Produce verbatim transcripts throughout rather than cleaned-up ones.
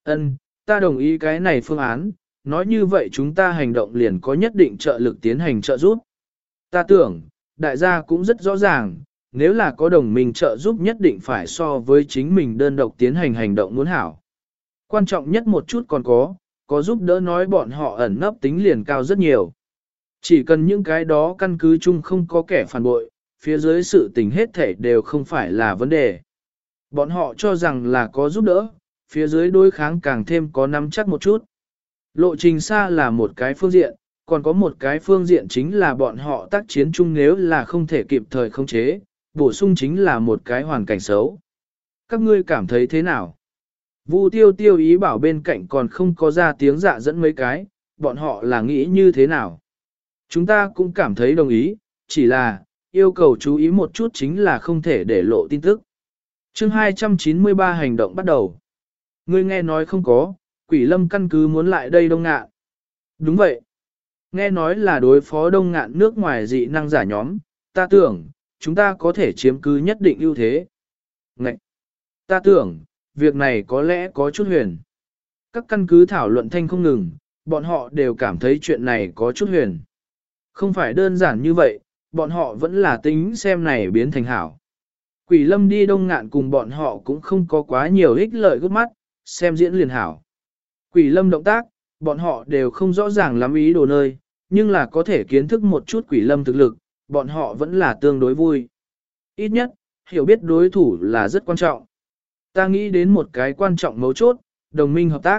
Ân, ta đồng ý cái này phương án, nói như vậy chúng ta hành động liền có nhất định trợ lực tiến hành trợ giúp. Ta tưởng, đại gia cũng rất rõ ràng, nếu là có đồng minh trợ giúp nhất định phải so với chính mình đơn độc tiến hành hành động muốn hảo. Quan trọng nhất một chút còn có, có giúp đỡ nói bọn họ ẩn nấp tính liền cao rất nhiều. Chỉ cần những cái đó căn cứ chung không có kẻ phản bội, phía dưới sự tình hết thể đều không phải là vấn đề. Bọn họ cho rằng là có giúp đỡ, phía dưới đối kháng càng thêm có nắm chắc một chút. Lộ trình xa là một cái phương diện, còn có một cái phương diện chính là bọn họ tác chiến chung nếu là không thể kịp thời khống chế, bổ sung chính là một cái hoàn cảnh xấu. Các ngươi cảm thấy thế nào? Vu tiêu tiêu ý bảo bên cạnh còn không có ra tiếng dạ dẫn mấy cái, bọn họ là nghĩ như thế nào? Chúng ta cũng cảm thấy đồng ý, chỉ là, yêu cầu chú ý một chút chính là không thể để lộ tin tức. chương hai trăm chín mươi ba hành động bắt đầu. Ngươi nghe nói không có, quỷ lâm căn cứ muốn lại đây Đông Ngạn. Đúng vậy. Nghe nói là đối phó Đông Ngạn nước ngoài dị năng giả nhóm, ta tưởng, chúng ta có thể chiếm cứ nhất định ưu thế. Ngậy! Ta tưởng, việc này có lẽ có chút huyền. Các căn cứ thảo luận thanh không ngừng, bọn họ đều cảm thấy chuyện này có chút huyền. Không phải đơn giản như vậy, bọn họ vẫn là tính xem này biến thành hảo. Quỷ lâm đi Đông Ngạn cùng bọn họ cũng không có quá nhiều ích lợi gấp mắt, xem diễn liền hảo. Quỷ lâm động tác, bọn họ đều không rõ ràng lắm ý đồ nơi, nhưng là có thể kiến thức một chút quỷ lâm thực lực, bọn họ vẫn là tương đối vui. Ít nhất, hiểu biết đối thủ là rất quan trọng. Ta nghĩ đến một cái quan trọng mấu chốt, đồng minh hợp tác.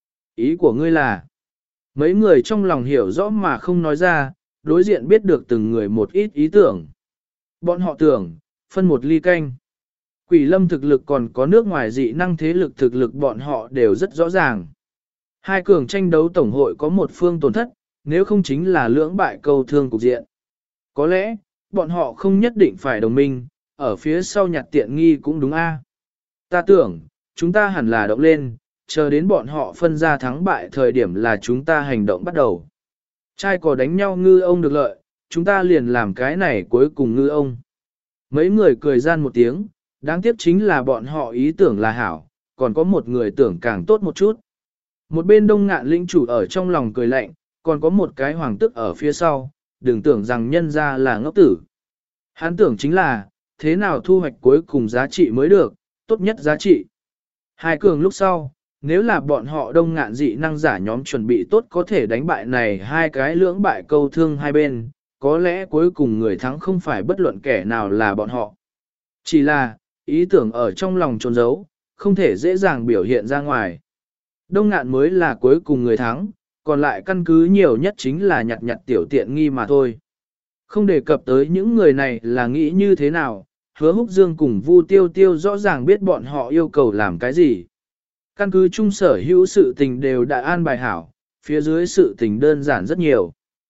Ý của ngươi là, mấy người trong lòng hiểu rõ mà không nói ra, đối diện biết được từng người một ít ý tưởng. Bọn họ tưởng, phân một ly canh. Quỷ lâm thực lực còn có nước ngoài dị năng thế lực thực lực bọn họ đều rất rõ ràng. Hai cường tranh đấu tổng hội có một phương tổn thất, nếu không chính là lưỡng bại câu thương cục diện. Có lẽ, bọn họ không nhất định phải đồng minh, ở phía sau nhặt tiện nghi cũng đúng a. Ta tưởng, chúng ta hẳn là động lên, chờ đến bọn họ phân ra thắng bại thời điểm là chúng ta hành động bắt đầu. Trai cò đánh nhau ngư ông được lợi, chúng ta liền làm cái này cuối cùng ngư ông. Mấy người cười gian một tiếng, đáng tiếc chính là bọn họ ý tưởng là hảo, còn có một người tưởng càng tốt một chút. Một bên Đông Ngạn lĩnh chủ ở trong lòng cười lạnh, còn có một cái hoàng tức ở phía sau, đừng tưởng rằng nhân ra là ngốc tử. Hắn tưởng chính là, thế nào thu hoạch cuối cùng giá trị mới được, tốt nhất giá trị. Hai cường lúc sau, nếu là bọn họ Đông Ngạn dị năng giả nhóm chuẩn bị tốt có thể đánh bại này hai cái lưỡng bại câu thương hai bên, có lẽ cuối cùng người thắng không phải bất luận kẻ nào là bọn họ. Chỉ là, ý tưởng ở trong lòng trốn giấu, không thể dễ dàng biểu hiện ra ngoài. Đông Ngạn mới là cuối cùng người thắng, còn lại căn cứ nhiều nhất chính là nhặt nhặt tiểu tiện nghi mà thôi. Không đề cập tới những người này là nghĩ như thế nào, Hứa Húc Dương cùng Vu Tiêu Tiêu rõ ràng biết bọn họ yêu cầu làm cái gì. Căn cứ chung sở hữu sự tình đều đã an bài hảo, phía dưới sự tình đơn giản rất nhiều.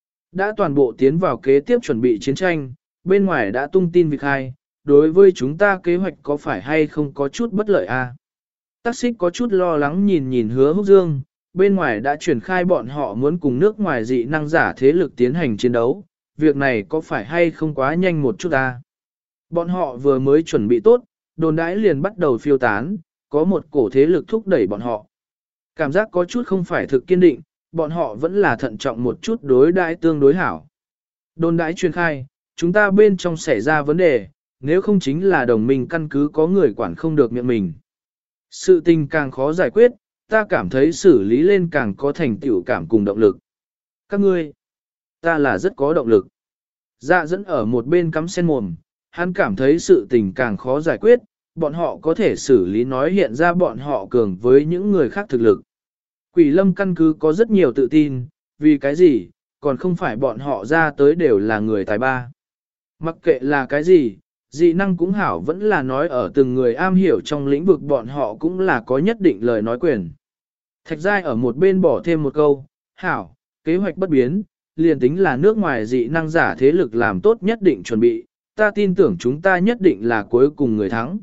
Đã toàn bộ tiến vào kế tiếp chuẩn bị chiến tranh, bên ngoài đã tung tin việc hai, đối với chúng ta kế hoạch có phải hay không có chút bất lợi a? À? Tắc xích có chút lo lắng nhìn nhìn Hứa Húc Dương, bên ngoài đã truyền khai bọn họ muốn cùng nước ngoài dị năng giả thế lực tiến hành chiến đấu, việc này có phải hay không quá nhanh một chút a? À? Bọn họ vừa mới chuẩn bị tốt, đồn đãi liền bắt đầu phiêu tán, có một cổ thế lực thúc đẩy bọn họ. Cảm giác có chút không phải thực kiên định, bọn họ vẫn là thận trọng một chút đối đãi tương đối hảo. Đồn đãi truyền khai, chúng ta bên trong xảy ra vấn đề, nếu không chính là đồng minh căn cứ có người quản không được miệng mình. Sự tình càng khó giải quyết, ta cảm thấy xử lý lên càng có thành tựu cảm cùng động lực. Các ngươi, ta là rất có động lực. Dạ dẫn ở một bên cắm sen mồm, hắn cảm thấy sự tình càng khó giải quyết, bọn họ có thể xử lý nói hiện ra bọn họ cường với những người khác thực lực. Quỷ lâm căn cứ có rất nhiều tự tin, vì cái gì, còn không phải bọn họ ra tới đều là người tài ba. Mặc kệ là cái gì, dị năng cũng hảo vẫn là nói ở từng người am hiểu trong lĩnh vực bọn họ cũng là có nhất định lời nói quyền. Thạch giai ở một bên bỏ thêm một câu, hảo, kế hoạch bất biến, liền tính là nước ngoài dị năng giả thế lực làm tốt nhất định chuẩn bị, ta tin tưởng chúng ta nhất định là cuối cùng người thắng.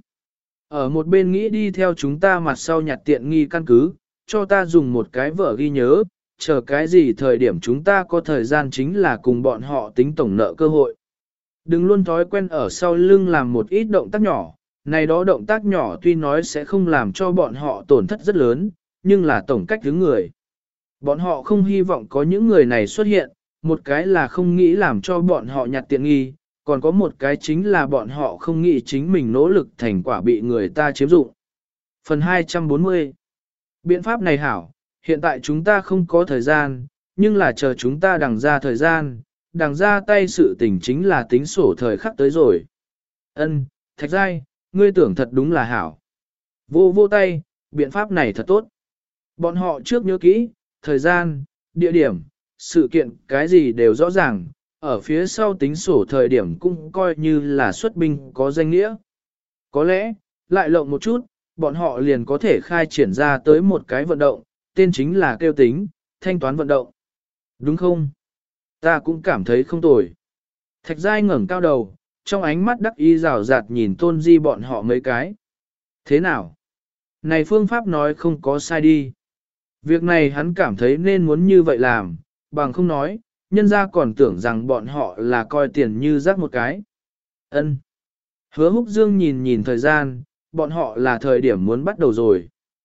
Ở một bên nghĩ đi theo chúng ta mặt sau nhặt tiện nghi căn cứ, cho ta dùng một cái vở ghi nhớ, chờ cái gì thời điểm chúng ta có thời gian chính là cùng bọn họ tính tổng nợ cơ hội. Đừng luôn thói quen ở sau lưng làm một ít động tác nhỏ, này đó động tác nhỏ tuy nói sẽ không làm cho bọn họ tổn thất rất lớn, nhưng là tổng cách đứng người. Bọn họ không hy vọng có những người này xuất hiện, một cái là không nghĩ làm cho bọn họ nhặt tiện nghi, còn có một cái chính là bọn họ không nghĩ chính mình nỗ lực thành quả bị người ta chiếm dụng. Phần hai trăm bốn mươi. Biện pháp này hảo, hiện tại chúng ta không có thời gian, nhưng là chờ chúng ta đằng ra thời gian, đằng ra tay sự tình chính là tính sổ thời khắc tới rồi. Ân, Thạch Giai, ngươi tưởng thật đúng là hảo. Vô vô tay, biện pháp này thật tốt. Bọn họ trước nhớ kỹ, thời gian, địa điểm, sự kiện, cái gì đều rõ ràng, ở phía sau tính sổ thời điểm cũng coi như là xuất binh có danh nghĩa. Có lẽ, lại lộng một chút, bọn họ liền có thể khai triển ra tới một cái vận động, tên chính là kêu tính, thanh toán vận động. Đúng không? Ta cũng cảm thấy không tồi. Thạch Giai ngẩng cao đầu, trong ánh mắt đắc ý rào rạt nhìn Tôn Di bọn họ mấy cái. Thế nào? Này phương pháp nói không có sai đi. Việc này hắn cảm thấy nên muốn như vậy làm, bằng không nói, nhân ra còn tưởng rằng bọn họ là coi tiền như rác một cái. Ân. Hứa Húc Dương nhìn nhìn thời gian, bọn họ là thời điểm muốn bắt đầu rồi.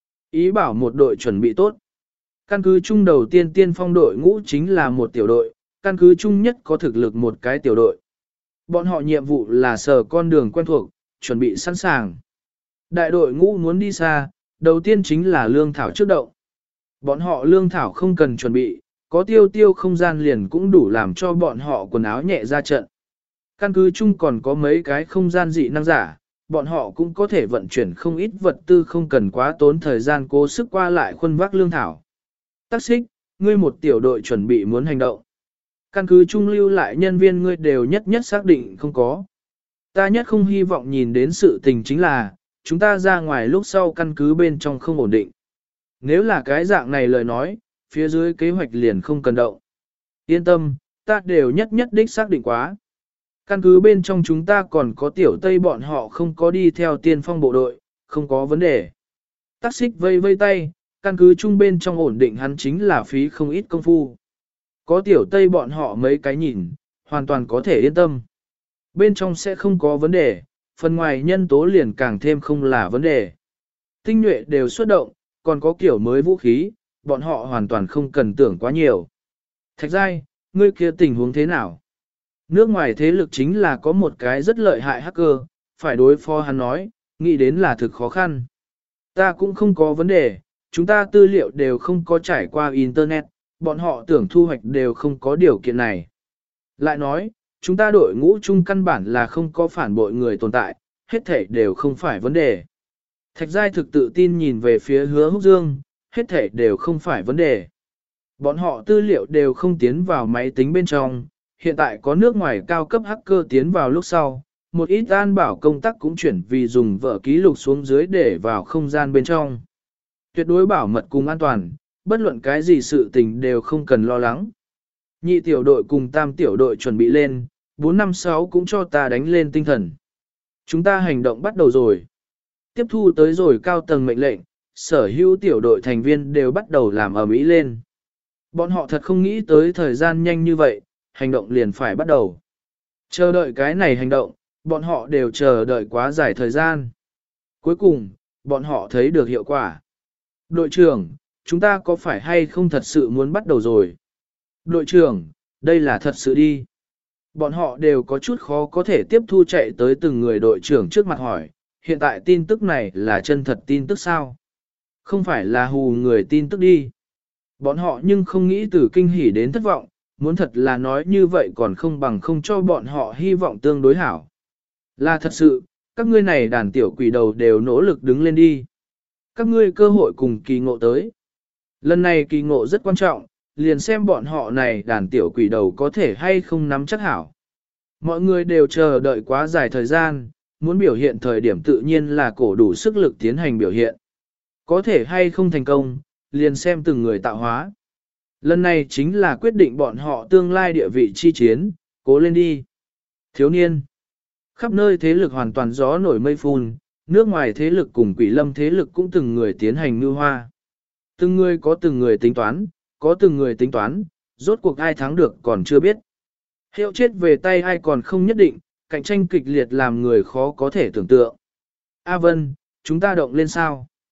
Ý bảo một đội chuẩn bị tốt. Căn cứ chung đầu tiên tiên phong đội ngũ chính là một tiểu đội, căn cứ chung nhất có thực lực một cái tiểu đội. Bọn họ nhiệm vụ là sờ con đường quen thuộc, chuẩn bị sẵn sàng. Đại đội ngũ muốn đi xa, đầu tiên chính là lương thảo trước động. Bọn họ lương thảo không cần chuẩn bị, có tiêu tiêu không gian liền cũng đủ làm cho bọn họ quần áo nhẹ ra trận. Căn cứ chung còn có mấy cái không gian dị năng giả, bọn họ cũng có thể vận chuyển không ít vật tư không cần quá tốn thời gian cố sức qua lại khuân vác lương thảo. Tác xích, ngươi một tiểu đội chuẩn bị muốn hành động. Căn cứ chung lưu lại nhân viên ngươi đều nhất nhất xác định không có. Ta nhất không hy vọng nhìn đến sự tình chính là, chúng ta ra ngoài lúc sau căn cứ bên trong không ổn định. Nếu là cái dạng này lời nói, phía dưới kế hoạch liền không cần động. Yên tâm, ta đều nhất nhất đích xác định quá. Căn cứ bên trong chúng ta còn có tiểu tây bọn họ không có đi theo tiên phong bộ đội, không có vấn đề. Tác xích vây vây tay, căn cứ chung bên trong ổn định hắn chính là phí không ít công phu. Có tiểu tây bọn họ mấy cái nhìn, hoàn toàn có thể yên tâm. Bên trong sẽ không có vấn đề, phần ngoài nhân tố liền càng thêm không là vấn đề. Tinh nhuệ đều xuất động, còn có kiểu mới vũ khí, bọn họ hoàn toàn không cần tưởng quá nhiều. Thạch Giai, ngươi kia tình huống thế nào? Nước ngoài thế lực chính là có một cái rất lợi hại hacker, phải đối phó hắn nói, nghĩ đến là thực khó khăn. Ta cũng không có vấn đề, chúng ta tư liệu đều không có trải qua Internet, bọn họ tưởng thu hoạch đều không có điều kiện này. Lại nói, chúng ta đội ngũ chung căn bản là không có phản bội người tồn tại, hết thảy đều không phải vấn đề. Thạch Giai thực tự tin nhìn về phía Hứa Húc Dương, hết thảy đều không phải vấn đề. Bọn họ tư liệu đều không tiến vào máy tính bên trong, hiện tại có nước ngoài cao cấp hacker tiến vào lúc sau, một ít an bảo công tác cũng chuyển vì dùng vở ký lục xuống dưới để vào không gian bên trong. Tuyệt đối bảo mật cùng an toàn, bất luận cái gì sự tình đều không cần lo lắng. Nhị tiểu đội cùng tam tiểu đội chuẩn bị lên, bốn năm sáu cũng cho ta đánh lên tinh thần. Chúng ta hành động bắt đầu rồi. Tiếp thu tới rồi cao tầng mệnh lệnh, sở hữu tiểu đội thành viên đều bắt đầu làm ầm ĩ lên. Bọn họ thật không nghĩ tới thời gian nhanh như vậy, hành động liền phải bắt đầu. Chờ đợi cái này hành động, bọn họ đều chờ đợi quá dài thời gian. Cuối cùng, bọn họ thấy được hiệu quả. Đội trưởng, chúng ta có phải hay không thật sự muốn bắt đầu rồi? Đội trưởng, đây là thật sự đi. Bọn họ đều có chút khó có thể tiếp thu chạy tới từng người đội trưởng trước mặt hỏi, hiện tại tin tức này là chân thật tin tức sao? Không phải là hù người tin tức đi. Bọn họ nhưng không nghĩ từ kinh hỉ đến thất vọng, muốn thật là nói như vậy còn không bằng không cho bọn họ hy vọng tương đối hảo. Là thật sự, các ngươi này đàn tiểu quỷ đầu đều nỗ lực đứng lên đi. Các ngươi cơ hội cùng kỳ ngộ tới. Lần này kỳ ngộ rất quan trọng, liền xem bọn họ này đàn tiểu quỷ đầu có thể hay không nắm chắc hảo. Mọi người đều chờ đợi quá dài thời gian, muốn biểu hiện thời điểm tự nhiên là cổ đủ sức lực tiến hành biểu hiện. Có thể hay không thành công, liền xem từng người tạo hóa. Lần này chính là quyết định bọn họ tương lai địa vị chi chiến, cố lên đi. Thiếu niên. Khắp nơi thế lực hoàn toàn gió nổi mây phun, nước ngoài thế lực cùng quỷ lâm thế lực cũng từng người tiến hành mưu hoa. Từng người có từng người tính toán, có từng người tính toán, rốt cuộc ai thắng được còn chưa biết. Hiệu chết về tay ai còn không nhất định, cạnh tranh kịch liệt làm người khó có thể tưởng tượng. A Vân, chúng ta động lên sao?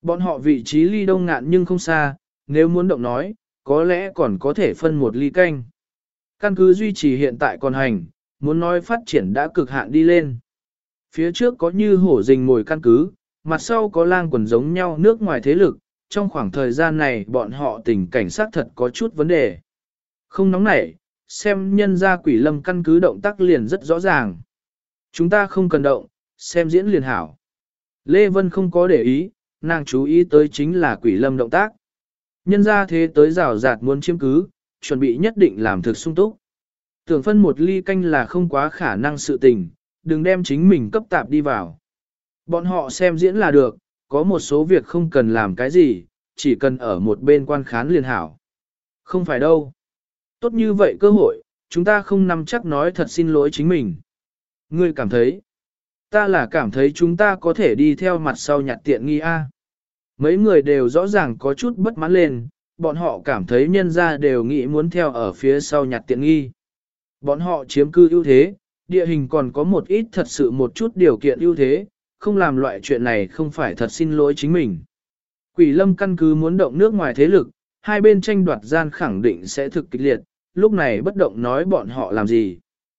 Bọn họ vị trí ly Đông Ngạn nhưng không xa, nếu muốn động nói, có lẽ còn có thể phân một ly canh. Căn cứ duy trì hiện tại còn hành, muốn nói phát triển đã cực hạn đi lên. Phía trước có như hổ rình mồi căn cứ, mặt sau có lang quần giống nhau nước ngoài thế lực, trong khoảng thời gian này bọn họ tình cảnh sát thật có chút vấn đề. Không nóng nảy, xem nhân ra quỷ lâm căn cứ động tác liền rất rõ ràng. Chúng ta không cần động, xem diễn liền hảo. Lê Vân không có để ý, nàng chú ý tới chính là quỷ lâm động tác. Nhân ra thế tới rào rạt muốn chiếm cứ, chuẩn bị nhất định làm thực sung túc. Tưởng phân một ly canh là không quá khả năng sự tình, đừng đem chính mình cấp tạp đi vào. Bọn họ xem diễn là được, có một số việc không cần làm cái gì, chỉ cần ở một bên quan khán liền hảo. Không phải đâu. Tốt như vậy cơ hội, chúng ta không nắm chắc nói thật xin lỗi chính mình. Ngươi cảm thấy, ta là cảm thấy chúng ta có thể đi theo mặt sau nhặt tiện nghi a. Mấy người đều rõ ràng có chút bất mãn lên, bọn họ cảm thấy nhân ra đều nghĩ muốn theo ở phía sau nhặt tiện nghi. Bọn họ chiếm cư ưu thế, địa hình còn có một ít thật sự một chút điều kiện ưu thế, không làm loại chuyện này không phải thật xin lỗi chính mình. Quỷ lâm căn cứ muốn động nước ngoài thế lực, hai bên tranh đoạt gian khẳng định sẽ thực kịch liệt, lúc này bất động nói bọn họ làm gì.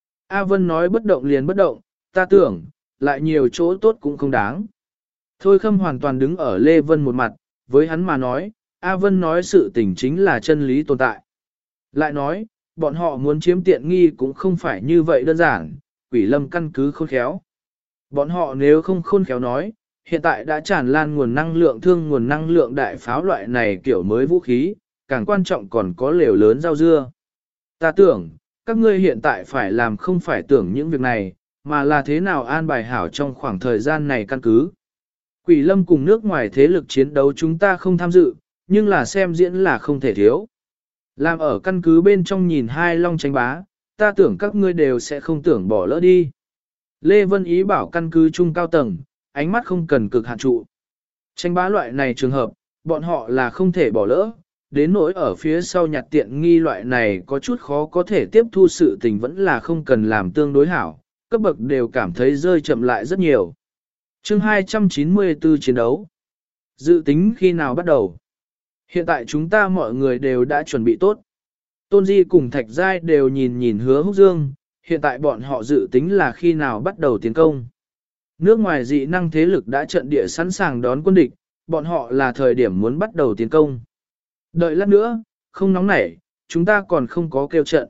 A Vân nói bất động liền bất động, ta tưởng, lại nhiều chỗ tốt cũng không đáng. Thôi Khâm hoàn toàn đứng ở Lê Vân một mặt, với hắn mà nói, A Vân nói sự tình chính là chân lý tồn tại. Lại nói, bọn họ muốn chiếm tiện nghi cũng không phải như vậy đơn giản, quỷ lâm căn cứ khôn khéo. Bọn họ nếu không khôn khéo nói, hiện tại đã tràn lan nguồn năng lượng thương nguồn năng lượng đại pháo loại này kiểu mới vũ khí, càng quan trọng còn có lều lớn rau dưa. Ta tưởng, các ngươi hiện tại phải làm không phải tưởng những việc này, mà là thế nào an bài hảo trong khoảng thời gian này căn cứ. Quỷ lâm cùng nước ngoài thế lực chiến đấu chúng ta không tham dự, nhưng là xem diễn là không thể thiếu. Làm ở căn cứ bên trong nhìn hai long tranh bá, ta tưởng các ngươi đều sẽ không tưởng bỏ lỡ đi. Lê Vân ý bảo căn cứ trung cao tầng, ánh mắt không cần cực hạn trụ. Tranh bá loại này trường hợp, bọn họ là không thể bỏ lỡ, đến nỗi ở phía sau nhặt tiện nghi loại này có chút khó có thể tiếp thu sự tình vẫn là không cần làm tương đối hảo, cấp bậc đều cảm thấy rơi chậm lại rất nhiều. Chương hai trăm chín mươi tư chiến đấu. Dự tính khi nào bắt đầu? Hiện tại chúng ta mọi người đều đã chuẩn bị tốt. Tôn Di cùng Thạch Giai đều nhìn nhìn Hứa Húc Dương, hiện tại bọn họ dự tính là khi nào bắt đầu tiến công. Nước ngoài dị năng thế lực đã trận địa sẵn sàng đón quân địch, bọn họ là thời điểm muốn bắt đầu tiến công. Đợi lát nữa, không nóng nảy, chúng ta còn không có kêu trận.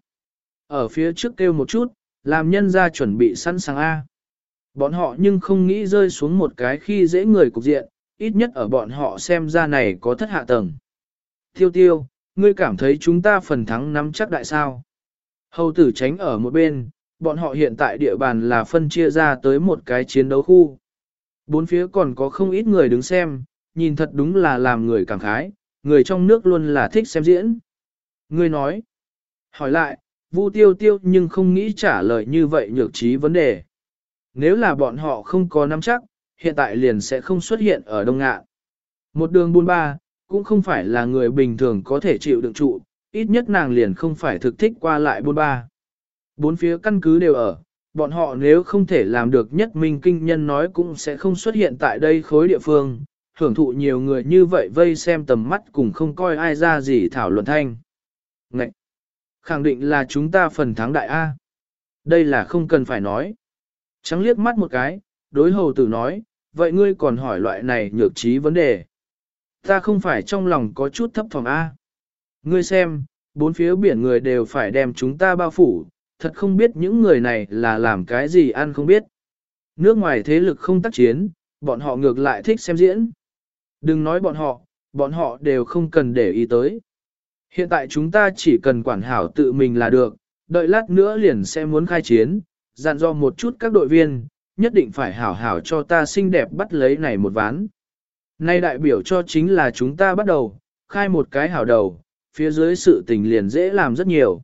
Ở phía trước kêu một chút, làm nhân ra chuẩn bị sẵn sàng A. Bọn họ nhưng không nghĩ rơi xuống một cái khi dễ người cục diện, ít nhất ở bọn họ xem ra này có thất hạ tầng. Tiêu tiêu, ngươi cảm thấy chúng ta phần thắng nắm chắc đại sao? Hầu tử tránh ở một bên, bọn họ hiện tại địa bàn là phân chia ra tới một cái chiến đấu khu. Bốn phía còn có không ít người đứng xem, nhìn thật đúng là làm người cảm khái, người trong nước luôn là thích xem diễn. Ngươi nói, hỏi lại, Vu Tiêu Tiêu nhưng không nghĩ trả lời như vậy nhược trí vấn đề. Nếu là bọn họ không có nắm chắc, hiện tại liền sẽ không xuất hiện ở Đông Ngạn. Một đường buôn ba, cũng không phải là người bình thường có thể chịu đựng trụ, ít nhất nàng liền không phải thực thích qua lại buôn ba. Bốn phía căn cứ đều ở, bọn họ nếu không thể làm được nhất minh kinh nhân nói cũng sẽ không xuất hiện tại đây khối địa phương, hưởng thụ nhiều người như vậy vây xem tầm mắt cùng không coi ai ra gì thảo luận thanh. Ngậy! Khẳng định là chúng ta phần thắng đại A. Đây là không cần phải nói. Trắng liếc mắt một cái, đối hầu tử nói, vậy ngươi còn hỏi loại này nhược trí vấn đề. Ta không phải trong lòng có chút thấp thỏm A. Ngươi xem, bốn phía biển người đều phải đem chúng ta bao phủ, thật không biết những người này là làm cái gì ăn không biết. Nước ngoài thế lực không tác chiến, bọn họ ngược lại thích xem diễn. Đừng nói bọn họ, bọn họ đều không cần để ý tới. Hiện tại chúng ta chỉ cần quản hảo tự mình là được, đợi lát nữa liền sẽ muốn khai chiến, dặn dò một chút các đội viên, nhất định phải hảo hảo cho ta xinh đẹp bắt lấy này một ván. Nay đại biểu cho chính là chúng ta bắt đầu, khai một cái hảo đầu, phía dưới sự tình liền dễ làm rất nhiều.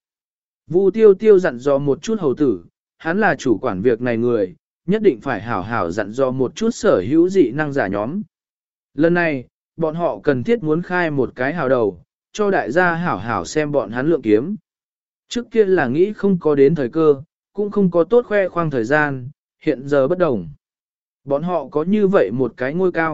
Vu Tiêu Tiêu dặn dò một chút hầu tử, hắn là chủ quản việc này người, nhất định phải hảo hảo dặn dò một chút sở hữu dị năng giả nhóm. Lần này, bọn họ cần thiết muốn khai một cái hảo đầu, cho đại gia hảo hảo xem bọn hắn lượng kiếm. Trước kia là nghĩ không có đến thời cơ, cũng không có tốt khoe khoang thời gian, hiện giờ bất đồng. Bọn họ có như vậy một cái ngôi cao,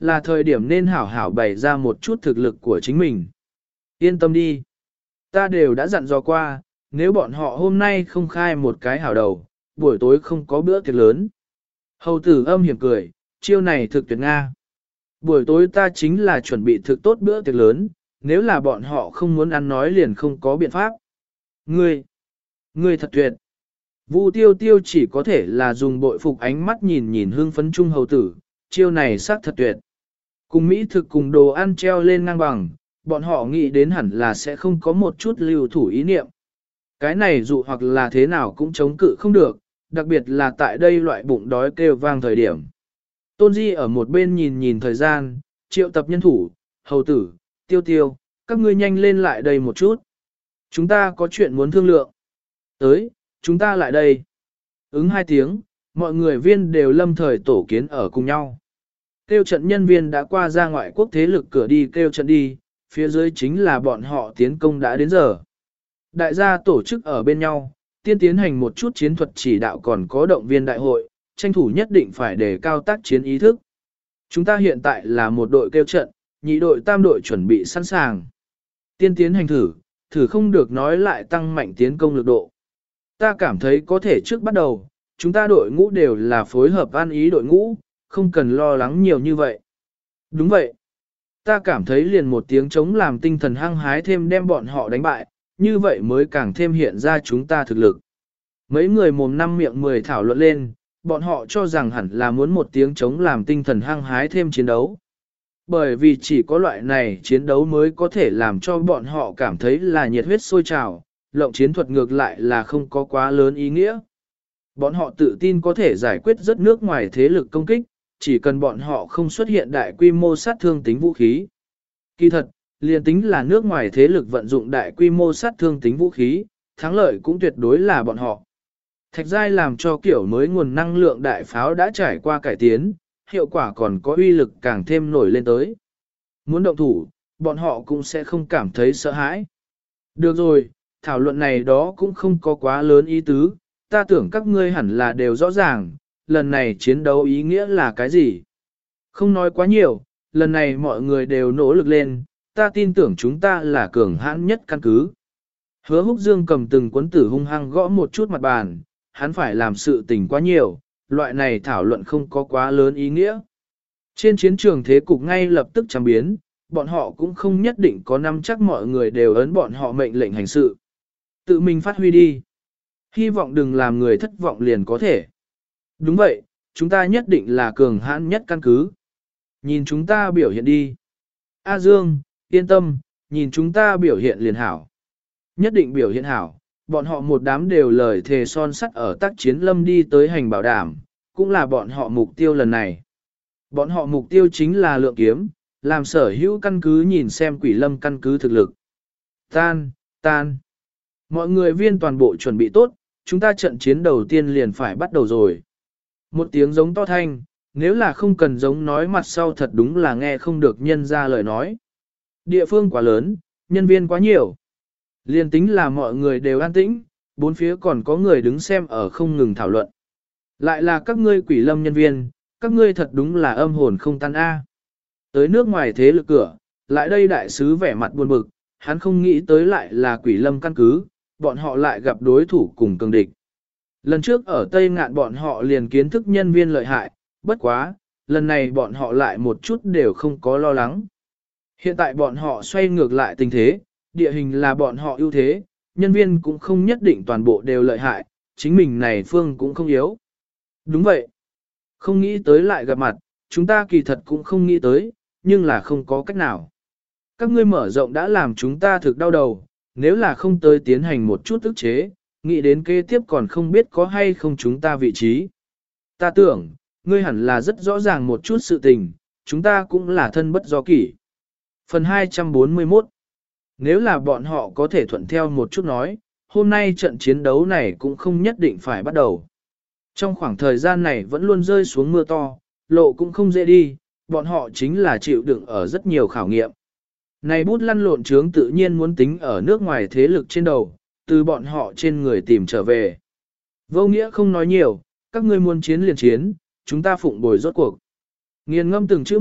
là thời điểm nên hảo hảo bày ra một chút thực lực của chính mình. Yên tâm đi. Ta đều đã dặn dò qua, nếu bọn họ hôm nay không khai một cái hảo đầu, buổi tối không có bữa tiệc lớn. Hầu tử âm hiểm cười, chiêu này thực tuyệt Nga. Buổi tối ta chính là chuẩn bị thực tốt bữa tiệc lớn, nếu là bọn họ không muốn ăn nói liền không có biện pháp. Ngươi, ngươi thật tuyệt. Vu tiêu tiêu chỉ có thể là dùng bội phục ánh mắt nhìn nhìn hương phấn trung hầu tử, chiêu này xác thật tuyệt. Cùng Mỹ thực cùng đồ ăn treo lên ngang bằng, bọn họ nghĩ đến hẳn là sẽ không có một chút lưu thủ ý niệm. Cái này dụ hoặc là thế nào cũng chống cự không được, đặc biệt là tại đây loại bụng đói kêu vang thời điểm. Tôn Di ở một bên nhìn nhìn thời gian, triệu tập nhân thủ, hầu tử, tiêu tiêu, các ngươi nhanh lên lại đây một chút. Chúng ta có chuyện muốn thương lượng. Tới, chúng ta lại đây. Ứng hai tiếng, mọi người viên đều lâm thời tổ kiến ở cùng nhau. Kêu trận nhân viên đã qua ra ngoại quốc thế lực cửa đi kêu trận đi, phía dưới chính là bọn họ tiến công đã đến giờ. Đại gia tổ chức ở bên nhau, tiên tiến hành một chút chiến thuật chỉ đạo còn có động viên đại hội, tranh thủ nhất định phải đề cao tác chiến ý thức. Chúng ta hiện tại là một đội kêu trận, nhị đội tam đội chuẩn bị sẵn sàng. Tiên tiến hành thử, thử không được nói lại tăng mạnh tiến công lực độ. Ta cảm thấy có thể trước bắt đầu, chúng ta đội ngũ đều là phối hợp an ý đội ngũ, không cần lo lắng nhiều như vậy. Đúng vậy. Ta cảm thấy liền một tiếng chống làm tinh thần hăng hái thêm đem bọn họ đánh bại, như vậy mới càng thêm hiện ra chúng ta thực lực. Mấy người mồm năm miệng mười thảo luận lên, bọn họ cho rằng hẳn là muốn một tiếng chống làm tinh thần hăng hái thêm chiến đấu. Bởi vì chỉ có loại này chiến đấu mới có thể làm cho bọn họ cảm thấy là nhiệt huyết sôi trào, lộng chiến thuật ngược lại là không có quá lớn ý nghĩa. Bọn họ tự tin có thể giải quyết rất nước ngoài thế lực công kích, chỉ cần bọn họ không xuất hiện đại quy mô sát thương tính vũ khí. Kỳ thật, liền tính là nước ngoài thế lực vận dụng đại quy mô sát thương tính vũ khí, thắng lợi cũng tuyệt đối là bọn họ. Thạch giai làm cho kiểu mới nguồn năng lượng đại pháo đã trải qua cải tiến, hiệu quả còn có uy lực càng thêm nổi lên tới. Muốn động thủ, bọn họ cũng sẽ không cảm thấy sợ hãi. Được rồi, thảo luận này đó cũng không có quá lớn ý tứ, ta tưởng các ngươi hẳn là đều rõ ràng, lần này chiến đấu ý nghĩa là cái gì. Không nói quá nhiều, lần này mọi người đều nỗ lực lên, ta tin tưởng chúng ta là cường hãn nhất căn cứ. Hứa Húc Dương cầm từng cuốn tử hung hăng gõ một chút mặt bàn, hắn phải làm sự tình quá nhiều, loại này thảo luận không có quá lớn ý nghĩa. Trên chiến trường thế cục ngay lập tức change biến, bọn họ cũng không nhất định có nắm chắc mọi người đều ấn bọn họ mệnh lệnh hành sự. Tự mình phát huy đi. Hy vọng đừng làm người thất vọng liền có thể. Đúng vậy, chúng ta nhất định là cường hãn nhất căn cứ. Nhìn chúng ta biểu hiện đi. A Dương, yên tâm, nhìn chúng ta biểu hiện liền hảo. Nhất định biểu hiện hảo, bọn họ một đám đều lời thề son sắt ở tác chiến lâm đi tới hành bảo đảm, cũng là bọn họ mục tiêu lần này. Bọn họ mục tiêu chính là lượng kiếm, làm sở hữu căn cứ nhìn xem quỷ lâm căn cứ thực lực. Tan, tan. Mọi người viên toàn bộ chuẩn bị tốt, chúng ta trận chiến đầu tiên liền phải bắt đầu rồi. Một tiếng giống to thanh, nếu là không cần giống nói mặt sau thật đúng là nghe không được nhân ra lời nói. Địa phương quá lớn, nhân viên quá nhiều. Liên tính là mọi người đều an tĩnh, bốn phía còn có người đứng xem ở không ngừng thảo luận. Lại là các ngươi quỷ lâm nhân viên, các ngươi thật đúng là âm hồn không tan a. Tới nước ngoài thế lực cửa, lại đây đại sứ vẻ mặt buồn bực, hắn không nghĩ tới lại là quỷ lâm căn cứ, bọn họ lại gặp đối thủ cùng cường địch. Lần trước ở Tây Ngạn bọn họ liền kiến thức nhân viên lợi hại, bất quá, lần này bọn họ lại một chút đều không có lo lắng. Hiện tại bọn họ xoay ngược lại tình thế, địa hình là bọn họ ưu thế, nhân viên cũng không nhất định toàn bộ đều lợi hại, chính mình này phương cũng không yếu. Đúng vậy. Không nghĩ tới lại gặp mặt, chúng ta kỳ thật cũng không nghĩ tới, nhưng là không có cách nào. Các ngươi mở rộng đã làm chúng ta thực đau đầu, nếu là không tới tiến hành một chút ức chế, nghĩ đến kế tiếp còn không biết có hay không chúng ta vị trí. Ta tưởng, ngươi hẳn là rất rõ ràng một chút sự tình, chúng ta cũng là thân bất do kỷ. Phần hai trăm bốn mươi mốt. Nếu là bọn họ có thể thuận theo một chút nói, hôm nay trận chiến đấu này cũng không nhất định phải bắt đầu. Trong khoảng thời gian này vẫn luôn rơi xuống mưa to, lộ cũng không dễ đi, bọn họ chính là chịu đựng ở rất nhiều khảo nghiệm. Này bút lăn lộn trướng tự nhiên muốn tính ở nước ngoài thế lực trên đầu, từ bọn họ trên người tìm trở về. Vô nghĩa không nói nhiều, các ngươi muốn chiến liền chiến, chúng ta phụng bồi rốt cuộc. Nghiền ngâm từng chữ một,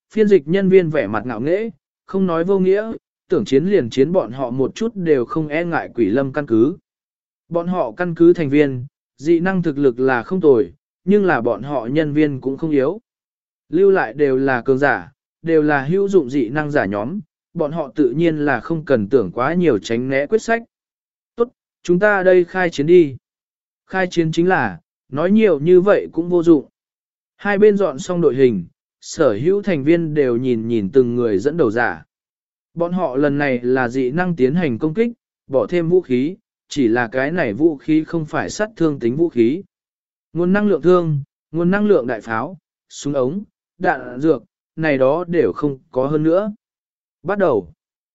phiên dịch nhân viên vẻ mặt ngạo nghễ, không nói vô nghĩa, tưởng chiến liền chiến bọn họ một chút đều không e ngại quỷ lâm căn cứ. Bọn họ căn cứ thành viên, dị năng thực lực là không tồi, nhưng là bọn họ nhân viên cũng không yếu. Lưu lại đều là cường giả, đều là hữu dụng dị năng giả nhóm, bọn họ tự nhiên là không cần tưởng quá nhiều tránh né quyết sách. Tốt, chúng ta đây khai chiến đi. Khai chiến chính là, nói nhiều như vậy cũng vô dụng. Hai bên dọn xong đội hình, sở hữu thành viên đều nhìn nhìn từng người dẫn đầu giả. Bọn họ lần này là dị năng tiến hành công kích, bỏ thêm vũ khí, chỉ là cái này vũ khí không phải sát thương tính vũ khí. Nguồn năng lượng thương, nguồn năng lượng đại pháo, súng ống, đạn dược, này đó đều không có hơn nữa. Bắt đầu.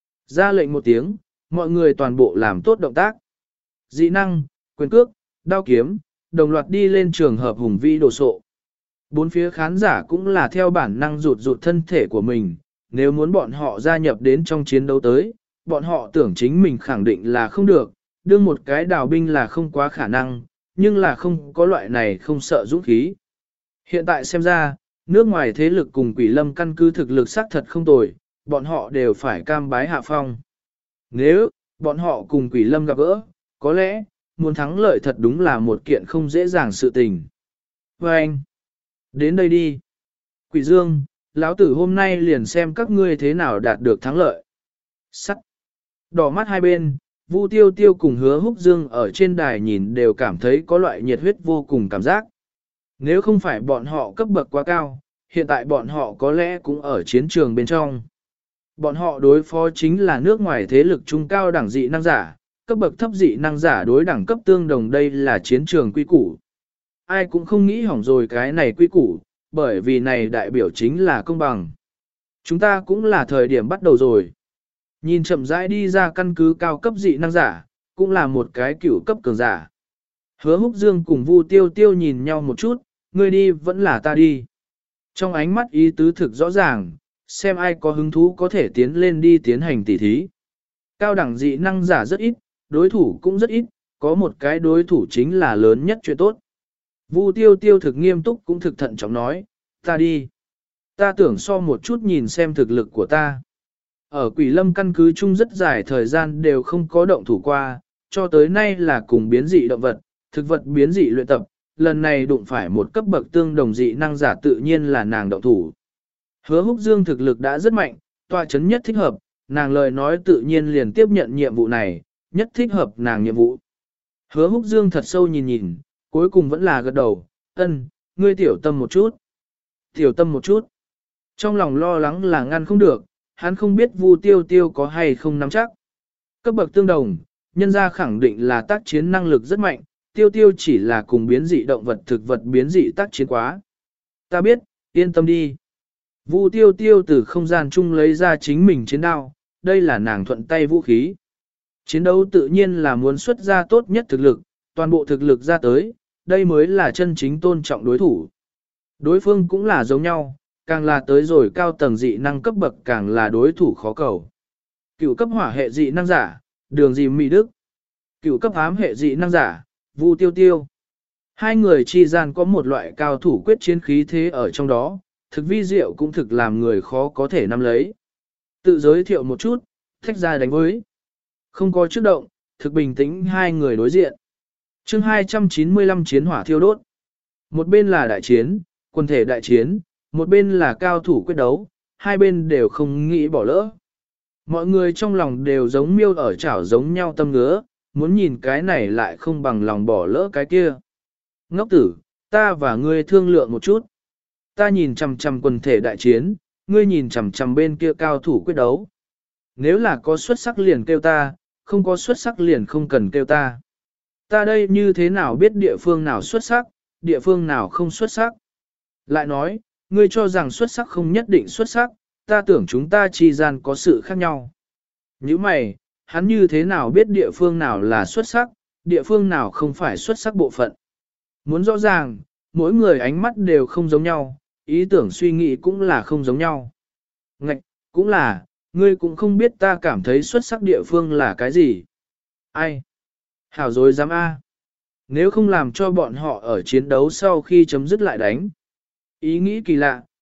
Ra lệnh một tiếng, mọi người toàn bộ làm tốt động tác. Dị năng, quyền cước, đao kiếm, đồng loạt đi lên trường hợp hùng vĩ đồ sộ. Bốn phía khán giả cũng là theo bản năng rụt rụt thân thể của mình, nếu muốn bọn họ gia nhập đến trong chiến đấu tới, bọn họ tưởng chính mình khẳng định là không được, đương một cái đào binh là không quá khả năng, nhưng là không có loại này không sợ dũng khí. Hiện tại xem ra, nước ngoài thế lực cùng quỷ lâm căn cứ thực lực xác thật không tồi, bọn họ đều phải cam bái hạ phong. Nếu, bọn họ cùng quỷ lâm gặp gỡ, có lẽ, muốn thắng lợi thật đúng là một kiện không dễ dàng sự tình. Và anh, đến đây đi. Quỷ Dương, lão tử hôm nay liền xem các ngươi thế nào đạt được thắng lợi. Sắc. Đỏ mắt hai bên, Vu Tiêu Tiêu cùng Hứa Húc Dương ở trên đài nhìn đều cảm thấy có loại nhiệt huyết vô cùng cảm giác. Nếu không phải bọn họ cấp bậc quá cao, hiện tại bọn họ có lẽ cũng ở chiến trường bên trong. Bọn họ đối phó chính là nước ngoài thế lực trung cao đẳng dị năng giả, cấp bậc thấp dị năng giả đối đẳng cấp tương đồng, đây là chiến trường quy củ. Ai cũng không nghĩ hỏng rồi cái này quy củ, bởi vì này đại biểu chính là công bằng. Chúng ta cũng là thời điểm bắt đầu rồi. Nhìn chậm rãi đi ra căn cứ cao cấp dị năng giả, cũng là một cái cửu cấp cường giả. Hứa Húc Dương cùng Vu Tiêu Tiêu nhìn nhau một chút, ngươi đi vẫn là ta đi. Trong ánh mắt ý tứ thực rõ ràng, xem ai có hứng thú có thể tiến lên đi tiến hành tỉ thí. Cao đẳng dị năng giả rất ít, đối thủ cũng rất ít, có một cái đối thủ chính là lớn nhất chuyện tốt. Vu Tiêu Tiêu thực nghiêm túc cũng thực thận trọng nói, ta đi. Ta tưởng so một chút nhìn xem thực lực của ta. Ở Quỷ Lâm căn cứ chung rất dài thời gian đều không có động thủ qua, cho tới nay là cùng biến dị động vật, thực vật biến dị luyện tập, lần này đụng phải một cấp bậc tương đồng dị năng giả tự nhiên là nàng động thủ. Hứa Húc Dương thực lực đã rất mạnh, tọa chấn nhất thích hợp, nàng lời nói tự nhiên liền tiếp nhận nhiệm vụ này, nhất thích hợp nàng nhiệm vụ. Hứa Húc Dương thật sâu nhìn nhìn, cuối cùng vẫn là gật đầu, ân, ngươi tiểu tâm một chút. Tiểu tâm một chút. Trong lòng lo lắng là ngăn không được, hắn không biết Vu Tiêu Tiêu có hay không nắm chắc. Cấp bậc tương đồng, nhân ra khẳng định là tác chiến năng lực rất mạnh, Tiêu Tiêu chỉ là cùng biến dị động vật thực vật biến dị tác chiến quá. Ta biết, yên tâm đi. Vu Tiêu Tiêu từ không gian chung lấy ra chính mình chiến đao, đây là nàng thuận tay vũ khí. Chiến đấu tự nhiên là muốn xuất ra tốt nhất thực lực, toàn bộ thực lực ra tới, đây mới là chân chính tôn trọng đối thủ. Đối phương cũng là giống nhau, càng là tới rồi cao tầng dị năng cấp bậc càng là đối thủ khó cầu. Cựu cấp hỏa hệ dị năng giả, Đường Dì Mỹ Đức. Cựu cấp ám hệ dị năng giả, Vu Tiêu Tiêu. Hai người chi gian có một loại cao thủ quyết chiến khí thế ở trong đó, thực vi diệu cũng thực làm người khó có thể nắm lấy. Tự giới thiệu một chút, thách ra đánh với. Không có trước động, thực bình tĩnh hai người đối diện. chương hai trăm chín mươi lăm chiến hỏa thiêu đốt. Một bên là đại chiến, quần thể đại chiến, một bên là cao thủ quyết đấu, hai bên đều không nghĩ bỏ lỡ. Mọi người trong lòng đều giống miêu ở chảo giống nhau tâm ngứa, muốn nhìn cái này lại không bằng lòng bỏ lỡ cái kia. Ngốc tử, ta và ngươi thương lượng một chút. Ta nhìn chằm chằm quần thể đại chiến, ngươi nhìn chằm chằm bên kia cao thủ quyết đấu. Nếu là có xuất sắc liền kêu ta, không có xuất sắc liền không cần kêu ta. Ta đây như thế nào biết địa phương nào xuất sắc, địa phương nào không xuất sắc. Lại nói, ngươi cho rằng xuất sắc không nhất định xuất sắc, ta tưởng chúng ta chi gian có sự khác nhau. Như mày, hắn như thế nào biết địa phương nào là xuất sắc, địa phương nào không phải xuất sắc bộ phận. Muốn rõ ràng, mỗi người ánh mắt đều không giống nhau, ý tưởng suy nghĩ cũng là không giống nhau. Ngạch, cũng là, ngươi cũng không biết ta cảm thấy xuất sắc địa phương là cái gì. Ai? Hảo dối dám A. Nếu không làm cho bọn họ ở chiến đấu sau khi chấm dứt lại đánh. Ý nghĩ kỳ lạ,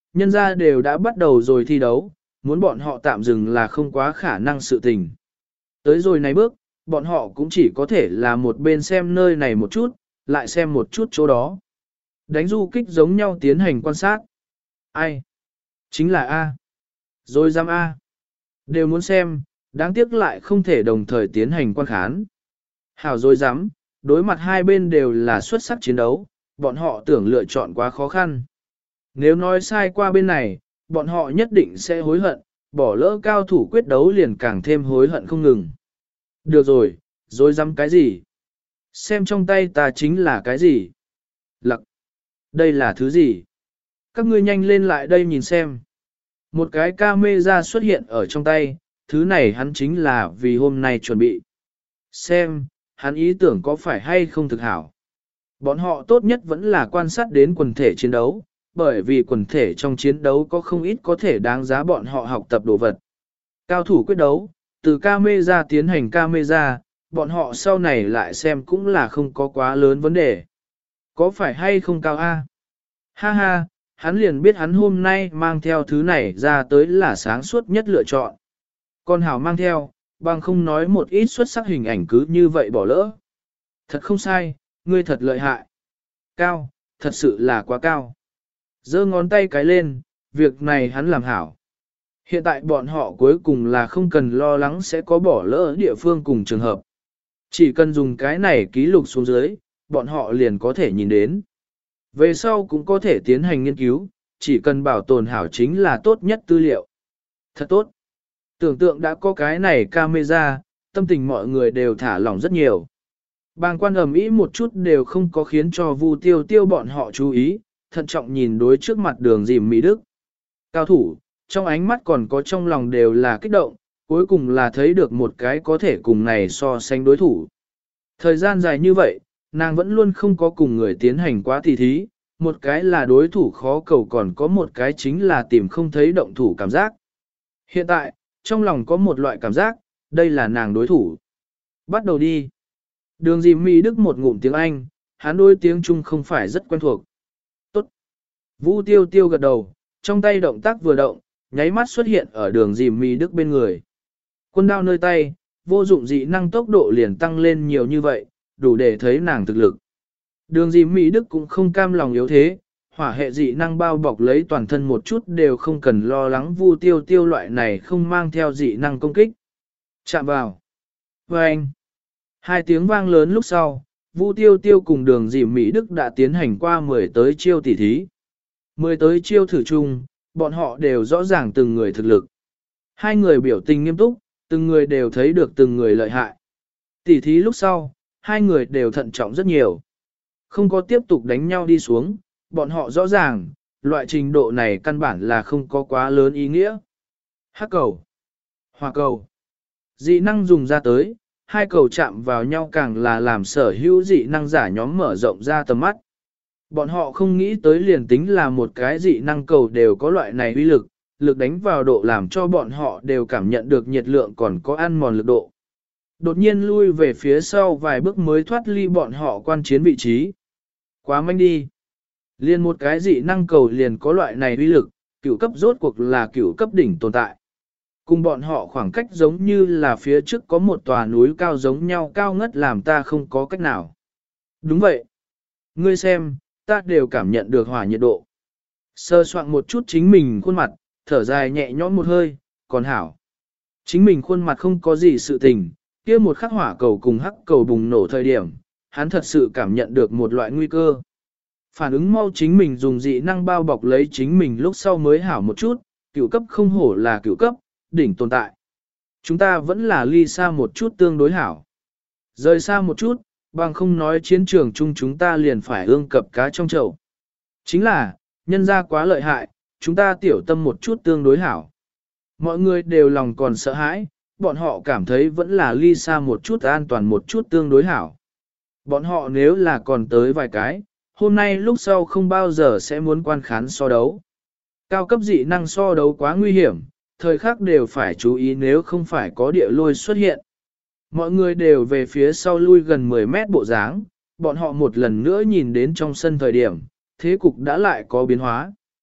nhân ra đều đã bắt đầu rồi thi đấu, muốn bọn họ tạm dừng là không quá khả năng sự tình. Tới rồi này bước, bọn họ cũng chỉ có thể là một bên xem nơi này một chút, lại xem một chút chỗ đó. Đánh du kích giống nhau tiến hành quan sát. Ai? Chính là A. Rồi dám A. Đều muốn xem, đáng tiếc lại không thể đồng thời tiến hành quan khán. Hảo rồi dám, đối mặt hai bên đều là xuất sắc chiến đấu, bọn họ tưởng lựa chọn quá khó khăn. Nếu nói sai qua bên này, bọn họ nhất định sẽ hối hận, bỏ lỡ cao thủ quyết đấu liền càng thêm hối hận không ngừng. Được rồi, rồi dám cái gì? Xem trong tay ta chính là cái gì? Lặc! Đây là thứ gì? Các ngươi nhanh lên lại đây nhìn xem. Một cái camera xuất hiện ở trong tay, thứ này hắn chính là vì hôm nay chuẩn bị. Xem, hắn ý tưởng có phải hay không thực hảo. Bọn họ tốt nhất vẫn là quan sát đến quần thể chiến đấu, bởi vì quần thể trong chiến đấu có không ít có thể đáng giá bọn họ học tập đồ vật. Cao thủ quyết đấu, từ camera tiến hành camera, bọn họ sau này lại xem cũng là không có quá lớn vấn đề. Có phải hay không cao A? Ha ha, hắn liền biết hắn hôm nay mang theo thứ này ra tới là sáng suốt nhất lựa chọn. Còn Hảo mang theo, bằng không nói một ít xuất sắc hình ảnh cứ như vậy bỏ lỡ. Thật không sai, ngươi thật lợi hại. Cao, thật sự là quá cao. Giơ ngón tay cái lên, việc này hắn làm hảo. Hiện tại bọn họ cuối cùng là không cần lo lắng sẽ có bỏ lỡ địa phương cùng trường hợp. Chỉ cần dùng cái này ký lục xuống dưới, bọn họ liền có thể nhìn đến. Về sau cũng có thể tiến hành nghiên cứu, chỉ cần bảo tồn hảo chính là tốt nhất tư liệu. Thật tốt. Tưởng tượng đã có cái này camera, tâm tình mọi người đều thả lỏng rất nhiều. Bàng quan ầm ĩ một chút đều không có khiến cho Vu Tiêu Tiêu bọn họ chú ý, thận trọng nhìn đối trước mặt đường dìm Mỹ Đức. Cao thủ, trong ánh mắt còn có trong lòng đều là kích động, cuối cùng là thấy được một cái có thể cùng này so sánh đối thủ. Thời gian dài như vậy, nàng vẫn luôn không có cùng người tiến hành quá tỉ thí, một cái là đối thủ khó cầu còn có một cái chính là tìm không thấy động thủ cảm giác. Hiện tại, trong lòng có một loại cảm giác, đây là nàng đối thủ. Bắt đầu đi. Đường dìm Mỹ Đức một ngụm tiếng Anh, hắn đôi tiếng Trung không phải rất quen thuộc. Tốt. Vũ Tiêu Tiêu gật đầu, trong tay động tác vừa động, nháy mắt xuất hiện ở đường dìm Mỹ Đức bên người. Quân đao nơi tay, vô dụng dị năng tốc độ liền tăng lên nhiều như vậy, đủ để thấy nàng thực lực. Đường dìm Mỹ Đức cũng không cam lòng yếu thế, hỏa hệ dị năng bao bọc lấy toàn thân một chút đều không cần lo lắng Vu Tiêu Tiêu loại này không mang theo dị năng công kích. Chạm vào. Và anh. Hai tiếng vang lớn lúc sau, Vu Tiêu Tiêu cùng đường dìm Mỹ Đức đã tiến hành qua mười tới chiêu tỉ thí. mười tới chiêu thử chung, bọn họ đều rõ ràng từng người thực lực. Hai người biểu tình nghiêm túc, từng người đều thấy được từng người lợi hại. Tỉ thí lúc sau, hai người đều thận trọng rất nhiều. Không có tiếp tục đánh nhau đi xuống, bọn họ rõ ràng, loại trình độ này căn bản là không có quá lớn ý nghĩa. Hắc cầu, hỏa cầu, dị năng dùng ra tới, hai cầu chạm vào nhau càng là làm sở hữu dị năng giả nhóm mở rộng ra tầm mắt. Bọn họ không nghĩ tới liền tính là một cái dị năng cầu đều có loại này uy lực, lực đánh vào độ làm cho bọn họ đều cảm nhận được nhiệt lượng còn có ăn mòn lực độ. Đột nhiên lui về phía sau vài bước mới thoát ly bọn họ quan chiến vị trí. Quá manh đi. Liền một cái dị năng cầu liền có loại này uy lực, cửu cấp rốt cuộc là cửu cấp đỉnh tồn tại. Cùng bọn họ khoảng cách giống như là phía trước có một tòa núi cao giống nhau cao ngất làm ta không có cách nào. Đúng vậy. Ngươi xem, ta đều cảm nhận được hỏa nhiệt độ. Sơ soạn một chút chính mình khuôn mặt, thở dài nhẹ nhõm một hơi, còn hảo. Chính mình khuôn mặt không có gì sự tình, kia một khắc hỏa cầu cùng hắc cầu bùng nổ thời điểm, hắn thật sự cảm nhận được một loại nguy cơ. Phản ứng mau chính mình dùng dị năng bao bọc lấy chính mình lúc sau mới hảo một chút, cửu cấp không hổ là cửu cấp, đỉnh tồn tại. Chúng ta vẫn là ly xa một chút tương đối hảo. Rời xa một chút, bằng không nói chiến trường chung chúng ta liền phải ương cập cá trong chậu. Chính là, nhân ra quá lợi hại, chúng ta tiểu tâm một chút tương đối hảo. Mọi người đều lòng còn sợ hãi, bọn họ cảm thấy vẫn là ly xa một chút an toàn một chút tương đối hảo. Bọn họ nếu là còn tới vài cái, hôm nay lúc sau không bao giờ sẽ muốn quan khán so đấu. Cao cấp dị năng so đấu quá nguy hiểm, thời khắc đều phải chú ý nếu không phải có địa lôi xuất hiện. Mọi người đều về phía sau lui gần mười mét bộ dáng, bọn họ một lần nữa nhìn đến trong sân thời điểm, thế cục đã lại có biến hóa.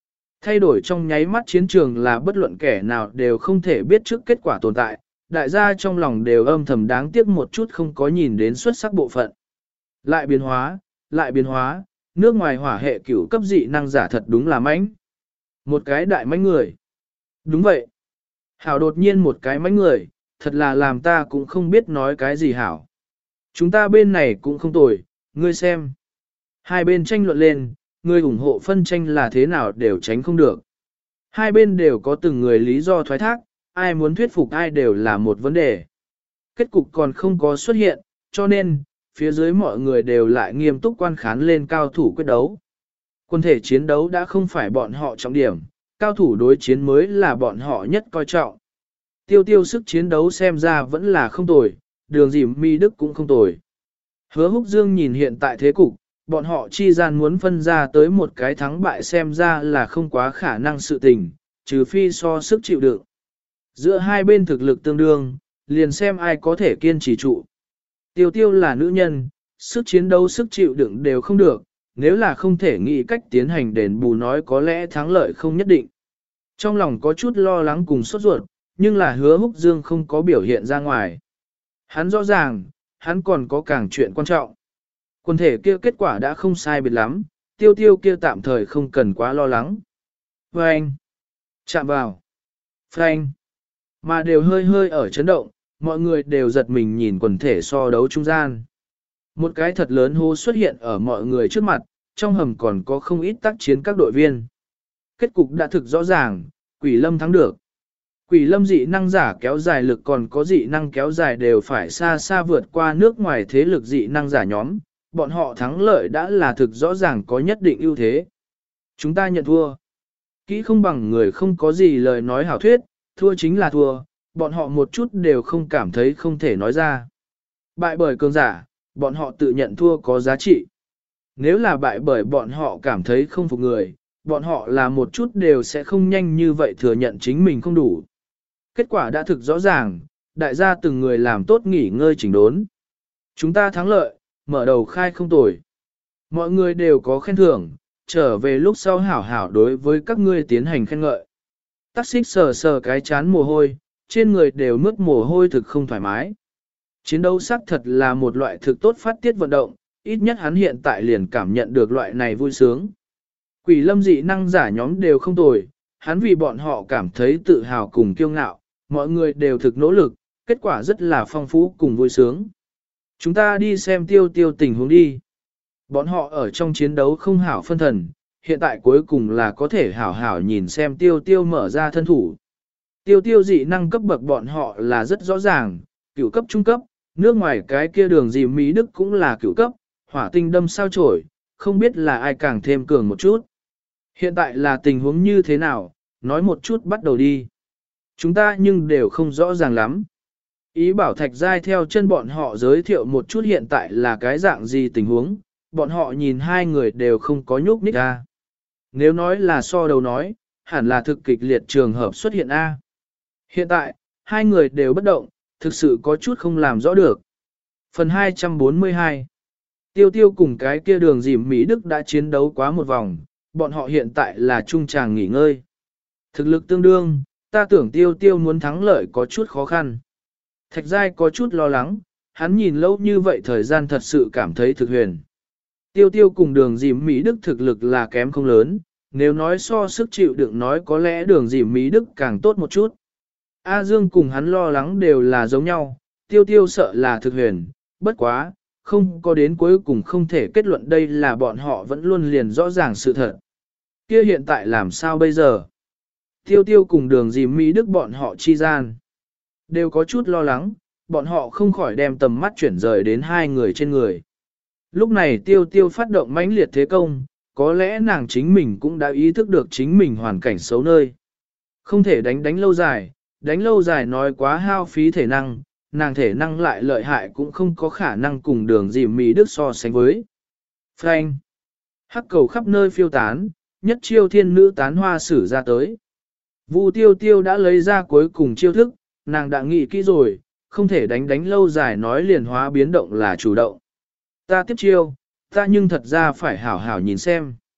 thay đổi trong nháy mắt chiến trường là bất luận kẻ nào đều không thể biết trước kết quả tồn tại, đại gia trong lòng đều âm thầm đáng tiếc một chút không có nhìn đến xuất sắc bộ phận. Lại biến hóa, lại biến hóa, nước ngoài hỏa hệ cửu cấp dị năng giả thật đúng là mãnh. Một cái đại mãnh người. Đúng vậy. Hảo đột nhiên một cái mãnh người, thật là làm ta cũng không biết nói cái gì hảo. Chúng ta bên này cũng không tồi, ngươi xem. Hai bên tranh luận lên, người ủng hộ phân tranh là thế nào đều tránh không được. Hai bên đều có từng người lý do thoái thác, ai muốn thuyết phục ai đều là một vấn đề. Kết cục còn không có xuất hiện, cho nên, phía dưới mọi người đều lại nghiêm túc quan khán lên cao thủ quyết đấu. Quân thể chiến đấu đã không phải bọn họ trọng điểm, cao thủ đối chiến mới là bọn họ nhất coi trọng. Tiêu tiêu sức chiến đấu xem ra vẫn là không tồi, đường dìm mi đức cũng không tồi. Hứa Húc Dương nhìn hiện tại thế cục, bọn họ chi gian muốn phân ra tới một cái thắng bại xem ra là không quá khả năng sự tình, trừ phi so sức chịu đựng. Giữa hai bên thực lực tương đương, liền xem ai có thể kiên trì trụ. Tiêu tiêu là nữ nhân, sức chiến đấu sức chịu đựng đều không được, nếu là không thể nghĩ cách tiến hành đền bù nói có lẽ thắng lợi không nhất định. Trong lòng có chút lo lắng cùng sốt ruột, nhưng là Hứa Húc Dương không có biểu hiện ra ngoài. Hắn rõ ràng, hắn còn có càng chuyện quan trọng. Quân thể kia kết quả đã không sai biệt lắm, tiêu tiêu kia tạm thời không cần quá lo lắng. Frank! Chạm vào! Frank! Mà đều hơi hơi ở chấn động, mọi người đều giật mình nhìn quần thể so đấu trung gian. Một cái thật lớn hố xuất hiện ở mọi người trước mặt, trong hầm còn có không ít tác chiến các đội viên. Kết cục đã thực rõ ràng, Quỷ Lâm thắng được. Quỷ Lâm dị năng giả kéo dài lực còn có dị năng kéo dài đều phải xa xa vượt qua nước ngoài thế lực dị năng giả nhóm, bọn họ thắng lợi đã là thực rõ ràng có nhất định ưu thế. Chúng ta nhận thua. Kỹ không bằng người không có gì lời nói hảo thuyết, thua chính là thua, bọn họ một chút đều không cảm thấy không thể nói ra. Bại bởi cường giả, bọn họ tự nhận thua có giá trị. Nếu là bại bởi bọn họ cảm thấy không phục người, bọn họ là một chút đều sẽ không nhanh như vậy thừa nhận chính mình không đủ. Kết quả đã thực rõ ràng, đại gia từng người làm tốt nghỉ ngơi chỉnh đốn. Chúng ta thắng lợi, mở đầu khai không tồi. Mọi người đều có khen thưởng, trở về lúc sau hảo hảo đối với các ngươi tiến hành khen ngợi. Tắc xích sờ sờ cái chán mồ hôi, trên người đều mướt mồ hôi thực không thoải mái. Chiến đấu xác thật là một loại thực tốt phát tiết vận động, ít nhất hắn hiện tại liền cảm nhận được loại này vui sướng. Quỷ Lâm dị năng giả nhóm đều không tồi, hắn vì bọn họ cảm thấy tự hào cùng kiêu ngạo, mọi người đều thực nỗ lực, kết quả rất là phong phú cùng vui sướng. Chúng ta đi xem tiêu tiêu tình huống đi. Bọn họ ở trong chiến đấu không hảo phân thần, hiện tại cuối cùng là có thể hảo hảo nhìn xem tiêu tiêu mở ra thân thủ. Tiêu tiêu dị năng cấp bậc bọn họ là rất rõ ràng, cửu cấp trung cấp, nước ngoài cái kia đường gì Mỹ Đức cũng là cửu cấp, hỏa tinh đâm sao chổi, không biết là ai càng thêm cường một chút. Hiện tại là tình huống như thế nào, nói một chút bắt đầu đi. Chúng ta nhưng đều không rõ ràng lắm. Ý bảo Thạch Giai theo chân bọn họ giới thiệu một chút hiện tại là cái dạng gì tình huống, bọn họ nhìn hai người đều không có nhúc nhích A. Nếu nói là so đầu nói, hẳn là thực kịch liệt trường hợp xuất hiện A. Hiện tại, hai người đều bất động, thực sự có chút không làm rõ được. Phần hai trăm bốn mươi hai Tiêu tiêu cùng cái kia đường dìm Mỹ Đức đã chiến đấu quá một vòng, bọn họ hiện tại là trung tràng nghỉ ngơi. Thực lực tương đương, ta tưởng tiêu tiêu muốn thắng lợi có chút khó khăn. Thạch Giai có chút lo lắng, hắn nhìn lâu như vậy thời gian thật sự cảm thấy thực huyền. Tiêu tiêu cùng đường dìm Mỹ Đức thực lực là kém không lớn, nếu nói so sức chịu đựng nói có lẽ đường dìm Mỹ Đức càng tốt một chút. A Dương cùng hắn lo lắng đều là giống nhau, tiêu tiêu sợ là thực huyền, bất quá, không có đến cuối cùng không thể kết luận đây là bọn họ vẫn luôn liền rõ ràng sự thật. Kia hiện tại làm sao bây giờ? Tiêu tiêu cùng đường dìm Mỹ Đức bọn họ chi gian. Đều có chút lo lắng, bọn họ không khỏi đem tầm mắt chuyển rời đến hai người trên người. Lúc này tiêu tiêu phát động mãnh liệt thế công, có lẽ nàng chính mình cũng đã ý thức được chính mình hoàn cảnh xấu nơi. Không thể đánh đánh lâu dài, đánh lâu dài nói quá hao phí thể năng, nàng thể năng lại lợi hại cũng không có khả năng cùng đường dìm Mỹ Đức so sánh với. Frank. Hắc cầu khắp nơi phiêu tán, nhất chiêu thiên nữ tán hoa sử ra tới. Vu tiêu tiêu đã lấy ra cuối cùng chiêu thức, nàng đã nghĩ kỹ rồi, không thể đánh đánh lâu dài nói liền hóa biến động là chủ động. Ta tiếp chiêu, ta nhưng thật ra phải hảo hảo nhìn xem.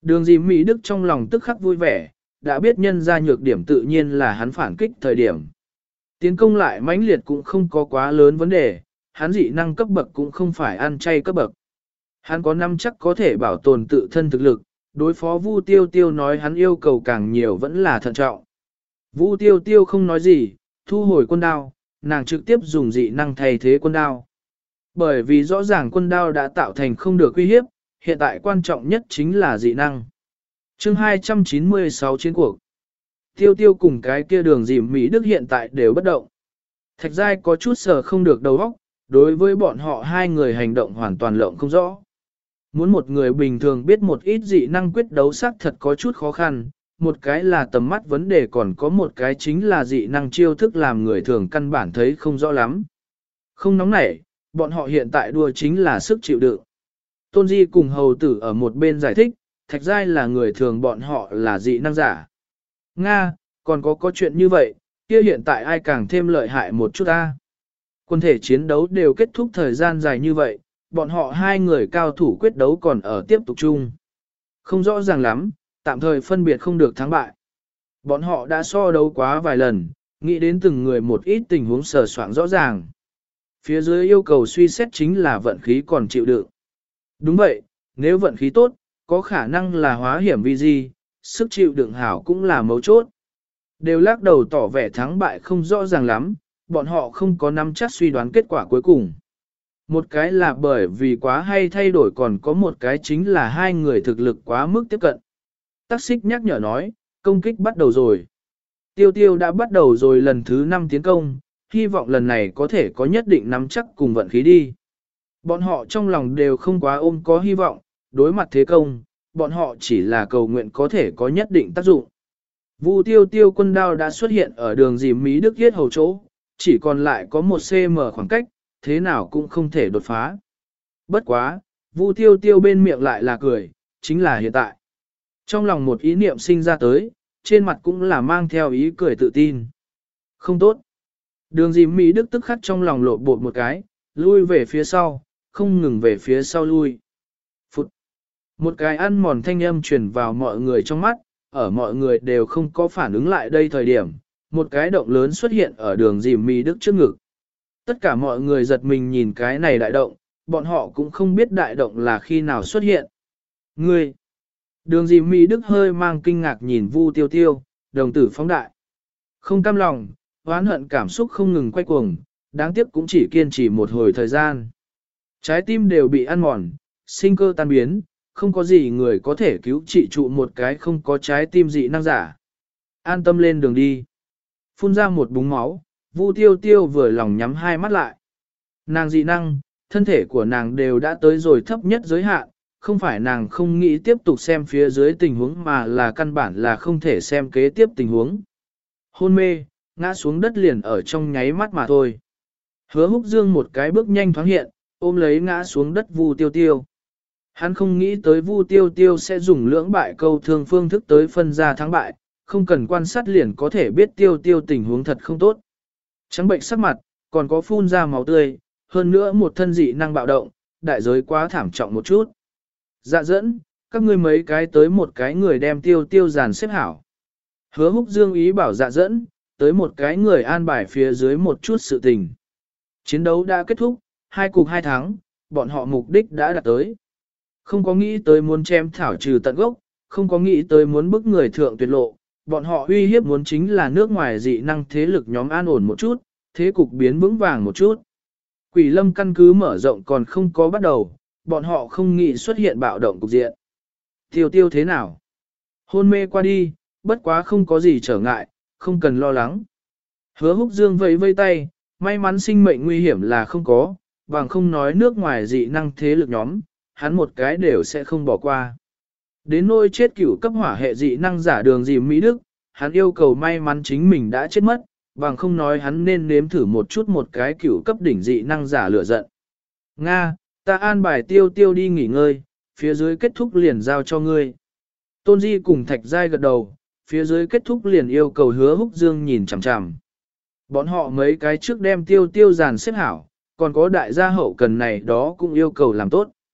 Đường dìm Mỹ Đức trong lòng tức khắc vui vẻ, đã biết nhân ra nhược điểm tự nhiên là hắn phản kích thời điểm. Tiến công lại mãnh liệt cũng không có quá lớn vấn đề, hắn dị năng cấp bậc cũng không phải ăn chay cấp bậc. Hắn có năm chắc có thể bảo tồn tự thân thực lực, đối phó Vu Tiêu Tiêu nói hắn yêu cầu càng nhiều vẫn là thận trọng. Vu Tiêu Tiêu không nói gì, thu hồi quân đao, nàng trực tiếp dùng dị năng thay thế quân đao. Bởi vì rõ ràng quân đao đã tạo thành không được uy hiếp, hiện tại quan trọng nhất chính là dị năng. chương hai trăm chín mươi sáu chiến cuộc. Tiêu Tiêu cùng cái kia đường dìm Mỹ Đức hiện tại đều bất động. Thạch Giai có chút sờ không được đầu óc, đối với bọn họ hai người hành động hoàn toàn lộng không rõ. Muốn một người bình thường biết một ít dị năng quyết đấu xác thật có chút khó khăn, một cái là tầm mắt vấn đề còn có một cái chính là dị năng chiêu thức làm người thường căn bản thấy không rõ lắm. Không nóng nảy, bọn họ hiện tại đua chính là sức chịu đựng. Tôn Di cùng hầu tử ở một bên giải thích, Thạch Giai là người thường bọn họ là dị năng giả. Nga, còn có có chuyện như vậy, kia hiện tại ai càng thêm lợi hại một chút ta. Quân thể chiến đấu đều kết thúc thời gian dài như vậy, bọn họ hai người cao thủ quyết đấu còn ở tiếp tục chung. Không rõ ràng lắm, tạm thời phân biệt không được thắng bại. Bọn họ đã so đấu quá vài lần, nghĩ đến từng người một ít tình huống sờ soạn rõ ràng. Phía dưới yêu cầu suy xét chính là vận khí còn chịu đựng. Đúng vậy, nếu vận khí tốt, có khả năng là hóa hiểm vi di, sức chịu đựng hảo cũng là mấu chốt. Đều lắc đầu tỏ vẻ thắng bại không rõ ràng lắm, bọn họ không có nắm chắc suy đoán kết quả cuối cùng. Một cái là bởi vì quá hay thay đổi còn có một cái chính là hai người thực lực quá mức tiếp cận. Tắc xích nhắc nhở nói, công kích bắt đầu rồi. Tiêu tiêu đã bắt đầu rồi lần thứ năm tiến công, hy vọng lần này có thể có nhất định nắm chắc cùng vận khí đi. Bọn họ trong lòng đều không quá ôm có hy vọng, đối mặt thế công, bọn họ chỉ là cầu nguyện có thể có nhất định tác dụng. Vu tiêu tiêu quân đao đã xuất hiện ở đường dìm Mỹ Đức Yết hầu chỗ, chỉ còn lại có một cm khoảng cách, thế nào cũng không thể đột phá. Bất quá, Vu tiêu tiêu bên miệng lại là cười, chính là hiện tại. Trong lòng một ý niệm sinh ra tới, trên mặt cũng là mang theo ý cười tự tin. Không tốt. Đường dìm Mỹ Đức tức khắc trong lòng lộ bột một cái, lui về phía sau, không ngừng về phía sau lui. Phụt. Một cái ăn mòn thanh âm truyền vào mọi người trong mắt, ở mọi người đều không có phản ứng lại đây thời điểm, một cái động lớn xuất hiện ở đường dìm Mỹ Đức trước ngực. Tất cả mọi người giật mình nhìn cái này đại động, bọn họ cũng không biết đại động là khi nào xuất hiện. Ngươi! Đường dìm Mỹ Đức hơi mang kinh ngạc nhìn Vu Tiêu Tiêu, đồng tử phóng đại. Không cam lòng, oán hận cảm xúc không ngừng quay cuồng, đáng tiếc cũng chỉ kiên trì một hồi thời gian. Trái tim đều bị ăn mòn, sinh cơ tan biến, không có gì người có thể cứu trị trụ một cái không có trái tim dị năng giả. An tâm lên đường đi. Phun ra một búng máu, Vu Tiêu Tiêu vừa lòng nhắm hai mắt lại. Nàng dị năng, thân thể của nàng đều đã tới rồi thấp nhất giới hạn, không phải nàng không nghĩ tiếp tục xem phía dưới tình huống mà là căn bản là không thể xem kế tiếp tình huống. Hôn mê, ngã xuống đất liền ở trong nháy mắt mà thôi. Hứa Húc Dương một cái bước nhanh thoáng hiện, ôm lấy ngã xuống đất Vu Tiêu Tiêu. Hắn không nghĩ tới Vu Tiêu Tiêu sẽ dùng lưỡng bại câu thương phương thức tới phân ra thắng bại, không cần quan sát liền có thể biết Tiêu Tiêu tình huống thật không tốt. Trắng bệnh sắc mặt, còn có phun ra máu tươi, hơn nữa một thân dị năng bạo động, đại giới quá thảm trọng một chút. Dạ dẫn, các ngươi mấy cái tới một cái người đem Tiêu Tiêu dàn xếp hảo. Hứa Húc Dương ý bảo dạ dẫn, tới một cái người an bài phía dưới một chút sự tình. Chiến đấu đã kết thúc, hai cục hai thắng, bọn họ mục đích đã đạt tới. Không có nghĩ tới muốn chém thảo trừ tận gốc, không có nghĩ tới muốn bức người thượng tuyệt lộ, bọn họ uy hiếp muốn chính là nước ngoài dị năng thế lực nhóm an ổn một chút, thế cục biến vững vàng một chút. Quỷ lâm căn cứ mở rộng còn không có bắt đầu, bọn họ không nghĩ xuất hiện bạo động cục diện. Tiêu tiêu thế nào? Hôn mê qua đi, bất quá không có gì trở ngại, không cần lo lắng. Hứa Húc Dương vẫy vây tay, may mắn sinh mệnh nguy hiểm là không có, bằng không nói nước ngoài dị năng thế lực nhóm, hắn một cái đều sẽ không bỏ qua. Đến nỗi chết cửu cấp hỏa hệ dị năng giả đường dìm Mỹ Đức, hắn yêu cầu may mắn chính mình đã chết mất, bằng không nói hắn nên nếm thử một chút một cái cửu cấp đỉnh dị năng giả lửa giận. Nga, ta an bài tiêu tiêu đi nghỉ ngơi, phía dưới kết thúc liền giao cho ngươi. Tôn Di cùng Thạch Giai gật đầu, phía dưới kết thúc liền yêu cầu Hứa Húc Dương nhìn chằm chằm. Bọn họ mấy cái trước đem tiêu tiêu dàn xếp hảo, còn có đại gia hậu cần này đó cũng yêu cầu làm tốt.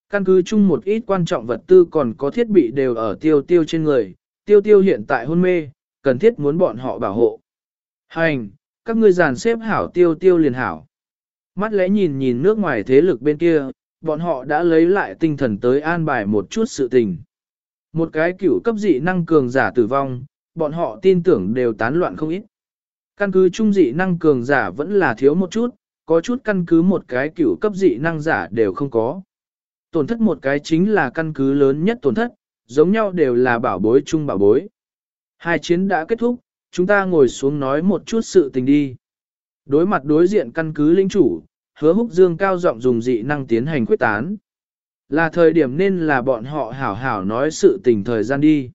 Căn cứ chung một ít quan trọng vật tư còn có thiết bị đều ở tiêu tiêu trên người, tiêu tiêu hiện tại hôn mê, cần thiết muốn bọn họ bảo hộ. Hành, các ngươi dàn xếp hảo tiêu tiêu liền hảo. Mắt lẽ nhìn nhìn nước ngoài thế lực bên kia, bọn họ đã lấy lại tinh thần tới an bài một chút sự tình. Một cái cửu cấp dị năng cường giả tử vong, bọn họ tin tưởng đều tán loạn không ít. Căn cứ trung dị năng cường giả vẫn là thiếu một chút, có chút căn cứ một cái cửu cấp dị năng giả đều không có. Tổn thất một cái chính là căn cứ lớn nhất tổn thất, giống nhau đều là bảo bối chung bảo bối. Hai chiến đã kết thúc, chúng ta ngồi xuống nói một chút sự tình đi. Đối mặt đối diện căn cứ lĩnh chủ, Hứa Húc Dương cao giọng dùng dị năng tiến hành quyết tán. Là thời điểm nên là bọn họ hảo hảo nói sự tình thời gian đi.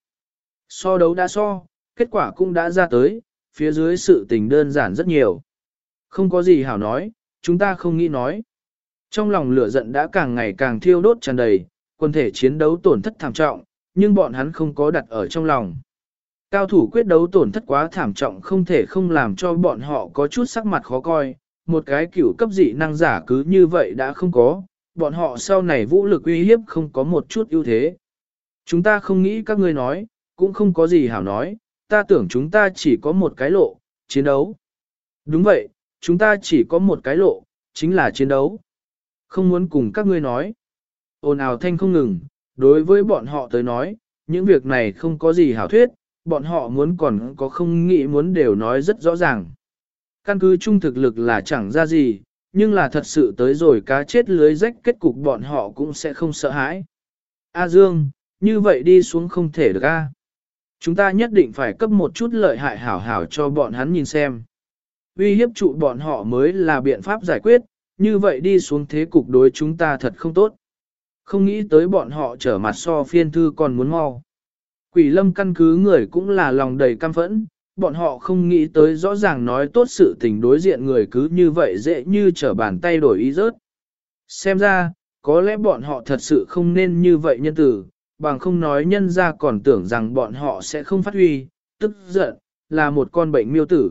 So đấu đã so, kết quả cũng đã ra tới, phía dưới sự tình đơn giản rất nhiều. Không có gì hảo nói, chúng ta không nghĩ nói. Trong lòng lửa giận đã càng ngày càng thiêu đốt tràn đầy, quân thể chiến đấu tổn thất thảm trọng, nhưng bọn hắn không có đặt ở trong lòng. Cao thủ quyết đấu tổn thất quá thảm trọng không thể không làm cho bọn họ có chút sắc mặt khó coi, một cái cửu cấp dị năng giả cứ như vậy đã không có, bọn họ sau này vũ lực uy hiếp không có một chút ưu thế. Chúng ta không nghĩ các ngươi nói, cũng không có gì hảo nói, ta tưởng chúng ta chỉ có một cái lộ, chiến đấu. Đúng vậy, chúng ta chỉ có một cái lộ, chính là chiến đấu. Không muốn cùng các ngươi nói. Ồn ào thanh không ngừng, đối với bọn họ tới nói, những việc này không có gì hảo thuyết, bọn họ muốn còn có không nghĩ muốn đều nói rất rõ ràng. Căn cứ chung thực lực là chẳng ra gì, nhưng là thật sự tới rồi cá chết lưới rách kết cục bọn họ cũng sẽ không sợ hãi. A Dương, như vậy đi xuống không thể được a. Chúng ta nhất định phải cấp một chút lợi hại hảo hảo cho bọn hắn nhìn xem. Uy hiếp trụ bọn họ mới là biện pháp giải quyết, như vậy đi xuống thế cục đối chúng ta thật không tốt. Không nghĩ tới bọn họ trở mặt so phiên thư còn muốn mau. Quỷ lâm căn cứ người cũng là lòng đầy căm phẫn, bọn họ không nghĩ tới rõ ràng nói tốt sự tình đối diện người cứ như vậy dễ như trở bàn tay đổi ý rớt. Xem ra, có lẽ bọn họ thật sự không nên như vậy nhân tử, bằng không nói nhân ra còn tưởng rằng bọn họ sẽ không phát huy, tức giận, là một con bệnh miêu tử.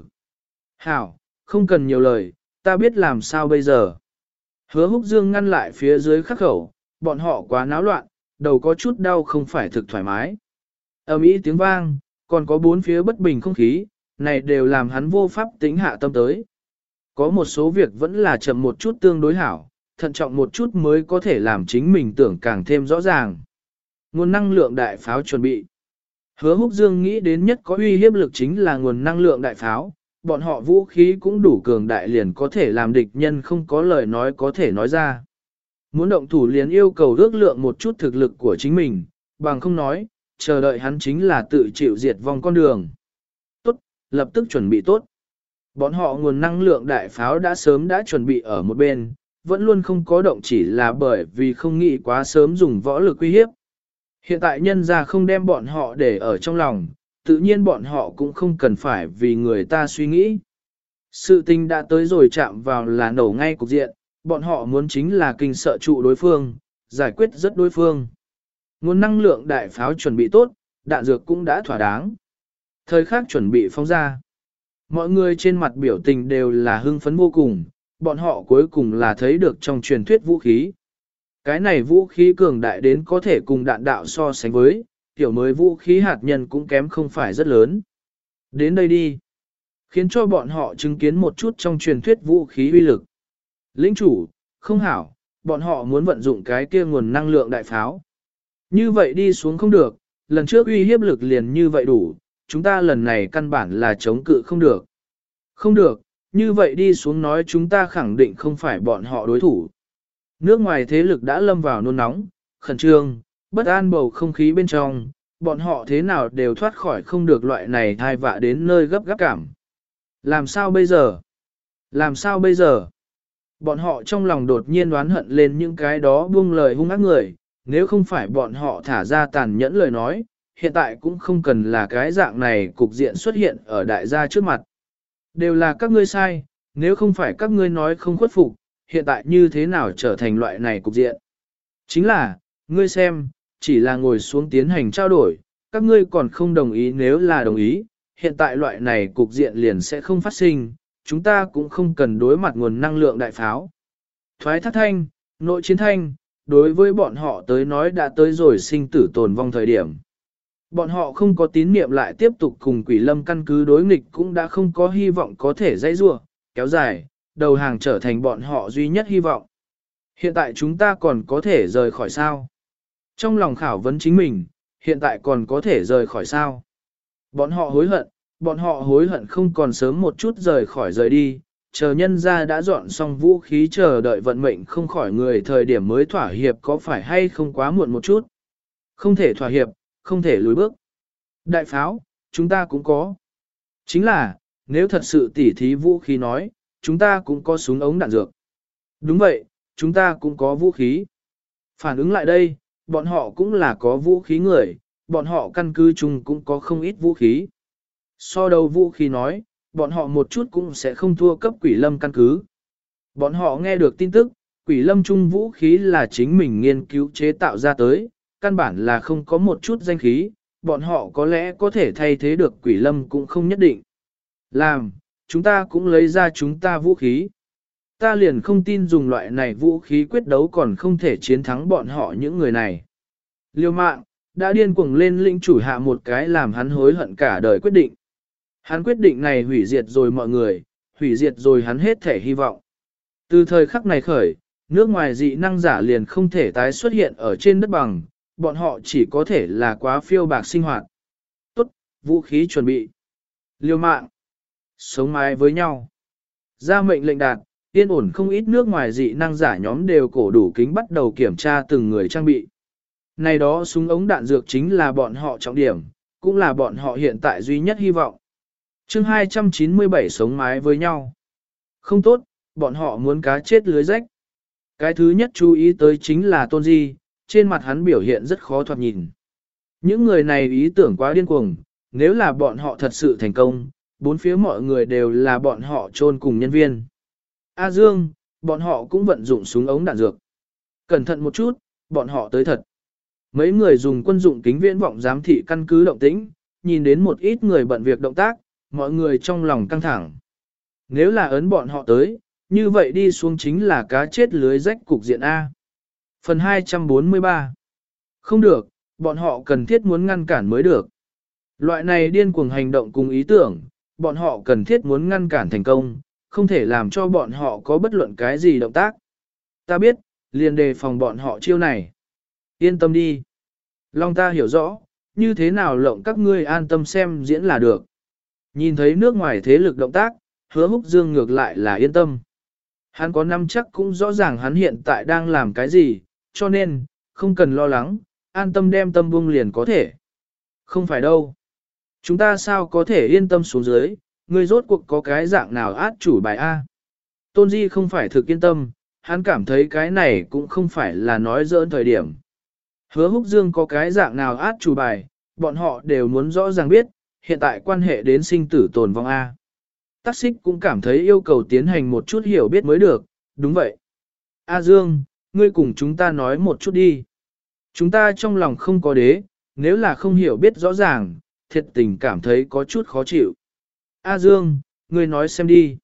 Hảo, không cần nhiều lời, ta biết làm sao bây giờ. Hứa Húc Dương ngăn lại phía dưới khắc khẩu, bọn họ quá náo loạn, đầu có chút đau không phải thực thoải mái. Ầm ĩ tiếng vang, còn có bốn phía bất bình không khí, này đều làm hắn vô pháp tính hạ tâm tới. Có một số việc vẫn là chậm một chút tương đối hảo, thận trọng một chút mới có thể làm chính mình tưởng càng thêm rõ ràng. Nguồn năng lượng đại pháo chuẩn bị. Hứa Húc Dương nghĩ đến nhất có uy hiếp lực chính là nguồn năng lượng đại pháo, bọn họ vũ khí cũng đủ cường đại liền có thể làm địch nhân không có lời nói có thể nói ra. Muốn động thủ liền yêu cầu ước lượng một chút thực lực của chính mình, bằng không nói, chờ đợi hắn chính là tự chịu diệt vong con đường. Tốt, lập tức chuẩn bị tốt. Bọn họ nguồn năng lượng đại pháo đã sớm đã chuẩn bị ở một bên, vẫn luôn không có động chỉ là bởi vì không nghĩ quá sớm dùng võ lực uy hiếp. Hiện tại nhân ra không đem bọn họ để ở trong lòng, tự nhiên bọn họ cũng không cần phải vì người ta suy nghĩ. Sự tình đã tới rồi chạm vào là nổ ngay cục diện, bọn họ muốn chính là kinh sợ trụ đối phương, giải quyết rất đối phương. Nguồn năng lượng đại pháo chuẩn bị tốt, đạn dược cũng đã thỏa đáng. Thời khắc chuẩn bị phóng ra. Mọi người trên mặt biểu tình đều là hưng phấn vô cùng, bọn họ cuối cùng là thấy được trong truyền thuyết vũ khí. Cái này vũ khí cường đại đến có thể cùng đạn đạo so sánh với, kiểu mới vũ khí hạt nhân cũng kém không phải rất lớn. Đến đây đi. Khiến cho bọn họ chứng kiến một chút trong truyền thuyết vũ khí uy lực. Lĩnh chủ, không hảo, bọn họ muốn vận dụng cái kia nguồn năng lượng đại pháo. Như vậy đi xuống không được, lần trước uy hiếp lực liền như vậy đủ, chúng ta lần này căn bản là chống cự không được. Không được, như vậy đi xuống nói chúng ta khẳng định không phải bọn họ đối thủ. Nước ngoài thế lực đã lâm vào nôn nóng, khẩn trương, bất an bầu không khí bên trong, bọn họ thế nào đều thoát khỏi không được loại này thai vạ đến nơi gấp gáp cảm. Làm sao bây giờ? Làm sao bây giờ? Bọn họ trong lòng đột nhiên đoán hận lên những cái đó buông lời hung ác người, nếu không phải bọn họ thả ra tàn nhẫn lời nói, hiện tại cũng không cần là cái dạng này cục diện xuất hiện ở đại gia trước mặt. Đều là các ngươi sai, nếu không phải các ngươi nói không khuất phục, hiện tại như thế nào trở thành loại này cục diện. Chính là, ngươi xem, chỉ là ngồi xuống tiến hành trao đổi, các ngươi còn không đồng ý nếu là đồng ý, hiện tại loại này cục diện liền sẽ không phát sinh, chúng ta cũng không cần đối mặt nguồn năng lượng đại pháo. Thoái thác thanh, nội chiến thanh, đối với bọn họ tới nói đã tới rồi sinh tử tồn vong thời điểm. Bọn họ không có tín niệm lại tiếp tục cùng quỷ lâm căn cứ đối nghịch cũng đã không có hy vọng có thể dãy rua, kéo dài, đầu hàng trở thành bọn họ duy nhất hy vọng. Hiện tại chúng ta còn có thể rời khỏi sao? Trong lòng khảo vấn chính mình, hiện tại còn có thể rời khỏi sao? Bọn họ hối hận, bọn họ hối hận không còn sớm một chút rời khỏi rời đi, chờ nhân ra đã dọn xong vũ khí chờ đợi vận mệnh không khỏi người thời điểm mới thỏa hiệp có phải hay không quá muộn một chút. Không thể thỏa hiệp, không thể lùi bước. Đại pháo, chúng ta cũng có. Chính là, nếu thật sự tỉ thí vũ khí nói, chúng ta cũng có súng ống đạn dược. Đúng vậy, chúng ta cũng có vũ khí. Phản ứng lại đây, bọn họ cũng là có vũ khí người, bọn họ căn cứ chung cũng có không ít vũ khí. So đầu vũ khí nói, bọn họ một chút cũng sẽ không thua cấp quỷ lâm căn cứ. Bọn họ nghe được tin tức, quỷ lâm chung vũ khí là chính mình nghiên cứu chế tạo ra tới, căn bản là không có một chút danh khí, bọn họ có lẽ có thể thay thế được quỷ lâm cũng không nhất định. Làm, chúng ta cũng lấy ra chúng ta vũ khí. Ta liền không tin dùng loại này vũ khí quyết đấu còn không thể chiến thắng bọn họ những người này. Liêu mạng, đã điên cuồng lên lĩnh chủ hạ một cái làm hắn hối hận cả đời quyết định. Hắn quyết định này hủy diệt rồi mọi người, hủy diệt rồi hắn hết thể hy vọng. Từ thời khắc này khởi, nước ngoài dị năng giả liền không thể tái xuất hiện ở trên đất bằng, bọn họ chỉ có thể là quá phiêu bạc sinh hoạt. Tốt, vũ khí chuẩn bị. Liêu mạng. Sống mái với nhau. Ra mệnh lệnh đạt, yên ổn không ít nước ngoài dị năng giả nhóm đều cổ đủ kính bắt đầu kiểm tra từng người trang bị. Này đó súng ống đạn dược chính là bọn họ trọng điểm, cũng là bọn họ hiện tại duy nhất hy vọng. chương hai trăm chín mươi bảy sống mái với nhau. Không tốt, bọn họ muốn cá chết lưới rách. Cái thứ nhất chú ý tới chính là Tôn Di, trên mặt hắn biểu hiện rất khó thoạt nhìn. Những người này ý tưởng quá điên cuồng, nếu là bọn họ thật sự thành công, bốn phía mọi người đều là bọn họ chôn cùng nhân viên. A Dương, bọn họ cũng vận dụng súng ống đạn dược. Cẩn thận một chút, bọn họ tới thật. Mấy người dùng quân dụng kính viễn vọng giám thị căn cứ động tĩnh, nhìn đến một ít người bận việc động tác, mọi người trong lòng căng thẳng. Nếu là ấn bọn họ tới, như vậy đi xuống chính là cá chết lưới rách cục diện A. Phần hai trăm bốn mươi ba. Không được, bọn họ cần thiết muốn ngăn cản mới được. Loại này điên cuồng hành động cùng ý tưởng, bọn họ cần thiết muốn ngăn cản thành công, không thể làm cho bọn họ có bất luận cái gì động tác. Ta biết, liền đề phòng bọn họ chiêu này. Yên tâm đi. Long ta hiểu rõ, như thế nào lộng các ngươi an tâm xem diễn là được. Nhìn thấy nước ngoài thế lực động tác, Hứa Húc Dương ngược lại là yên tâm. Hắn có năm chắc cũng rõ ràng hắn hiện tại đang làm cái gì, cho nên, không cần lo lắng, an tâm đem tâm buông liền có thể. Không phải đâu. Chúng ta sao có thể yên tâm xuống dưới, ngươi rốt cuộc có cái dạng nào át chủ bài A. Tôn Di không phải thực yên tâm, hắn cảm thấy cái này cũng không phải là nói giỡn thời điểm. Hứa Húc Dương có cái dạng nào át chủ bài, bọn họ đều muốn rõ ràng biết, hiện tại quan hệ đến sinh tử tồn vong A. Tắc Xích cũng cảm thấy yêu cầu tiến hành một chút hiểu biết mới được, đúng vậy. A Dương, ngươi cùng chúng ta nói một chút đi. Chúng ta trong lòng không có đế, nếu là không hiểu biết rõ ràng, thiệt tình cảm thấy có chút khó chịu. A Dương, ngươi nói xem đi.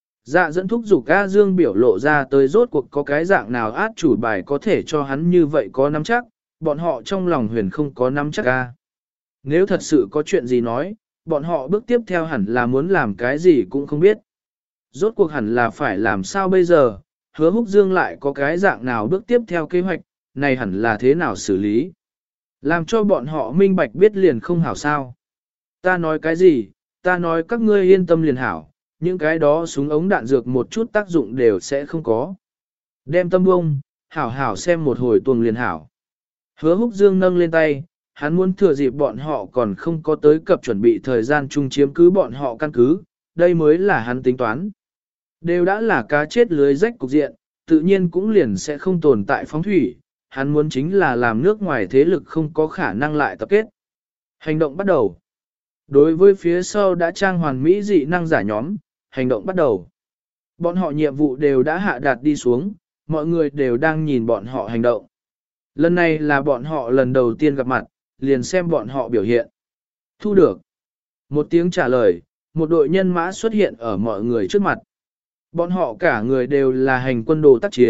Dạ dẫn thúc giục A Dương biểu lộ ra tới rốt cuộc có cái dạng nào át chủ bài có thể cho hắn như vậy có nắm chắc, bọn họ trong lòng huyền không có nắm chắc A. Nếu thật sự có chuyện gì nói, bọn họ bước tiếp theo hẳn là muốn làm cái gì cũng không biết. Rốt cuộc hẳn là phải làm sao bây giờ, Hứa Húc Dương lại có cái dạng nào bước tiếp theo kế hoạch, này hẳn là thế nào xử lý. Làm cho bọn họ minh bạch biết liền không hảo sao. Ta nói cái gì, ta nói các ngươi yên tâm liền hảo, những cái đó súng ống đạn dược một chút tác dụng đều sẽ không có. Đem tâm bông, hảo hảo xem một hồi tuồng liền hảo. Hứa Húc Dương nâng lên tay, hắn muốn thừa dịp bọn họ còn không có tới cập chuẩn bị thời gian chung chiếm cứ bọn họ căn cứ, đây mới là hắn tính toán. Đều đã là cá chết lưới rách cục diện, tự nhiên cũng liền sẽ không tồn tại phóng thủy, hắn muốn chính là làm nước ngoài thế lực không có khả năng lại tập kết. Hành động bắt đầu. Đối với phía sau đã trang hoàn mỹ dị năng giả nhóm, hành động bắt đầu. Bọn họ nhiệm vụ đều đã hạ đạt đi xuống, mọi người đều đang nhìn bọn họ hành động. Lần này là bọn họ lần đầu tiên gặp mặt, liền xem bọn họ biểu hiện. Thu được. Một tiếng trả lời, một đội nhân mã xuất hiện ở mọi người trước mặt. Bọn họ cả người đều là hành quân đồ tác chiến,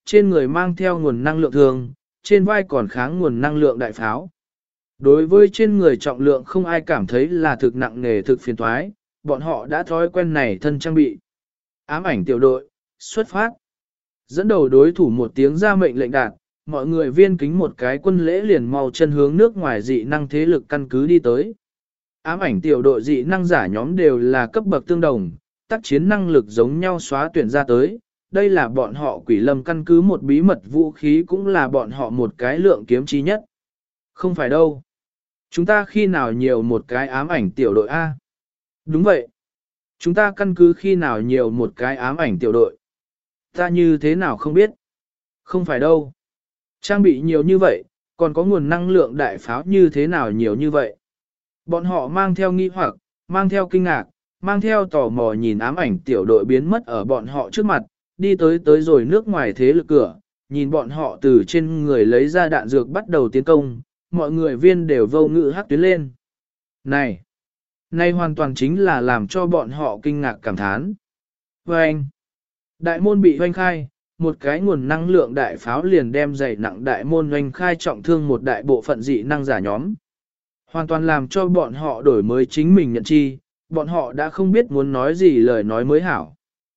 trên người mang theo nguồn năng lượng thường, trên vai còn kháng nguồn năng lượng đại pháo. Đối với trên người trọng lượng không ai cảm thấy là thực nặng nề thực phiền toái, bọn họ đã thói quen này thân trang bị. Ám ảnh tiểu đội, xuất phát. Dẫn đầu đối thủ một tiếng ra mệnh lệnh đạt, mọi người viên kính một cái quân lễ liền mau chân hướng nước ngoài dị năng thế lực căn cứ đi tới. Ám ảnh tiểu đội dị năng giả nhóm đều là cấp bậc tương đồng, tác chiến năng lực giống nhau xóa tuyển ra tới. Đây là bọn họ quỷ lâm căn cứ một bí mật vũ khí cũng là bọn họ một cái lượng kiếm chí nhất. Không phải đâu. Chúng ta khi nào nhiều một cái ám ảnh tiểu đội A? Đúng vậy. Chúng ta căn cứ khi nào nhiều một cái ám ảnh tiểu đội? Ta như thế nào không biết? Không phải đâu. Trang bị nhiều như vậy, còn có nguồn năng lượng đại pháo như thế nào nhiều như vậy? Bọn họ mang theo nghi hoặc, mang theo kinh ngạc, mang theo tò mò nhìn ám ảnh tiểu đội biến mất ở bọn họ trước mặt, đi tới tới rồi nước ngoài thế lực cửa, nhìn bọn họ từ trên người lấy ra đạn dược bắt đầu tiến công, mọi người viên đều vô ngữ hắc tuyến lên. Này! Này hoàn toàn chính là làm cho bọn họ kinh ngạc cảm thán. Và anh! Đại môn bị hoanh khai, một cái nguồn năng lượng đại pháo liền đem dày nặng đại môn hoanh khai trọng thương một đại bộ phận dị năng giả nhóm. Hoàn toàn làm cho bọn họ đổi mới chính mình nhận chi, bọn họ đã không biết muốn nói gì lời nói mới hảo.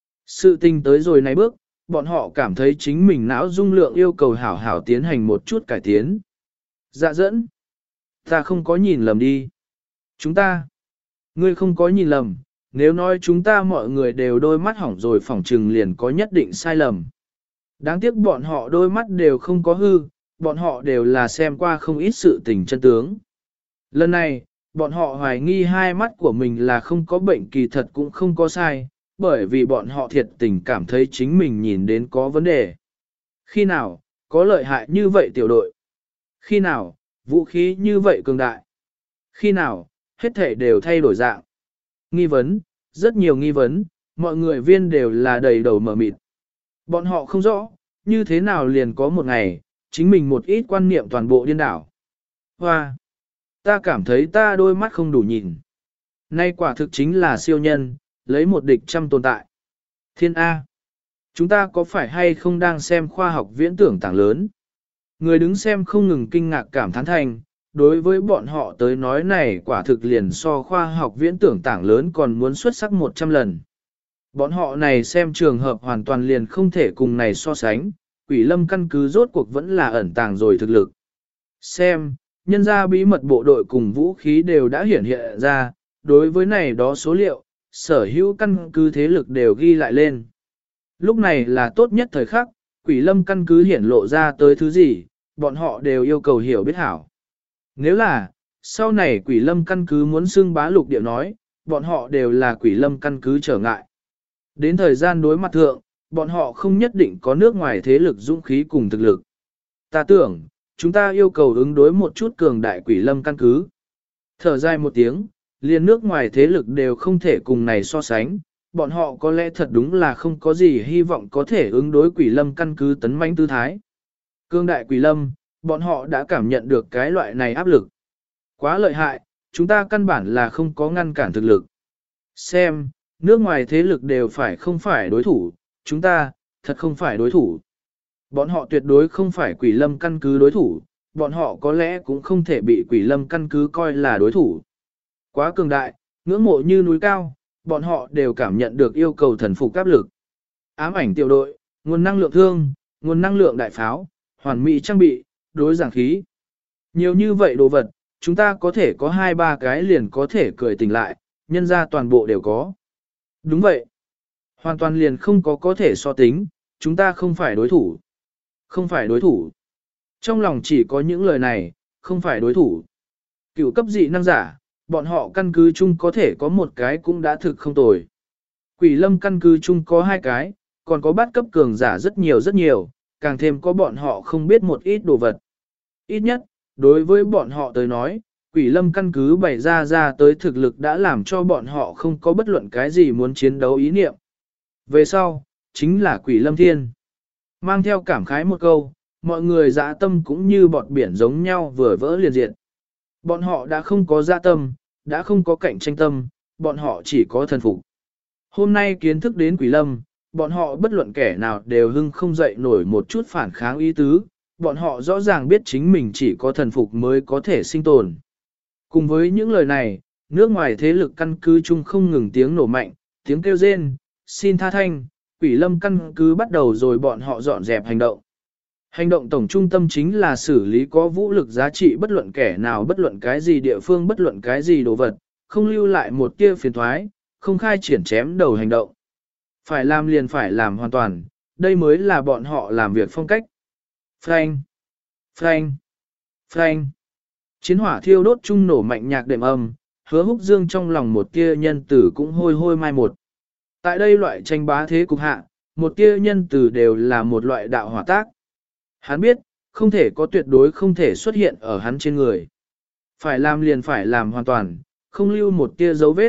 Sự tình tới rồi này bước, bọn họ cảm thấy chính mình não dung lượng yêu cầu hảo hảo tiến hành một chút cải tiến. Dạ dẫn. Ta không có nhìn lầm đi. Chúng ta. Ngươi không có nhìn lầm, nếu nói chúng ta mọi người đều đôi mắt hỏng rồi phỏng trừng liền có nhất định sai lầm. Đáng tiếc bọn họ đôi mắt đều không có hư, bọn họ đều là xem qua không ít sự tình chân tướng. Lần này, bọn họ hoài nghi hai mắt của mình là không có bệnh kỳ thật cũng không có sai, bởi vì bọn họ thiệt tình cảm thấy chính mình nhìn đến có vấn đề. Khi nào, có lợi hại như vậy tiểu đội? Khi nào, vũ khí như vậy cường đại? Khi nào, hết thể đều thay đổi dạng? Nghi vấn, rất nhiều nghi vấn, mọi người viên đều là đầy đầu mở mịt. Bọn họ không rõ, như thế nào liền có một ngày, chính mình một ít quan niệm toàn bộ điên đảo. Hoa! Ta cảm thấy ta đôi mắt không đủ nhìn. Nay quả thực chính là siêu nhân, lấy một địch trăm tồn tại. Thiên A! Chúng ta có phải hay không đang xem khoa học viễn tưởng tảng lớn? Người đứng xem không ngừng kinh ngạc cảm thán thành, đối với bọn họ tới nói này quả thực liền so khoa học viễn tưởng tảng lớn còn muốn xuất sắc một trăm lần. Bọn họ này xem trường hợp hoàn toàn liền không thể cùng này so sánh, quỷ lâm căn cứ rốt cuộc vẫn là ẩn tàng rồi thực lực. Xem, nhân ra bí mật bộ đội cùng vũ khí đều đã hiển hiện ra, đối với này đó số liệu, sở hữu căn cứ thế lực đều ghi lại lên. Lúc này là tốt nhất thời khắc, quỷ lâm căn cứ hiển lộ ra tới thứ gì, bọn họ đều yêu cầu hiểu biết hảo. Nếu là, sau này quỷ lâm căn cứ muốn xưng bá lục địa nói, bọn họ đều là quỷ lâm căn cứ trở ngại. Đến thời gian đối mặt thượng, bọn họ không nhất định có nước ngoài thế lực dũng khí cùng thực lực. Ta tưởng, chúng ta yêu cầu ứng đối một chút cường đại quỷ lâm căn cứ. Thở dài một tiếng, liền nước ngoài thế lực đều không thể cùng này so sánh, bọn họ có lẽ thật đúng là không có gì hy vọng có thể ứng đối quỷ lâm căn cứ tấn mãnh tư thái. Cường đại quỷ lâm, bọn họ đã cảm nhận được cái loại này áp lực. Quá lợi hại, chúng ta căn bản là không có ngăn cản thực lực. Xem, nước ngoài thế lực đều phải không phải đối thủ, chúng ta, thật không phải đối thủ. Bọn họ tuyệt đối không phải quỷ lâm căn cứ đối thủ, bọn họ có lẽ cũng không thể bị quỷ lâm căn cứ coi là đối thủ. Quá cường đại, ngưỡng mộ như núi cao, bọn họ đều cảm nhận được yêu cầu thần phục áp lực. Ám ảnh tiểu đội, nguồn năng lượng thương, nguồn năng lượng đại pháo, hoàn mỹ trang bị, đối giảng khí. Nhiều như vậy đồ vật, chúng ta có thể có hai ba cái liền có thể cười tỉnh lại, nhân ra toàn bộ đều có. Đúng vậy. Hoàn toàn liền không có có thể so tính, chúng ta không phải đối thủ. Không phải đối thủ. Trong lòng chỉ có những lời này, không phải đối thủ. Cựu cấp dị năng giả, bọn họ căn cứ chung có thể có một cái cũng đã thực không tồi. Quỷ lâm căn cứ chung có hai cái, còn có bát cấp cường giả rất nhiều rất nhiều, càng thêm có bọn họ không biết một ít đồ vật. Ít nhất, đối với bọn họ tới nói, quỷ lâm căn cứ bày ra ra tới thực lực đã làm cho bọn họ không có bất luận cái gì muốn chiến đấu ý niệm. Về sau, chính là quỷ lâm thiên. Mang theo cảm khái một câu, mọi người dã tâm cũng như bọt biển giống nhau vừa vỡ liền diệt. Bọn họ đã không có dã tâm, đã không có cạnh tranh tâm, bọn họ chỉ có thần phục. Hôm nay kiến thức đến quỷ lâm, bọn họ bất luận kẻ nào đều hưng không dậy nổi một chút phản kháng ý tứ, bọn họ rõ ràng biết chính mình chỉ có thần phục mới có thể sinh tồn. Cùng với những lời này, nước ngoài thế lực căn cứ chung không ngừng tiếng nổ mạnh, tiếng kêu rên, xin tha thanh, quỷ lâm căn cứ bắt đầu rồi bọn họ dọn dẹp hành động. Hành động tổng trung tâm chính là xử lý có vũ lực giá trị bất luận kẻ nào bất luận cái gì địa phương bất luận cái gì đồ vật, không lưu lại một tia phiền thoái, không khai triển chém đầu hành động. Phải làm liền phải làm hoàn toàn, đây mới là bọn họ làm việc phong cách. Frank, Frank, Frank. Chiến hỏa thiêu đốt chung nổ mạnh nhạc đệm âm, Hứa Húc Dương trong lòng một tia nhân tử cũng hôi hôi mai một. Tại đây loại tranh bá thế cục hạ, một tia nhân tử đều là một loại đạo hỏa tác. Hắn biết, không thể có tuyệt đối không thể xuất hiện ở hắn trên người. Phải làm liền phải làm hoàn toàn, không lưu một tia dấu vết.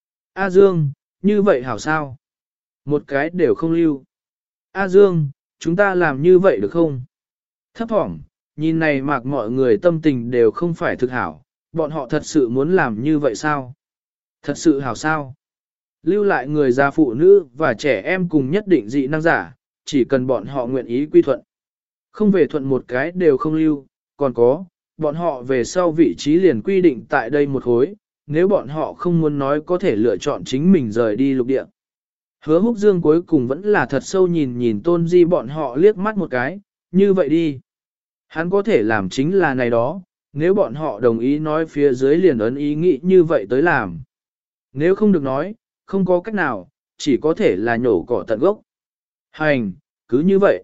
A Dương, như vậy hảo sao? Một cái đều không lưu. A Dương, chúng ta làm như vậy được không? Thấp thỏm, nhìn này mạc mọi người tâm tình đều không phải thực hảo, bọn họ thật sự muốn làm như vậy sao? Thật sự hảo sao? Lưu lại người già phụ nữ và trẻ em cùng nhất định dị năng giả, chỉ cần bọn họ nguyện ý quy thuận. Không về thuận một cái đều không lưu, còn có, bọn họ về sau vị trí liền quy định tại đây một khối, nếu bọn họ không muốn nói có thể lựa chọn chính mình rời đi lục địa. Hứa Húc Dương cuối cùng vẫn là thật sâu nhìn nhìn Tôn Di bọn họ liếc mắt một cái, như vậy đi. Hắn có thể làm chính là này đó, nếu bọn họ đồng ý nói phía dưới liền ấn ý nghĩ như vậy tới làm. Nếu không được nói, không có cách nào, chỉ có thể là nhổ cỏ tận gốc. Hành, cứ như vậy.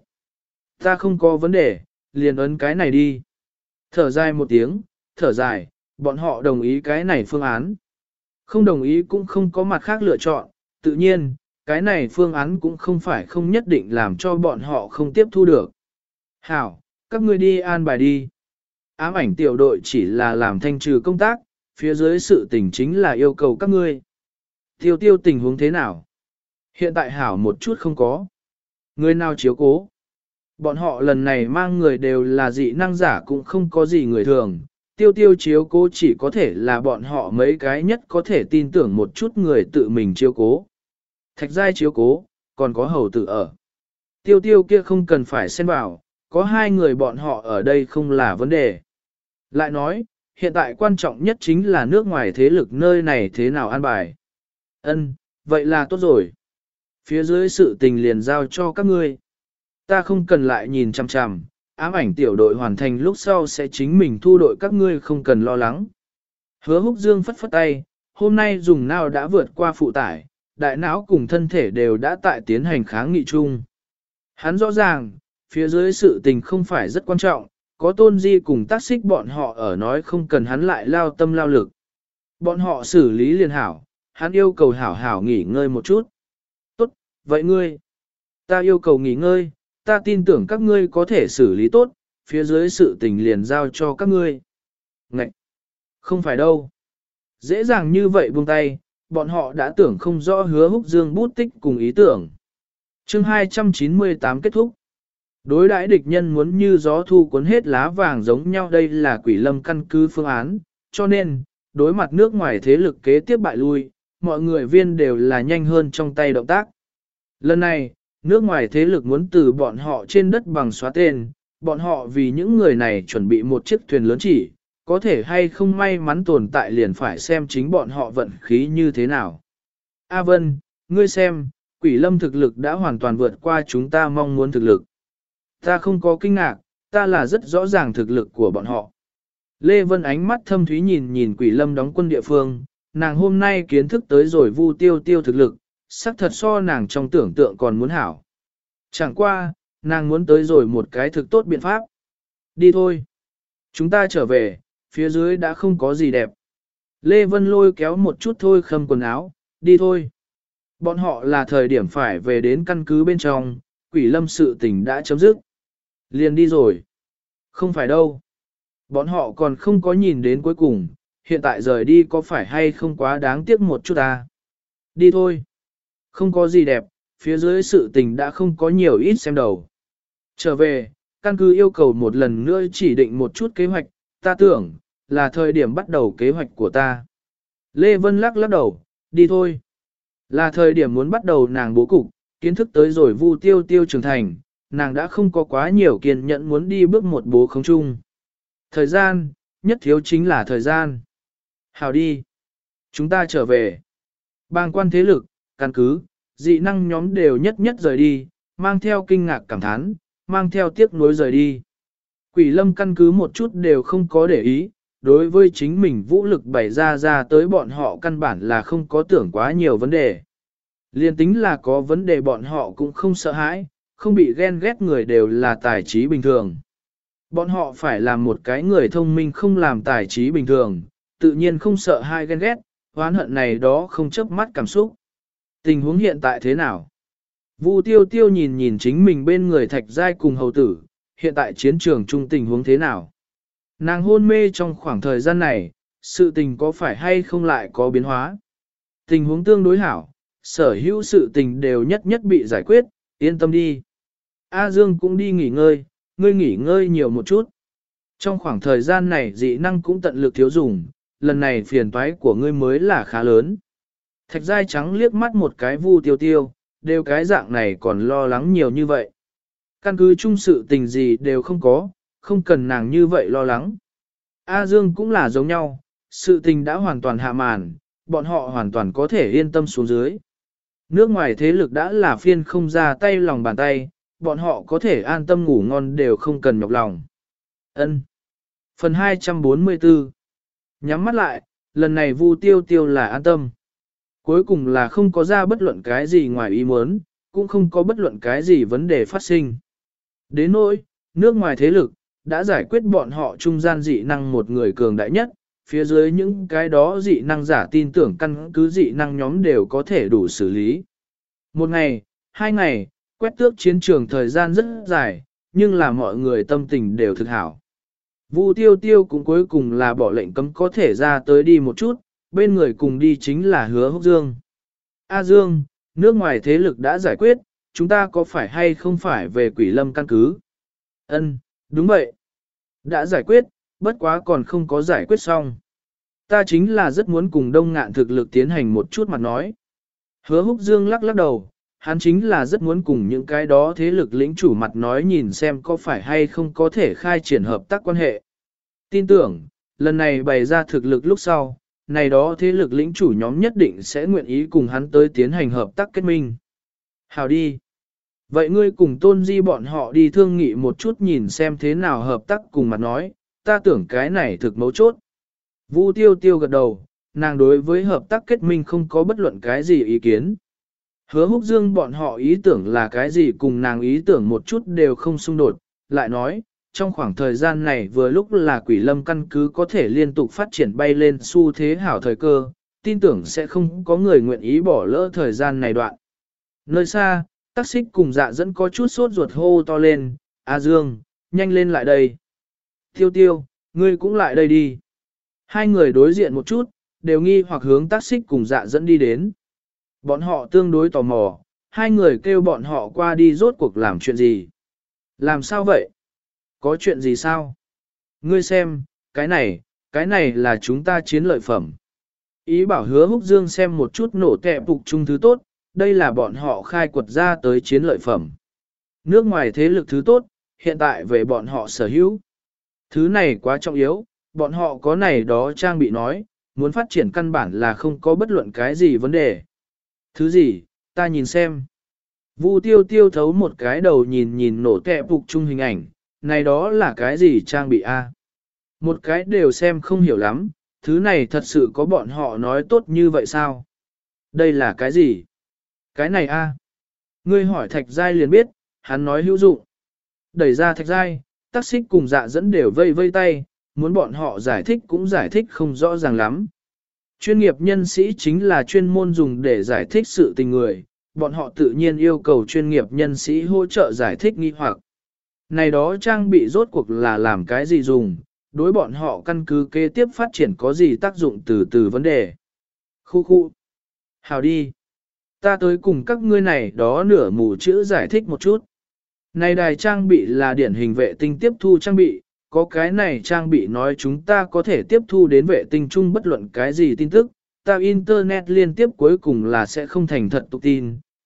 Ta không có vấn đề, liền ấn cái này đi. Thở dài một tiếng, thở dài, bọn họ đồng ý cái này phương án. Không đồng ý cũng không có mặt khác lựa chọn, tự nhiên, cái này phương án cũng không phải không nhất định làm cho bọn họ không tiếp thu được. Hảo, các ngươi đi an bài đi. Ám ảnh tiểu đội chỉ là làm thanh trừ công tác, phía dưới sự tình chính là yêu cầu các ngươi. Tiêu tiêu tình huống thế nào? Hiện tại hảo một chút không có. Người nào chiếu cố? Bọn họ lần này mang người đều là dị năng giả cũng không có gì người thường. Tiêu tiêu chiếu cố chỉ có thể là bọn họ mấy cái nhất có thể tin tưởng một chút người tự mình chiếu cố. Thạch giai chiếu cố, còn có hầu tử ở. Tiêu tiêu kia không cần phải xen vào, có hai người bọn họ ở đây không là vấn đề. Lại nói, hiện tại quan trọng nhất chính là nước ngoài thế lực nơi này thế nào an bài. Ân, vậy là tốt rồi. Phía dưới sự tình liền giao cho các ngươi. Ta không cần lại nhìn chằm chằm, ám ảnh tiểu đội hoàn thành lúc sau sẽ chính mình thu đội các ngươi không cần lo lắng. Hứa Húc Dương phất phất tay, hôm nay dùng nào đã vượt qua phụ tải, đại não cùng thân thể đều đã tại tiến hành kháng nghị chung. Hắn rõ ràng, phía dưới sự tình không phải rất quan trọng, có Tôn Di cùng tác xích bọn họ ở nói không cần hắn lại lao tâm lao lực. Bọn họ xử lý liền hảo, hắn yêu cầu hảo hảo nghỉ ngơi một chút. Tốt, vậy ngươi, ta yêu cầu nghỉ ngơi, ta tin tưởng các ngươi có thể xử lý tốt, phía dưới sự tình liền giao cho các ngươi. Ngậy! Không phải đâu. Dễ dàng như vậy buông tay, bọn họ đã tưởng không rõ Hứa Húc Dương bút tích cùng ý tưởng. Chương hai trăm chín mươi tám kết thúc. Đối đãi địch nhân muốn như gió thu cuốn hết lá vàng giống nhau, đây là quỷ lâm căn cứ phương án, cho nên, đối mặt nước ngoài thế lực kế tiếp bại lui, mọi người viên đều là nhanh hơn trong tay động tác. Lần này, nước ngoài thế lực muốn từ bọn họ trên đất bằng xóa tên, bọn họ vì những người này chuẩn bị một chiếc thuyền lớn chỉ, có thể hay không may mắn tồn tại liền phải xem chính bọn họ vận khí như thế nào. A Vân, ngươi xem, quỷ lâm thực lực đã hoàn toàn vượt qua chúng ta mong muốn thực lực. Ta không có kinh ngạc, ta là rất rõ ràng thực lực của bọn họ. Lê Vân ánh mắt thâm thúy nhìn nhìn quỷ lâm đóng quân địa phương, nàng hôm nay kiến thức tới rồi Vu Tiêu Tiêu thực lực, sắc thật so nàng trong tưởng tượng còn muốn hảo. Chẳng qua, nàng muốn tới rồi một cái thực tốt biện pháp. Đi thôi. Chúng ta trở về, phía dưới đã không có gì đẹp. Lê Vân lôi kéo một chút thôi khâm quần áo, đi thôi. Bọn họ là thời điểm phải về đến căn cứ bên trong, quỷ lâm sự tình đã chấm dứt. Liền đi rồi. Không phải đâu. Bọn họ còn không có nhìn đến cuối cùng, hiện tại rời đi có phải hay không quá đáng tiếc một chút ta. Đi thôi. Không có gì đẹp, phía dưới sự tình đã không có nhiều ít xem đầu. Trở về, căn cứ yêu cầu một lần nữa chỉ định một chút kế hoạch, ta tưởng, là thời điểm bắt đầu kế hoạch của ta. Lê Vân lắc lắc đầu, đi thôi. Là thời điểm muốn bắt đầu nàng bố cục, Kiến thức tới rồi Vu Tiêu Tiêu trưởng thành, nàng đã không có quá nhiều kiên nhẫn muốn đi bước một bố không chung. Thời gian, nhất thiếu chính là thời gian. Hào đi. Chúng ta trở về. Bang quan thế lực, căn cứ, dị năng nhóm đều nhất nhất rời đi, mang theo kinh ngạc cảm thán, mang theo tiếc nuối rời đi. Quỷ lâm căn cứ một chút đều không có để ý, đối với chính mình vũ lực bày ra ra tới bọn họ căn bản là không có tưởng quá nhiều vấn đề. Liên tính là có vấn đề bọn họ cũng không sợ hãi, không bị ghen ghét người đều là tài trí bình thường. Bọn họ phải làm một cái người thông minh không làm tài trí bình thường, tự nhiên không sợ hai ghen ghét, oán hận này đó không chớp mắt cảm xúc. Tình huống hiện tại thế nào? Vu Tiêu Tiêu nhìn nhìn chính mình bên người Thạch Giai cùng hầu tử, hiện tại chiến trường chung tình huống thế nào? Nàng hôn mê trong khoảng thời gian này, sự tình có phải hay không lại có biến hóa? Tình huống tương đối hảo, sở hữu sự tình đều nhất nhất bị giải quyết, yên tâm đi. A Dương cũng đi nghỉ ngơi, ngươi nghỉ ngơi nhiều một chút. Trong khoảng thời gian này dị năng cũng tận lực thiếu dùng, lần này phiền toái của ngươi mới là khá lớn. Thạch Giai trắng liếc mắt một cái Vu Tiêu Tiêu, đều cái dạng này còn lo lắng nhiều như vậy. Căn cứ chung sự tình gì đều không có, không cần nàng như vậy lo lắng. A Dương cũng là giống nhau, sự tình đã hoàn toàn hạ màn, bọn họ hoàn toàn có thể yên tâm xuống dưới. Nước ngoài thế lực đã là phiên không ra tay lòng bàn tay, bọn họ có thể an tâm ngủ ngon đều không cần nhọc lòng. Ân. Phần hai trăm bốn mươi tư. Nhắm mắt lại, lần này Vu Tiêu Tiêu là an tâm. Cuối cùng là không có ra bất luận cái gì ngoài ý muốn, cũng không có bất luận cái gì vấn đề phát sinh. Đến nỗi, nước ngoài thế lực, đã giải quyết bọn họ trung gian dị năng một người cường đại nhất, phía dưới những cái đó dị năng giả tin tưởng căn cứ dị năng nhóm đều có thể đủ xử lý. Một ngày, hai ngày, quét tước chiến trường thời gian rất dài, nhưng là mọi người tâm tình đều thực hảo. Vu Tiêu Tiêu cũng cuối cùng là bỏ lệnh cấm có thể ra tới đi một chút, bên người cùng đi chính là Hứa Húc Dương. A Dương, nước ngoài thế lực đã giải quyết, chúng ta có phải hay không phải về Quỷ Lâm căn cứ? Ân, đúng vậy. Đã giải quyết, bất quá còn không có giải quyết xong. Ta chính là rất muốn cùng Đông Ngạn thực lực tiến hành một chút mặt nói. Hứa Húc Dương lắc lắc đầu, hắn chính là rất muốn cùng những cái đó thế lực lĩnh chủ mặt nói nhìn xem có phải hay không có thể khai triển hợp tác quan hệ. Tin tưởng, lần này bày ra thực lực lúc sau, này đó thế lực lĩnh chủ nhóm nhất định sẽ nguyện ý cùng hắn tới tiến hành hợp tác kết minh. Hào đi. Vậy ngươi cùng Tôn Di bọn họ đi thương nghị một chút nhìn xem thế nào hợp tác cùng mặt nói, ta tưởng cái này thực mấu chốt. Vu Tiêu Tiêu gật đầu, nàng đối với hợp tác kết minh không có bất luận cái gì ý kiến. Hứa Húc Dương bọn họ ý tưởng là cái gì cùng nàng ý tưởng một chút đều không xung đột, lại nói, trong khoảng thời gian này vừa lúc là Quỷ Lâm căn cứ có thể liên tục phát triển bay lên xu thế hảo thời cơ, tin tưởng sẽ không có người nguyện ý bỏ lỡ thời gian này đoạn. Nơi xa, Tắc Xích cùng Dạ Dẫn có chút sốt ruột hô to lên, A Dương, nhanh lên lại đây. Tiêu Tiêu, ngươi cũng lại đây đi. Hai người đối diện một chút, đều nghi hoặc hướng Tắc Xích cùng Dạ Dẫn đi đến. Bọn họ tương đối tò mò, hai người kêu bọn họ qua đi rốt cuộc làm chuyện gì. Làm sao vậy? Có chuyện gì sao? Ngươi xem, cái này, cái này là chúng ta chiến lợi phẩm. Ý bảo Hứa Húc Dương xem một chút nổ tệ phục chung thứ tốt, đây là bọn họ khai quật ra tới chiến lợi phẩm. Nước ngoài thế lực thứ tốt, hiện tại về bọn họ sở hữu. Thứ này quá trọng yếu, bọn họ có này đó trang bị nói, muốn phát triển căn bản là không có bất luận cái gì vấn đề. Thứ gì, ta nhìn xem. Vu Tiêu Tiêu thấu một cái đầu nhìn nhìn nổ tệ phục chung hình ảnh, này đó là cái gì trang bị a? Một cái đều xem không hiểu lắm, thứ này thật sự có bọn họ nói tốt như vậy sao? Đây là cái gì? Cái này a? Ngươi hỏi Thạch Giai liền biết, hắn nói hữu dụng. Đẩy ra Thạch Giai, Tắc Xích cùng Dạ Dẫn đều vây vây tay, muốn bọn họ giải thích cũng giải thích không rõ ràng lắm. Chuyên nghiệp nhân sĩ chính là chuyên môn dùng để giải thích sự tình người, bọn họ tự nhiên yêu cầu chuyên nghiệp nhân sĩ hỗ trợ giải thích nghi hoặc. Này đó trang bị rốt cuộc là làm cái gì dùng, đối bọn họ căn cứ kế tiếp phát triển có gì tác dụng từ từ vấn đề. Khu khu. Hào đi. Ta tới cùng các ngươi này đó nửa mù chữ giải thích một chút. Này đài trang bị là điển hình vệ tinh tiếp thu trang bị, có cái này trang bị nói chúng ta có thể tiếp thu đến vệ tinh chung bất luận cái gì tin tức, ta internet liên tiếp cuối cùng là sẽ không thành thật tục tin,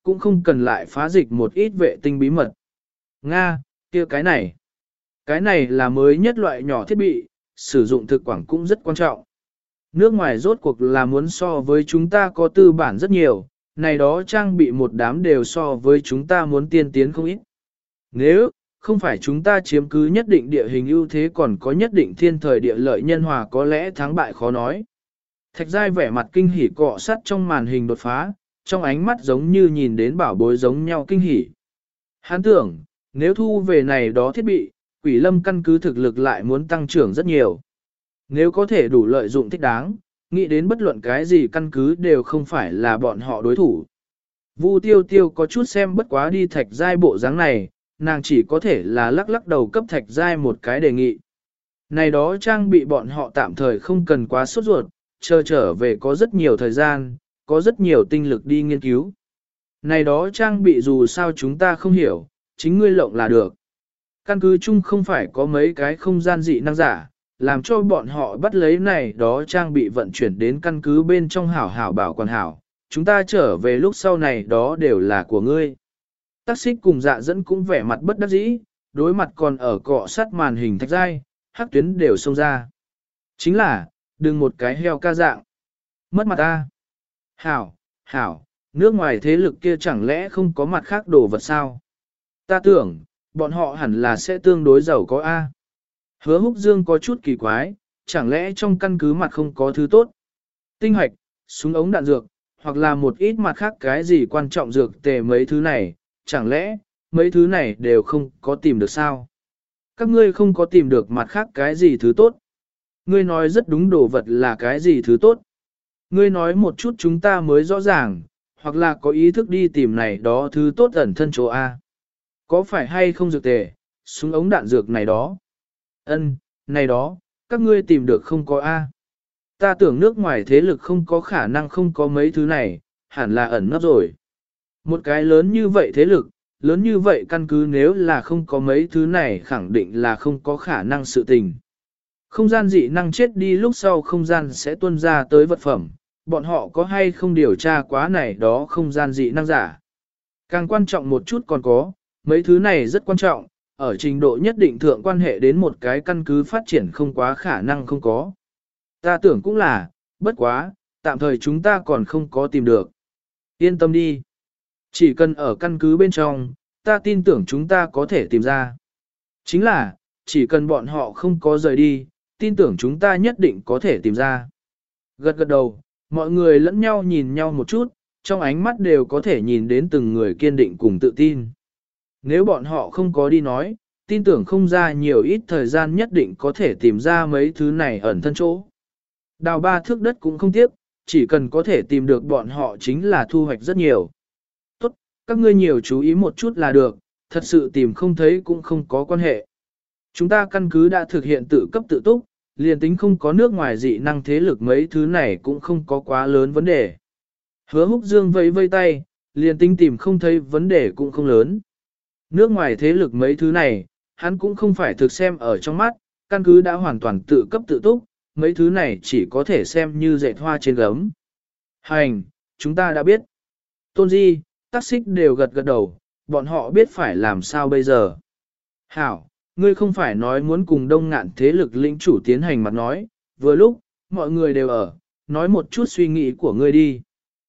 cũng không cần lại phá dịch một ít vệ tinh bí mật. Nga, kia cái này. Cái này là mới nhất loại nhỏ thiết bị, sử dụng thực quảng cũng rất quan trọng. Nước ngoài rốt cuộc là muốn so với chúng ta có tư bản rất nhiều, này đó trang bị một đám đều so với chúng ta muốn tiên tiến không ít. Nếu không phải chúng ta chiếm cứ nhất định địa hình ưu thế còn có nhất định thiên thời địa lợi nhân hòa có lẽ thắng bại khó nói. Thạch Giai vẻ mặt kinh hỉ cọ sắt trong màn hình đột phá, trong ánh mắt giống như nhìn đến bảo bối giống nhau kinh hỉ. Hắn tưởng, nếu thu về này đó thiết bị, Quỷ Lâm căn cứ thực lực lại muốn tăng trưởng rất nhiều. Nếu có thể đủ lợi dụng thích đáng, nghĩ đến bất luận cái gì căn cứ đều không phải là bọn họ đối thủ. Vu Tiêu Tiêu có chút xem bất quá đi Thạch Giai bộ dáng này, nàng chỉ có thể là lắc lắc đầu cấp Thạch Giai một cái đề nghị. Này đó trang bị bọn họ tạm thời không cần quá sốt ruột, chờ trở về có rất nhiều thời gian, có rất nhiều tinh lực đi nghiên cứu. Này đó trang bị dù sao chúng ta không hiểu, chính ngươi lộng là được. Căn cứ chung không phải có mấy cái không gian dị năng giả, làm cho bọn họ bắt lấy này đó trang bị vận chuyển đến căn cứ bên trong hảo hảo bảo quản hảo. Chúng ta trở về lúc sau này đó đều là của ngươi. Tác xích cùng dạ dẫn cũng vẻ mặt bất đắc dĩ, đối mặt còn ở cọ sát màn hình Thạch Giai, hắc tuyến đều xông ra. Chính là, đừng một cái heo ca dạng. Mất mặt ta. Hảo, hảo, nước ngoài thế lực kia chẳng lẽ không có mặt khác đồ vật sao? Ta tưởng, bọn họ hẳn là sẽ tương đối giàu có A. Hứa Húc Dương có chút kỳ quái, chẳng lẽ trong căn cứ mặt không có thứ tốt? Tinh hoạch, súng ống đạn dược, hoặc là một ít mặt khác cái gì quan trọng dược tề mấy thứ này, chẳng lẽ mấy thứ này đều không có tìm được sao? Các ngươi không có tìm được mặt khác cái gì thứ tốt? Ngươi nói rất đúng đồ vật là cái gì thứ tốt? Ngươi nói một chút chúng ta mới rõ ràng, hoặc là có ý thức đi tìm này đó thứ tốt ẩn thân chỗ A. Có phải hay không dược tề, súng ống đạn dược này đó? Ân, này đó, các ngươi tìm được không có A. Ta tưởng nước ngoài thế lực không có khả năng không có mấy thứ này, hẳn là ẩn nấp rồi. Một cái lớn như vậy thế lực, lớn như vậy căn cứ nếu là không có mấy thứ này khẳng định là không có khả năng sự tình. Không gian dị năng chết đi lúc sau không gian sẽ tuôn ra tới vật phẩm, bọn họ có hay không điều tra quá này đó không gian dị năng giả. Càng quan trọng một chút còn có, mấy thứ này rất quan trọng, ở trình độ nhất định thượng quan hệ đến một cái căn cứ phát triển không quá khả năng không có. Ta tưởng cũng là, bất quá, tạm thời chúng ta còn không có tìm được. Yên tâm đi. Chỉ cần ở căn cứ bên trong, ta tin tưởng chúng ta có thể tìm ra. Chính là, chỉ cần bọn họ không có rời đi, tin tưởng chúng ta nhất định có thể tìm ra. Gật gật đầu, mọi người lẫn nhau nhìn nhau một chút, trong ánh mắt đều có thể nhìn đến từng người kiên định cùng tự tin. Nếu bọn họ không có đi nói, tin tưởng không ra nhiều ít thời gian nhất định có thể tìm ra mấy thứ này ẩn thân chỗ. Đào ba thước đất cũng không tiếc, chỉ cần có thể tìm được bọn họ chính là thu hoạch rất nhiều. Tốt, các ngươi nhiều chú ý một chút là được, thật sự tìm không thấy cũng không có quan hệ. Chúng ta căn cứ đã thực hiện tự cấp tự túc, liền tính không có nước ngoài dị năng thế lực mấy thứ này cũng không có quá lớn vấn đề. Hứa Húc Dương vẫy vây tay, liền tính tìm không thấy vấn đề cũng không lớn. Nước ngoài thế lực mấy thứ này, hắn cũng không phải thực xem ở trong mắt, căn cứ đã hoàn toàn tự cấp tự túc, mấy thứ này chỉ có thể xem như dệt hoa trên gấm. Hành, chúng ta đã biết. Tôn Di, Tắc Xích đều gật gật đầu, bọn họ biết phải làm sao bây giờ. Hảo, ngươi không phải nói muốn cùng đông ngạn thế lực lĩnh chủ tiến hành mặt nói, vừa lúc, mọi người đều ở, nói một chút suy nghĩ của ngươi đi.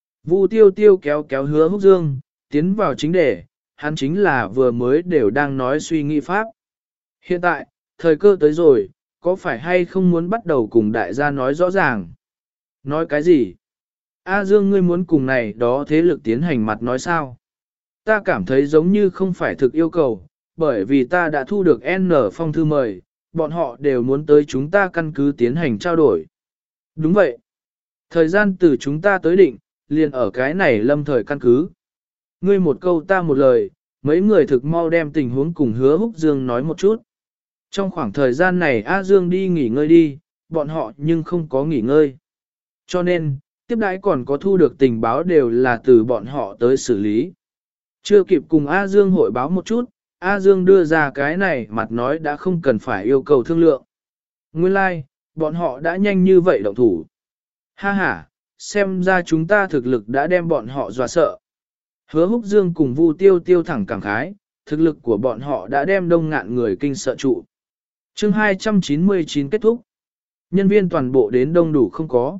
Vu Tiêu Tiêu kéo kéo Hứa Húc Dương, tiến vào chính đề, hắn chính là vừa mới đều đang nói suy nghĩ pháp. Hiện tại, thời cơ tới rồi, có phải hay không muốn bắt đầu cùng đại gia nói rõ ràng? Nói cái gì? A Dương ngươi muốn cùng này đó thế lực tiến hành mặt nói sao? Ta cảm thấy giống như không phải thực yêu cầu, bởi vì ta đã thu được N phong thư mời, bọn họ đều muốn tới chúng ta căn cứ tiến hành trao đổi. Đúng vậy. Thời gian từ chúng ta tới định, liền ở cái này lâm thời căn cứ. Ngươi một câu ta một lời, mấy người thực mau đem tình huống cùng Hứa Húc Dương nói một chút. Trong khoảng thời gian này A Dương đi nghỉ ngơi đi, bọn họ nhưng không có nghỉ ngơi. Cho nên, tiếp đãi còn có thu được tình báo đều là từ bọn họ tới xử lý. Chưa kịp cùng A Dương hội báo một chút, A Dương đưa ra cái này mặt nói đã không cần phải yêu cầu thương lượng. Nguyên lai, like, bọn họ đã nhanh như vậy động thủ. Ha ha, xem ra chúng ta thực lực đã đem bọn họ dọa sợ. Hứa Húc Dương cùng Vu Tiêu Tiêu thẳng cảm khái, thực lực của bọn họ đã đem đông ngạn người kinh sợ trụ. chương hai trăm chín mươi chín kết thúc. Nhân viên toàn bộ đến đông đủ không có.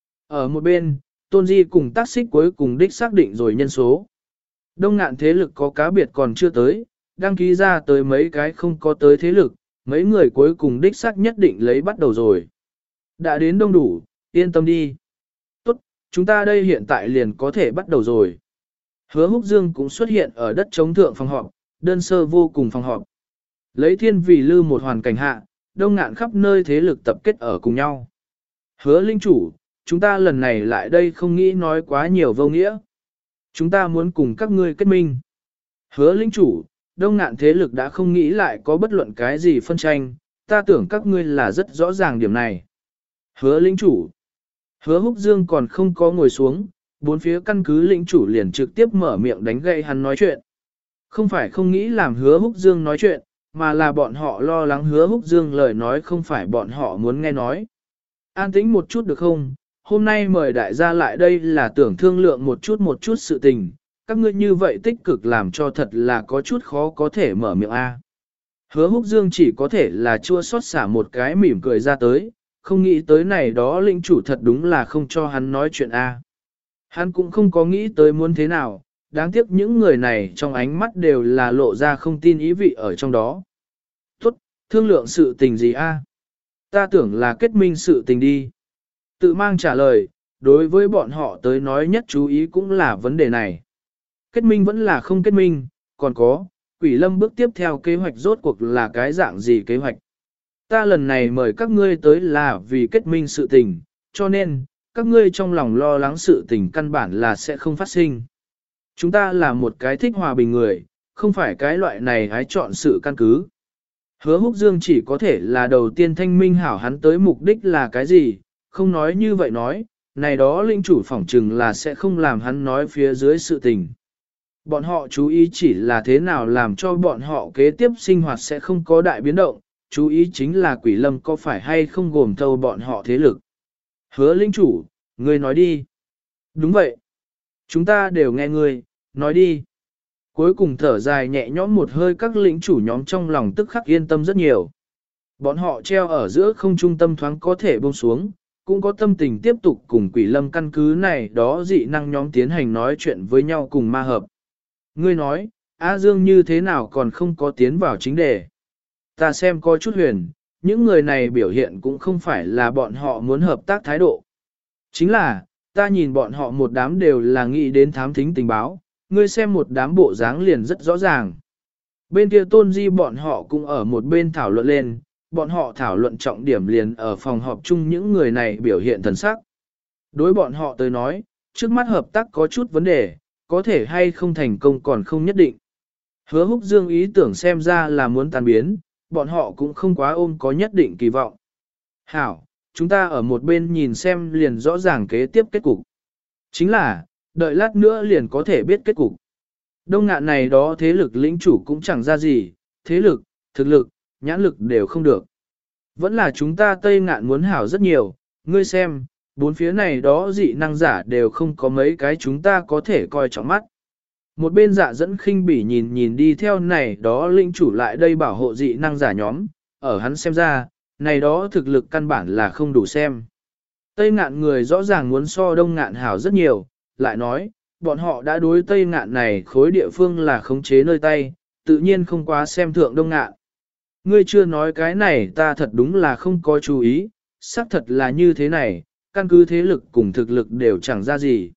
Ở một bên, Tôn Di cùng tác xích cuối cùng đích xác định rồi nhân số. Đông ngạn thế lực có cá biệt còn chưa tới, đăng ký ra tới mấy cái không có tới thế lực, mấy người cuối cùng đích xác nhất định lấy bắt đầu rồi. Đã đến đông đủ, yên tâm đi. Tốt, chúng ta đây hiện tại liền có thể bắt đầu rồi. Hứa Húc Dương cũng xuất hiện ở đất chống thượng phòng họp, đơn sơ vô cùng phòng họp. Lấy thiên vì lư một hoàn cảnh hạ, đông ngạn khắp nơi thế lực tập kết ở cùng nhau. Hứa linh chủ, chúng ta lần này lại đây không nghĩ nói quá nhiều vô nghĩa. Chúng ta muốn cùng các ngươi kết minh. Hứa linh chủ, đông ngạn thế lực đã không nghĩ lại có bất luận cái gì phân tranh, ta tưởng các ngươi là rất rõ ràng điểm này. Hứa linh chủ, hứa Húc Dương còn không có ngồi xuống, bốn phía căn cứ lĩnh chủ liền trực tiếp mở miệng đánh gậy hắn nói chuyện. Không phải không nghĩ làm hứa Húc Dương nói chuyện, mà là bọn họ lo lắng hứa Húc Dương lời nói không phải bọn họ muốn nghe nói. An tĩnh một chút được không? Hôm nay mời đại gia lại đây là tưởng thương lượng một chút một chút sự tình, các ngươi như vậy tích cực làm cho thật là có chút khó có thể mở miệng A. Hứa Húc Dương chỉ có thể là chua xót xả một cái mỉm cười ra tới, không nghĩ tới này đó lĩnh chủ thật đúng là không cho hắn nói chuyện A. Hắn cũng không có nghĩ tới muốn thế nào, đáng tiếc những người này trong ánh mắt đều là lộ ra không tin ý vị ở trong đó. Tốt, thương lượng sự tình gì A? Ta tưởng là kết minh sự tình đi. Tự mang trả lời, đối với bọn họ tới nói nhất chú ý cũng là vấn đề này. Kết minh vẫn là không kết minh, còn có, Quỷ Lâm bước tiếp theo kế hoạch rốt cuộc là cái dạng gì kế hoạch. Ta lần này mời các ngươi tới là vì kết minh sự tình, cho nên, các ngươi trong lòng lo lắng sự tình căn bản là sẽ không phát sinh. Chúng ta là một cái thích hòa bình người, không phải cái loại này hái chọn sự căn cứ. Hứa Húc Dương chỉ có thể là đầu tiên thanh minh hảo hắn tới mục đích là cái gì, không nói như vậy nói, này đó linh chủ phỏng chừng là sẽ không làm hắn nói phía dưới sự tình. Bọn họ chú ý chỉ là thế nào làm cho bọn họ kế tiếp sinh hoạt sẽ không có đại biến động, chú ý chính là Quỷ Lâm có phải hay không gồm thâu bọn họ thế lực. Hứa linh chủ, ngươi nói đi. Đúng vậy. Chúng ta đều nghe ngươi, nói đi. Cuối cùng thở dài nhẹ nhõm một hơi các lĩnh chủ nhóm trong lòng tức khắc yên tâm rất nhiều. Bọn họ treo ở giữa không trung tâm thoáng có thể buông xuống, cũng có tâm tình tiếp tục cùng Quỷ Lâm căn cứ này đó dị năng nhóm tiến hành nói chuyện với nhau cùng ma hợp. Ngươi nói, A Dương như thế nào còn không có tiến vào chính đề. Ta xem coi chút huyền, những người này biểu hiện cũng không phải là bọn họ muốn hợp tác thái độ. Chính là, ta nhìn bọn họ một đám đều là nghĩ đến thám thính tình báo, ngươi xem một đám bộ dáng liền rất rõ ràng. Bên kia Tôn Di bọn họ cũng ở một bên thảo luận lên, bọn họ thảo luận trọng điểm liền ở phòng họp chung những người này biểu hiện thần sắc. Đối bọn họ tới nói, trước mắt hợp tác có chút vấn đề, có thể hay không thành công còn không nhất định. Hứa Húc Dương ý tưởng xem ra là muốn tan biến, bọn họ cũng không quá ôm có nhất định kỳ vọng. Hảo, chúng ta ở một bên nhìn xem liền rõ ràng kế tiếp kết cục. Chính là, đợi lát nữa liền có thể biết kết cục. Đông ngạn này đó thế lực lĩnh chủ cũng chẳng ra gì, thế lực, thực lực, nhãn lực đều không được. Vẫn là chúng ta Tây ngạn muốn hảo rất nhiều, ngươi xem, bốn phía này đó dị năng giả đều không có mấy cái chúng ta có thể coi trọng mắt. Một bên dạ dẫn khinh bỉ nhìn nhìn đi theo này đó lĩnh chủ lại đây bảo hộ dị năng giả nhóm, ở hắn xem ra, này đó thực lực căn bản là không đủ xem. Tây ngạn người rõ ràng muốn so đông ngạn hảo rất nhiều, lại nói, bọn họ đã đối Tây ngạn này khối địa phương là khống chế nơi tay, tự nhiên không quá xem thượng đông ngạn. Ngươi chưa nói cái này ta thật đúng là không có chú ý, xác thật là như thế này, căn cứ thế lực cùng thực lực đều chẳng ra gì.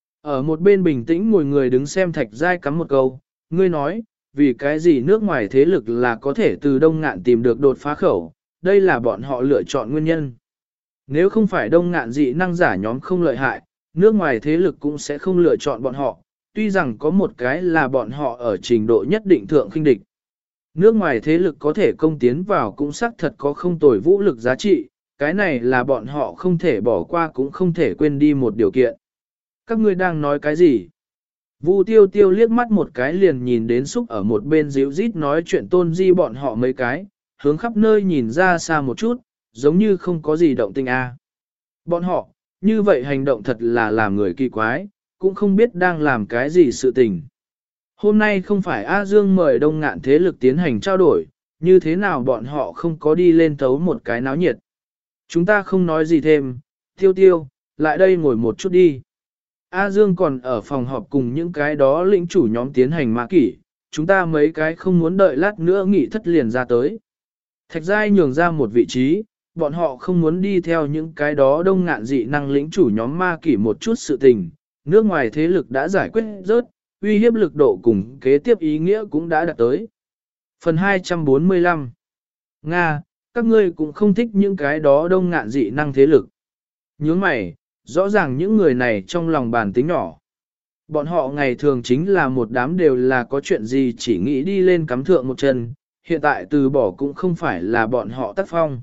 Ở một bên bình tĩnh ngồi người đứng xem Thạch Giai cắm một câu, ngươi nói, vì cái gì nước ngoài thế lực là có thể từ đông ngạn tìm được đột phá khẩu, đây là bọn họ lựa chọn nguyên nhân. Nếu không phải đông ngạn dị năng giả nhóm không lợi hại, nước ngoài thế lực cũng sẽ không lựa chọn bọn họ, tuy rằng có một cái là bọn họ ở trình độ nhất định thượng khinh địch. Nước ngoài thế lực có thể công tiến vào cũng xác thật có không tồi vũ lực giá trị, cái này là bọn họ không thể bỏ qua cũng không thể quên đi một điều kiện. Các ngươi đang nói cái gì? Vu tiêu tiêu liếc mắt một cái liền nhìn đến xúc ở một bên díu rít nói chuyện Tôn Di bọn họ mấy cái, hướng khắp nơi nhìn ra xa một chút, giống như không có gì động tình a. Bọn họ, như vậy hành động thật là làm người kỳ quái, cũng không biết đang làm cái gì sự tình. Hôm nay không phải A Dương mời Đông Ngạn thế lực tiến hành trao đổi, như thế nào bọn họ không có đi lên thấu một cái náo nhiệt. Chúng ta không nói gì thêm, tiêu tiêu, lại đây ngồi một chút đi. A Dương còn ở phòng họp cùng những cái đó lĩnh chủ nhóm tiến hành mã kỷ, chúng ta mấy cái không muốn đợi lát nữa nghỉ thất liền ra tới. Thạch Giai nhường ra một vị trí, bọn họ không muốn đi theo những cái đó Đông Ngạn dị năng lĩnh chủ nhóm ma kỷ một chút sự tình, nước ngoài thế lực đã giải quyết rớt, uy hiếp lực độ cùng kế tiếp ý nghĩa cũng đã đạt tới. Phần hai trăm bốn mươi lăm Nga, các ngươi cũng không thích những cái đó Đông Ngạn dị năng thế lực. Nhướng mày, rõ ràng những người này trong lòng bàn tính nhỏ. Bọn họ ngày thường chính là một đám đều là có chuyện gì chỉ nghĩ đi lên cắm thượng một chân, hiện tại từ bỏ cũng không phải là bọn họ tác phong.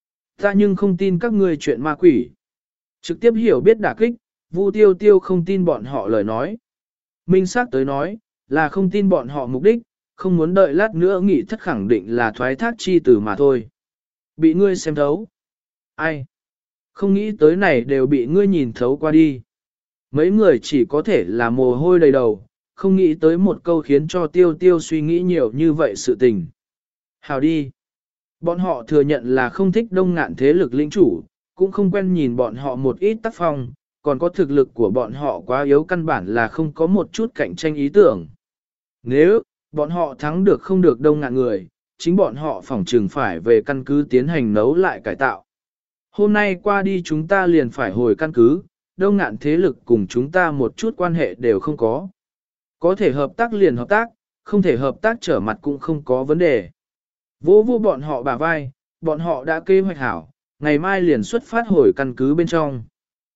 Ta nhưng không tin các ngươi chuyện ma quỷ. Trực tiếp hiểu biết đả kích, Vu Tiêu Tiêu không tin bọn họ lời nói. Minh xác tới nói, là không tin bọn họ mục đích, không muốn đợi lát nữa nghị thất khẳng định là thoái thác chi từ mà thôi. Bị ngươi xem thấu. Ai? Không nghĩ tới này đều bị ngươi nhìn thấu qua đi. Mấy người chỉ có thể là mồ hôi đầy đầu, không nghĩ tới một câu khiến cho Tiêu Tiêu suy nghĩ nhiều như vậy sự tình. Hào đi. Bọn họ thừa nhận là không thích Đông Ngạn thế lực lĩnh chủ, cũng không quen nhìn bọn họ một ít tác phong, còn có thực lực của bọn họ quá yếu căn bản là không có một chút cạnh tranh ý tưởng. Nếu, bọn họ thắng được không được Đông Ngạn người, chính bọn họ phỏng trừng phải về căn cứ tiến hành nấu lại cải tạo. Hôm nay qua đi chúng ta liền phải hồi căn cứ, Đông Ngạn thế lực cùng chúng ta một chút quan hệ đều không có. Có thể hợp tác liền hợp tác, không thể hợp tác trở mặt cũng không có vấn đề. Vô vô bọn họ bả vai, bọn họ đã kế hoạch hảo, ngày mai liền xuất phát hồi căn cứ bên trong.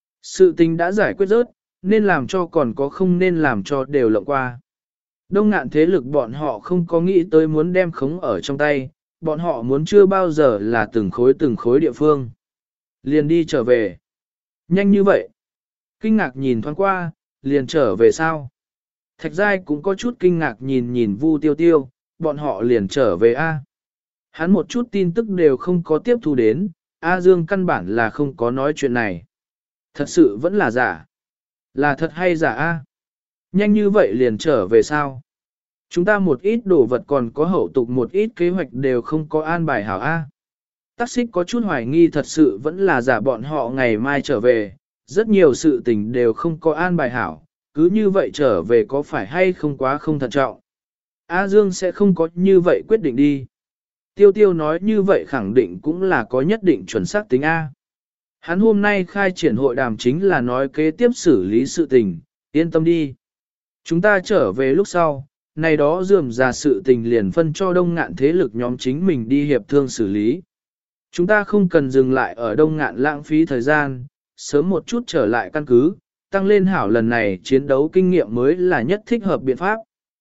Sự tình đã giải quyết rớt, nên làm cho còn có không nên làm cho đều lộng qua. Đông Ngạn thế lực bọn họ không có nghĩ tới muốn đem khống ở trong tay, bọn họ muốn chưa bao giờ là từng khối từng khối địa phương. Liền đi trở về. Nhanh như vậy. Kinh ngạc nhìn thoáng qua, liền trở về sao? Thạch Giai cũng có chút kinh ngạc nhìn nhìn Vu Tiêu Tiêu, bọn họ liền trở về A. Hắn một chút tin tức đều không có tiếp thu đến, A Dương căn bản là không có nói chuyện này. Thật sự vẫn là giả. Là thật hay giả A? Nhanh như vậy liền trở về sao? Chúng ta một ít đồ vật còn có hậu tục một ít kế hoạch đều không có an bài hảo A. Tắc xích có chút hoài nghi thật sự vẫn là giả bọn họ ngày mai trở về, rất nhiều sự tình đều không có an bài hảo, cứ như vậy trở về có phải hay không quá không thận trọng. A Dương sẽ không có như vậy quyết định đi. Tiêu Tiêu nói như vậy khẳng định cũng là có nhất định chuẩn xác tính A. Hắn hôm nay khai triển hội đàm chính là nói kế tiếp xử lý sự tình, yên tâm đi. Chúng ta trở về lúc sau, này đó dườm ra sự tình liền phân cho Đông Ngạn thế lực nhóm chính mình đi hiệp thương xử lý. Chúng ta không cần dừng lại ở Đông Ngạn lãng phí thời gian, sớm một chút trở lại căn cứ, tăng lên hảo lần này chiến đấu kinh nghiệm mới là nhất thích hợp biện pháp.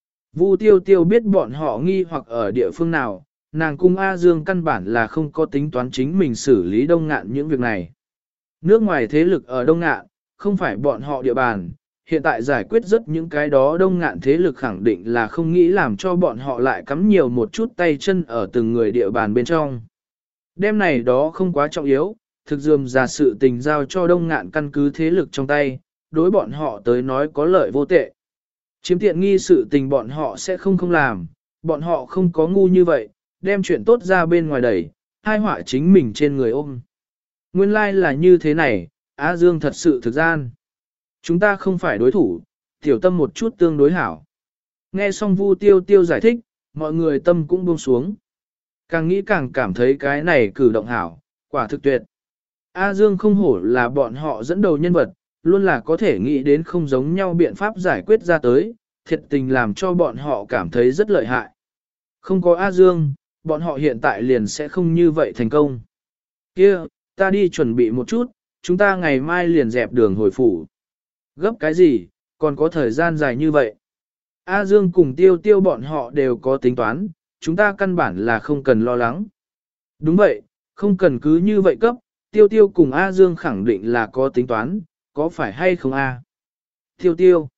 Vu Tiêu Tiêu biết bọn họ nghi hoặc ở địa phương nào, nàng cung A Dương căn bản là không có tính toán chính mình xử lý Đông Ngạn những việc này. Nước ngoài thế lực ở Đông Ngạn, không phải bọn họ địa bàn, hiện tại giải quyết rất những cái đó Đông Ngạn thế lực khẳng định là không nghĩ làm cho bọn họ lại cắm nhiều một chút tay chân ở từng người địa bàn bên trong. Đêm này đó không quá trọng yếu, thực dườm ra sự tình giao cho Đông Ngạn căn cứ thế lực trong tay, đối bọn họ tới nói có lợi vô tệ. Chiếm tiện nghi sự tình bọn họ sẽ không không làm, bọn họ không có ngu như vậy, đem chuyện tốt ra bên ngoài đẩy, hai họa chính mình trên người ôm. Nguyên lai like là như thế này, Á Dương thật sự thực gian. Chúng ta không phải đối thủ, tiểu tâm một chút tương đối hảo. Nghe xong Vu Tiêu Tiêu giải thích, mọi người tâm cũng buông xuống. Càng nghĩ càng cảm thấy cái này cử động hảo, quả thực tuyệt. A Dương không hổ là bọn họ dẫn đầu nhân vật, luôn là có thể nghĩ đến không giống nhau biện pháp giải quyết ra tới, thiệt tình làm cho bọn họ cảm thấy rất lợi hại. Không có A Dương, bọn họ hiện tại liền sẽ không như vậy thành công. Kia, ta đi chuẩn bị một chút, chúng ta ngày mai liền dẹp đường hồi phủ. Gấp cái gì, còn có thời gian dài như vậy. A Dương cùng Tiêu Tiêu bọn họ đều có tính toán, chúng ta căn bản là không cần lo lắng. Đúng vậy, không cần cứ như vậy cấp, Tiêu Tiêu cùng A Dương khẳng định là có tính toán, có phải hay không A? Tiêu Tiêu.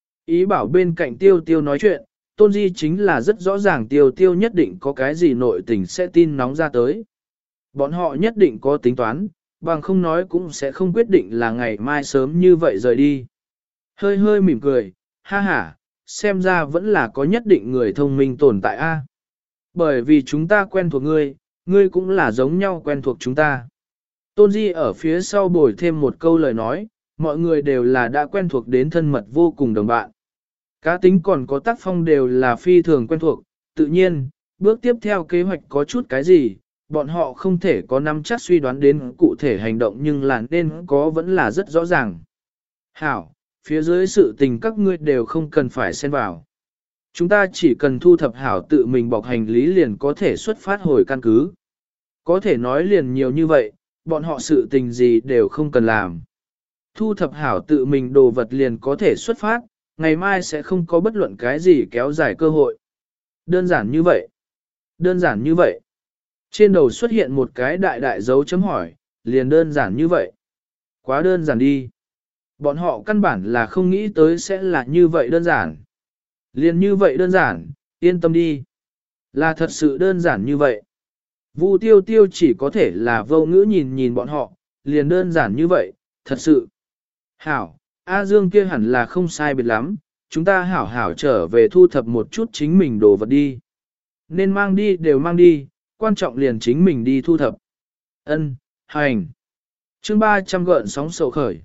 Ý bảo bên cạnh Tiêu Tiêu nói chuyện, Tôn Di chính là rất rõ ràng Tiêu Tiêu nhất định có cái gì nội tình sẽ tin nóng ra tới. Bọn họ nhất định có tính toán, bằng không nói cũng sẽ không quyết định là ngày mai sớm như vậy rời đi. Hơi hơi mỉm cười, ha ha, xem ra vẫn là có nhất định người thông minh tồn tại a. Bởi vì chúng ta quen thuộc ngươi, ngươi cũng là giống nhau quen thuộc chúng ta. Tôn Di ở phía sau bồi thêm một câu lời nói, mọi người đều là đã quen thuộc đến thân mật vô cùng đồng bạn. Cá tính còn có tác phong đều là phi thường quen thuộc, tự nhiên, bước tiếp theo kế hoạch có chút cái gì, bọn họ không thể có nắm chắc suy đoán đến cụ thể hành động nhưng là nên có vẫn là rất rõ ràng. Hảo, phía dưới sự tình các ngươi đều không cần phải xen vào. Chúng ta chỉ cần thu thập hảo tự mình bọc hành lý liền có thể xuất phát hồi căn cứ. Có thể nói liền nhiều như vậy, bọn họ sự tình gì đều không cần làm. Thu thập hảo tự mình đồ vật liền có thể xuất phát, ngày mai sẽ không có bất luận cái gì kéo dài cơ hội. Đơn giản như vậy. Đơn giản như vậy. Trên đầu xuất hiện một cái đại đại dấu chấm hỏi, liền đơn giản như vậy. Quá đơn giản đi. Bọn họ căn bản là không nghĩ tới sẽ là như vậy đơn giản. Liền như vậy đơn giản, yên tâm đi. Là thật sự đơn giản như vậy. Vu tiêu tiêu chỉ có thể là vô ngữ nhìn nhìn bọn họ, liền đơn giản như vậy, thật sự. Hảo, A Dương kia hẳn là không sai biệt lắm, chúng ta hảo hảo trở về thu thập một chút chính mình đồ vật đi. Nên mang đi đều mang đi, quan trọng liền chính mình đi thu thập. Ân, hành. Chương ba trăm gợn sóng sầu khởi.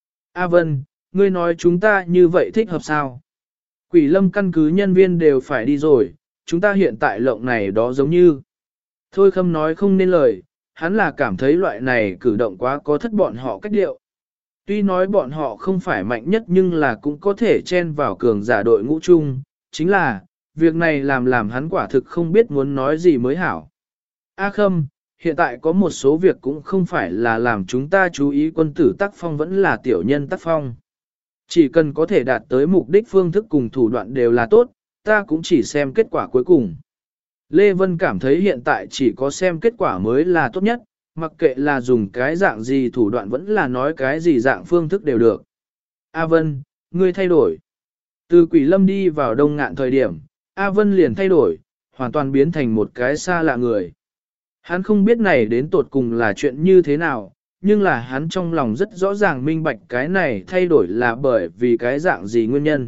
A Vân, ngươi nói chúng ta như vậy thích hợp sao? Quỷ lâm căn cứ nhân viên đều phải đi rồi, chúng ta hiện tại lộng này đó giống như. Thôi Khâm nói không nên lời, hắn là cảm thấy loại này cử động quá có thất bọn họ cách điệu. Tuy nói bọn họ không phải mạnh nhất nhưng là cũng có thể chen vào cường giả đội ngũ chung, chính là, việc này làm làm hắn quả thực không biết muốn nói gì mới hảo. A Khâm, hiện tại có một số việc cũng không phải là làm chúng ta chú ý quân tử tác phong vẫn là tiểu nhân tác phong. Chỉ cần có thể đạt tới mục đích phương thức cùng thủ đoạn đều là tốt, ta cũng chỉ xem kết quả cuối cùng. Lê Vân cảm thấy hiện tại chỉ có xem kết quả mới là tốt nhất, mặc kệ là dùng cái dạng gì thủ đoạn vẫn là nói cái gì dạng phương thức đều được. A Vân, ngươi thay đổi. Từ Quỷ Lâm đi vào Đông Ngạn thời điểm, A Vân liền thay đổi, hoàn toàn biến thành một cái xa lạ người. Hắn không biết này đến tột cùng là chuyện như thế nào, nhưng là hắn trong lòng rất rõ ràng minh bạch cái này thay đổi là bởi vì cái dạng gì nguyên nhân.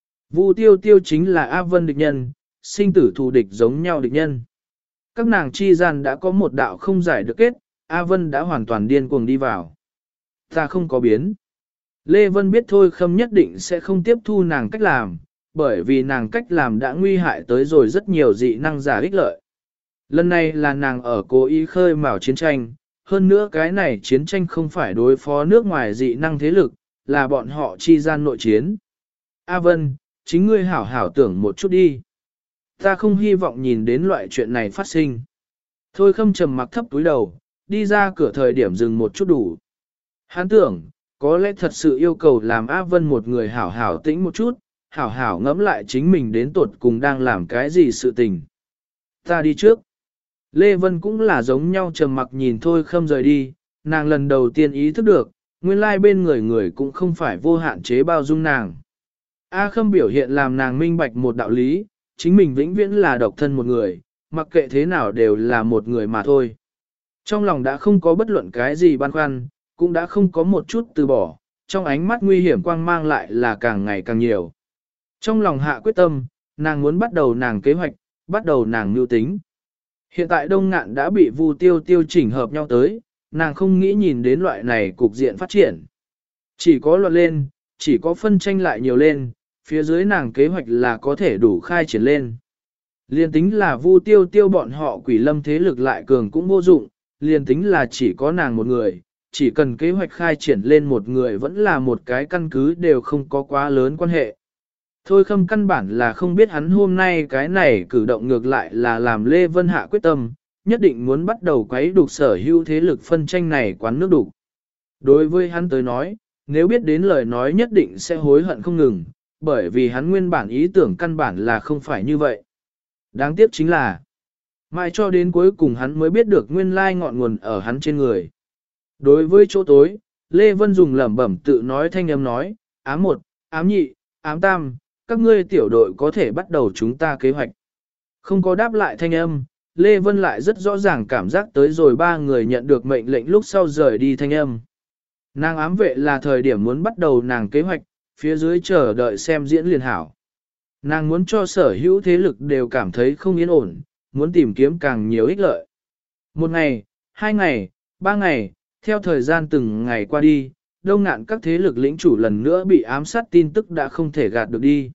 Vu Tiêu Tiêu chính là A Vân địch nhân, sinh tử thù địch giống nhau địch nhân. Các nàng chi gian đã có một đạo không giải được kết, A Vân đã hoàn toàn điên cuồng đi vào. Ta không có biến. Lê Vân biết Thôi Khâm nhất định sẽ không tiếp thu nàng cách làm, bởi vì nàng cách làm đã nguy hại tới rồi rất nhiều dị năng giả ích lợi. Lần này là nàng ở cố ý khơi mào chiến tranh, hơn nữa cái này chiến tranh không phải đối phó nước ngoài dị năng thế lực, là bọn họ chi gian nội chiến. A Vân, chính ngươi hảo hảo tưởng một chút đi. Ta không hy vọng nhìn đến loại chuyện này phát sinh. Thôi Khâm trầm mặc thấp túi đầu, đi ra cửa thời điểm dừng một chút đủ. Hắn tưởng, có lẽ thật sự yêu cầu làm A Vân một người hảo hảo tĩnh một chút, hảo hảo ngẫm lại chính mình đến tuột cùng đang làm cái gì sự tình. Ta đi trước. Lê Vân cũng là giống nhau trầm mặc nhìn Thôi Khâm rời đi, nàng lần đầu tiên ý thức được, nguyên lai bên người người cũng không phải vô hạn chế bao dung nàng. A Khâm biểu hiện làm nàng minh bạch một đạo lý, chính mình vĩnh viễn là độc thân một người, mặc kệ thế nào đều là một người mà thôi. Trong lòng đã không có bất luận cái gì băn khoăn, cũng đã không có một chút từ bỏ, trong ánh mắt nguy hiểm quang mang lại là càng ngày càng nhiều. Trong lòng hạ quyết tâm, nàng muốn bắt đầu nàng kế hoạch, bắt đầu nàng mưu tính. Hiện tại Đông Ngạn đã bị Vu Tiêu Tiêu chỉnh hợp nhau tới, nàng không nghĩ nhìn đến loại này cục diện phát triển. Chỉ có loạn lên, chỉ có phân tranh lại nhiều lên, phía dưới nàng kế hoạch là có thể đủ khai triển lên. Liên tính là Vu Tiêu Tiêu bọn họ Quỷ Lâm thế lực lại cường cũng vô dụng, liên tính là chỉ có nàng một người, chỉ cần kế hoạch khai triển lên một người vẫn là một cái căn cứ đều không có quá lớn quan hệ. Thôi Khâm căn bản là không biết hắn hôm nay cái này cử động ngược lại là làm Lê Vân hạ quyết tâm, nhất định muốn bắt đầu quấy đục sở hữu thế lực phân tranh này quán nước đục. Đối với hắn tới nói, nếu biết đến lời nói nhất định sẽ hối hận không ngừng, bởi vì hắn nguyên bản ý tưởng căn bản là không phải như vậy. Đáng tiếc chính là, mãi cho đến cuối cùng hắn mới biết được nguyên lai ngọn nguồn ở hắn trên người. Đối với chỗ tối, Lê Vân dùng lẩm bẩm tự nói thanh âm nói, ám một, ám nhị, ám tam, các ngươi tiểu đội có thể bắt đầu chúng ta kế hoạch. Không có đáp lại thanh âm, Lê Vân lại rất rõ ràng cảm giác tới rồi ba người nhận được mệnh lệnh lúc sau rời đi thanh âm. Nàng ám vệ là thời điểm muốn bắt đầu nàng kế hoạch, phía dưới chờ đợi xem diễn liền hảo. Nàng muốn cho sở hữu thế lực đều cảm thấy không yên ổn, muốn tìm kiếm càng nhiều ích lợi. Một ngày, hai ngày, ba ngày, theo thời gian từng ngày qua đi, đông ngạn các thế lực lĩnh chủ lần nữa bị ám sát tin tức đã không thể gạt được đi.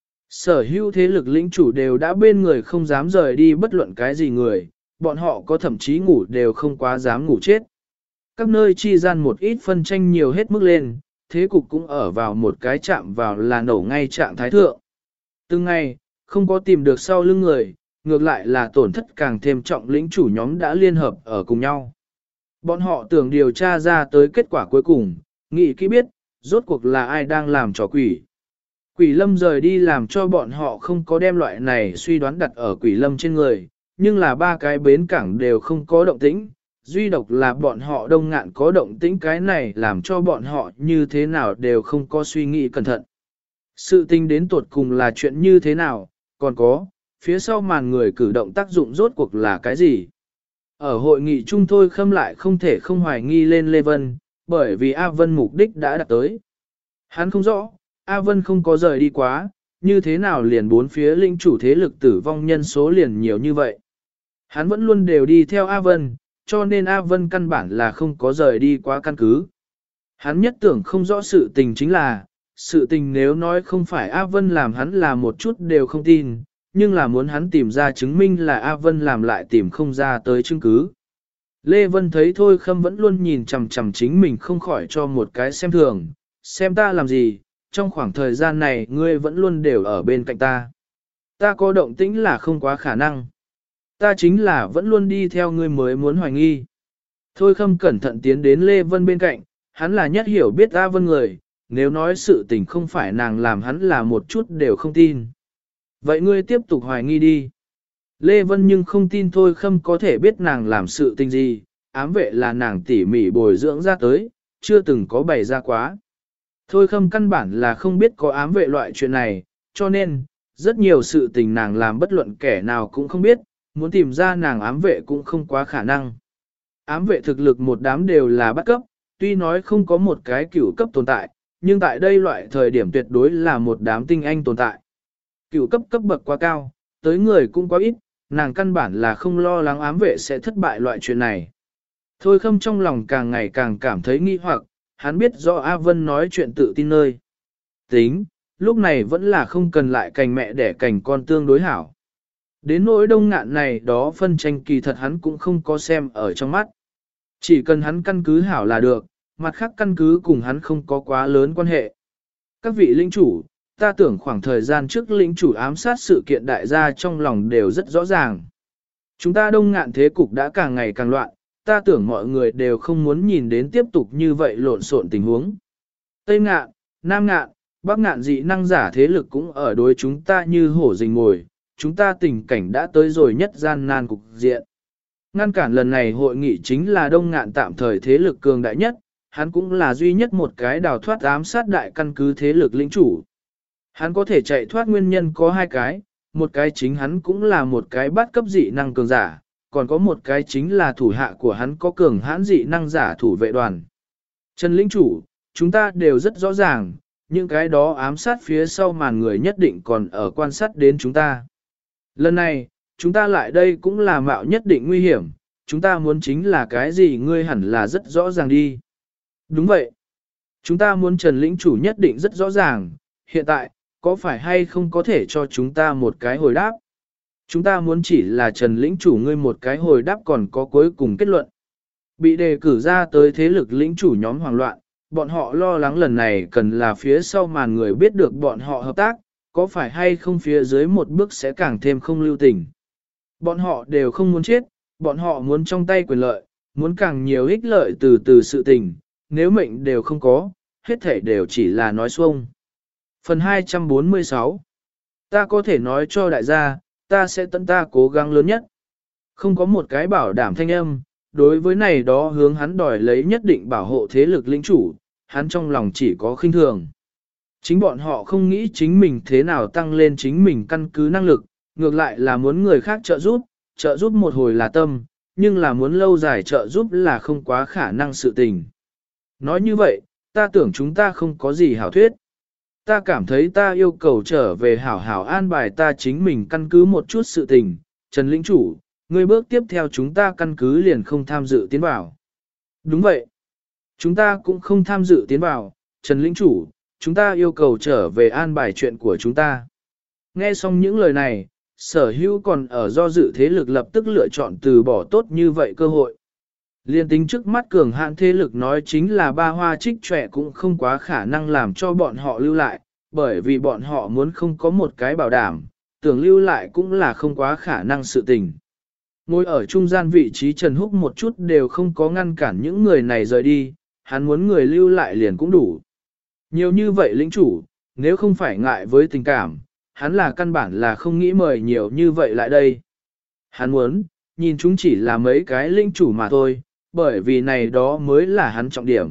Sở hữu thế lực lĩnh chủ đều đã bên người không dám rời đi bất luận cái gì người, bọn họ có thậm chí ngủ đều không quá dám ngủ chết. Các nơi chi gian một ít phân tranh nhiều hết mức lên, thế cục cũng ở vào một cái chạm vào là nổ ngay trạng thái thượng. Từng ngày, không có tìm được sau lưng người, ngược lại là tổn thất càng thêm trọng lĩnh chủ nhóm đã liên hợp ở cùng nhau. Bọn họ tưởng điều tra ra tới kết quả cuối cùng, nghĩ kỹ biết, rốt cuộc là ai đang làm trò quỷ. Quỷ lâm rời đi làm cho bọn họ không có đem loại này suy đoán đặt ở quỷ lâm trên người, nhưng là ba cái bến cảng đều không có động tĩnh, duy độc là bọn họ đông ngạn có động tĩnh, cái này làm cho bọn họ như thế nào đều không có suy nghĩ cẩn thận. Sự tình đến tuột cùng là chuyện như thế nào, còn có, phía sau màn người cử động tác dụng rốt cuộc là cái gì. Ở hội nghị chung thôi Khâm lại không thể không hoài nghi lên Lê Vân, bởi vì A Vân mục đích đã đạt tới. Hắn không rõ, A Vân không có rời đi quá, như thế nào liền bốn phía linh chủ thế lực tử vong nhân số liền nhiều như vậy. Hắn vẫn luôn đều đi theo A Vân, cho nên A Vân căn bản là không có rời đi quá căn cứ. Hắn nhất tưởng không rõ sự tình chính là, sự tình nếu nói không phải A Vân làm hắn là một chút đều không tin, nhưng là muốn hắn tìm ra chứng minh là A Vân làm lại tìm không ra tới chứng cứ. Lê Vân thấy thôi Khâm vẫn luôn nhìn chằm chằm chính mình không khỏi cho một cái xem thường, xem ta làm gì, trong khoảng thời gian này ngươi vẫn luôn đều ở bên cạnh ta. Ta có động tĩnh là không quá khả năng. Ta chính là vẫn luôn đi theo ngươi mới muốn hoài nghi. Thôi Khâm cẩn thận tiến đến Lê Vân bên cạnh, hắn là nhất hiểu biết A Vân người, nếu nói sự tình không phải nàng làm hắn là một chút đều không tin. Vậy ngươi tiếp tục hoài nghi đi. Lê Vân nhưng không tin Thôi Khâm có thể biết nàng làm sự tình gì, ám vệ là nàng tỉ mỉ bồi dưỡng ra tới, chưa từng có bày ra quá. Thôi Khâm căn bản là không biết có ám vệ loại chuyện này, cho nên, rất nhiều sự tình nàng làm bất luận kẻ nào cũng không biết, muốn tìm ra nàng ám vệ cũng không quá khả năng. Ám vệ thực lực một đám đều là bắt cấp, tuy nói không có một cái cửu cấp tồn tại, nhưng tại đây loại thời điểm tuyệt đối là một đám tinh anh tồn tại. Cửu cấp cấp bậc quá cao, tới người cũng quá ít, nàng căn bản là không lo lắng ám vệ sẽ thất bại loại chuyện này. Thôi Khâm trong lòng càng ngày càng cảm thấy nghi hoặc, hắn biết rõ A Vân nói chuyện tự tin nơi. Tính, lúc này vẫn là không cần lại cành mẹ đẻ cành con tương đối hảo. Đến nỗi đông ngạn này đó phân tranh kỳ thật hắn cũng không có xem ở trong mắt. Chỉ cần hắn căn cứ hảo là được, mặt khác căn cứ cùng hắn không có quá lớn quan hệ. Các vị lĩnh chủ, ta tưởng khoảng thời gian trước lĩnh chủ ám sát sự kiện đại gia trong lòng đều rất rõ ràng. Chúng ta đông ngạn thế cục đã càng ngày càng loạn, ta tưởng mọi người đều không muốn nhìn đến tiếp tục như vậy lộn xộn tình huống. Tây ngạn, Nam ngạn, Bắc ngạn dị năng giả thế lực cũng ở đối chúng ta như hổ rình ngồi, chúng ta tình cảnh đã tới rồi nhất gian nan cục diện. Ngăn cản lần này hội nghị chính là đông ngạn tạm thời thế lực cường đại nhất, hắn cũng là duy nhất một cái đào thoát ám sát đại căn cứ thế lực lĩnh chủ. Hắn có thể chạy thoát nguyên nhân có hai cái, một cái chính hắn cũng là một cái bắt cấp dị năng cường giả, còn có một cái chính là thủ hạ của hắn có cường hãn dị năng giả thủ vệ đoàn. Trần lĩnh chủ, chúng ta đều rất rõ ràng, những cái đó ám sát phía sau màn người nhất định còn ở quan sát đến chúng ta. Lần này, chúng ta lại đây cũng là mạo nhất định nguy hiểm, chúng ta muốn chính là cái gì ngươi hẳn là rất rõ ràng đi. Đúng vậy. Chúng ta muốn Trần lĩnh chủ nhất định rất rõ ràng, hiện tại, có phải hay không có thể cho chúng ta một cái hồi đáp? Chúng ta muốn chỉ là Trần lĩnh chủ ngươi một cái hồi đáp còn có cuối cùng kết luận. Bị đề cử ra tới thế lực lĩnh chủ nhóm hoảng loạn, bọn họ lo lắng lần này cần là phía sau màn người biết được bọn họ hợp tác, có phải hay không phía dưới một bước sẽ càng thêm không lưu tình. Bọn họ đều không muốn chết, bọn họ muốn trong tay quyền lợi, muốn càng nhiều ích lợi từ từ sự tình, nếu mệnh đều không có, hết thể đều chỉ là nói xuông. Phần hai trăm bốn mươi sáu. Ta có thể nói cho đại gia, ta sẽ tận ta cố gắng lớn nhất. Không có một cái bảo đảm thanh âm, đối với này đó hướng hắn đòi lấy nhất định bảo hộ thế lực lĩnh chủ, hắn trong lòng chỉ có khinh thường. Chính bọn họ không nghĩ chính mình thế nào tăng lên chính mình căn cứ năng lực, ngược lại là muốn người khác trợ giúp, trợ giúp một hồi là tâm, nhưng là muốn lâu dài trợ giúp là không quá khả năng sự tình. Nói như vậy, ta tưởng chúng ta không có gì hảo thuyết. Ta cảm thấy ta yêu cầu trở về hảo hảo an bài ta chính mình căn cứ một chút sự tình. Trần lĩnh chủ, ngươi bước tiếp theo chúng ta căn cứ liền không tham dự tiến vào. Đúng vậy. Chúng ta cũng không tham dự tiến vào, Trần lĩnh chủ, chúng ta yêu cầu trở về an bài chuyện của chúng ta. Nghe xong những lời này, sở hữu còn ở do dự thế lực lập tức lựa chọn từ bỏ tốt như vậy cơ hội. Liên tính trước mắt cường hạn thế lực nói chính là ba hoa trích trẻ cũng không quá khả năng làm cho bọn họ lưu lại, bởi vì bọn họ muốn không có một cái bảo đảm, tưởng lưu lại cũng là không quá khả năng sự tình. Ngồi ở trung gian vị trí Trần Húc một chút đều không có ngăn cản những người này rời đi, hắn muốn người lưu lại liền cũng đủ. Nhiều như vậy lĩnh chủ, nếu không phải ngại với tình cảm, hắn là căn bản là không nghĩ mời nhiều như vậy lại đây. Hắn muốn, nhìn chúng chỉ là mấy cái lĩnh chủ mà thôi, bởi vì này đó mới là hắn trọng điểm.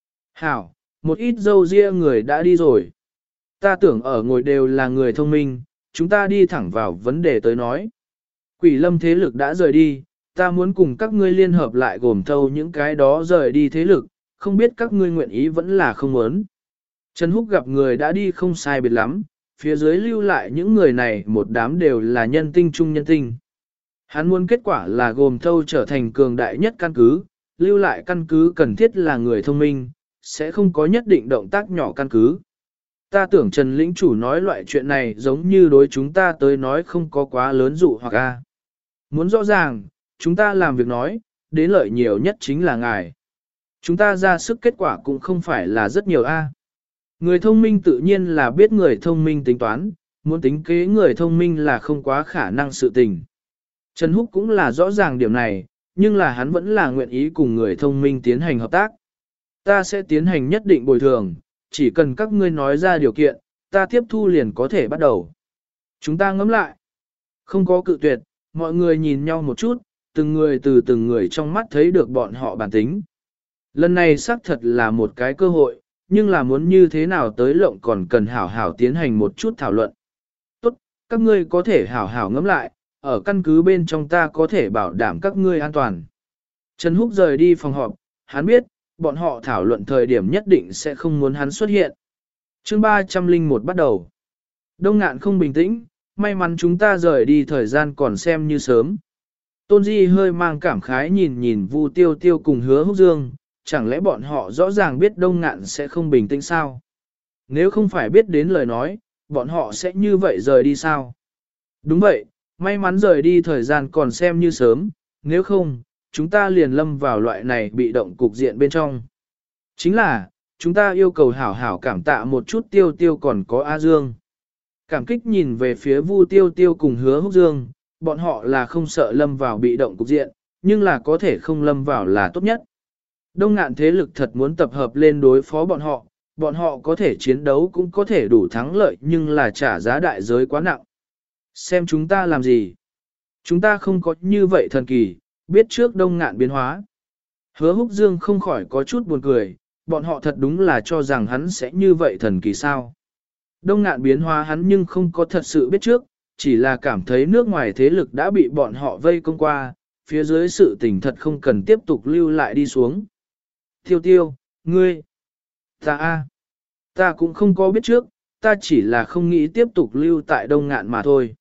Hảo, một ít dâu ria người đã đi rồi. Ta tưởng ở ngồi đều là người thông minh, chúng ta đi thẳng vào vấn đề tới nói. Quỷ lâm thế lực đã rời đi, ta muốn cùng các ngươi liên hợp lại gồm thâu những cái đó rời đi thế lực, không biết các ngươi nguyện ý vẫn là không muốn. Trần Húc gặp người đã đi không sai biệt lắm, phía dưới lưu lại những người này một đám đều là nhân tinh trung nhân tinh. Hắn muốn kết quả là gồm thâu trở thành cường đại nhất căn cứ, lưu lại căn cứ cần thiết là người thông minh, sẽ không có nhất định động tác nhỏ căn cứ. Ta tưởng Trần lĩnh chủ nói loại chuyện này giống như đối chúng ta tới nói không có quá lớn dụ hoặc a. Muốn rõ ràng, chúng ta làm việc nói, đến lợi nhiều nhất chính là ngài. Chúng ta ra sức kết quả cũng không phải là rất nhiều a. Người thông minh tự nhiên là biết người thông minh tính toán, muốn tính kế người thông minh là không quá khả năng sự tình. Trần Húc cũng là rõ ràng điểm này, nhưng là hắn vẫn là nguyện ý cùng người thông minh tiến hành hợp tác. Ta sẽ tiến hành nhất định bồi thường, chỉ cần các ngươi nói ra điều kiện, ta tiếp thu liền có thể bắt đầu. Chúng ta ngẫm lại. Không có cự tuyệt, mọi người nhìn nhau một chút, từng người từ từng người trong mắt thấy được bọn họ bản tính. Lần này xác thật là một cái cơ hội, nhưng là muốn như thế nào tới lộng còn cần hảo hảo tiến hành một chút thảo luận. Tốt, các ngươi có thể hảo hảo ngẫm lại, ở căn cứ bên trong ta có thể bảo đảm các ngươi an toàn. Trần Húc rời đi phòng họp, hắn biết, bọn họ thảo luận thời điểm nhất định sẽ không muốn hắn xuất hiện. Chương ba trăm lẻ một bắt đầu. Đông Ngạn không bình tĩnh, may mắn chúng ta rời đi thời gian còn xem như sớm. Tôn Di hơi mang cảm khái nhìn nhìn Vu Tiêu Tiêu cùng Hứa Húc Dương, chẳng lẽ bọn họ rõ ràng biết Đông Ngạn sẽ không bình tĩnh sao? Nếu không phải biết đến lời nói, bọn họ sẽ như vậy rời đi sao? Đúng vậy, may mắn rời đi thời gian còn xem như sớm, nếu không, chúng ta liền lâm vào loại này bị động cục diện bên trong. Chính là, chúng ta yêu cầu hảo hảo cảm tạ một chút Tiêu Tiêu còn có A Dương. Cảm kích nhìn về phía Vu Tiêu Tiêu cùng Hứa Húc Dương, bọn họ là không sợ lâm vào bị động cục diện, nhưng là có thể không lâm vào là tốt nhất. Đông Ngạn thế lực thật muốn tập hợp lên đối phó bọn họ, bọn họ có thể chiến đấu cũng có thể đủ thắng lợi nhưng là trả giá đại giới quá nặng. Xem chúng ta làm gì? Chúng ta không có như vậy thần kỳ, biết trước Đông Ngạn biến hóa. Hứa Húc Dương không khỏi có chút buồn cười, bọn họ thật đúng là cho rằng hắn sẽ như vậy thần kỳ sao. Đông Ngạn biến hóa hắn nhưng không có thật sự biết trước, chỉ là cảm thấy nước ngoài thế lực đã bị bọn họ vây công qua, phía dưới sự tình thật không cần tiếp tục lưu lại đi xuống. Tiêu tiêu, ngươi, ta a, ta cũng không có biết trước, ta chỉ là không nghĩ tiếp tục lưu tại Đông Ngạn mà thôi.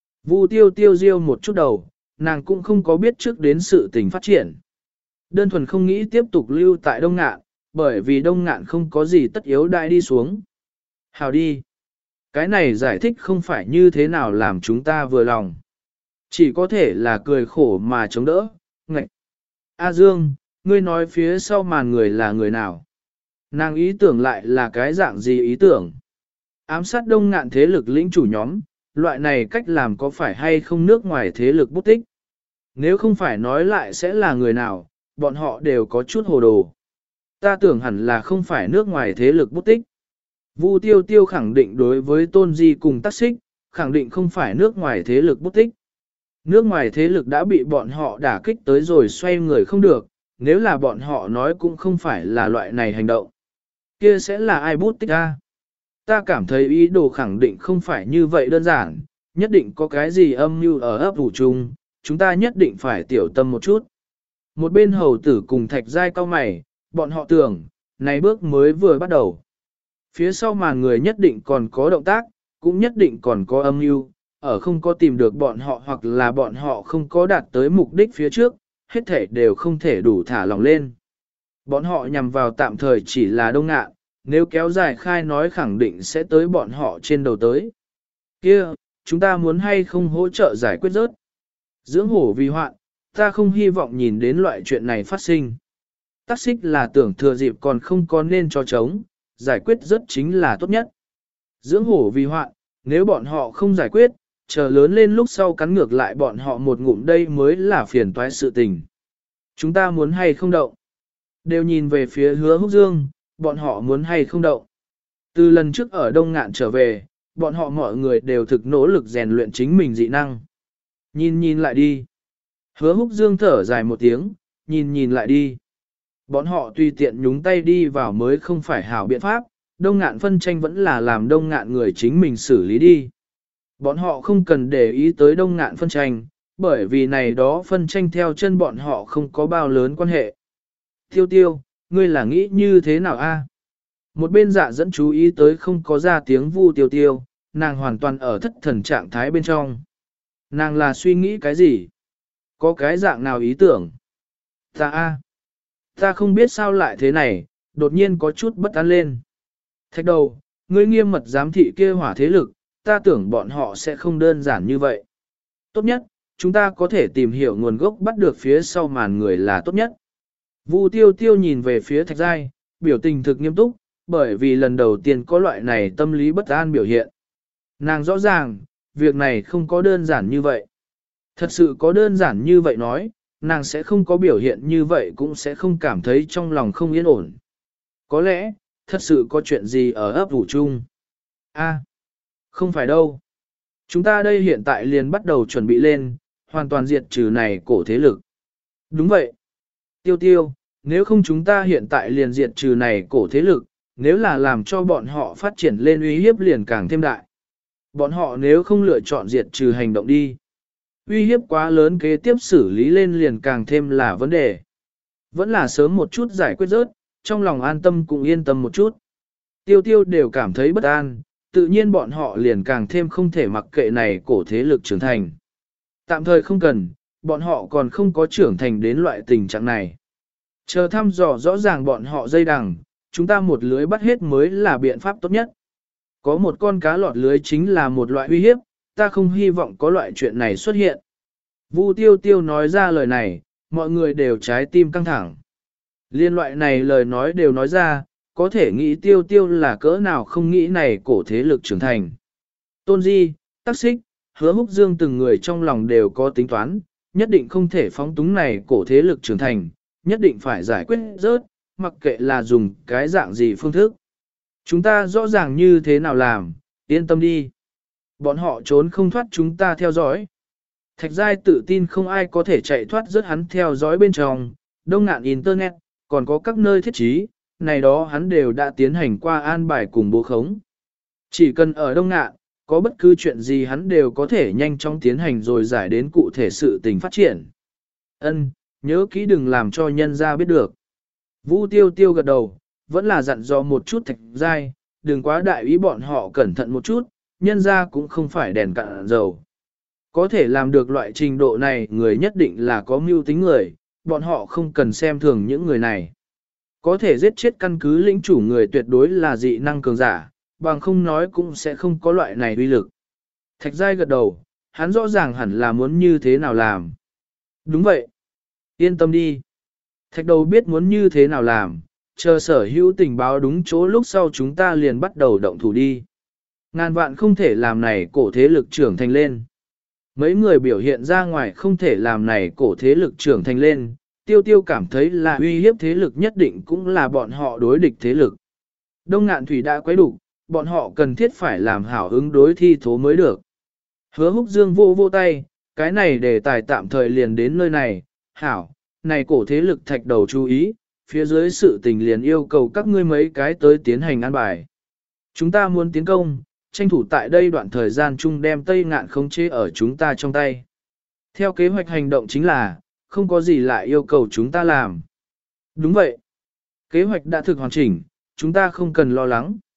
Vu tiêu tiêu riêu một chút đầu, nàng cũng không có biết trước đến sự tình phát triển. Đơn thuần không nghĩ tiếp tục lưu tại Đông Ngạn, bởi vì Đông Ngạn không có gì tất yếu đại đi xuống. Hào đi. Cái này giải thích không phải như thế nào làm chúng ta vừa lòng. Chỉ có thể là cười khổ mà chống đỡ, ngạch. A Dương, ngươi nói phía sau màn người là người nào? Nàng ý tưởng lại là cái dạng gì ý tưởng? Ám sát Đông Ngạn thế lực lĩnh chủ nhóm, loại này cách làm có phải hay không nước ngoài thế lực bút tích? Nếu không phải nói lại sẽ là người nào, bọn họ đều có chút hồ đồ. Ta tưởng hẳn là không phải nước ngoài thế lực bút tích. Vu Tiêu Tiêu khẳng định đối với Tôn Di cùng tác xích, khẳng định không phải nước ngoài thế lực bút tích. Nước ngoài thế lực đã bị bọn họ đả kích tới rồi xoay người không được, nếu là bọn họ nói cũng không phải là loại này hành động. Kia sẽ là ai bút tích a? Ta cảm thấy ý đồ khẳng định không phải như vậy đơn giản, nhất định có cái gì âm mưu ở ấp ủ chung, chúng ta nhất định phải tiểu tâm một chút. Một bên hầu tử cùng thạch giai cao mày, bọn họ tưởng, này bước mới vừa bắt đầu. Phía sau màn người nhất định còn có động tác, cũng nhất định còn có âm mưu, ở không có tìm được bọn họ hoặc là bọn họ không có đạt tới mục đích phía trước, hết thể đều không thể đủ thả lòng lên. Bọn họ nhằm vào tạm thời chỉ là Đông Ngạn, nếu kéo dài khai nói khẳng định sẽ tới bọn họ trên đầu tới. Kia, chúng ta muốn hay không hỗ trợ giải quyết rớt. Dưỡng hổ vì hoạn, ta không hy vọng nhìn đến loại chuyện này phát sinh. Tắc xích là tưởng thừa dịp còn không có nên cho chống, giải quyết rất chính là tốt nhất. Dưỡng hổ vì hoạn, nếu bọn họ không giải quyết, chờ lớn lên lúc sau cắn ngược lại bọn họ một ngụm đây mới là phiền toái sự tình. Chúng ta muốn hay không động? Đều nhìn về phía Hứa Húc Dương, bọn họ muốn hay không động. Từ lần trước ở Đông Ngạn trở về, bọn họ mọi người đều thực nỗ lực rèn luyện chính mình dị năng. Nhìn nhìn lại đi. Hứa Húc Dương thở dài một tiếng, nhìn nhìn lại đi. Bọn họ tùy tiện nhúng tay đi vào mới không phải hảo biện pháp, Đông Ngạn phân tranh vẫn là làm Đông Ngạn người chính mình xử lý đi. Bọn họ không cần để ý tới Đông Ngạn phân tranh, bởi vì này đó phân tranh theo chân bọn họ không có bao lớn quan hệ. Tiêu tiêu, ngươi là nghĩ như thế nào a? Một bên dạ dẫn chú ý tới không có ra tiếng vu tiêu tiêu, nàng hoàn toàn ở thất thần trạng thái bên trong. Nàng là suy nghĩ cái gì? Có cái dạng nào ý tưởng? Ta a, ta không biết sao lại thế này, đột nhiên có chút bất an lên. Thạch đầu, ngươi nghiêm mật giám thị kia hỏa thế lực, ta tưởng bọn họ sẽ không đơn giản như vậy. Tốt nhất, chúng ta có thể tìm hiểu nguồn gốc bắt được phía sau màn người là tốt nhất. Vu tiêu tiêu nhìn về phía thạch giai, biểu tình thực nghiêm túc, bởi vì lần đầu tiên có loại này tâm lý bất an biểu hiện. Nàng rõ ràng, việc này không có đơn giản như vậy. Thật sự có đơn giản như vậy nói, nàng sẽ không có biểu hiện như vậy cũng sẽ không cảm thấy trong lòng không yên ổn. Có lẽ, thật sự có chuyện gì ở ấp ủ chung. A, không phải đâu. Chúng ta đây hiện tại liền bắt đầu chuẩn bị lên, hoàn toàn diệt trừ này cổ thế lực. Đúng vậy. Tiêu tiêu, nếu không chúng ta hiện tại liền diệt trừ này cổ thế lực, nếu là làm cho bọn họ phát triển lên uy hiếp liền càng thêm đại. Bọn họ nếu không lựa chọn diệt trừ hành động đi. Uy hiếp quá lớn kế tiếp xử lý lên liền càng thêm là vấn đề. Vẫn là sớm một chút giải quyết rớt, trong lòng an tâm cũng yên tâm một chút. Tiêu tiêu đều cảm thấy bất an, tự nhiên bọn họ liền càng thêm không thể mặc kệ này cổ thế lực trưởng thành. Tạm thời không cần, bọn họ còn không có trưởng thành đến loại tình trạng này. Chờ thăm dò rõ ràng bọn họ dây đằng, chúng ta một lưới bắt hết mới là biện pháp tốt nhất. Có một con cá lọt lưới chính là một loại uy hiếp, ta không hy vọng có loại chuyện này xuất hiện. Vu tiêu tiêu nói ra lời này, mọi người đều trái tim căng thẳng. Liên loại này lời nói đều nói ra, có thể nghĩ tiêu tiêu là cỡ nào không nghĩ này cổ thế lực trưởng thành. Tôn Di, Tắc Xích, Hứa Húc Dương từng người trong lòng đều có tính toán, nhất định không thể phóng túng này cổ thế lực trưởng thành, nhất định phải giải quyết rớt, mặc kệ là dùng cái dạng gì phương thức. Chúng ta rõ ràng như thế nào làm, yên tâm đi. Bọn họ trốn không thoát chúng ta theo dõi. Thạch Giai tự tin không ai có thể chạy thoát rớt hắn theo dõi bên trong, Đông Ngạn Internet, còn có các nơi thiết trí, này đó hắn đều đã tiến hành qua an bài cùng bố khống. Chỉ cần ở Đông Ngạn, có bất cứ chuyện gì hắn đều có thể nhanh chóng tiến hành rồi giải đến cụ thể sự tình phát triển. Ân, nhớ kỹ đừng làm cho nhân ra biết được. Vu tiêu tiêu gật đầu, vẫn là dặn dò một chút Thạch Giai, đừng quá đại ý bọn họ cẩn thận một chút, nhân ra cũng không phải đèn cạn dầu. Có thể làm được loại trình độ này người nhất định là có mưu tính người, bọn họ không cần xem thường những người này. Có thể giết chết căn cứ lĩnh chủ người tuyệt đối là dị năng cường giả, bằng không nói cũng sẽ không có loại này uy lực. Thạch Giai gật đầu, hắn rõ ràng hẳn là muốn như thế nào làm. Đúng vậy. Yên tâm đi. Thạch đầu biết muốn như thế nào làm, chờ sở hữu tình báo đúng chỗ lúc sau chúng ta liền bắt đầu động thủ đi. Ngàn vạn không thể làm này cổ thế lực trưởng thành lên. Mấy người biểu hiện ra ngoài không thể làm này cổ thế lực trưởng thành lên, tiêu tiêu cảm thấy là uy hiếp thế lực nhất định cũng là bọn họ đối địch thế lực. Đông Ngạn Thủy đã quấy đủ, bọn họ cần thiết phải làm hảo ứng đối thi thố mới được. Hứa Húc Dương vô vô tay, cái này đề tài tạm thời liền đến nơi này, hảo, này cổ thế lực thạch đầu chú ý, phía dưới sự tình liền yêu cầu các ngươi mấy cái tới tiến hành an bài. Chúng ta muốn tiến công, tranh thủ tại đây đoạn thời gian chung đem Tây Ngạn khống chế ở chúng ta trong tay. Theo kế hoạch hành động chính là, không có gì lại yêu cầu chúng ta làm. Đúng vậy. Kế hoạch đã thực hoàn chỉnh, chúng ta không cần lo lắng.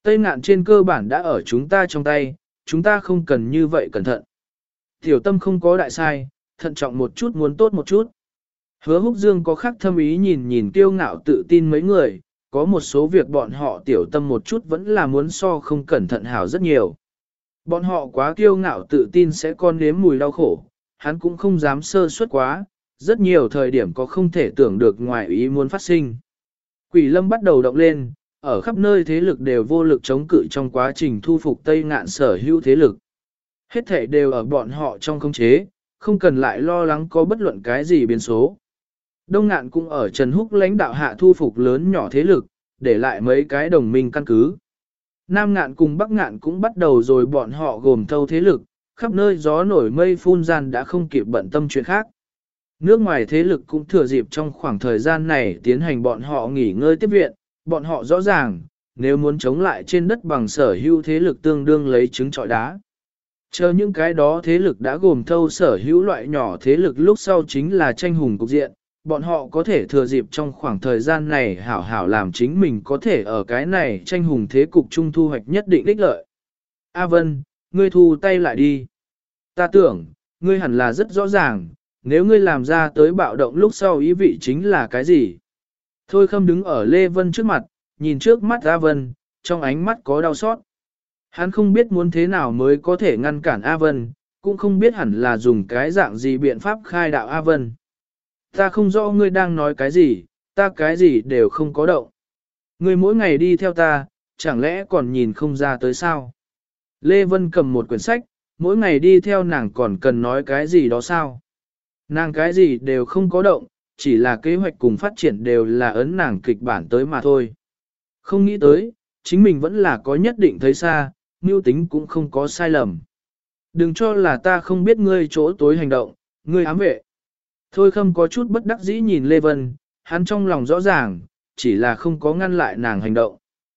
Tây Ngạn trên cơ bản đã ở chúng ta trong tay, chúng ta không cần như vậy cẩn thận. Tiểu tâm không có đại sai, thận trọng một chút muốn tốt một chút. Hứa Húc Dương có khắc thâm ý nhìn nhìn kiêu ngạo tự tin mấy người, có một số việc bọn họ tiểu tâm một chút vẫn là muốn so không cẩn thận hảo rất nhiều. Bọn họ quá kiêu ngạo tự tin sẽ con nếm mùi đau khổ, hắn cũng không dám sơ suất quá, rất nhiều thời điểm có không thể tưởng được ngoài ý muốn phát sinh. Quỷ lâm bắt đầu động lên, ở khắp nơi thế lực đều vô lực chống cự trong quá trình thu phục Tây Ngạn sở hữu thế lực. Hết thể đều ở bọn họ trong khống chế, không cần lại lo lắng có bất luận cái gì biến số. Đông Ngạn cũng ở Trần Húc lãnh đạo hạ thu phục lớn nhỏ thế lực, để lại mấy cái đồng minh căn cứ. Nam Ngạn cùng Bắc Ngạn cũng bắt đầu rồi bọn họ gồm thâu thế lực, khắp nơi gió nổi mây phun gian đã không kịp bận tâm chuyện khác. Nước ngoài thế lực cũng thừa dịp trong khoảng thời gian này tiến hành bọn họ nghỉ ngơi tiếp viện, bọn họ rõ ràng, nếu muốn chống lại trên đất bằng sở hữu thế lực tương đương lấy trứng trọi đá. Chờ những cái đó thế lực đã gồm thâu sở hữu loại nhỏ thế lực lúc sau chính là tranh hùng cục diện, bọn họ có thể thừa dịp trong khoảng thời gian này hảo hảo làm chính mình có thể ở cái này tranh hùng thế cục trung thu hoạch nhất định ích lợi. A Vân, ngươi thu tay lại đi. Ta tưởng, ngươi hẳn là rất rõ ràng, nếu ngươi làm ra tới bạo động lúc sau ý vị chính là cái gì. Thôi Khâm đứng ở Lê Vân trước mặt, nhìn trước mắt A Vân, trong ánh mắt có đau xót. Hắn không biết muốn thế nào mới có thể ngăn cản A Vân, cũng không biết hẳn là dùng cái dạng gì biện pháp khai đạo A Vân. Ta không rõ ngươi đang nói cái gì, ta cái gì đều không có động. Ngươi mỗi ngày đi theo ta, chẳng lẽ còn nhìn không ra tới sao? Lê Vân cầm một quyển sách, mỗi ngày đi theo nàng còn cần nói cái gì đó sao? Nàng cái gì đều không có động, chỉ là kế hoạch cùng phát triển đều là ấn nàng kịch bản tới mà thôi. Không nghĩ tới, chính mình vẫn là có nhất định thấy xa, mưu tính cũng không có sai lầm. Đừng cho là ta không biết ngươi chỗ tối hành động, ngươi ám vệ. Thôi Khâm có chút bất đắc dĩ nhìn Lê Vân, hắn trong lòng rõ ràng, chỉ là không có ngăn lại nàng hành động.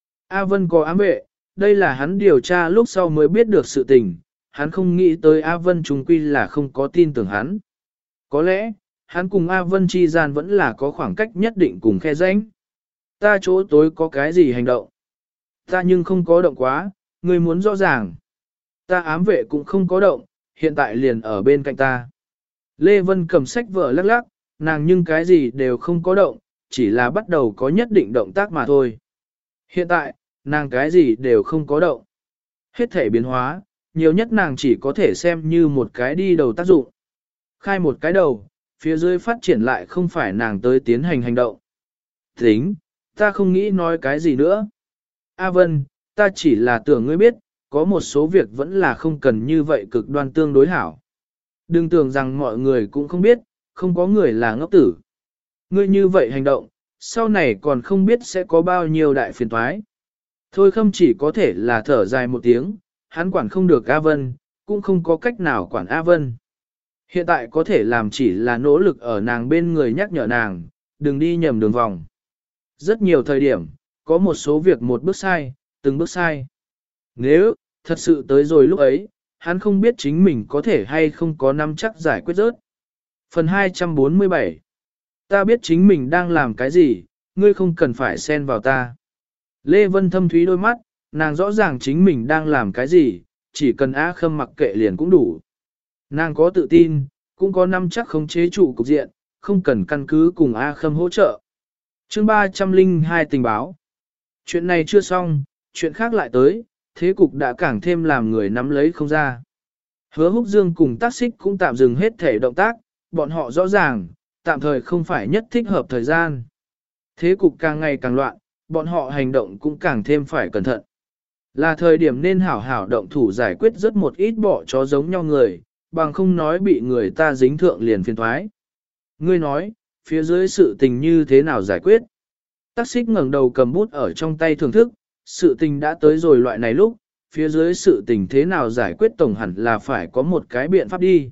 A Vân có ám vệ, đây là hắn điều tra lúc sau mới biết được sự tình, hắn không nghĩ tới A Vân trùng quy là không có tin tưởng hắn. Có lẽ, hắn cùng A Vân chi gian vẫn là có khoảng cách nhất định cùng khe rãnh. Ta chỗ tối có cái gì hành động? Ta nhưng không có động quá, ngươi muốn rõ ràng. Ta ám vệ cũng không có động, hiện tại liền ở bên cạnh ta. Lê Vân cầm sách vở lắc lắc, nàng nhưng cái gì đều không có động, chỉ là bắt đầu có nhất định động tác mà thôi. Hiện tại, nàng cái gì đều không có động. Hết thể biến hóa, nhiều nhất nàng chỉ có thể xem như một cái đi đầu tác dụng. Khai một cái đầu, phía dưới phát triển lại không phải nàng tới tiến hành hành động. Tính, ta không nghĩ nói cái gì nữa. A Vân, ta chỉ là tưởng ngươi biết, có một số việc vẫn là không cần như vậy cực đoan tương đối hảo. Đừng tưởng rằng mọi người cũng không biết, không có người là ngốc tử. Ngươi như vậy hành động, sau này còn không biết sẽ có bao nhiêu đại phiền toái. Thôi Khâm chỉ có thể là thở dài một tiếng, hắn quản không được A Vân, cũng không có cách nào quản A Vân. Hiện tại có thể làm chỉ là nỗ lực ở nàng bên người nhắc nhở nàng, đừng đi nhầm đường vòng. Rất nhiều thời điểm, có một số việc một bước sai, từng bước sai. Nếu, thật sự tới rồi lúc ấy, hắn không biết chính mình có thể hay không có nắm chắc giải quyết rớt. Phần hai trăm bốn mươi bảy. Ta biết chính mình đang làm cái gì, ngươi không cần phải xen vào ta. Lê Vân thâm thúy đôi mắt, nàng rõ ràng chính mình đang làm cái gì, chỉ cần A Khâm mặc kệ liền cũng đủ. Nàng có tự tin, cũng có nắm chắc khống chế trụ cục diện, không cần căn cứ cùng A Khâm hỗ trợ. Chương ba trăm linh hai tình báo. Chuyện này chưa xong, chuyện khác lại tới, thế cục đã càng thêm làm người nắm lấy không ra. Hứa Húc Dương cùng tác xích cũng tạm dừng hết thể động tác, bọn họ rõ ràng, tạm thời không phải nhất thích hợp thời gian. Thế cục càng ngày càng loạn, bọn họ hành động cũng càng thêm phải cẩn thận. Là thời điểm nên hảo hảo động thủ giải quyết rất một ít bỏ chó giống nhau người, bằng không nói bị người ta dính thượng liền phiền thoái. Ngươi nói, phía dưới sự tình như thế nào giải quyết? Tác xích ngẩng đầu cầm bút ở trong tay thưởng thức, sự tình đã tới rồi loại này lúc, phía dưới sự tình thế nào giải quyết tổng hẳn là phải có một cái biện pháp đi.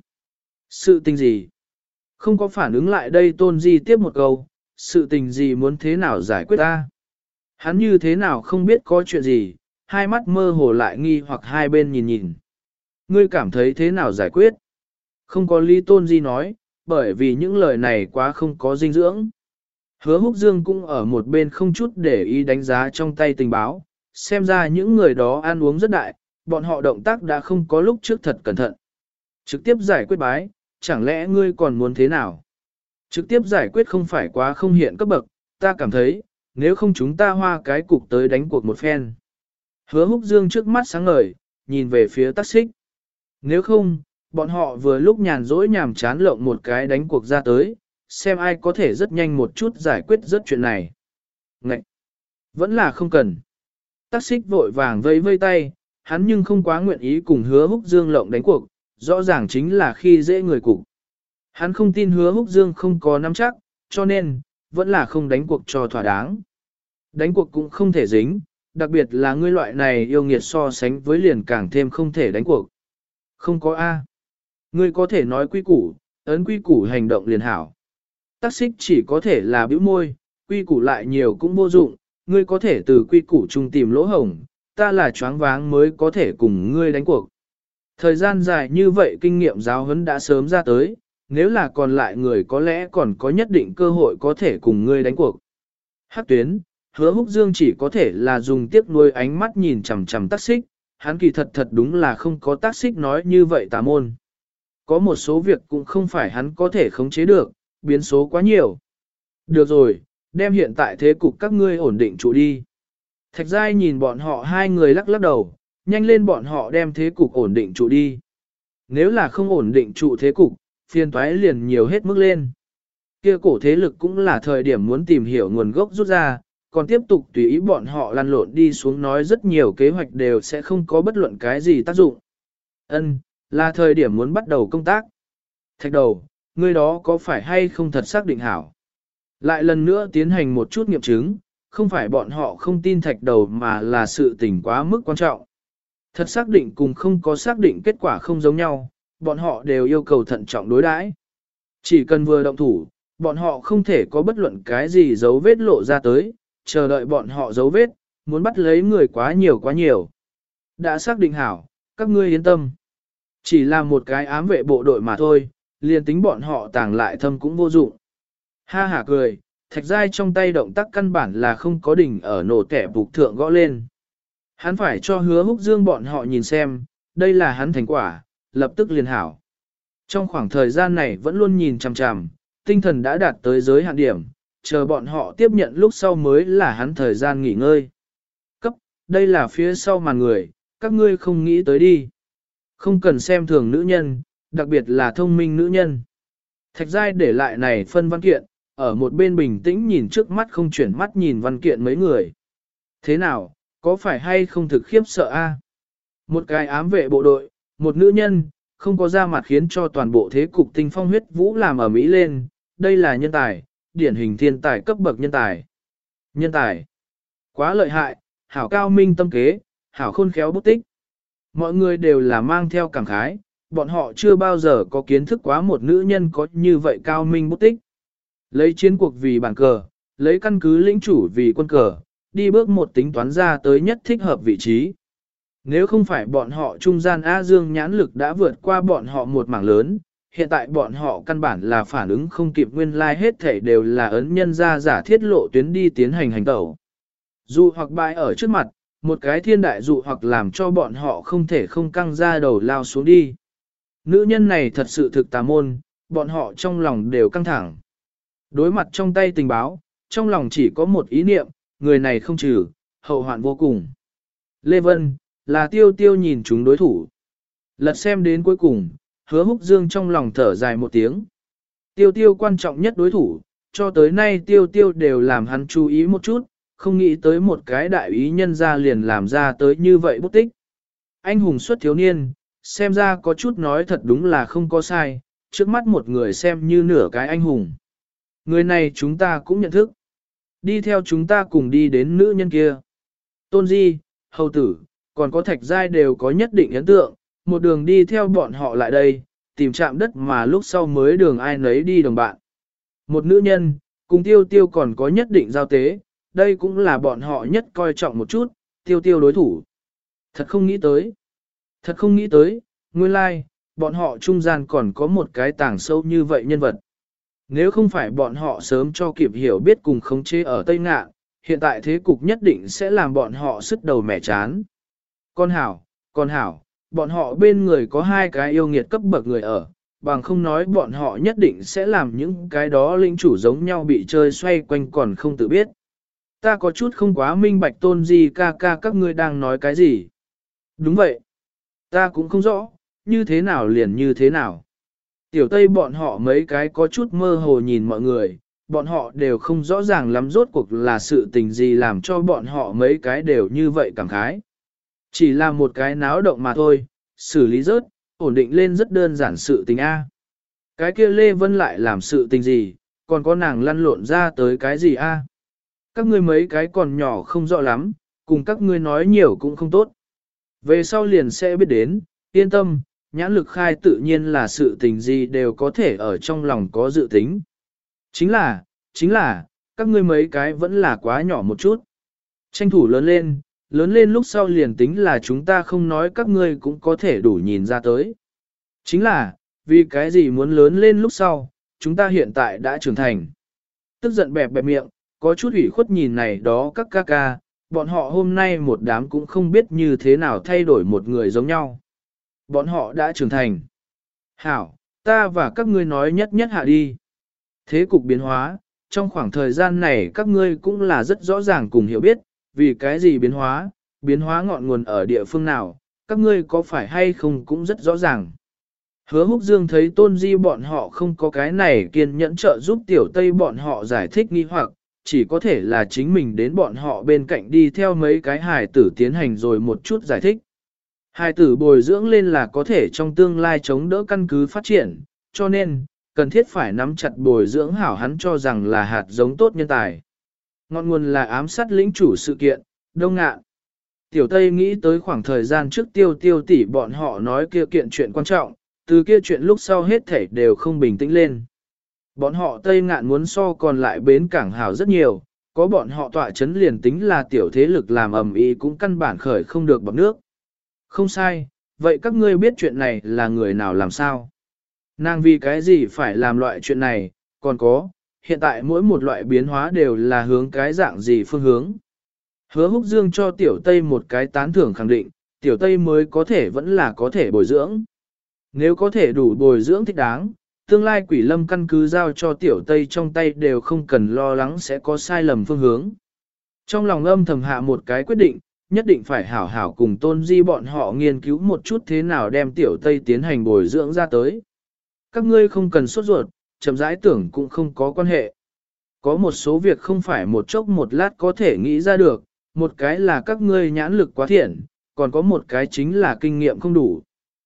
Sự tình gì? Không có phản ứng lại đây Tôn Di tiếp một câu, sự tình gì muốn thế nào giải quyết ta? Hắn như thế nào không biết có chuyện gì, hai mắt mơ hồ lại nghi hoặc hai bên nhìn nhìn. Ngươi cảm thấy thế nào giải quyết? Không có lý Tôn Di nói, bởi vì những lời này quá không có dinh dưỡng. Hứa Húc Dương cũng ở một bên không chút để ý đánh giá trong tay tình báo, xem ra những người đó ăn uống rất đại, bọn họ động tác đã không có lúc trước thật cẩn thận. Trực tiếp giải quyết bái, chẳng lẽ ngươi còn muốn thế nào? Trực tiếp giải quyết không phải quá không hiện cấp bậc, ta cảm thấy, nếu không chúng ta hoa cái cục tới đánh cuộc một phen. Hứa Húc Dương trước mắt sáng ngời, nhìn về phía Tắc Xích. Nếu không, bọn họ vừa lúc nhàn rỗi nhàm chán lộng một cái đánh cuộc ra tới, xem ai có thể rất nhanh một chút giải quyết rất chuyện này. Ngậy! Vẫn là không cần. Tắc Xích vội vàng vây vây tay, hắn nhưng không quá nguyện ý cùng Hứa Húc Dương lộng đánh cuộc, rõ ràng chính là khi dễ người cục. Hắn không tin Hứa Húc Dương không có nắm chắc, cho nên, vẫn là không đánh cuộc cho thỏa đáng. Đánh cuộc cũng không thể dính, đặc biệt là ngươi loại này yêu nghiệt so sánh với liền càng thêm không thể đánh cuộc. Không có A. Ngươi có thể nói quy củ, ấn quy củ hành động liền hảo. Tắc Xích chỉ có thể là bĩu môi, quy củ lại nhiều cũng vô dụng, ngươi có thể từ quy củ chung tìm lỗ hổng, ta là choáng váng mới có thể cùng ngươi đánh cuộc. Thời gian dài như vậy kinh nghiệm giáo huấn đã sớm ra tới, nếu là còn lại người có lẽ còn có nhất định cơ hội có thể cùng ngươi đánh cuộc. Hắc tuyến, Hứa Húc Dương chỉ có thể là dùng tiếc nuôi ánh mắt nhìn chằm chằm Tắc Xích, hắn kỳ thật thật đúng là không có Tắc Xích nói như vậy tà môn. Có một số việc cũng không phải hắn có thể khống chế được, biến số quá nhiều. Được rồi, đem hiện tại thế cục các ngươi ổn định trụ đi. Thạch Giai nhìn bọn họ hai người lắc lắc đầu, nhanh lên bọn họ đem thế cục ổn định trụ đi. Nếu là không ổn định trụ thế cục, phiền toái liền nhiều hết mức lên. Kia cổ thế lực cũng là thời điểm muốn tìm hiểu nguồn gốc rút ra, còn tiếp tục tùy ý bọn họ lăn lộn đi xuống nói rất nhiều kế hoạch đều sẽ không có bất luận cái gì tác dụng. Ân, là thời điểm muốn bắt đầu công tác. Thạch đầu, người đó có phải hay không thật xác định hảo? Lại lần nữa tiến hành một chút nghiệm chứng, không phải bọn họ không tin thạch đầu mà là sự tình quá mức quan trọng. Thật xác định cùng không có xác định kết quả không giống nhau, bọn họ đều yêu cầu thận trọng đối đãi. Chỉ cần vừa động thủ, bọn họ không thể có bất luận cái gì dấu vết lộ ra tới, chờ đợi bọn họ dấu vết, muốn bắt lấy người quá nhiều quá nhiều. Đã xác định hảo, các ngươi yên tâm. Chỉ là một cái ám vệ bộ đội mà thôi, liền tính bọn họ tàng lại thâm cũng vô dụng. Ha hả cười, Thạch Giai trong tay động tác căn bản là không có đỉnh ở nổ kẻ bục thượng gõ lên. Hắn phải cho Hứa Húc Dương bọn họ nhìn xem, đây là hắn thành quả, lập tức liền hảo. Trong khoảng thời gian này vẫn luôn nhìn chằm chằm, tinh thần đã đạt tới giới hạn điểm, chờ bọn họ tiếp nhận lúc sau mới là hắn thời gian nghỉ ngơi. Cấp, đây là phía sau màn người, các ngươi không nghĩ tới đi. Không cần xem thường nữ nhân, đặc biệt là thông minh nữ nhân. Thạch Giai để lại này phân văn kiện, ở một bên bình tĩnh nhìn trước mắt không chuyển mắt nhìn văn kiện mấy người. Thế nào, có phải hay không thực khiếp sợ a? Một cái ám vệ bộ đội, một nữ nhân, không có ra mặt khiến cho toàn bộ thế cục tinh phong huyết vũ làm ở Mỹ lên, đây là nhân tài, điển hình thiên tài cấp bậc nhân tài. Nhân tài, quá lợi hại, hảo cao minh tâm kế, hảo khôn khéo bút tích. Mọi người đều là mang theo cảm khái, bọn họ chưa bao giờ có kiến thức quá một nữ nhân có như vậy cao minh bút tích. Lấy chiến cuộc vì bản cờ, lấy căn cứ lĩnh chủ vì quân cờ, đi bước một tính toán ra tới nhất thích hợp vị trí. Nếu không phải bọn họ trung gian A Dương nhãn lực đã vượt qua bọn họ một mảng lớn, hiện tại bọn họ căn bản là phản ứng không kịp nguyên lai like hết thể đều là ấn nhân ra giả thiết lộ tuyến đi tiến hành hành tẩu. Dụ hoặc bại ở trước mặt, một cái thiên đại dụ hoặc làm cho bọn họ không thể không căng ra đầu lao xuống đi. Nữ nhân này thật sự thực tà môn, bọn họ trong lòng đều căng thẳng. Đối mặt trong tay tình báo, trong lòng chỉ có một ý niệm, người này không trừ, hậu hoạn vô cùng. Lê Vân, là tiêu tiêu nhìn chúng đối thủ. Lật xem đến cuối cùng, Hứa Húc Dương trong lòng thở dài một tiếng. Tiêu tiêu quan trọng nhất đối thủ, cho tới nay tiêu tiêu đều làm hắn chú ý một chút, không nghĩ tới một cái đại ý nhân ra liền làm ra tới như vậy bút tích. Anh hùng xuất thiếu niên, xem ra có chút nói thật đúng là không có sai, trước mắt một người xem như nửa cái anh hùng. Người này chúng ta cũng nhận thức. Đi theo chúng ta cùng đi đến nữ nhân kia. Tôn Di, Hầu Tử, còn có Thạch Giai đều có nhất định ấn tượng, một đường đi theo bọn họ lại đây, tìm chạm đất mà lúc sau mới đường ai nấy đi đồng bạn. Một nữ nhân, cùng tiêu tiêu còn có nhất định giao tế, đây cũng là bọn họ nhất coi trọng một chút, tiêu tiêu đối thủ. Thật không nghĩ tới. Thật không nghĩ tới, nguyên lai, like, bọn họ trung gian còn có một cái tàng sâu như vậy nhân vật. Nếu không phải bọn họ sớm cho kịp hiểu biết cùng khống chế ở Tây Ngạ, hiện tại thế cục nhất định sẽ làm bọn họ sứt đầu mẻ chán. Con hảo, con hảo, bọn họ bên người có hai cái yêu nghiệt cấp bậc người ở, bằng không nói bọn họ nhất định sẽ làm những cái đó linh chủ giống nhau bị chơi xoay quanh còn không tự biết. Ta có chút không quá minh bạch Tôn Di ca ca các ngươi đang nói cái gì. Đúng vậy. Ta cũng không rõ, như thế nào liền như thế nào. Tiểu Tây bọn họ mấy cái có chút mơ hồ nhìn mọi người, bọn họ đều không rõ ràng lắm rốt cuộc là sự tình gì làm cho bọn họ mấy cái đều như vậy cảm khái. Chỉ là một cái náo động mà thôi, xử lý rớt, ổn định lên rất đơn giản sự tình A. Cái kia Lê Vân lại làm sự tình gì, còn có nàng lăn lộn ra tới cái gì A. Các ngươi mấy cái còn nhỏ không rõ lắm, cùng các ngươi nói nhiều cũng không tốt. Về sau liền sẽ biết đến, yên tâm, nhãn lực khai tự nhiên là sự tình gì đều có thể ở trong lòng có dự tính. Chính là, chính là, các ngươi mấy cái vẫn là quá nhỏ một chút. Tranh thủ lớn lên, lớn lên lúc sau liền tính là chúng ta không nói các ngươi cũng có thể đủ nhìn ra tới. Chính là, vì cái gì muốn lớn lên lúc sau, chúng ta hiện tại đã trưởng thành. Tức giận bẹp bẹp miệng, có chút ủy khuất nhìn này đó các ca ca, bọn họ hôm nay một đám cũng không biết như thế nào thay đổi một người giống nhau. Bọn họ đã trưởng thành. Hảo, ta và các ngươi nói nhất nhất hạ đi. Thế cục biến hóa, trong khoảng thời gian này các ngươi cũng là rất rõ ràng cùng hiểu biết, vì cái gì biến hóa, biến hóa ngọn nguồn ở địa phương nào, các ngươi có phải hay không cũng rất rõ ràng. Hứa Húc Dương thấy Tôn Di bọn họ không có cái này kiên nhẫn trợ giúp Tiểu Tây bọn họ giải thích nghi hoặc, chỉ có thể là chính mình đến bọn họ bên cạnh đi theo mấy cái hài tử tiến hành rồi một chút giải thích. Hài tử bồi dưỡng lên là có thể trong tương lai chống đỡ căn cứ phát triển, cho nên, cần thiết phải nắm chặt bồi dưỡng hảo hắn cho rằng là hạt giống tốt nhân tài. Ngọn nguồn là ám sát lĩnh chủ sự kiện, Đông Ngạn. Tiểu Tây nghĩ tới khoảng thời gian trước tiêu tiêu tỷ bọn họ nói kia kiện chuyện quan trọng, từ kia chuyện lúc sau hết thảy đều không bình tĩnh lên. Bọn họ Tây Ngạn muốn so còn lại bến cảng hào rất nhiều, có bọn họ tọa chấn liền tính là tiểu thế lực làm ầm ĩ cũng căn bản khởi không được bằng nước. Không sai, vậy các ngươi biết chuyện này là người nào làm sao? Nàng vì cái gì phải làm loại chuyện này, còn có, hiện tại mỗi một loại biến hóa đều là hướng cái dạng gì phương hướng. Hứa Húc Dương cho Tiểu Tây một cái tán thưởng khẳng định, Tiểu Tây mới có thể vẫn là có thể bồi dưỡng. Nếu có thể đủ bồi dưỡng thích đáng, tương lai quỷ lâm căn cứ giao cho Tiểu Tây trong tay đều không cần lo lắng sẽ có sai lầm phương hướng. Trong lòng âm thầm hạ một cái quyết định, nhất định phải hảo hảo cùng Tôn Di bọn họ nghiên cứu một chút thế nào đem Tiểu Tây tiến hành bồi dưỡng ra tới. Các ngươi không cần sốt ruột, chậm rãi tưởng cũng không có quan hệ. Có một số việc không phải một chốc một lát có thể nghĩ ra được, một cái là các ngươi nhãn lực quá thiện, còn có một cái chính là kinh nghiệm không đủ.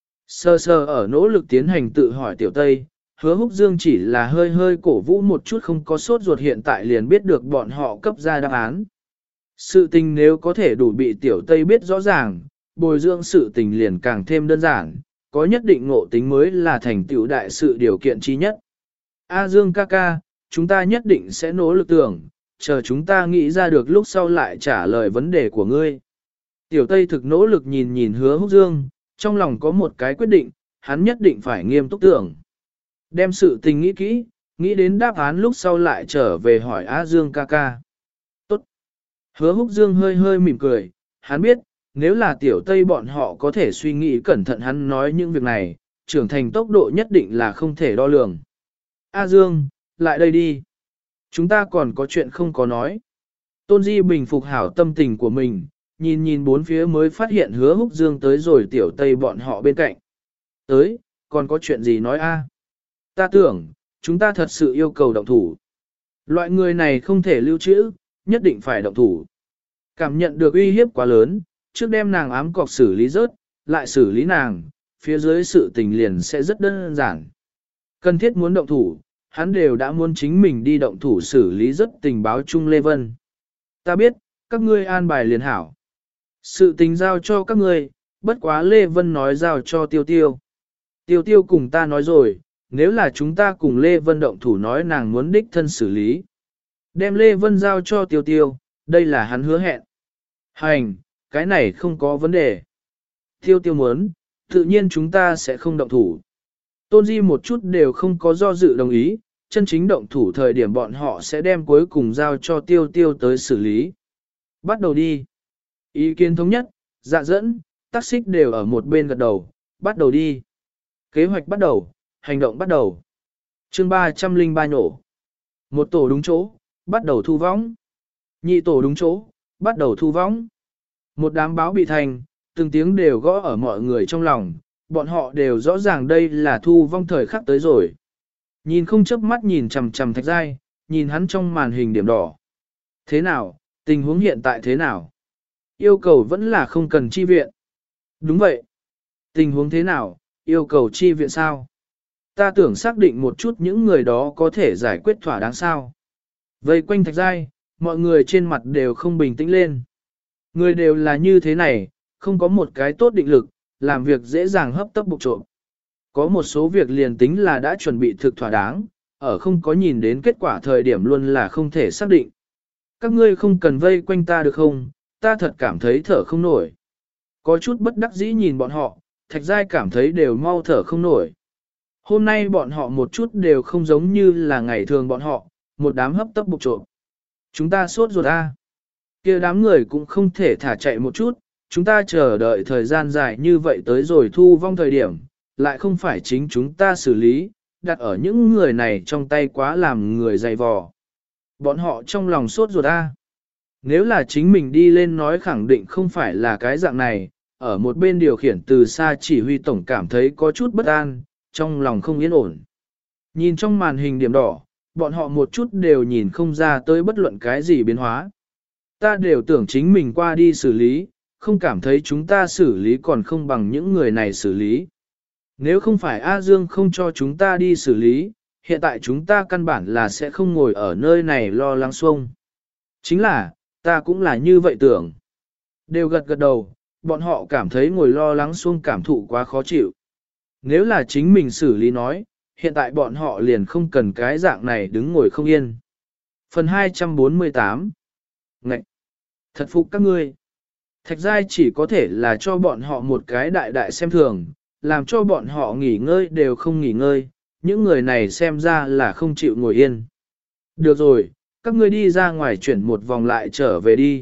Sơ sơ ở nỗ lực tiến hành tự hỏi Tiểu Tây, Hứa Húc Dương chỉ là hơi hơi cổ vũ một chút không có sốt ruột hiện tại liền biết được bọn họ cấp ra đáp án. Sự tình nếu có thể đủ bị Tiểu Tây biết rõ ràng, bồi dưỡng sự tình liền càng thêm đơn giản, có nhất định ngộ tính mới là thành tựu đại sự điều kiện chi nhất. A Dương ca ca, chúng ta nhất định sẽ nỗ lực tưởng, chờ chúng ta nghĩ ra được lúc sau lại trả lời vấn đề của ngươi. Tiểu Tây thực nỗ lực nhìn nhìn Hứa Húc Dương, trong lòng có một cái quyết định, hắn nhất định phải nghiêm túc tưởng. Đem sự tình nghĩ kỹ, nghĩ đến đáp án lúc sau lại trở về hỏi A Dương ca ca. Tốt. Hứa Húc Dương hơi hơi mỉm cười, hắn biết, nếu là Tiểu Tây bọn họ có thể suy nghĩ cẩn thận hắn nói những việc này, trưởng thành tốc độ nhất định là không thể đo lường. A Dương, lại đây đi. Chúng ta còn có chuyện không có nói. Tôn Di bình phục hảo tâm tình của mình, nhìn nhìn bốn phía mới phát hiện Hứa Húc Dương tới rồi Tiểu Tây bọn họ bên cạnh. Tới, còn có chuyện gì nói a? Ta tưởng, chúng ta thật sự yêu cầu động thủ. Loại người này không thể lưu trữ, nhất định phải động thủ. Cảm nhận được uy hiếp quá lớn, trước đem nàng ám cọc xử lý rớt, lại xử lý nàng, phía dưới sự tình liền sẽ rất đơn giản. Cần thiết muốn động thủ, hắn đều đã muốn chính mình đi động thủ xử lý rất tình báo chung Lê Vân. Ta biết, các ngươi an bài liền hảo. Sự tình giao cho các ngươi, bất quá Lê Vân nói giao cho Tiêu Tiêu. Tiêu Tiêu cùng ta nói rồi, nếu là chúng ta cùng Lê Vân động thủ nói nàng muốn đích thân xử lý. Đem Lê Vân giao cho Tiêu Tiêu, đây là hắn hứa hẹn. Hành, cái này không có vấn đề. Tiêu Tiêu muốn, tự nhiên chúng ta sẽ không động thủ. Tôn Di một chút đều không có do dự đồng ý, chân chính động thủ thời điểm bọn họ sẽ đem cuối cùng giao cho tiêu tiêu tới xử lý. Bắt đầu đi. Ý kiến thống nhất, dạ dẫn, tác xích đều ở một bên gật đầu, bắt đầu đi. Kế hoạch bắt đầu, hành động bắt đầu. chương ba trăm linh ba nhổ. Một tổ đúng chỗ, bắt đầu thu võng. Nhị tổ đúng chỗ, bắt đầu thu võng. Một đám báo bị thành, từng tiếng đều gõ ở mọi người trong lòng, bọn họ đều rõ ràng đây là thu vong thời khắc tới rồi. Nhìn không chớp mắt nhìn chằm chằm Thạch Giai, nhìn hắn trong màn hình điểm đỏ. Thế nào, tình huống hiện tại thế nào? Yêu cầu vẫn là không cần chi viện. Đúng vậy. Tình huống thế nào, yêu cầu chi viện sao? Ta tưởng xác định một chút những người đó có thể giải quyết thỏa đáng sao. Vây quanh Thạch Giai, mọi người trên mặt đều không bình tĩnh lên. Người đều là như thế này, không có một cái tốt định lực, làm việc dễ dàng hấp tấp bục trộm. Có một số việc liền tính là đã chuẩn bị thực thỏa đáng, ở không có nhìn đến kết quả thời điểm luôn là không thể xác định. Các ngươi không cần vây quanh ta được không, ta thật cảm thấy thở không nổi. Có chút bất đắc dĩ nhìn bọn họ, Thạch Giai cảm thấy đều mau thở không nổi. Hôm nay bọn họ một chút đều không giống như là ngày thường bọn họ, một đám hấp tấp bục trộm. Chúng ta sốt ruột a, kia đám người cũng không thể thả chạy một chút, chúng ta chờ đợi thời gian dài như vậy tới rồi thu vong thời điểm, lại không phải chính chúng ta xử lý, đặt ở những người này trong tay quá làm người dày vò. Bọn họ trong lòng sốt ruột a. Nếu là chính mình đi lên nói khẳng định không phải là cái dạng này, ở một bên điều khiển từ xa chỉ huy tổng cảm thấy có chút bất an, trong lòng không yên ổn. Nhìn trong màn hình điểm đỏ, bọn họ một chút đều nhìn không ra tới bất luận cái gì biến hóa. Ta đều tưởng chính mình qua đi xử lý, không cảm thấy chúng ta xử lý còn không bằng những người này xử lý. Nếu không phải A Dương không cho chúng ta đi xử lý, hiện tại chúng ta căn bản là sẽ không ngồi ở nơi này lo lắng xuông. Chính là, ta cũng là như vậy tưởng. Đều gật gật đầu, bọn họ cảm thấy ngồi lo lắng xuông cảm thụ quá khó chịu. Nếu là chính mình xử lý nói, hiện tại bọn họ liền không cần cái dạng này đứng ngồi không yên. Phần hai trăm bốn mươi tám. Ngậy! Thật phục các ngươi! Thạch Giai chỉ có thể là cho bọn họ một cái đại đại xem thường, làm cho bọn họ nghỉ ngơi đều không nghỉ ngơi, những người này xem ra là không chịu ngồi yên. Được rồi, các ngươi đi ra ngoài chuyển một vòng lại trở về đi.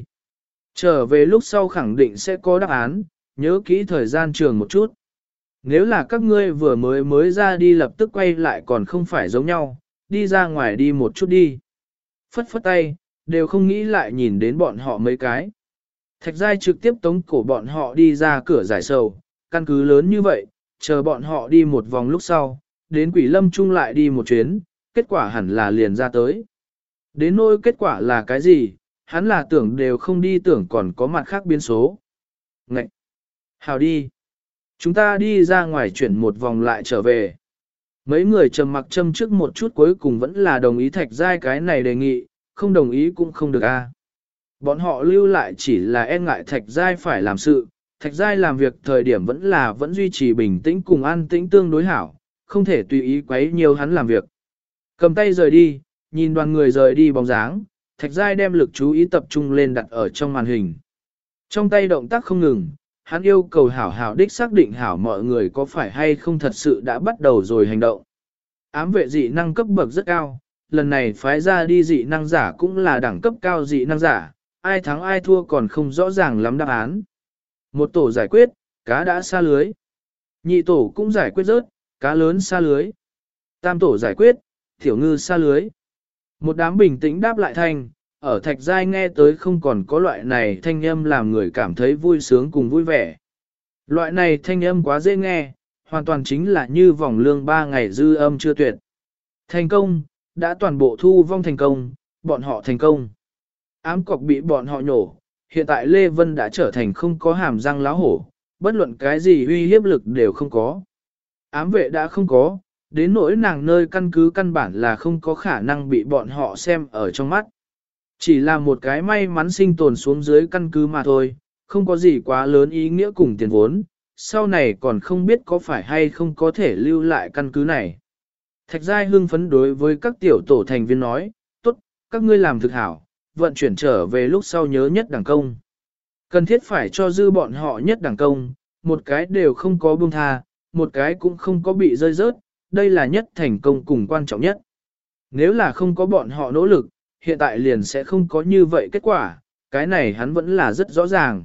Trở về lúc sau khẳng định sẽ có đáp án, nhớ kỹ thời gian trường một chút. Nếu là các ngươi vừa mới mới ra đi lập tức quay lại còn không phải giống nhau, đi ra ngoài đi một chút đi. Phất phất tay, đều không nghĩ lại nhìn đến bọn họ mấy cái. Thạch Giai trực tiếp tống cổ bọn họ đi ra cửa giải sầu, căn cứ lớn như vậy, chờ bọn họ đi một vòng lúc sau, đến Quỷ Lâm Trung lại đi một chuyến, kết quả hẳn là liền ra tới. Đến nỗi kết quả là cái gì, hắn là tưởng đều không đi tưởng còn có mặt khác biến số. Ngậy! Hào đi! Chúng ta đi ra ngoài chuyển một vòng lại trở về. Mấy người trầm mặc châm trước một chút cuối cùng vẫn là đồng ý Thạch Giai cái này đề nghị, không đồng ý cũng không được a. Bọn họ lưu lại chỉ là e ngại Thạch Giai phải làm sự, Thạch Giai làm việc thời điểm vẫn là vẫn duy trì bình tĩnh cùng an tĩnh tương đối hảo, không thể tùy ý quấy nhiều hắn làm việc. Cầm tay rời đi, nhìn đoàn người rời đi bóng dáng, Thạch Giai đem lực chú ý tập trung lên đặt ở trong màn hình. Trong tay động tác không ngừng, hắn yêu cầu hảo hảo đích xác định hảo mọi người có phải hay không thật sự đã bắt đầu rồi hành động. Ám vệ dị năng cấp bậc rất cao, lần này phái ra đi dị năng giả cũng là đẳng cấp cao dị năng giả, ai thắng ai thua còn không rõ ràng lắm đáp án. Một tổ giải quyết, cá đã xa lưới. Nhị tổ cũng giải quyết rớt, cá lớn xa lưới. Tam tổ giải quyết, tiểu ngư xa lưới. Một đám bình tĩnh đáp lại thanh, ở Thạch Giai nghe tới không còn có loại này thanh âm làm người cảm thấy vui sướng cùng vui vẻ. Loại này thanh âm quá dễ nghe, hoàn toàn chính là như vòng lương ba ngày dư âm chưa tuyệt. Thành công, đã toàn bộ thu vong thành công, bọn họ thành công. Ám cọc bị bọn họ nhổ, hiện tại Lê Vân đã trở thành không có hàm răng láo hổ, bất luận cái gì uy hiếp lực đều không có. Ám vệ đã không có, đến nỗi nàng nơi căn cứ căn bản là không có khả năng bị bọn họ xem ở trong mắt. Chỉ là một cái may mắn sinh tồn xuống dưới căn cứ mà thôi, không có gì quá lớn ý nghĩa cùng tiền vốn, sau này còn không biết có phải hay không có thể lưu lại căn cứ này. Thạch Giai hưng phấn đối với các tiểu tổ thành viên nói, tốt, các ngươi làm thực hảo, vận chuyển trở về lúc sau nhớ nhất đẳng công. Cần thiết phải cho dư bọn họ nhất đẳng công, một cái đều không có buông tha, một cái cũng không có bị rơi rớt, đây là nhất thành công cùng quan trọng nhất. Nếu là không có bọn họ nỗ lực, hiện tại liền sẽ không có như vậy kết quả, cái này hắn vẫn là rất rõ ràng.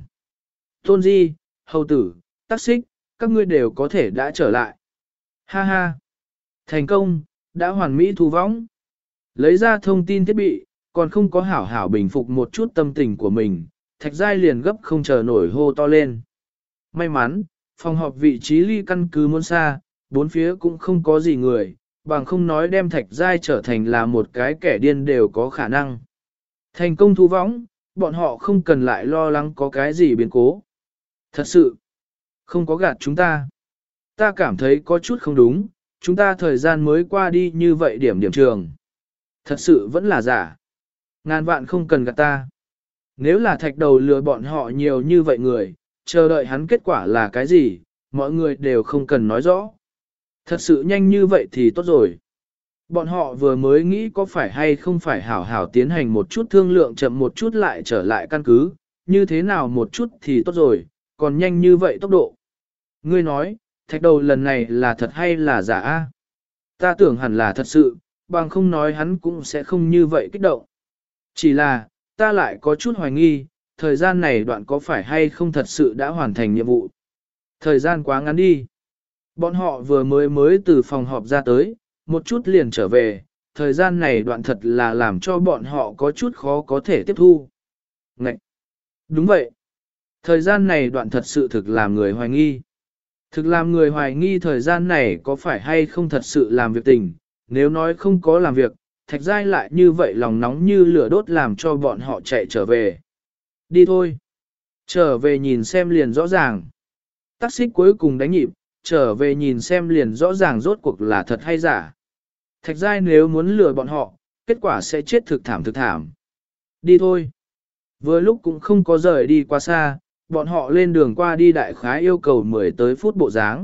Tôn Di, Hầu Tử, Tắc Xích, các ngươi đều có thể đã trở lại. Ha ha! Thành công, đã hoàn mỹ thu võng. Lấy ra thông tin thiết bị, còn không có hảo hảo bình phục một chút tâm tình của mình, Thạch Giai liền gấp không chờ nổi hô to lên. May mắn, phòng họp vị trí ly căn cứ muôn xa, bốn phía cũng không có gì người, bằng không nói đem Thạch Giai trở thành là một cái kẻ điên đều có khả năng. Thành công thu võng, bọn họ không cần lại lo lắng có cái gì biến cố. Thật sự, không có gạt chúng ta. Ta cảm thấy có chút không đúng, chúng ta thời gian mới qua đi như vậy điểm điểm trường. Thật sự vẫn là giả. Ngàn vạn không cần gạt ta. Nếu là thạch đầu lừa bọn họ nhiều như vậy người, chờ đợi hắn kết quả là cái gì, mọi người đều không cần nói rõ. Thật sự nhanh như vậy thì tốt rồi. Bọn họ vừa mới nghĩ có phải hay không phải hảo hảo tiến hành một chút thương lượng chậm một chút lại trở lại căn cứ, như thế nào một chút thì tốt rồi, còn nhanh như vậy tốc độ. Ngươi nói, thạch đầu lần này là thật hay là giả a? Ta tưởng hẳn là thật sự, bằng không nói hắn cũng sẽ không như vậy kích động. Chỉ là, ta lại có chút hoài nghi, thời gian này đoạn có phải hay không thật sự đã hoàn thành nhiệm vụ. Thời gian quá ngắn đi. Bọn họ vừa mới mới từ phòng họp ra tới, một chút liền trở về, thời gian này đoạn thật là làm cho bọn họ có chút khó có thể tiếp thu. Ngậy! Đúng vậy. Thời gian này đoạn thật sự thực làm người hoài nghi. Thực làm người hoài nghi thời gian này có phải hay không thật sự làm việc tình, nếu nói không có làm việc, Thạch Giai lại như vậy lòng nóng như lửa đốt làm cho bọn họ chạy trở về. Đi thôi. Trở về nhìn xem liền rõ ràng. Tắc Xích cuối cùng đánh nhịp, trở về nhìn xem liền rõ ràng rốt cuộc là thật hay giả. Thạch Giai nếu muốn lừa bọn họ, kết quả sẽ chết thực thảm thực thảm. Đi thôi. Vừa lúc cũng không có rời đi quá xa, bọn họ lên đường qua đi đại khái yêu cầu mười tới phút bộ dáng.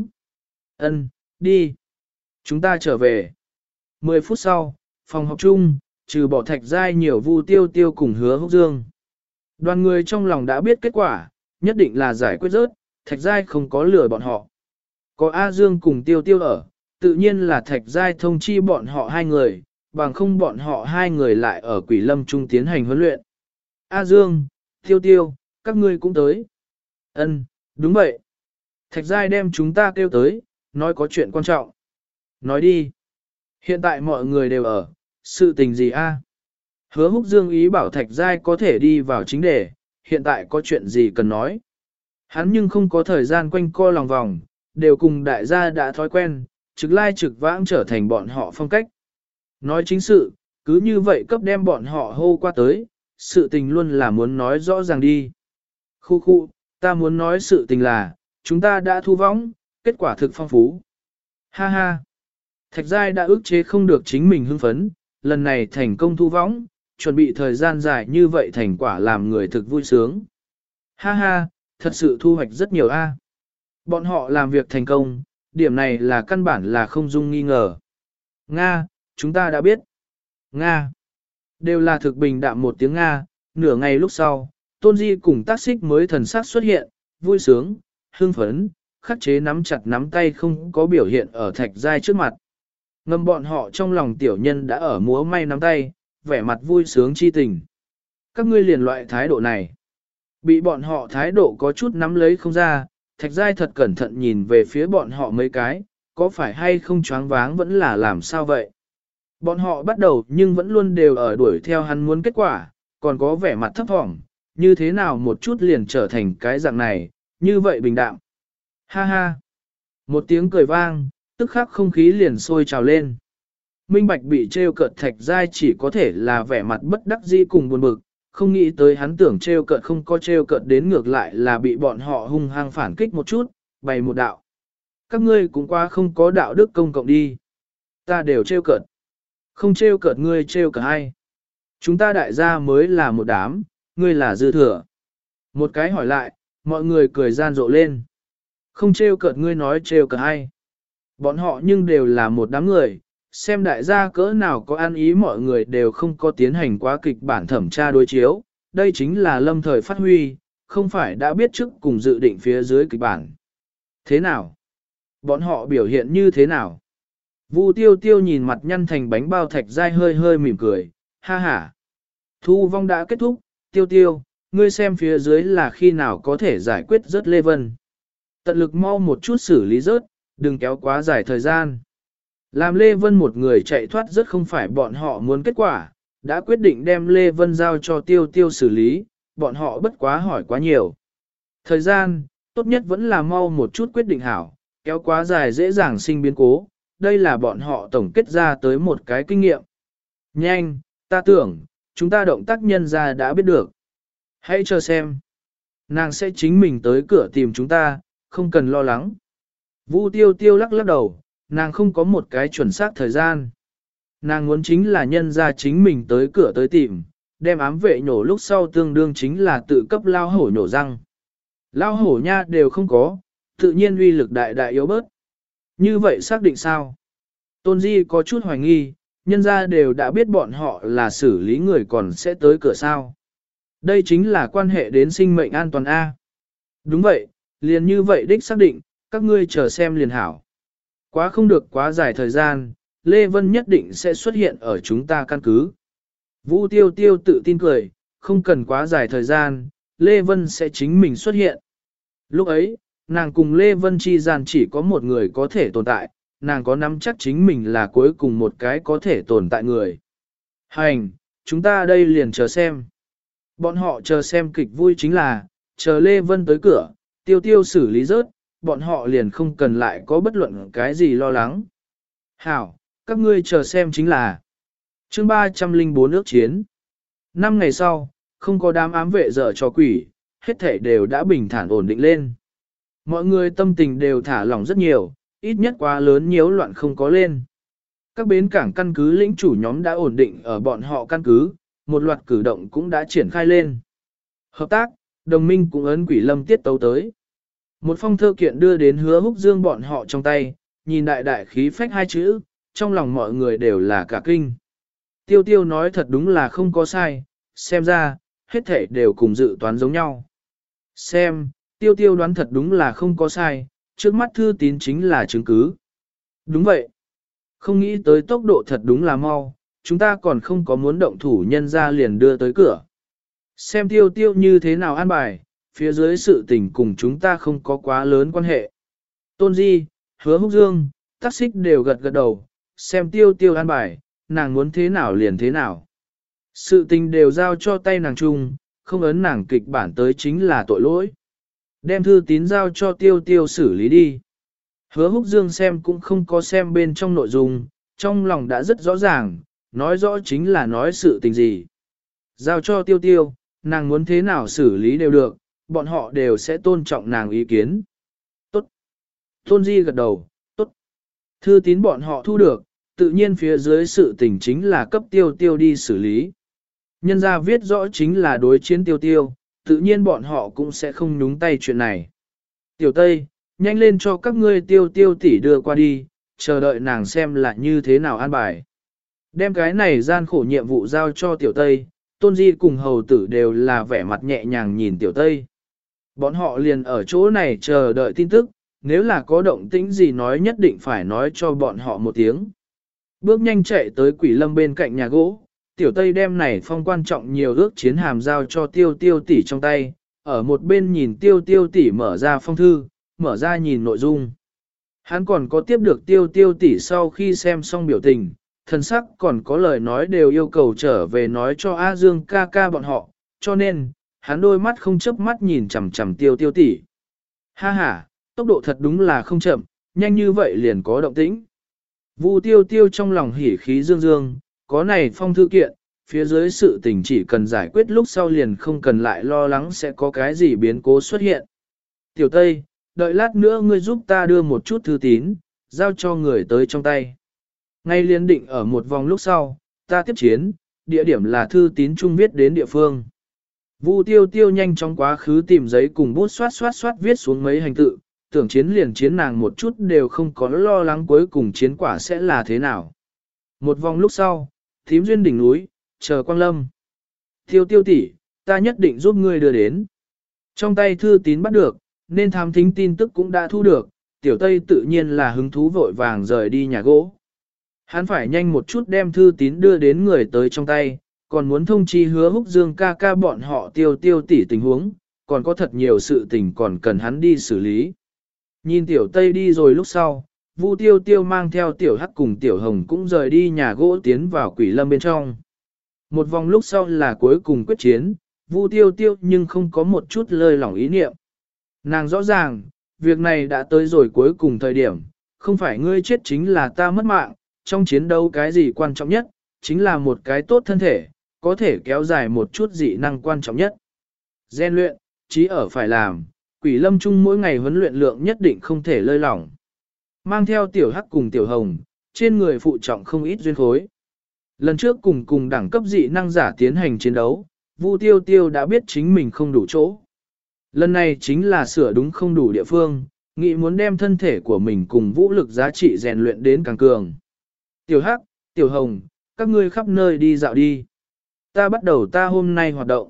Ân, đi. Chúng ta trở về. mười phút sau, phòng học chung, trừ bỏ Thạch Giai nhiều Vu Tiêu Tiêu cùng Hứa Húc Dương. Đoàn người trong lòng đã biết kết quả, nhất định là giải quyết rớt, Thạch Giai không có lừa bọn họ. Có A Dương cùng Tiêu Tiêu ở, tự nhiên là Thạch Giai thông chi bọn họ hai người, bằng không bọn họ hai người lại ở Quỷ Lâm Trung tiến hành huấn luyện. A Dương, Tiêu Tiêu, các ngươi cũng tới. Ân, đúng vậy. Thạch Giai đem chúng ta kêu tới, nói có chuyện quan trọng. Nói đi. Hiện tại mọi người đều ở, sự tình gì a? Hứa Húc Dương ý bảo Thạch Giai có thể đi vào chính đề, hiện tại có chuyện gì cần nói. Hắn nhưng không có thời gian quanh co lòng vòng, đều cùng đại gia đã thói quen, trực lai trực vãng trở thành bọn họ phong cách. Nói chính sự, cứ như vậy cấp đem bọn họ hô qua tới, sự tình luôn là muốn nói rõ ràng đi. Khu khu, ta muốn nói sự tình là, chúng ta đã thu võng, kết quả thực phong phú. Ha ha. Thạch Giai đã ức chế không được chính mình hưng phấn, lần này thành công thu võng, chuẩn bị thời gian dài như vậy thành quả làm người thực vui sướng. Ha ha, thật sự thu hoạch rất nhiều a. Bọn họ làm việc thành công, điểm này là căn bản là không dung nghi ngờ. Nga, chúng ta đã biết. Nga, đều là thực bình đạm một tiếng Nga, nửa ngày lúc sau, Tôn Di cùng Tác Xích mới thần sắc xuất hiện, vui sướng, hưng phấn, khắc chế nắm chặt nắm tay không có biểu hiện ở Thạch Giai trước mặt. Ngầm bọn họ trong lòng tiểu nhân đã ở múa may nắm tay, vẻ mặt vui sướng chi tình. Các ngươi liền loại thái độ này. Bị bọn họ thái độ có chút nắm lấy không ra, Thạch Giai thật cẩn thận nhìn về phía bọn họ mấy cái, có phải hay không choáng váng vẫn là làm sao vậy. Bọn họ bắt đầu nhưng vẫn luôn đều ở đuổi theo hắn muốn kết quả, còn có vẻ mặt thấp thỏm, như thế nào một chút liền trở thành cái dạng này, như vậy bình đạm. Ha ha! Một tiếng cười vang, tức khắc không khí liền sôi trào lên. Minh Bạch bị trêu cợt Thạch Giai chỉ có thể là vẻ mặt bất đắc dĩ cùng buồn bực, không nghĩ tới hắn tưởng trêu cợt không có trêu cợt đến ngược lại là bị bọn họ hung hăng phản kích một chút, bày một đạo. Các ngươi cũng qua không có đạo đức công cộng đi. Ta đều trêu cợt. Không trêu cợt ngươi trêu cả hai. Chúng ta đại gia mới là một đám, ngươi là dư thừa. Một cái hỏi lại, mọi người cười gian rộ lên. Không trêu cợt ngươi nói trêu cả hai. Bọn họ nhưng đều là một đám người, xem đại gia cỡ nào có ăn ý mọi người đều không có tiến hành quá kịch bản thẩm tra đối chiếu, đây chính là lâm thời phát huy, không phải đã biết trước cùng dự định phía dưới kịch bản. Thế nào? Bọn họ biểu hiện như thế nào? Vu tiêu tiêu nhìn mặt nhăn thành bánh bao thạch dai hơi hơi mỉm cười, ha ha. Thu vong đã kết thúc, tiêu tiêu, ngươi xem phía dưới là khi nào có thể giải quyết rớt Lê Vân. Tận lực mau một chút xử lý rớt, đừng kéo quá dài thời gian. Làm Lê Vân một người chạy thoát rất không phải bọn họ muốn kết quả, đã quyết định đem Lê Vân giao cho tiêu tiêu xử lý, bọn họ bất quá hỏi quá nhiều. Thời gian, tốt nhất vẫn là mau một chút quyết định hảo, kéo quá dài dễ dàng sinh biến cố, đây là bọn họ tổng kết ra tới một cái kinh nghiệm. Nhanh, ta tưởng, chúng ta động tác nhân ra đã biết được. Hãy chờ xem. Nàng sẽ chính mình tới cửa tìm chúng ta, không cần lo lắng. Vu tiêu tiêu lắc lắc đầu, nàng không có một cái chuẩn xác thời gian. Nàng muốn chính là nhân ra chính mình tới cửa tới tìm, đem ám vệ nhổ lúc sau tương đương chính là tự cấp lao hổ nhổ răng. Lao hổ nha đều không có, tự nhiên uy lực đại đại yếu bớt. Như vậy xác định sao? Tôn Di có chút hoài nghi, nhân ra đều đã biết bọn họ là xử lý người còn sẽ tới cửa sao. Đây chính là quan hệ đến sinh mệnh an toàn A. Đúng vậy, liền như vậy đích xác định, các ngươi chờ xem liền hảo. Quá không được quá dài thời gian, Lê Vân nhất định sẽ xuất hiện ở chúng ta căn cứ. Vũ Tiêu Tiêu tự tin cười, không cần quá dài thời gian, Lê Vân sẽ chính mình xuất hiện. Lúc ấy, nàng cùng Lê Vân chi gian chỉ có một người có thể tồn tại, nàng có nắm chắc chính mình là cuối cùng một cái có thể tồn tại người. Hành, chúng ta đây liền chờ xem. Bọn họ chờ xem kịch vui chính là, chờ Lê Vân tới cửa, Tiêu Tiêu xử lý rớt, bọn họ liền không cần lại có bất luận cái gì lo lắng. Hảo, các ngươi chờ xem chính là chương ba trăm lẻ bốn ước chiến. Năm ngày sau, không có đám ám vệ dở cho quỷ, hết thể đều đã bình thản ổn định lên. Mọi người tâm tình đều thả lỏng rất nhiều, ít nhất quá lớn nhiễu loạn không có lên. Các bến cảng căn cứ lĩnh chủ nhóm đã ổn định ở bọn họ căn cứ, một loạt cử động cũng đã triển khai lên. Hợp tác, đồng minh cũng ấn Quỷ Lâm tiết tấu tới. Một phong thơ kiện đưa đến Hứa Húc Dương bọn họ trong tay, nhìn đại đại khí phách hai chữ, trong lòng mọi người đều là cả kinh. Tiêu Tiêu nói thật đúng là không có sai, xem ra, hết thể đều cùng dự toán giống nhau. Xem, Tiêu Tiêu đoán thật đúng là không có sai, trước mắt thư tín chính là chứng cứ. Đúng vậy. Không nghĩ tới tốc độ thật đúng là mau, chúng ta còn không có muốn động thủ nhân ra liền đưa tới cửa. Xem Tiêu Tiêu như thế nào an bài, phía dưới sự tình cùng chúng ta không có quá lớn quan hệ. Tôn Di, Hứa Húc Dương, Tắc Xích đều gật gật đầu, xem Tiêu Tiêu an bài, nàng muốn thế nào liền thế nào. Sự tình đều giao cho tay nàng chung, không ấn nàng kịch bản tới chính là tội lỗi. Đem thư tín giao cho Tiêu Tiêu xử lý đi. Hứa Húc Dương xem cũng không có xem bên trong nội dung, trong lòng đã rất rõ ràng, nói rõ chính là nói sự tình gì. Giao cho Tiêu Tiêu, nàng muốn thế nào xử lý đều được, bọn họ đều sẽ tôn trọng nàng ý kiến. Tốt. Tôn Di gật đầu, tốt. Thư tín bọn họ thu được, tự nhiên phía dưới sự tình chính là cấp Tiêu Tiêu đi xử lý. Nhân ra viết rõ chính là đối chiến Tiêu Tiêu, tự nhiên bọn họ cũng sẽ không nhúng tay chuyện này. Tiểu Tây, nhanh lên cho các ngươi Tiêu Tiêu tỷ đưa qua đi, chờ đợi nàng xem là như thế nào an bài. Đem cái này gian khổ nhiệm vụ giao cho Tiểu Tây, Tôn Di cùng hầu tử đều là vẻ mặt nhẹ nhàng nhìn Tiểu Tây. Bọn họ liền ở chỗ này chờ đợi tin tức, nếu là có động tĩnh gì nói nhất định phải nói cho bọn họ một tiếng. Bước nhanh chạy tới Quỷ Lâm bên cạnh nhà gỗ, Tiểu Tây đem này phong quan trọng nhiều ước chiến hàm giao cho Tiêu Tiêu tỷ trong tay, ở một bên nhìn Tiêu Tiêu tỷ mở ra phong thư, mở ra nhìn nội dung. Hắn còn có tiếp được Tiêu Tiêu tỷ sau khi xem xong biểu tình, thần sắc còn có lời nói đều yêu cầu trở về nói cho A Dương ca ca bọn họ, cho nên, hắn đôi mắt không chớp mắt nhìn chằm chằm Tiêu Tiêu tỷ. Ha ha, tốc độ thật đúng là không chậm, nhanh như vậy liền có động tĩnh. Vu Tiêu Tiêu trong lòng hỉ khí dương dương, có này phong thư kiện, phía dưới sự tình chỉ cần giải quyết lúc sau liền không cần lại lo lắng sẽ có cái gì biến cố xuất hiện. Tiểu Tây, đợi lát nữa ngươi giúp ta đưa một chút thư tín, giao cho người tới trong tay. Ngay liên định ở một vòng lúc sau, ta tiếp chiến, địa điểm là thư tín trung viết đến địa phương. Vu Tiêu Tiêu nhanh chóng quá khứ tìm giấy cùng bút xoát xoát xoát viết xuống mấy hành tự, tưởng chiến liền chiến nàng một chút đều không có lo lắng cuối cùng chiến quả sẽ là thế nào. Một vòng lúc sau, thím duyên đỉnh núi, chờ Quang Lâm. Tiêu Tiêu tỷ, ta nhất định giúp ngươi đưa đến. Trong tay thư tín bắt được, nên thám thính tin tức cũng đã thu được, Tiểu Tây tự nhiên là hứng thú vội vàng rời đi nhà gỗ. Hắn phải nhanh một chút đem thư tín đưa đến người tới trong tay, còn muốn thông chi hứa húc dương ca ca bọn họ tiêu tiêu tỉ tình huống, còn có thật nhiều sự tình còn cần hắn đi xử lý. Nhìn tiểu Tây đi rồi lúc sau, Vu Tiêu Tiêu mang theo tiểu Hắc cùng tiểu Hồng cũng rời đi nhà gỗ tiến vào Quỷ Lâm bên trong. Một vòng lúc sau là cuối cùng quyết chiến, Vu Tiêu Tiêu nhưng không có một chút lơi lỏng ý niệm. Nàng rõ ràng, việc này đã tới rồi cuối cùng thời điểm, không phải ngươi chết chính là ta mất mạng, trong chiến đấu cái gì quan trọng nhất, chính là một cái tốt thân thể, có thể kéo dài một chút dị năng quan trọng nhất. Gen luyện, chí ở phải làm, Quỷ Lâm chung mỗi ngày huấn luyện lượng nhất định không thể lơi lỏng. Mang theo tiểu Hắc cùng tiểu Hồng, trên người phụ trọng không ít duyên khối. Lần trước cùng cùng đẳng cấp dị năng giả tiến hành chiến đấu, Vu Tiêu Tiêu đã biết chính mình không đủ chỗ. Lần này chính là sửa đúng không đủ địa phương, nghĩ muốn đem thân thể của mình cùng vũ lực giá trị rèn luyện đến càng cường. Tiểu Hắc, tiểu Hồng, các ngươi khắp nơi đi dạo đi. Ta bắt đầu ta hôm nay hoạt động.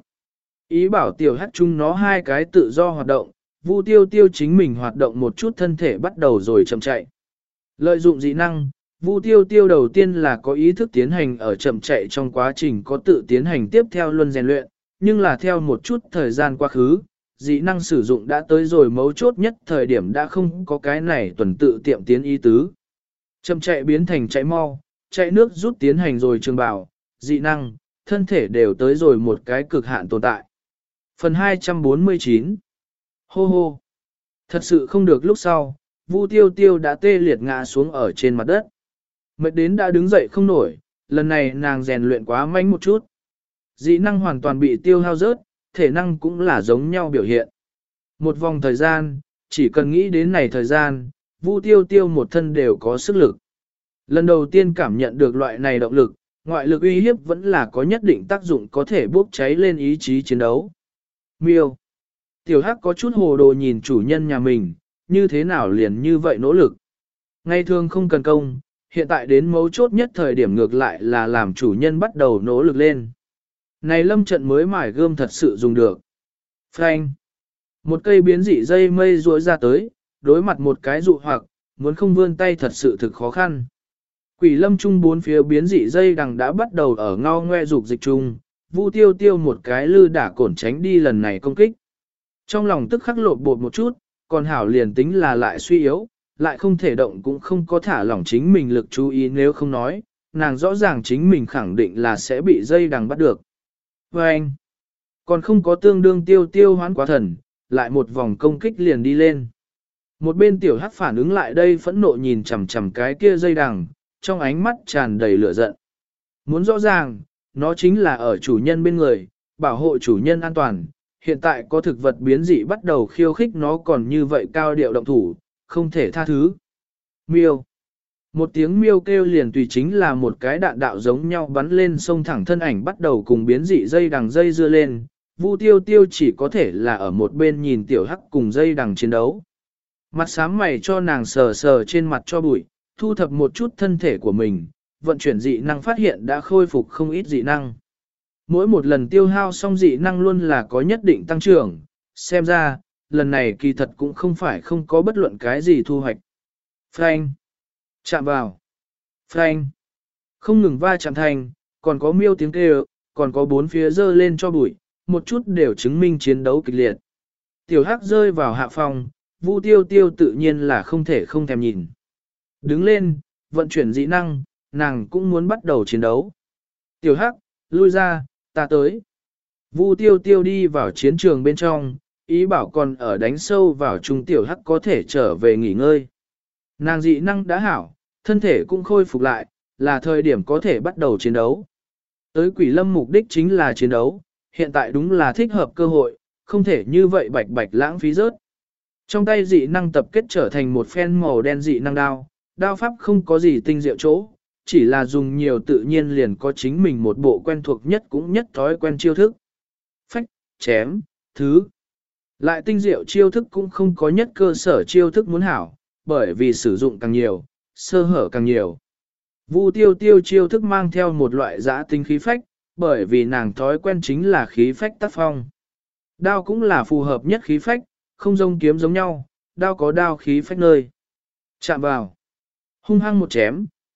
Ý bảo tiểu Hắc chung nó hai cái tự do hoạt động, Vu Tiêu Tiêu chính mình hoạt động một chút thân thể bắt đầu rồi chậm chạy. Lợi dụng dị năng, Vu Tiêu Tiêu đầu tiên là có ý thức tiến hành ở chậm chạy trong quá trình có tự tiến hành tiếp theo luân rèn luyện, nhưng là theo một chút thời gian quá khứ, dị năng sử dụng đã tới rồi mấu chốt nhất thời điểm đã không có cái này tuần tự tiệm tiến ý tứ. Chậm chạy biến thành chạy mau, chạy nước rút tiến hành rồi trường bảo, dị năng, thân thể đều tới rồi một cái cực hạn tồn tại. Phần hai trăm bốn mươi chín. Hô hô. Thật sự không được lúc sau, Vu Tiêu Tiêu đã tê liệt ngã xuống ở trên mặt đất. Mệt đến đã đứng dậy không nổi, lần này nàng rèn luyện quá mạnh một chút. Dị năng hoàn toàn bị tiêu hao rớt, thể năng cũng là giống nhau biểu hiện. Một vòng thời gian, chỉ cần nghĩ đến này thời gian, Vu Tiêu Tiêu một thân đều có sức lực. Lần đầu tiên cảm nhận được loại này động lực, ngoại lực uy hiếp vẫn là có nhất định tác dụng có thể bốc cháy lên ý chí chiến đấu. Miêu. Tiểu Hắc có chút hồ đồ nhìn chủ nhân nhà mình, như thế nào liền như vậy nỗ lực. Ngày thường không cần công, hiện tại đến mấu chốt nhất thời điểm ngược lại là làm chủ nhân bắt đầu nỗ lực lên. Này lâm trận mới mải gươm thật sự dùng được. Phanh. Một cây biến dị dây mây ruỗi ra tới, đối mặt một cái dụ hoặc, muốn không vươn tay thật sự thực khó khăn. Quỷ lâm chung bốn phía biến dị dây đằng đã bắt đầu ở ngao ngoe dục dịch chung, Vu Tiêu Tiêu một cái lư đả cổn tránh đi lần này công kích. Trong lòng tức khắc lột bột một chút, còn hảo liền tính là lại suy yếu, lại không thể động cũng không có thả lỏng chính mình lực chú ý nếu không nói, nàng rõ ràng chính mình khẳng định là sẽ bị dây đằng bắt được. Và anh, còn không có tương đương tiêu tiêu hoán quá thần, lại một vòng công kích liền đi lên. Một bên tiểu Hắc phản ứng lại đây phẫn nộ nhìn chằm chằm cái kia dây đằng, trong ánh mắt tràn đầy lửa giận. Muốn rõ ràng, nó chính là ở chủ nhân bên người, bảo hộ chủ nhân an toàn. Hiện tại có thực vật biến dị bắt đầu khiêu khích nó còn như vậy cao điệu động thủ, không thể tha thứ. Miêu. Một tiếng miêu kêu liền tùy chính là một cái đạn đạo giống nhau bắn lên sông thẳng thân ảnh bắt đầu cùng biến dị dây đằng dây dưa lên. Vu Tiêu Tiêu chỉ có thể là ở một bên nhìn tiểu Hắc cùng dây đằng chiến đấu. Mặt xám mày cho nàng sờ sờ trên mặt cho bụi, thu thập một chút thân thể của mình, vận chuyển dị năng phát hiện đã khôi phục không ít dị năng. Mỗi một lần tiêu hao xong dị năng luôn là có nhất định tăng trưởng, xem ra, lần này kỳ thật cũng không phải không có bất luận cái gì thu hoạch. Phanh. Chạm vào. Phanh. Không ngừng va chạm thành, còn có miêu tiếng kêu, còn có bốn phía dơ lên cho bụi, một chút đều chứng minh chiến đấu kịch liệt. Tiểu Hắc rơi vào hạ phòng, Vu Tiêu Tiêu tự nhiên là không thể không thèm nhìn. Đứng lên, vận chuyển dị năng, nàng cũng muốn bắt đầu chiến đấu. Tiểu Hắc, lui ra, ta tới. Vu Tiêu Tiêu đi vào chiến trường bên trong, ý bảo còn ở đánh sâu vào trung tiểu Hắc có thể trở về nghỉ ngơi. Nàng dị năng đã hảo, thân thể cũng khôi phục lại, là thời điểm có thể bắt đầu chiến đấu. Tới Quỷ Lâm mục đích chính là chiến đấu, hiện tại đúng là thích hợp cơ hội, không thể như vậy bạch bạch lãng phí rớt. Trong tay dị năng tập kết trở thành một phen màu đen dị năng đao, đao pháp không có gì tinh diệu chỗ, chỉ là dùng nhiều tự nhiên liền có chính mình một bộ quen thuộc nhất cũng nhất thói quen chiêu thức. Phách, chém, thứ. Lại tinh diệu chiêu thức cũng không có nhất cơ sở chiêu thức muốn hảo, bởi vì sử dụng càng nhiều, sơ hở càng nhiều. Vu Tiêu Tiêu chiêu thức mang theo một loại giã tinh khí phách, bởi vì nàng thói quen chính là khí phách tác phong. Đao cũng là phù hợp nhất khí phách, không giống kiếm giống nhau, đao có đao khí phách nơi. Chạm vào. Hung hăng một chém,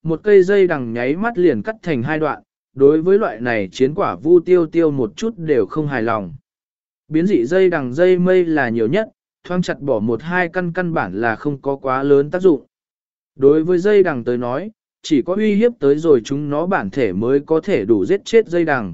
một cây dây đằng nháy mắt liền cắt thành hai đoạn, đối với loại này chiến quả Vu Tiêu Tiêu một chút đều không hài lòng. Biến dị dây đằng dây mây là nhiều nhất, thoáng chặt bỏ một hai căn căn bản là không có quá lớn tác dụng. Đối với dây đằng tới nói, chỉ có uy hiếp tới rồi chúng nó bản thể mới có thể đủ giết chết dây đằng.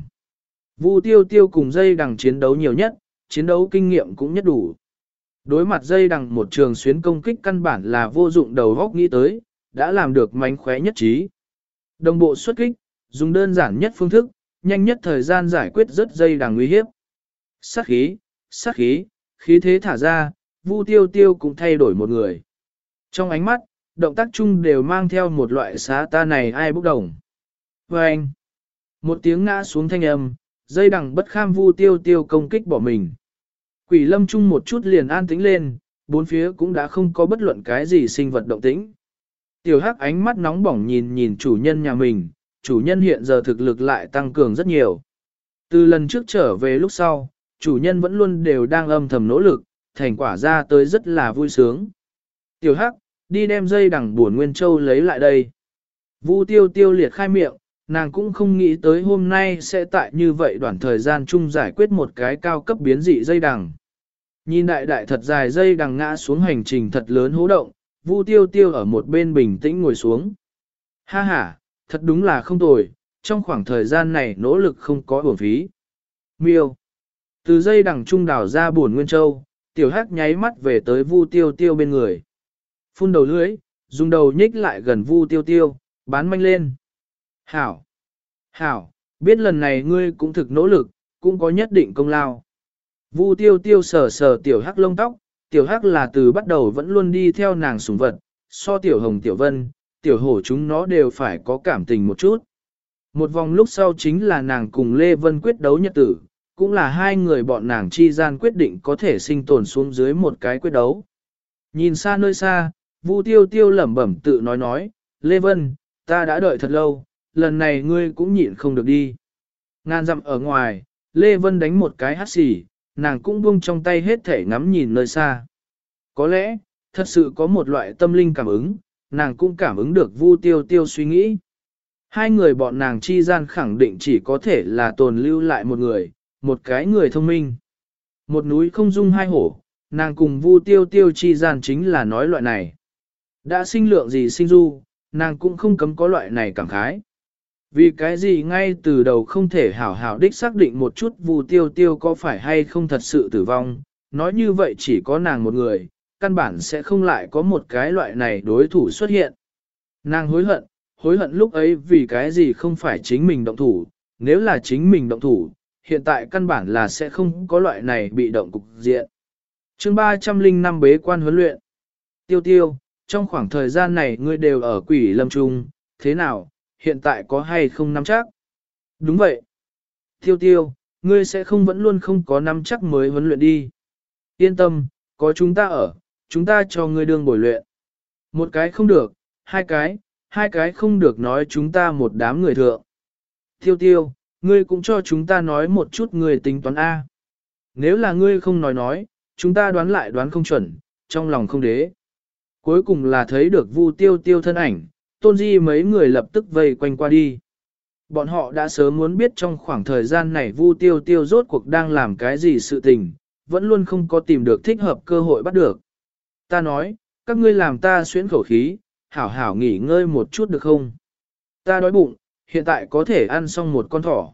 Vu Tiêu Tiêu cùng dây đằng chiến đấu nhiều nhất, chiến đấu kinh nghiệm cũng nhất đủ. Đối mặt dây đằng một trường xuyến công kích căn bản là vô dụng đầu góc nghĩ tới, đã làm được mánh khóe nhất trí. Đồng bộ xuất kích, dùng đơn giản nhất phương thức, nhanh nhất thời gian giải quyết rất dây đằng uy hiếp. Sát khí, sát khí, khí thế thả ra, Vu Tiêu Tiêu cũng thay đổi một người. Trong ánh mắt, động tác chung đều mang theo một loại xá ta này ai bốc đồng. Và anh, một tiếng ngã xuống thanh âm, dây đằng bất kham Vu Tiêu Tiêu công kích bỏ mình. Quỷ lâm chung một chút liền an tĩnh lên, bốn phía cũng đã không có bất luận cái gì sinh vật động tĩnh. Tiểu Hắc ánh mắt nóng bỏng nhìn nhìn chủ nhân nhà mình, chủ nhân hiện giờ thực lực lại tăng cường rất nhiều. Từ lần trước trở về lúc sau, chủ nhân vẫn luôn đều đang âm thầm nỗ lực, thành quả ra tới rất là vui sướng. Tiểu Hắc, đi đem dây đằng buồn Nguyên Châu lấy lại đây. Vu Tiêu Tiêu liệt khai miệng, nàng cũng không nghĩ tới hôm nay sẽ tại như vậy đoạn thời gian chung giải quyết một cái cao cấp biến dị dây đằng. Nhìn đại đại thật dài dây đằng ngã xuống hành trình thật lớn hố động, Vu Tiêu Tiêu ở một bên bình tĩnh ngồi xuống. Ha ha, thật đúng là không tồi, trong khoảng thời gian này nỗ lực không có uổng phí. Miêu. Từ dây đằng trung đảo ra buồn Nguyên Châu, Tiểu Hắc nháy mắt về tới Vu Tiêu Tiêu bên người. Phun đầu lưỡi, dùng đầu nhích lại gần Vu Tiêu Tiêu, bán manh lên. Hảo. Hảo, biết lần này ngươi cũng thực nỗ lực, cũng có nhất định công lao. Vu Tiêu Tiêu sờ sờ Tiểu Hắc lông tóc, Tiểu Hắc là từ bắt đầu vẫn luôn đi theo nàng sủng vật, so Tiểu Hồng Tiểu Vân, Tiểu Hổ chúng nó đều phải có cảm tình một chút. Một vòng lúc sau chính là nàng cùng Lê Vân quyết đấu nhật tử, cũng là hai người bọn nàng chi gian quyết định có thể sinh tồn xuống dưới một cái quyết đấu. Nhìn xa nơi xa, Vu Tiêu Tiêu lẩm bẩm tự nói nói, Lê Vân, ta đã đợi thật lâu, lần này ngươi cũng nhịn không được đi. Ngàn dặm ở ngoài, Lê Vân đánh một cái hắt xì, nàng cũng buông trong tay hết thể ngắm nhìn nơi xa. Có lẽ, thật sự có một loại tâm linh cảm ứng, nàng cũng cảm ứng được Vu Tiêu Tiêu suy nghĩ. Hai người bọn nàng chi gian khẳng định chỉ có thể là tồn lưu lại một người, một cái người thông minh. Một núi không dung hai hổ, nàng cùng Vu Tiêu Tiêu chi gian chính là nói loại này. Đã sinh lượng gì sinh du, nàng cũng không cấm có loại này cảm khái. Vì cái gì ngay từ đầu không thể hảo hảo đích xác định một chút Vu Tiêu Tiêu có phải hay không thật sự tử vong, nói như vậy chỉ có nàng một người, căn bản sẽ không lại có một cái loại này đối thủ xuất hiện. Nàng hối hận, hối hận lúc ấy vì cái gì không phải chính mình động thủ, nếu là chính mình động thủ, hiện tại căn bản là sẽ không có loại này bị động cục diện. Chương ba trăm linh năm bế quan huấn luyện. Tiêu Tiêu, trong khoảng thời gian này ngươi đều ở Quỷ Lâm Trung, thế nào, hiện tại có hay không nắm chắc? Đúng vậy. Tiêu Tiêu, ngươi sẽ không vẫn luôn không có nắm chắc mới huấn luyện đi. Yên tâm, có chúng ta ở, chúng ta cho ngươi đương bồi luyện. Một cái không được, hai cái, hai cái không được nói chúng ta một đám người thượng. Tiêu Tiêu, ngươi cũng cho chúng ta nói một chút người tính toán A. Nếu là ngươi không nói nói, chúng ta đoán lại đoán không chuẩn, trong lòng không đế. Cuối cùng là thấy được Vu Tiêu Tiêu thân ảnh, Tôn Di mấy người lập tức vây quanh qua đi. Bọn họ đã sớm muốn biết trong khoảng thời gian này Vu Tiêu Tiêu rốt cuộc đang làm cái gì sự tình, vẫn luôn không có tìm được thích hợp cơ hội bắt được. Ta nói, các ngươi làm ta xuyến khẩu khí, hảo hảo nghỉ ngơi một chút được không? Ta đói bụng, hiện tại có thể ăn xong một con thỏ.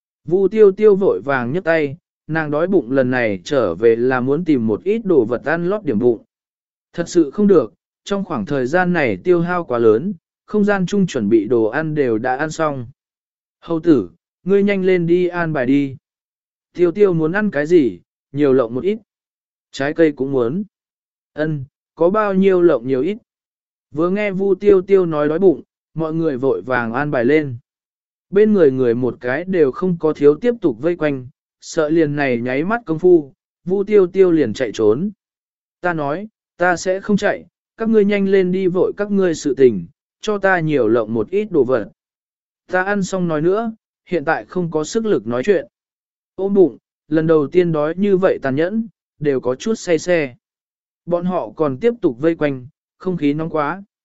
Vu Tiêu Tiêu vội vàng nhấc tay, nàng đói bụng lần này trở về là muốn tìm một ít đồ vật ăn lót điểm bụng. Thật sự không được, trong khoảng thời gian này tiêu hao quá lớn, không gian chung chuẩn bị đồ ăn đều đã ăn xong. Hầu tử, ngươi nhanh lên đi an bài đi. Tiêu Tiêu muốn ăn cái gì, nhiều lộng một ít. Trái cây cũng muốn. Ân, có bao nhiêu lộng nhiều ít. Vừa nghe Vu Tiêu Tiêu nói đói bụng, mọi người vội vàng an bài lên. Bên người người một cái đều không có thiếu tiếp tục vây quanh, sợ liền này nháy mắt công phu, Vu Tiêu Tiêu liền chạy trốn. Ta nói, ta sẽ không chạy, các ngươi nhanh lên đi vội các ngươi sự tình, cho ta nhiều lộng một ít đồ vật. Ta ăn xong nói nữa, hiện tại không có sức lực nói chuyện. Ôm bụng, lần đầu tiên đói như vậy tàn nhẫn, đều có chút say xe. Bọn họ còn tiếp tục vây quanh, không khí nóng quá.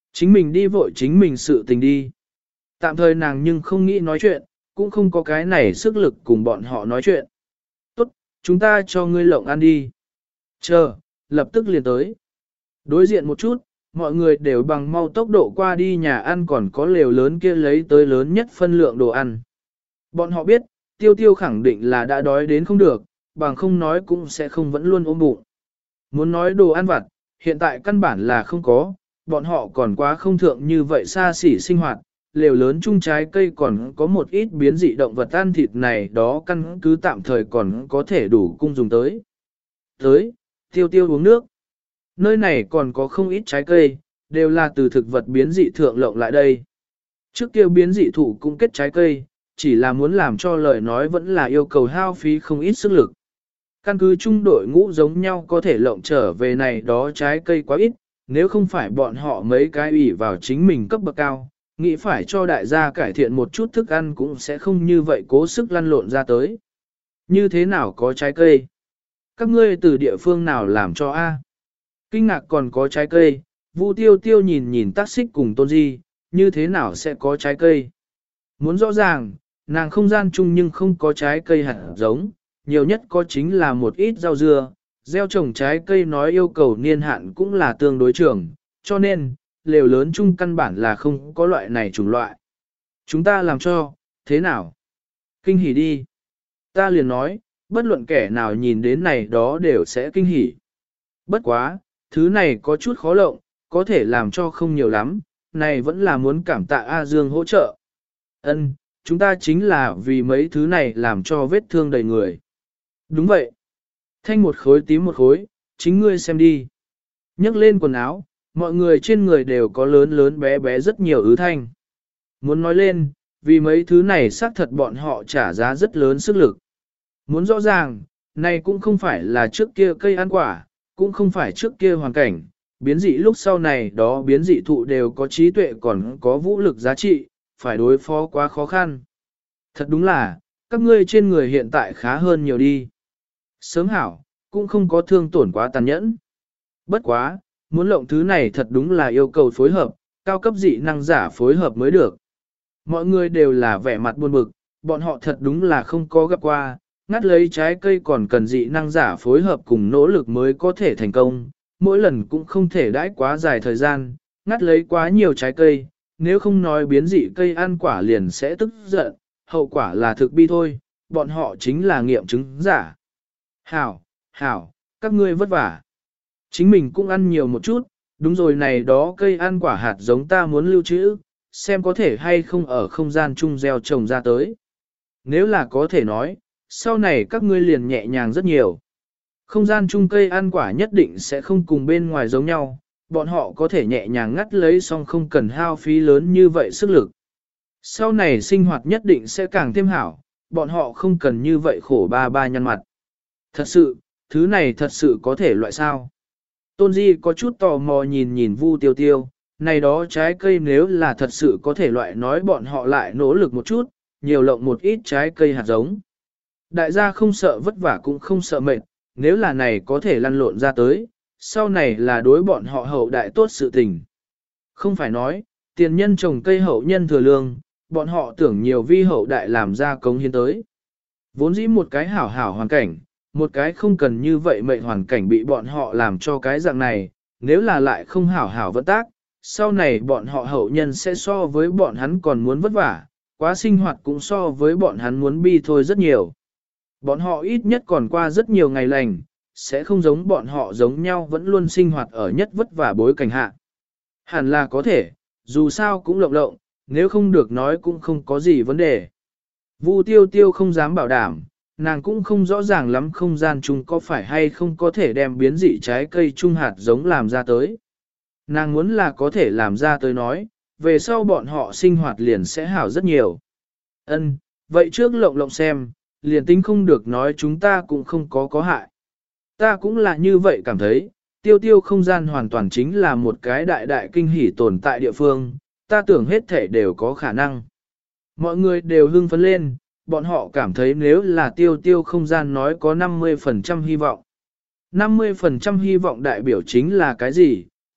Chính mình đi vội chính mình sự tình đi. Tạm thời nàng nhưng không nghĩ nói chuyện, cũng không có cái này sức lực cùng bọn họ nói chuyện. Tốt, chúng ta cho ngươi lộng ăn đi. Chờ, lập tức liền tới. Đối diện một chút, mọi người đều bằng mau tốc độ qua đi nhà ăn còn có lều lớn kia lấy tới lớn nhất phân lượng đồ ăn. Bọn họ biết, tiêu tiêu khẳng định là đã đói đến không được, bằng không nói cũng sẽ không vẫn luôn ôm bụng. Muốn nói đồ ăn vặt, hiện tại căn bản là không có, bọn họ còn quá không thượng như vậy xa xỉ sinh hoạt, lều lớn chung trái cây còn có một ít biến dị động vật ăn thịt này đó căn cứ tạm thời còn có thể đủ cung dùng tới. Tới, tiêu tiêu uống nước. Nơi này còn có không ít trái cây, đều là từ thực vật biến dị thượng lộng lại đây. Trước kia biến dị thụ cũng kết trái cây, chỉ là muốn làm cho lời nói vẫn là yêu cầu hao phí không ít sức lực. Căn cứ trung đội ngũ giống nhau có thể lộng trở về này đó trái cây quá ít, nếu không phải bọn họ mấy cái ủy vào chính mình cấp bậc cao, nghĩ phải cho đại gia cải thiện một chút thức ăn cũng sẽ không như vậy cố sức lăn lộn ra tới. Như thế nào có trái cây? Các ngươi từ địa phương nào làm cho A? Kinh ngạc còn có trái cây, Vu Tiêu Tiêu nhìn nhìn tác xích cùng Tôn Di, như thế nào sẽ có trái cây? Muốn rõ ràng, nàng không gian chung nhưng không có trái cây hạt giống, nhiều nhất có chính là một ít rau dưa, gieo trồng trái cây nói yêu cầu niên hạn cũng là tương đối trường, cho nên, lều lớn chung căn bản là không có loại này chủng loại. Chúng ta làm cho, thế nào? Kinh hỉ đi. Ta liền nói, bất luận kẻ nào nhìn đến này đó đều sẽ kinh hỉ. Bất quá, thứ này có chút khó lộng, có thể làm cho không nhiều lắm, này vẫn là muốn cảm tạ A Dương hỗ trợ. Ân, chúng ta chính là vì mấy thứ này làm cho vết thương đầy người. Đúng vậy. Thanh một khối tím một khối, chính ngươi xem đi. Nhấc lên quần áo, mọi người trên người đều có lớn lớn bé bé rất nhiều ứ thanh. Muốn nói lên, vì mấy thứ này xác thật bọn họ trả giá rất lớn sức lực. Muốn rõ ràng, này cũng không phải là trước kia cây ăn quả, cũng không phải trước kia hoàn cảnh, biến dị lúc sau này đó biến dị thụ đều có trí tuệ còn có vũ lực giá trị, phải đối phó quá khó khăn. Thật đúng là, các ngươi trên người hiện tại khá hơn nhiều đi. Sớm hảo, cũng không có thương tổn quá tàn nhẫn. Bất quá, muốn lộng thứ này thật đúng là yêu cầu phối hợp, cao cấp dị năng giả phối hợp mới được. Mọi người đều là vẻ mặt buồn bực, bọn họ thật đúng là không có gặp qua, ngắt lấy trái cây còn cần dị năng giả phối hợp cùng nỗ lực mới có thể thành công, mỗi lần cũng không thể đãi quá dài thời gian, ngắt lấy quá nhiều trái cây, nếu không nói biến dị cây ăn quả liền sẽ tức giận, hậu quả là thực bi thôi, bọn họ chính là nghiệm chứng giả. Hảo, hảo, các ngươi vất vả. Chính mình cũng ăn nhiều một chút, đúng rồi này đó cây ăn quả hạt giống ta muốn lưu trữ, xem có thể hay không ở không gian chung gieo trồng ra tới. Nếu là có thể nói, sau này các ngươi liền nhẹ nhàng rất nhiều. Không gian chung cây ăn quả nhất định sẽ không cùng bên ngoài giống nhau, bọn họ có thể nhẹ nhàng ngắt lấy xong không cần hao phí lớn như vậy sức lực. Sau này sinh hoạt nhất định sẽ càng thêm hảo, bọn họ không cần như vậy khổ ba ba nhăn mặt. Thật sự, thứ này thật sự có thể loại sao? Tôn Di có chút tò mò nhìn nhìn Vu Tiêu Tiêu, này đó trái cây nếu là thật sự có thể loại nói bọn họ lại nỗ lực một chút, nhiều lộng một ít trái cây hạt giống. Đại gia không sợ vất vả cũng không sợ mệt, nếu là này có thể lăn lộn ra tới, sau này là đối bọn họ hậu đại tốt sự tình. Không phải nói, tiền nhân trồng cây hậu nhân thừa lương, bọn họ tưởng nhiều vi hậu đại làm ra cống hiến tới. Vốn dĩ một cái hảo hảo hoàn cảnh, một cái không cần như vậy mệnh hoàn cảnh bị bọn họ làm cho cái dạng này, nếu là lại không hảo hảo vận tác, sau này bọn họ hậu nhân sẽ so với bọn hắn còn muốn vất vả, quá sinh hoạt cũng so với bọn hắn muốn bi thôi rất nhiều. Bọn họ ít nhất còn qua rất nhiều ngày lành, sẽ không giống bọn họ giống nhau vẫn luôn sinh hoạt ở nhất vất vả bối cảnh hạ. Hẳn là có thể, dù sao cũng lộng lộng, nếu không được nói cũng không có gì vấn đề. Vu Tiêu Tiêu không dám bảo đảm, nàng cũng không rõ ràng lắm không gian chung có phải hay không có thể đem biến dị trái cây chung hạt giống làm ra tới. Nàng muốn là có thể làm ra tới nói, về sau bọn họ sinh hoạt liền sẽ hảo rất nhiều. Ân, vậy trước lộng lộng xem, liền tính không được nói chúng ta cũng không có có hại. Ta cũng là như vậy cảm thấy, tiêu tiêu không gian hoàn toàn chính là một cái đại đại kinh hỉ tồn tại địa phương, ta tưởng hết thể đều có khả năng. Mọi người đều hưng phấn lên, bọn họ cảm thấy nếu là tiêu tiêu không gian nói có năm mươi phần trăm hy vọng. năm mươi phần trăm hy vọng đại biểu chính là cái gì?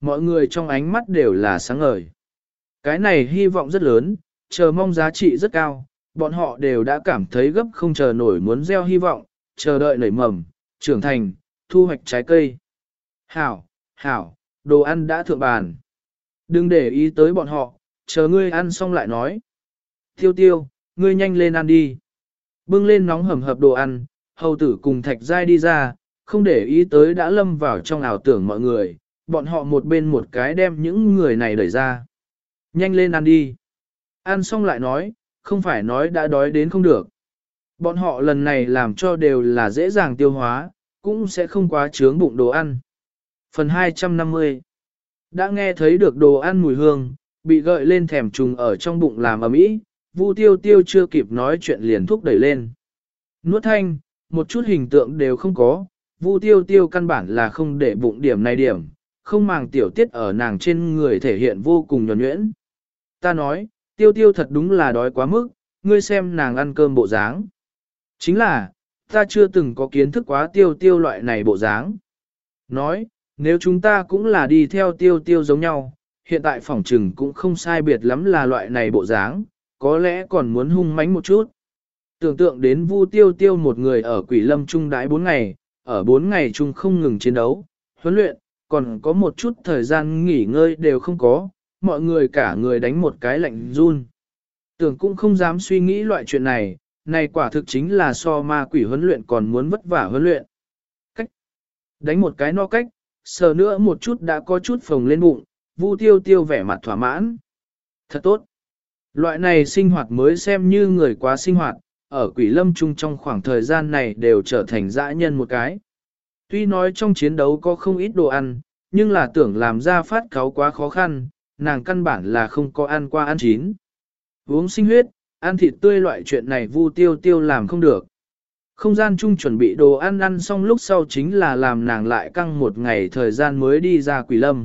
mọi người trong ánh mắt đều là sáng ngời. Cái này hy vọng rất lớn, chờ mong giá trị rất cao, bọn họ đều đã cảm thấy gấp không chờ nổi muốn gieo hy vọng, chờ đợi nảy mầm, trưởng thành, thu hoạch trái cây. Hảo, hảo, đồ ăn đã thượng bàn. Đừng để ý tới bọn họ, chờ ngươi ăn xong lại nói. Tiêu tiêu, ngươi nhanh lên ăn đi. Bưng lên nóng hầm hập đồ ăn, hầu tử cùng thạch giai đi ra, không để ý tới đã lâm vào trong ảo tưởng mọi người, bọn họ một bên một cái đem những người này đẩy ra. Nhanh lên ăn đi. Ăn xong lại nói, không phải nói đã đói đến không được. Bọn họ lần này làm cho đều là dễ dàng tiêu hóa, cũng sẽ không quá chướng bụng đồ ăn. Phần hai trăm năm mươi. Đã nghe thấy được đồ ăn mùi hương, bị gợi lên thèm trùng ở trong bụng làm ầm ĩ, Vu Tiêu Tiêu chưa kịp nói chuyện liền thúc đẩy lên. Nuốt thanh, một chút hình tượng đều không có, Vu Tiêu Tiêu căn bản là không để bụng điểm này điểm, không màng tiểu tiết ở nàng trên người thể hiện vô cùng nhuần nhuyễn. Ta nói, Tiêu Tiêu thật đúng là đói quá mức, ngươi xem nàng ăn cơm bộ dáng. Chính là, ta chưa từng có kiến thức quá Tiêu Tiêu loại này bộ dáng. Nói, nếu chúng ta cũng là đi theo Tiêu Tiêu giống nhau, hiện tại phỏng trừng cũng không sai biệt lắm là loại này bộ dáng, có lẽ còn muốn hung mãnh một chút. Tưởng tượng đến Vu Tiêu Tiêu một người ở Quỷ Lâm Trung đãi bốn ngày, ở bốn ngày chung không ngừng chiến đấu, huấn luyện, còn có một chút thời gian nghỉ ngơi đều không có, mọi người cả người đánh một cái lạnh run. Tưởng cũng không dám suy nghĩ loại chuyện này, này quả thực chính là so ma quỷ huấn luyện còn muốn vất vả huấn luyện. Cách đánh một cái no cách, sờ nữa một chút đã có chút phồng lên bụng, Vu Tiêu Tiêu vẻ mặt thỏa mãn. Thật tốt. Loại này sinh hoạt mới xem như người quá sinh hoạt, ở Quỷ Lâm Trung trong khoảng thời gian này đều trở thành dã nhân một cái. Tuy nói trong chiến đấu có không ít đồ ăn, nhưng là tưởng làm ra phát cáo quá khó khăn, nàng căn bản là không có ăn qua ăn chín. Uống sinh huyết, ăn thịt tươi loại chuyện này Vu Tiêu Tiêu làm không được. Không gian chung chuẩn bị đồ ăn ăn xong lúc sau chính là làm nàng lại căng một ngày thời gian mới đi ra Quỷ Lâm.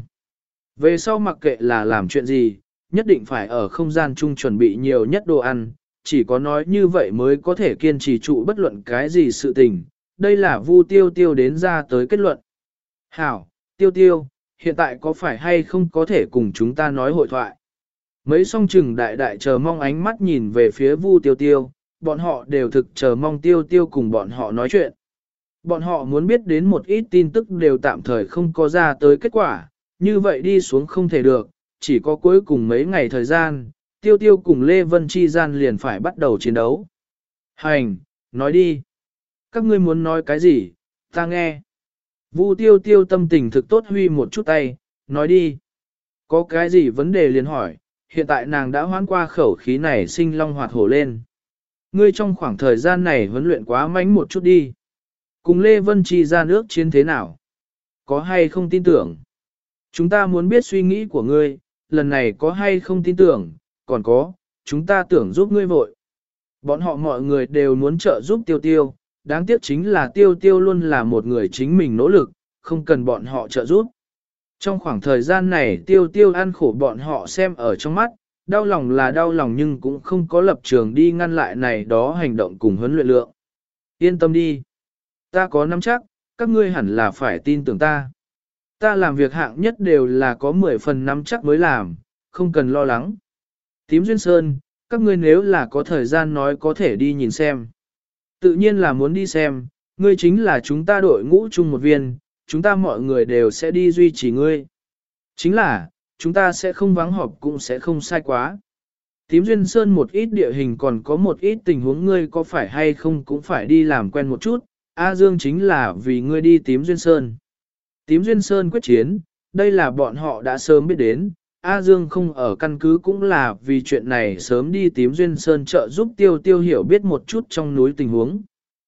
Về sau mặc kệ là làm chuyện gì, nhất định phải ở không gian chung chuẩn bị nhiều nhất đồ ăn, chỉ có nói như vậy mới có thể kiên trì trụ bất luận cái gì sự tình. Đây là Vu Tiêu Tiêu đến ra tới kết luận. Hảo, Tiêu Tiêu, hiện tại có phải hay không có thể cùng chúng ta nói hội thoại? Mấy song chừng đại đại chờ mong ánh mắt nhìn về phía Vu Tiêu Tiêu, bọn họ đều thực chờ mong Tiêu Tiêu cùng bọn họ nói chuyện. Bọn họ muốn biết đến một ít tin tức đều tạm thời không có ra tới kết quả, như vậy đi xuống không thể được, chỉ có cuối cùng mấy ngày thời gian, Tiêu Tiêu cùng Lê Vân Chi gian liền phải bắt đầu chiến đấu. Hành, nói đi. Các ngươi muốn nói cái gì, ta nghe. Vu Tiêu Tiêu tâm tình thực tốt huy một chút tay, nói đi. Có cái gì vấn đề liền hỏi, hiện tại nàng đã hoán qua khẩu khí này sinh long hoạt hổ lên. Ngươi trong khoảng thời gian này huấn luyện quá mánh một chút đi. Cùng Lê Vân Chi ra nước chiến thế nào? Có hay không tin tưởng? Chúng ta muốn biết suy nghĩ của ngươi, lần này có hay không tin tưởng, còn có, chúng ta tưởng giúp ngươi vội. Bọn họ mọi người đều muốn trợ giúp Tiêu Tiêu, đáng tiếc chính là Tiêu Tiêu luôn là một người chính mình nỗ lực, không cần bọn họ trợ giúp. Trong khoảng thời gian này Tiêu Tiêu ăn khổ bọn họ xem ở trong mắt, đau lòng là đau lòng nhưng cũng không có lập trường đi ngăn lại này đó hành động cùng huấn luyện lượng. Yên tâm đi. Ta có nắm chắc, các ngươi hẳn là phải tin tưởng ta. Ta làm việc hạng nhất đều là có mười phần nắm chắc mới làm, không cần lo lắng. Tím Duyên Sơn, các ngươi nếu là có thời gian nói có thể đi nhìn xem. Tự nhiên là muốn đi xem, ngươi chính là chúng ta đội ngũ chung một viên, chúng ta mọi người đều sẽ đi duy trì ngươi. Chính là, chúng ta sẽ không vắng họp cũng sẽ không sai quá. Tím Duyên Sơn một ít địa hình còn có một ít tình huống ngươi có phải hay không cũng phải đi làm quen một chút, A Dương chính là vì ngươi đi Tím Duyên Sơn. Tím Duyên Sơn quyết chiến, đây là bọn họ đã sớm biết đến, A Dương không ở căn cứ cũng là vì chuyện này sớm đi Tím Duyên Sơn trợ giúp Tiêu Tiêu hiểu biết một chút trong núi tình huống.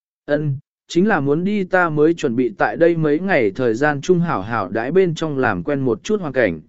Ân, chính là muốn đi ta mới chuẩn bị tại đây mấy ngày thời gian trung hảo hảo đãi bên trong làm quen một chút hoàn cảnh.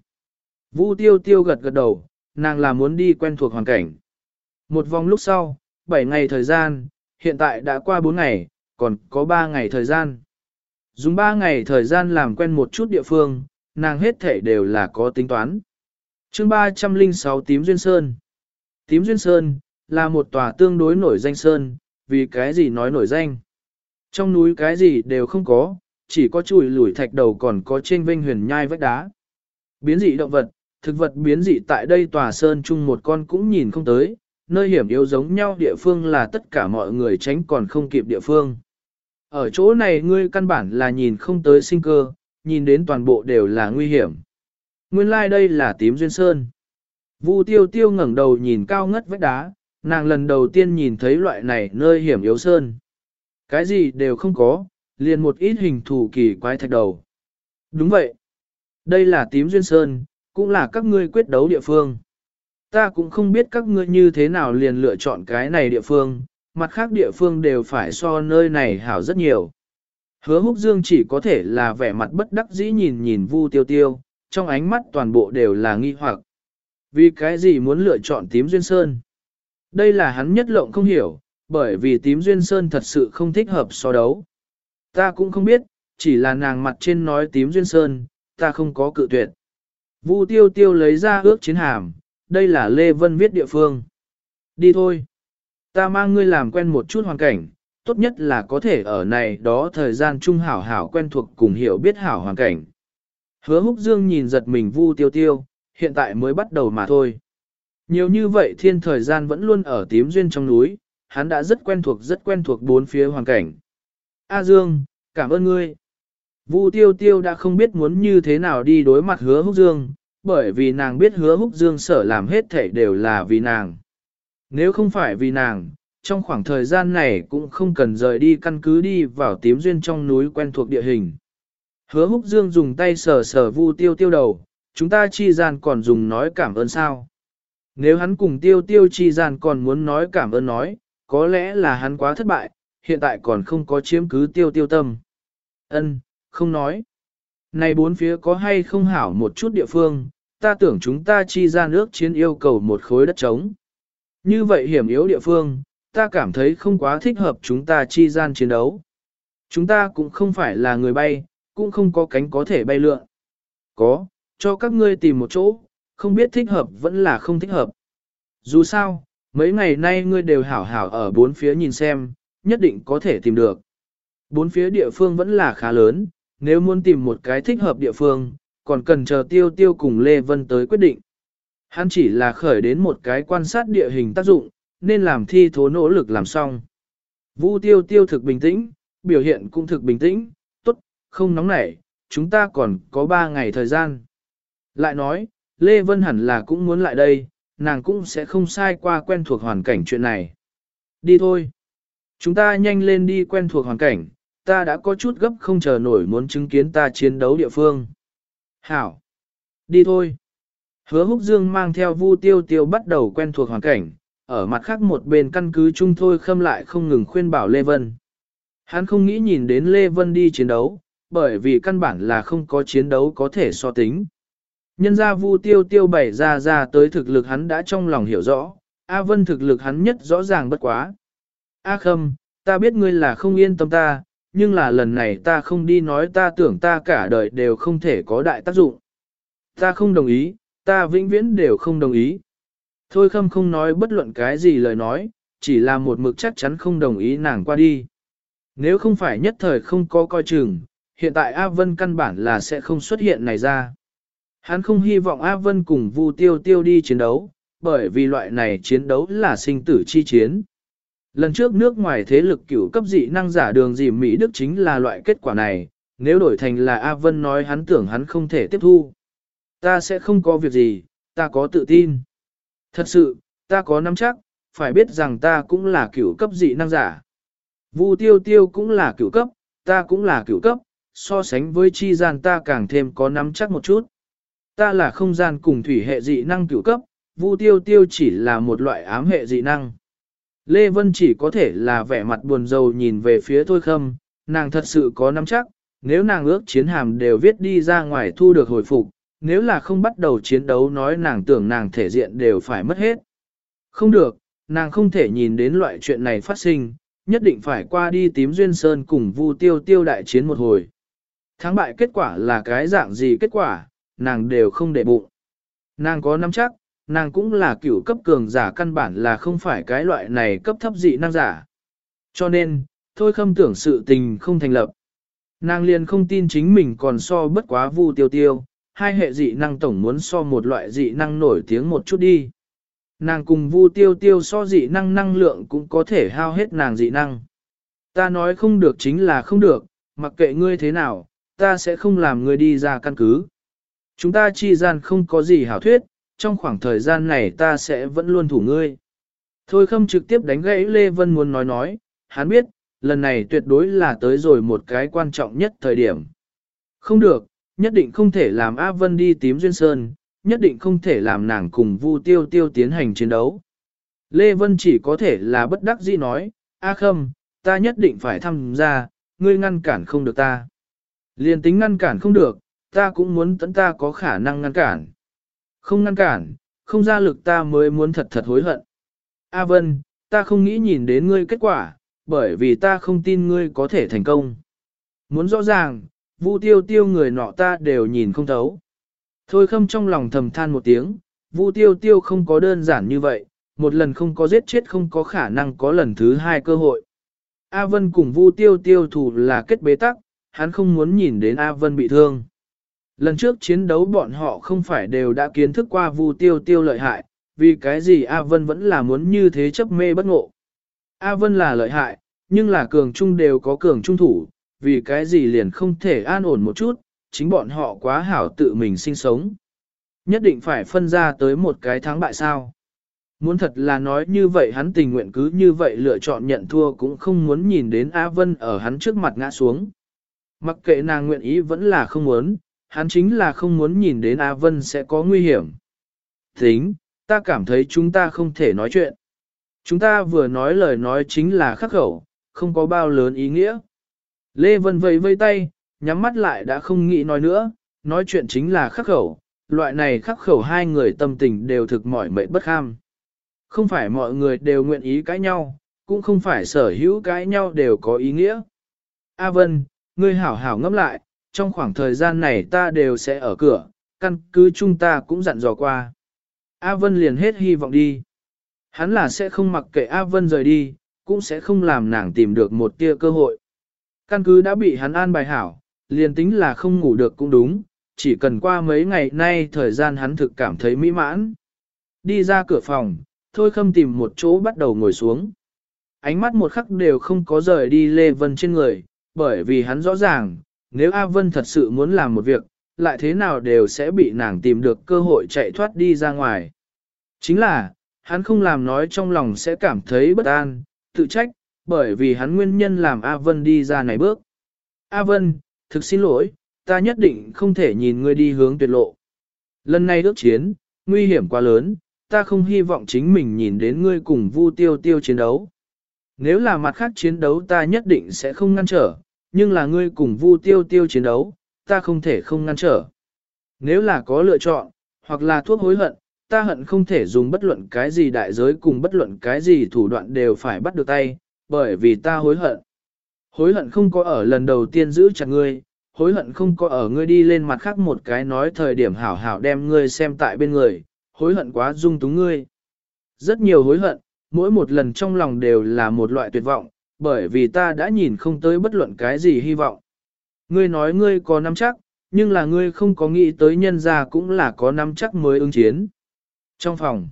Vu Tiêu Tiêu gật gật đầu, nàng là muốn đi quen thuộc hoàn cảnh. Một vòng lúc sau, bảy ngày thời gian, hiện tại đã qua bốn ngày, còn có ba ngày thời gian. Dùng ba ngày thời gian làm quen một chút địa phương, nàng hết thể đều là có tính toán. Chương ba trăm lẻ sáu Tím Duyên Sơn. Tím Duyên Sơn là một tòa tương đối nổi danh sơn, vì cái gì nói nổi danh. Trong núi cái gì đều không có, chỉ có chùi lủi thạch đầu còn có trên vênh huyền nhai vách đá. Biến dị động vật, thực vật biến dị tại đây tòa sơn chung một con cũng nhìn không tới, nơi hiểm yếu giống nhau địa phương là tất cả mọi người tránh còn không kịp địa phương. Ở chỗ này ngươi căn bản là nhìn không tới sinh cơ, nhìn đến toàn bộ đều là nguy hiểm. Nguyên lai like đây là tím duyên sơn. Vu tiêu tiêu ngẩng đầu nhìn cao ngất vách đá, nàng lần đầu tiên nhìn thấy loại này nơi hiểm yếu sơn. Cái gì đều không có, liền một ít hình thù kỳ quái thạch đầu. Đúng vậy. Đây là tím duyên sơn, cũng là các ngươi quyết đấu địa phương. Ta cũng không biết các ngươi như thế nào liền lựa chọn cái này địa phương, mặt khác địa phương đều phải so nơi này hảo rất nhiều. Hứa Húc Dương chỉ có thể là vẻ mặt bất đắc dĩ nhìn nhìn Vu Tiêu Tiêu, trong ánh mắt toàn bộ đều là nghi hoặc. Vì cái gì muốn lựa chọn tím duyên sơn? Đây là hắn nhất lộng không hiểu, bởi vì tím duyên sơn thật sự không thích hợp so đấu. Ta cũng không biết, chỉ là nàng mặt trên nói tím duyên sơn, ta không có cự tuyệt. Vu Tiêu Tiêu lấy ra ước chiến hàm, đây là Lê Vân viết địa phương. Đi thôi. Ta mang ngươi làm quen một chút hoàn cảnh, tốt nhất là có thể ở này đó thời gian trung hảo hảo quen thuộc cùng hiểu biết hảo hoàn cảnh. Hứa Húc Dương nhìn giật mình Vu Tiêu Tiêu, hiện tại mới bắt đầu mà thôi. Nhiều như vậy thiên thời gian vẫn luôn ở tím duyên trong núi, hắn đã rất quen thuộc rất quen thuộc bốn phía hoàn cảnh. A Dương, cảm ơn ngươi. Vu Tiêu Tiêu đã không biết muốn như thế nào đi đối mặt Hứa Húc Dương, bởi vì nàng biết Hứa Húc Dương sở làm hết thảy đều là vì nàng. Nếu không phải vì nàng, trong khoảng thời gian này cũng không cần rời đi căn cứ đi vào tím duyên trong núi quen thuộc địa hình. Hứa Húc Dương dùng tay sờ sờ Vu Tiêu Tiêu đầu, chúng ta chi gian còn dùng nói cảm ơn sao. Nếu hắn cùng Tiêu Tiêu chi gian còn muốn nói cảm ơn nói, có lẽ là hắn quá thất bại, hiện tại còn không có chiếm cứ Tiêu Tiêu tâm. Ân, không nói. Này bốn phía có hay không hảo một chút địa phương, ta tưởng chúng ta chi gian ước chiến yêu cầu một khối đất trống. Như vậy hiểm yếu địa phương, ta cảm thấy không quá thích hợp chúng ta chi gian chiến đấu. Chúng ta cũng không phải là người bay, cũng không có cánh có thể bay lượn. Có, cho các ngươi tìm một chỗ, không biết thích hợp vẫn là không thích hợp. Dù sao, mấy ngày nay ngươi đều hảo hảo ở bốn phía nhìn xem, nhất định có thể tìm được. Bốn phía địa phương vẫn là khá lớn, nếu muốn tìm một cái thích hợp địa phương, còn cần chờ Tiêu Tiêu cùng Lê Vân tới quyết định. Hắn chỉ là khởi đến một cái quan sát địa hình tác dụng, nên làm thi thố nỗ lực làm xong. Vu Tiêu Tiêu thực bình tĩnh, biểu hiện cũng thực bình tĩnh, tốt, không nóng nảy, chúng ta còn có ba ngày thời gian. Lại nói, Lê Vân hẳn là cũng muốn lại đây, nàng cũng sẽ không sai qua quen thuộc hoàn cảnh chuyện này. Đi thôi. Chúng ta nhanh lên đi quen thuộc hoàn cảnh, ta đã có chút gấp không chờ nổi muốn chứng kiến ta chiến đấu địa phương. Hảo. Đi thôi. Hứa Húc Dương mang theo Vu Tiêu Tiêu bắt đầu quen thuộc hoàn cảnh, ở mặt khác một bên căn cứ chung thôi Khâm lại không ngừng khuyên bảo Lê Vân. Hắn không nghĩ nhìn đến Lê Vân đi chiến đấu, bởi vì căn bản là không có chiến đấu có thể so tính. Nhân ra Vu Tiêu Tiêu bày ra ra tới thực lực hắn đã trong lòng hiểu rõ, A Vân thực lực hắn nhất rõ ràng bất quá. A Khâm, ta biết ngươi là không yên tâm ta, nhưng là lần này ta không đi nói ta tưởng ta cả đời đều không thể có đại tác dụng. Ta không đồng ý, ta vĩnh viễn đều không đồng ý. Thôi Khâm không nói bất luận cái gì lời nói, chỉ là một mực chắc chắn không đồng ý nàng qua đi. Nếu không phải nhất thời không có coi chừng, hiện tại A Vân căn bản là sẽ không xuất hiện này ra. Hắn không hy vọng A Vân cùng Vu Tiêu Tiêu đi chiến đấu, bởi vì loại này chiến đấu là sinh tử chi chiến. Lần trước nước ngoài thế lực cửu cấp dị năng giả đường dìm Mỹ Đức chính là loại kết quả này, nếu đổi thành là A Vân nói hắn tưởng hắn không thể tiếp thu. Ta sẽ không có việc gì, ta có tự tin. Thật sự, ta có nắm chắc, phải biết rằng ta cũng là cửu cấp dị năng giả. Vu Tiêu Tiêu cũng là cửu cấp, ta cũng là cửu cấp, so sánh với chi gian ta càng thêm có nắm chắc một chút. Ta là không gian cùng thủy hệ dị năng cửu cấp, Vu Tiêu Tiêu chỉ là một loại ám hệ dị năng. Lê Vân chỉ có thể là vẻ mặt buồn rầu nhìn về phía Thôi Khâm, nàng thật sự có nắm chắc, nếu nàng ước chiến hàm đều viết đi ra ngoài thu được hồi phục, nếu là không bắt đầu chiến đấu nói nàng tưởng nàng thể diện đều phải mất hết. Không được, nàng không thể nhìn đến loại chuyện này phát sinh, nhất định phải qua đi tím duyên sơn cùng Vu Tiêu Tiêu đại chiến một hồi. Thắng bại kết quả là cái dạng gì kết quả, nàng đều không để bụng. Nàng có nắm chắc, nàng cũng là cửu cấp cường giả căn bản là không phải cái loại này cấp thấp dị năng giả. Cho nên, Thôi Khâm tưởng sự tình không thành lập. Nàng liền không tin chính mình còn so bất quá Vu Tiêu Tiêu, hai hệ dị năng tổng muốn so một loại dị năng nổi tiếng một chút đi. Nàng cùng Vu Tiêu Tiêu so dị năng năng lượng cũng có thể hao hết nàng dị năng. Ta nói không được chính là không được, mặc kệ ngươi thế nào, ta sẽ không làm ngươi đi ra căn cứ. Chúng ta chi gian không có gì hảo thuyết, trong khoảng thời gian này ta sẽ vẫn luôn thủ ngươi. Thôi Khâm trực tiếp đánh gãy Lê Vân muốn nói nói, hắn biết, lần này tuyệt đối là tới rồi một cái quan trọng nhất thời điểm. Không được, nhất định không thể làm A Vân đi tím duyên sơn, nhất định không thể làm nàng cùng Vu Tiêu Tiêu tiến hành chiến đấu. Lê Vân chỉ có thể là bất đắc dĩ nói, A Khâm, ta nhất định phải tham gia, ngươi ngăn cản không được ta. Liên tính ngăn cản không được, ta cũng muốn tận ta có khả năng ngăn cản. Không ngăn cản, không ra lực ta mới muốn thật thật hối hận. A Vân, ta không nghĩ nhìn đến ngươi kết quả, bởi vì ta không tin ngươi có thể thành công. Muốn rõ ràng, Vu Tiêu Tiêu người nọ ta đều nhìn không thấu. Thôi Khâm trong lòng thầm than một tiếng, Vu Tiêu Tiêu không có đơn giản như vậy, một lần không có giết chết không có khả năng có lần thứ hai cơ hội. A Vân cùng Vu Tiêu Tiêu thủ là kết bế tắc, hắn không muốn nhìn đến A Vân bị thương. Lần trước chiến đấu bọn họ không phải đều đã kiến thức qua Vu Tiêu Tiêu lợi hại, vì cái gì A Vân vẫn là muốn như thế chấp mê bất ngộ. A Vân là lợi hại, nhưng là cường trung đều có cường trung thủ, vì cái gì liền không thể an ổn một chút, chính bọn họ quá hảo tự mình sinh sống. Nhất định phải phân ra tới một cái thắng bại sao. Muốn thật là nói như vậy hắn tình nguyện cứ như vậy lựa chọn nhận thua cũng không muốn nhìn đến A Vân ở hắn trước mặt ngã xuống. Mặc kệ nàng nguyện ý vẫn là không muốn, hắn chính là không muốn nhìn đến A Vân sẽ có nguy hiểm. Tính, ta cảm thấy chúng ta không thể nói chuyện. Chúng ta vừa nói lời nói chính là khắc khẩu, không có bao lớn ý nghĩa. Lê Vân vẫy vây tay, nhắm mắt lại đã không nghĩ nói nữa, nói chuyện chính là khắc khẩu, loại này khắc khẩu hai người tâm tình đều thực mỏi mệt bất kham. Không phải mọi người đều nguyện ý cãi nhau, cũng không phải sở hữu cãi nhau đều có ý nghĩa. A Vân, ngươi hảo hảo ngẫm lại, trong khoảng thời gian này ta đều sẽ ở cửa, căn cứ chúng ta cũng dặn dò qua. A Vân liền hết hy vọng đi. Hắn là sẽ không mặc kệ A Vân rời đi, cũng sẽ không làm nàng tìm được một tia cơ hội. Căn cứ đã bị hắn an bài hảo, liền tính là không ngủ được cũng đúng, chỉ cần qua mấy ngày nay thời gian hắn thực cảm thấy mỹ mãn. Đi ra cửa phòng, Thôi Khâm tìm một chỗ bắt đầu ngồi xuống. Ánh mắt một khắc đều không có rời đi Lê Vân trên người, bởi vì hắn rõ ràng, nếu A Vân thật sự muốn làm một việc, lại thế nào đều sẽ bị nàng tìm được cơ hội chạy thoát đi ra ngoài. Chính là, hắn không làm nói trong lòng sẽ cảm thấy bất an, tự trách, bởi vì hắn nguyên nhân làm A Vân đi ra này bước. A Vân, thực xin lỗi, ta nhất định không thể nhìn ngươi đi hướng tuyệt lộ. Lần này ước chiến, nguy hiểm quá lớn, ta không hy vọng chính mình nhìn đến ngươi cùng Vu Tiêu Tiêu chiến đấu. Nếu là mặt khác chiến đấu ta nhất định sẽ không ngăn trở, nhưng là ngươi cùng Vu Tiêu Tiêu chiến đấu, ta không thể không ngăn trở. Nếu là có lựa chọn, hoặc là thuốc hối hận, ta hận không thể dùng bất luận cái gì đại giới cùng bất luận cái gì thủ đoạn đều phải bắt được tay, bởi vì ta hối hận. Hối hận không có ở lần đầu tiên giữ chặt ngươi, hối hận không có ở ngươi đi lên mặt khác một cái nói thời điểm hảo hảo đem ngươi xem tại bên người, hối hận quá dung túng ngươi. Rất nhiều hối hận, mỗi một lần trong lòng đều là một loại tuyệt vọng, bởi vì ta đã nhìn không tới bất luận cái gì hy vọng. Ngươi nói ngươi có nắm chắc, nhưng là ngươi không có nghĩ tới nhân ra cũng là có nắm chắc mới ứng chiến. Trong phòng,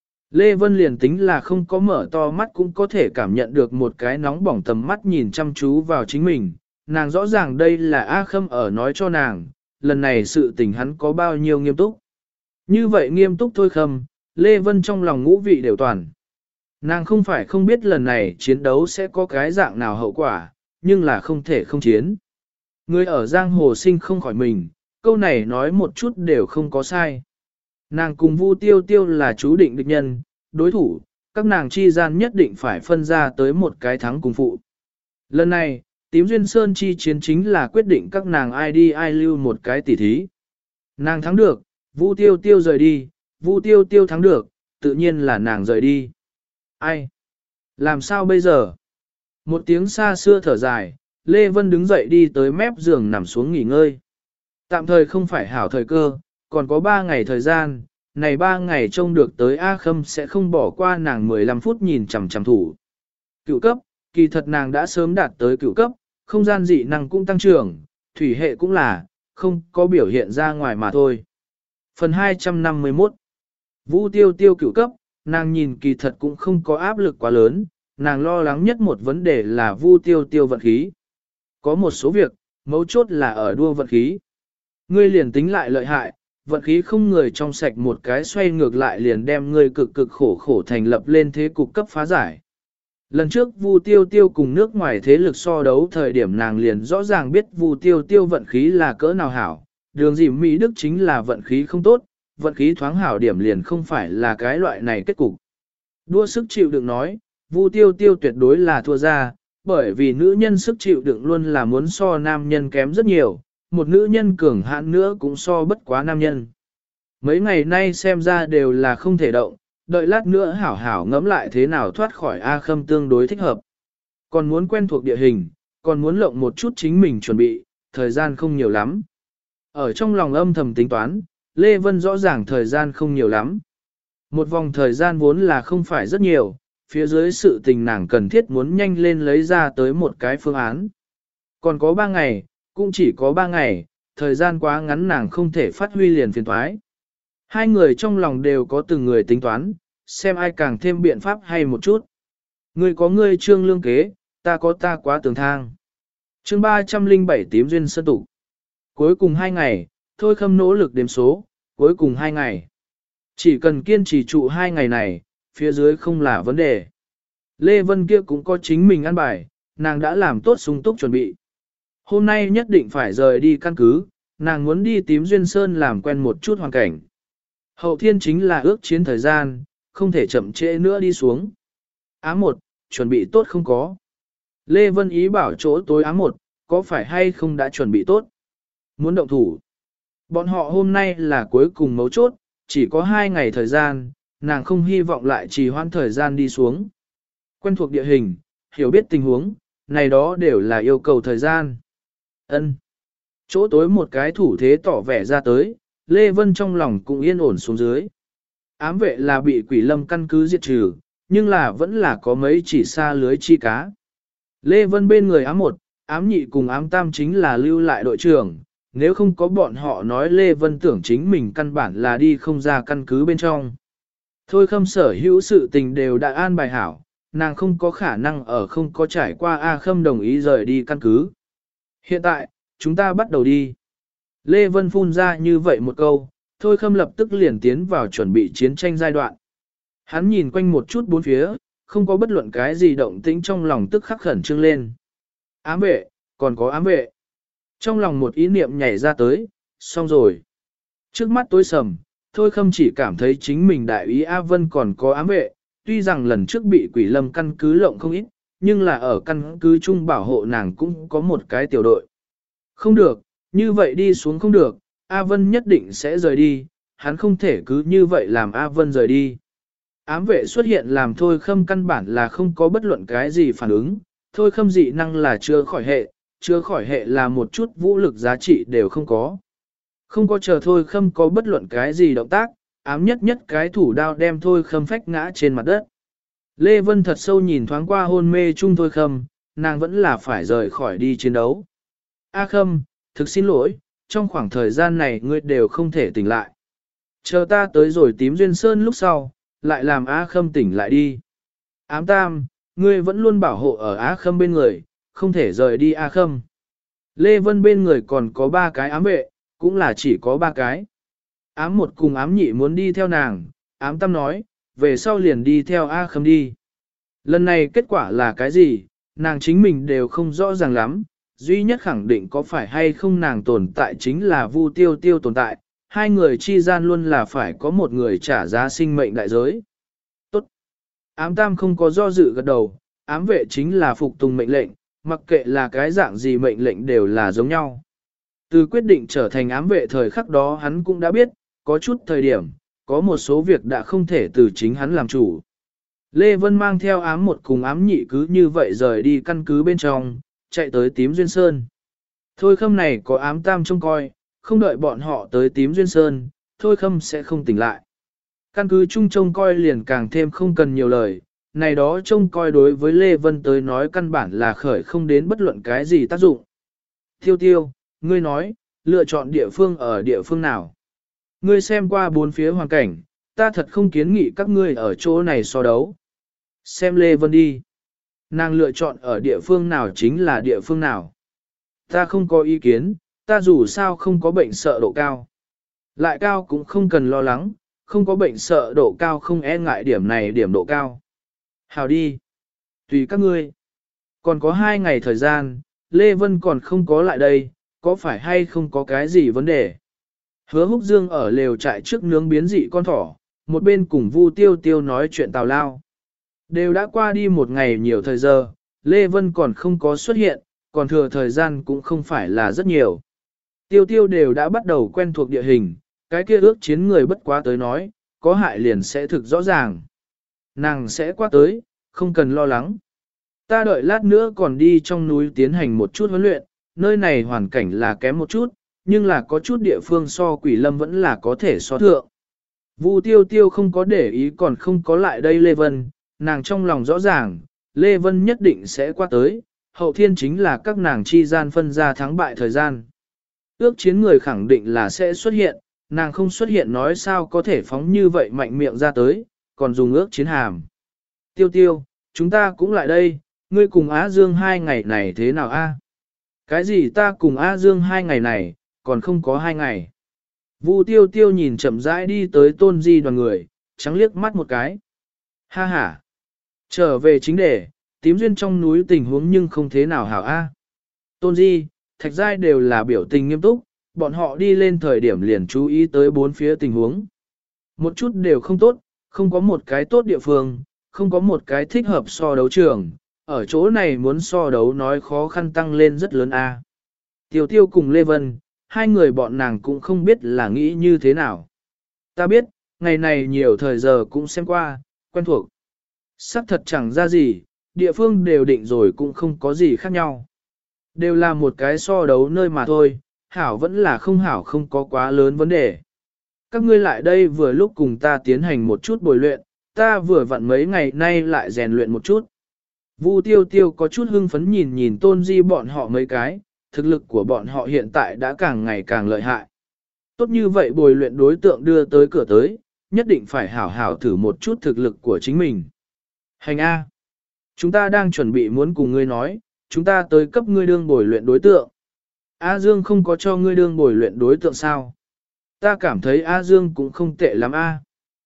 Lê Vân liền tính là không có mở to mắt cũng có thể cảm nhận được một cái nóng bỏng tầm mắt nhìn chăm chú vào chính mình. Nàng rõ ràng đây là A Khâm ở nói cho nàng, lần này sự tình hắn có bao nhiêu nghiêm túc. Như vậy nghiêm túc thôi Khâm, Lê Vân trong lòng ngũ vị đều toàn. Nàng không phải không biết lần này chiến đấu sẽ có cái dạng nào hậu quả, nhưng là không thể không chiến. Người ở giang hồ sinh không khỏi mình, câu này nói một chút đều không có sai. Nàng cùng Vu Tiêu Tiêu là chú định địch nhân, đối thủ, các nàng chi gian nhất định phải phân ra tới một cái thắng cùng phụ. Lần này, tím duyên sơn chi chiến chính là quyết định các nàng ai đi ai lưu một cái tỉ thí. Nàng thắng được, Vu Tiêu Tiêu rời đi, Vu Tiêu Tiêu thắng được, tự nhiên là nàng rời đi. Ai? Làm sao bây giờ? Một tiếng xa xưa thở dài, Lê Vân đứng dậy đi tới mép giường nằm xuống nghỉ ngơi. Tạm thời không phải hảo thời cơ, còn có ba ngày thời gian, này ba ngày trông được tới A Khâm sẽ không bỏ qua nàng mười lăm phút nhìn chằm chằm thủ. Cựu cấp, kỳ thật nàng đã sớm đạt tới cựu cấp, không gian dị năng cũng tăng trưởng, thủy hệ cũng là, không có biểu hiện ra ngoài mà thôi. Phần hai trăm năm mươi mốt Vu Tiêu Tiêu cửu cấp, nàng nhìn kỳ thật cũng không có áp lực quá lớn, nàng lo lắng nhất một vấn đề là Vu Tiêu Tiêu vận khí. Có một số việc, mấu chốt là ở đua vận khí. Ngươi liền tính lại lợi hại, vận khí không người trong sạch một cái xoay ngược lại liền đem ngươi cực cực khổ khổ thành lập lên thế cục cấp phá giải. Lần trước Vu Tiêu Tiêu cùng nước ngoài thế lực so đấu thời điểm nàng liền rõ ràng biết Vu Tiêu Tiêu vận khí là cỡ nào hảo, đường dìm Mỹ Đức chính là vận khí không tốt, vận khí thoáng hảo điểm liền không phải là cái loại này kết cục. Đua sức chịu đựng nói, Vu Tiêu Tiêu tuyệt đối là thua ra, bởi vì nữ nhân sức chịu đựng luôn là muốn so nam nhân kém rất nhiều, một nữ nhân cường hãn nữa cũng so bất quá nam nhân. Mấy ngày nay xem ra đều là không thể động, đợi lát nữa hảo hảo ngẫm lại thế nào thoát khỏi A Khâm tương đối thích hợp. Còn muốn quen thuộc địa hình, còn muốn lộng một chút chính mình chuẩn bị, thời gian không nhiều lắm. Ở trong lòng âm thầm tính toán, Lê Vân rõ ràng thời gian không nhiều lắm. Một vòng thời gian vốn là không phải rất nhiều, phía dưới sự tình nàng cần thiết muốn nhanh lên lấy ra tới một cái phương án. Còn có ba ngày, cũng chỉ có ba ngày, thời gian quá ngắn nàng không thể phát huy liền phiền toái. Hai người trong lòng đều có từng người tính toán, xem ai càng thêm biện pháp hay một chút. Ngươi có ngươi trương lương kế, ta có ta quá tường thang. Chương ba trăm linh bảy tím duyên sơn tụ. Cuối cùng hai ngày, Thôi Khâm nỗ lực đếm số, cuối cùng hai ngày. Chỉ cần kiên trì trụ hai ngày này, phía dưới không là vấn đề. Lê Vân kia cũng có chính mình ăn bài, nàng đã làm tốt sung túc chuẩn bị. Hôm nay nhất định phải rời đi căn cứ, nàng muốn đi tím duyên sơn làm quen một chút hoàn cảnh. Hậu thiên chính là ước chiến thời gian, không thể chậm trễ nữa đi xuống. Ám một, chuẩn bị tốt không có. Lê Vân ý bảo chỗ tối ám một, có phải hay không đã chuẩn bị tốt? Muốn động thủ. Bọn họ hôm nay là cuối cùng mấu chốt, chỉ có hai ngày thời gian, nàng không hy vọng lại trì hoãn thời gian đi xuống. Quen thuộc địa hình, hiểu biết tình huống, này đó đều là yêu cầu thời gian. Ân. Chỗ tối một cái thủ thế tỏ vẻ ra tới, Lê Vân trong lòng cũng yên ổn xuống dưới. Ám vệ là bị quỷ lâm căn cứ diệt trừ, nhưng là vẫn là có mấy chỉ xa lưới chi cá. Lê Vân bên người ám một, ám nhị cùng ám tam chính là lưu lại đội trưởng, nếu không có bọn họ nói Lê Vân tưởng chính mình căn bản là đi không ra căn cứ bên trong. Thôi Khâm sở hữu sự tình đều đã an bài hảo, nàng không có khả năng ở không có trải qua A Khâm đồng ý rời đi căn cứ. Hiện tại, chúng ta bắt đầu đi. Lê Vân phun ra như vậy một câu, Thôi Khâm lập tức liền tiến vào chuẩn bị chiến tranh giai đoạn. Hắn nhìn quanh một chút bốn phía, không có bất luận cái gì động tĩnh trong lòng tức khắc khẩn trương lên. Ám vệ, còn có ám vệ. Trong lòng một ý niệm nhảy ra tới, xong rồi. Trước mắt tối sầm, Thôi Khâm chỉ cảm thấy chính mình đại ý A Vân còn có ám vệ, tuy rằng lần trước bị quỷ lâm căn cứ lộng không ít, nhưng là ở căn cứ chung bảo hộ nàng cũng có một cái tiểu đội. Không được, như vậy đi xuống không được, A Vân nhất định sẽ rời đi, hắn không thể cứ như vậy làm A Vân rời đi. Ám vệ xuất hiện làm Thôi Khâm căn bản là không có bất luận cái gì phản ứng, Thôi Khâm dị năng là chưa khỏi hệ, chưa khỏi hệ là một chút vũ lực giá trị đều không có. Không có chờ Thôi Khâm có bất luận cái gì động tác, ám nhất nhất cái thủ đao đem Thôi Khâm phách ngã trên mặt đất. Lê Vân thật sâu nhìn thoáng qua hôn mê chung Thôi Khâm, nàng vẫn là phải rời khỏi đi chiến đấu. A Khâm, thực xin lỗi, trong khoảng thời gian này ngươi đều không thể tỉnh lại. Chờ ta tới rồi tím duyên sơn lúc sau, lại làm A Khâm tỉnh lại đi. Ám tam, ngươi vẫn luôn bảo hộ ở A Khâm bên người, không thể rời đi A Khâm. Lê Vân bên người còn có ba cái ám vệ, cũng là chỉ có ba cái. Ám một cùng ám nhị muốn đi theo nàng, ám tam nói, về sau liền đi theo A Khâm đi. Lần này kết quả là cái gì, nàng chính mình đều không rõ ràng lắm, duy nhất khẳng định có phải hay không nàng tồn tại chính là Vu Tiêu Tiêu tồn tại, hai người chi gian luôn là phải có một người trả giá sinh mệnh đại giới. Tốt. Ám tam không có do dự gật đầu, ám vệ chính là phục tùng mệnh lệnh, mặc kệ là cái dạng gì mệnh lệnh đều là giống nhau. Từ quyết định trở thành ám vệ thời khắc đó hắn cũng đã biết, có chút thời điểm, có một số việc đã không thể từ chính hắn làm chủ. Lê Vân mang theo ám một cùng ám nhị cứ như vậy rời đi căn cứ bên trong, chạy tới tím duyên sơn. Thôi Khâm này có ám tam trông coi, không đợi bọn họ tới tím duyên sơn, Thôi Khâm sẽ không tỉnh lại. Căn cứ chung trông coi liền càng thêm không cần nhiều lời, này đó trông coi đối với Lê Vân tới nói căn bản là khởi không đến bất luận cái gì tác dụng. Tiêu tiêu, ngươi nói, lựa chọn địa phương ở địa phương nào. Ngươi xem qua bốn phía hoàn cảnh, ta thật không kiến nghị các ngươi ở chỗ này so đấu. Xem Lê Vân đi. Nàng lựa chọn ở địa phương nào chính là địa phương nào. Ta không có ý kiến, ta dù sao không có bệnh sợ độ cao. Lại cao cũng không cần lo lắng, không có bệnh sợ độ cao không e ngại điểm này điểm độ cao. Hào đi. Tùy các ngươi. Còn có hai ngày thời gian, Lê Vân còn không có lại đây, có phải hay không có cái gì vấn đề? Hứa Húc Dương ở lều trại trước nướng biến dị con thỏ, một bên cùng Vu Tiêu Tiêu nói chuyện tào lao. Đều đã qua đi một ngày nhiều thời giờ, Lê Vân còn không có xuất hiện, còn thừa thời gian cũng không phải là rất nhiều. Tiêu Tiêu đều đã bắt đầu quen thuộc địa hình, cái kia ước chiến người bất quá tới nói, có hại liền sẽ thực rõ ràng. Nàng sẽ qua tới, không cần lo lắng. Ta đợi lát nữa còn đi trong núi tiến hành một chút huấn luyện, nơi này hoàn cảnh là kém một chút, nhưng là có chút địa phương so Quỷ Lâm vẫn là có thể so thượng. Vu Tiêu Tiêu không có để ý còn không có lại đây Lê Vân, nàng trong lòng rõ ràng, Lê Vân nhất định sẽ qua tới, hậu thiên chính là các nàng chi gian phân ra thắng bại thời gian. Ước chiến người khẳng định là sẽ xuất hiện, nàng không xuất hiện nói sao có thể phóng như vậy mạnh miệng ra tới, còn dùng ước chiến hàm. Tiêu Tiêu, chúng ta cũng lại đây, ngươi cùng Á Dương hai ngày này thế nào a? Cái gì ta cùng Á Dương hai ngày này, còn không có hai ngày. Vu Tiêu Tiêu nhìn chậm rãi đi tới Tôn Di đoàn người, trắng liếc mắt một cái. Ha ha. Trở về chính đề, tím duyên trong núi tình huống nhưng không thế nào hảo a. Tôn Di, Thạch Giai đều là biểu tình nghiêm túc, bọn họ đi lên thời điểm liền chú ý tới bốn phía tình huống. Một chút đều không tốt, không có một cái tốt địa phương, không có một cái thích hợp so đấu trường, ở chỗ này muốn so đấu nói khó khăn tăng lên rất lớn a. Tiêu Tiêu cùng Lê Vân, hai người bọn nàng cũng không biết là nghĩ như thế nào. Ta biết, ngày này nhiều thời giờ cũng xem qua, quen thuộc. Sắc thật chẳng ra gì, địa phương đều định rồi cũng không có gì khác nhau. Đều là một cái so đấu nơi mà thôi, hảo vẫn là không hảo không có quá lớn vấn đề. Các ngươi lại đây vừa lúc cùng ta tiến hành một chút bồi luyện, ta vừa vặn mấy ngày nay lại rèn luyện một chút. Vu Tiêu Tiêu có chút hưng phấn nhìn nhìn Tôn Di bọn họ mấy cái, thực lực của bọn họ hiện tại đã càng ngày càng lợi hại. Tốt như vậy bồi luyện đối tượng đưa tới cửa tới, nhất định phải hảo hảo thử một chút thực lực của chính mình. Hành A. Chúng ta đang chuẩn bị muốn cùng ngươi nói, chúng ta tới cấp ngươi đương bồi luyện đối tượng. A Dương không có cho ngươi đương bồi luyện đối tượng sao? Ta cảm thấy A Dương cũng không tệ lắm A.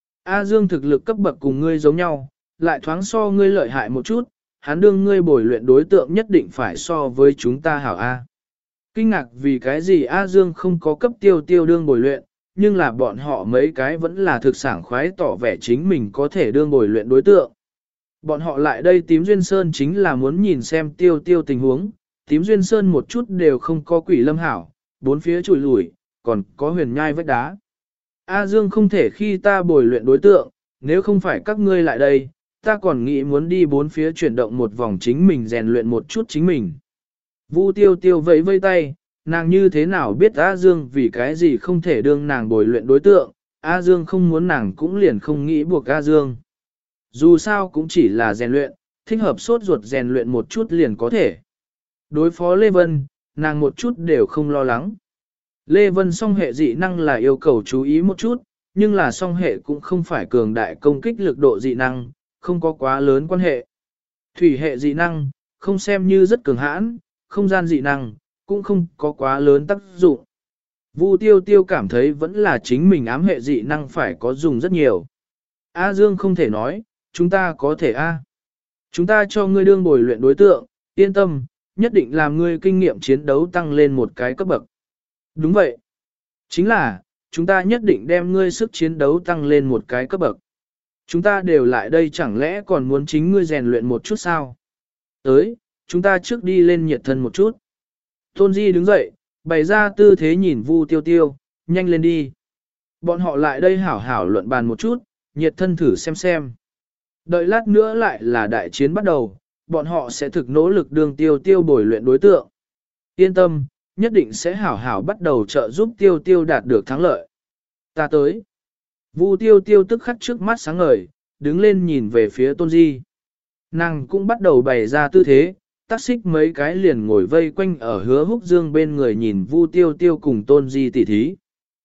A Dương thực lực cấp bậc cùng ngươi giống nhau, lại thoáng so ngươi lợi hại một chút, hắn đương ngươi bồi luyện đối tượng nhất định phải so với chúng ta hảo A. Kinh ngạc vì cái gì A Dương không có cấp Tiêu Tiêu đương bồi luyện, nhưng là bọn họ mấy cái vẫn là thực sảng khoái tỏ vẻ chính mình có thể đương bồi luyện đối tượng. Bọn họ lại đây tím duyên sơn chính là muốn nhìn xem Tiêu Tiêu tình huống, tím duyên sơn một chút đều không có Quỷ Lâm hảo, bốn phía trùi lủi, còn có huyền nhai vách đá. A Dương không thể khi ta bồi luyện đối tượng, nếu không phải các ngươi lại đây, ta còn nghĩ muốn đi bốn phía chuyển động một vòng chính mình rèn luyện một chút chính mình. Vu Tiêu Tiêu vẫy vây tay, nàng như thế nào biết A Dương vì cái gì không thể đương nàng bồi luyện đối tượng, A Dương không muốn nàng cũng liền không nghĩ buộc A Dương. Dù sao cũng chỉ là rèn luyện, thích hợp sốt ruột rèn luyện một chút liền có thể. Đối phó Lê Vân, nàng một chút đều không lo lắng. Lê Vân song hệ dị năng là yêu cầu chú ý một chút, nhưng là song hệ cũng không phải cường đại công kích lực độ dị năng, không có quá lớn quan hệ. Thủy hệ dị năng, không xem như rất cường hãn, không gian dị năng, cũng không có quá lớn tác dụng. Vu Tiêu Tiêu cảm thấy vẫn là chính mình ám hệ dị năng phải có dùng rất nhiều. A Dương không thể nói, chúng ta có thể A. Chúng ta cho ngươi đương bồi luyện đối tượng, yên tâm, nhất định làm ngươi kinh nghiệm chiến đấu tăng lên một cái cấp bậc. Đúng vậy. Chính là, chúng ta nhất định đem ngươi sức chiến đấu tăng lên một cái cấp bậc. Chúng ta đều lại đây chẳng lẽ còn muốn chính ngươi rèn luyện một chút sao? Tới, chúng ta trước đi lên nhiệt thân một chút. Tôn Di đứng dậy, bày ra tư thế nhìn Vu Tiêu Tiêu, nhanh lên đi. Bọn họ lại đây hảo hảo luận bàn một chút, nhiệt thân thử xem xem. Đợi lát nữa lại là đại chiến bắt đầu, bọn họ sẽ thực nỗ lực đường Tiêu Tiêu bồi luyện đối tượng. Yên tâm, nhất định sẽ hảo hảo bắt đầu trợ giúp Tiêu Tiêu đạt được thắng lợi. Ta tới. Vu Tiêu Tiêu tức khắc trước mắt sáng ngời, đứng lên nhìn về phía Tôn Di. Nàng cũng bắt đầu bày ra tư thế, tắc xích mấy cái liền ngồi vây quanh ở Hứa Húc Dương bên người nhìn Vu Tiêu Tiêu cùng Tôn Di tỉ thí.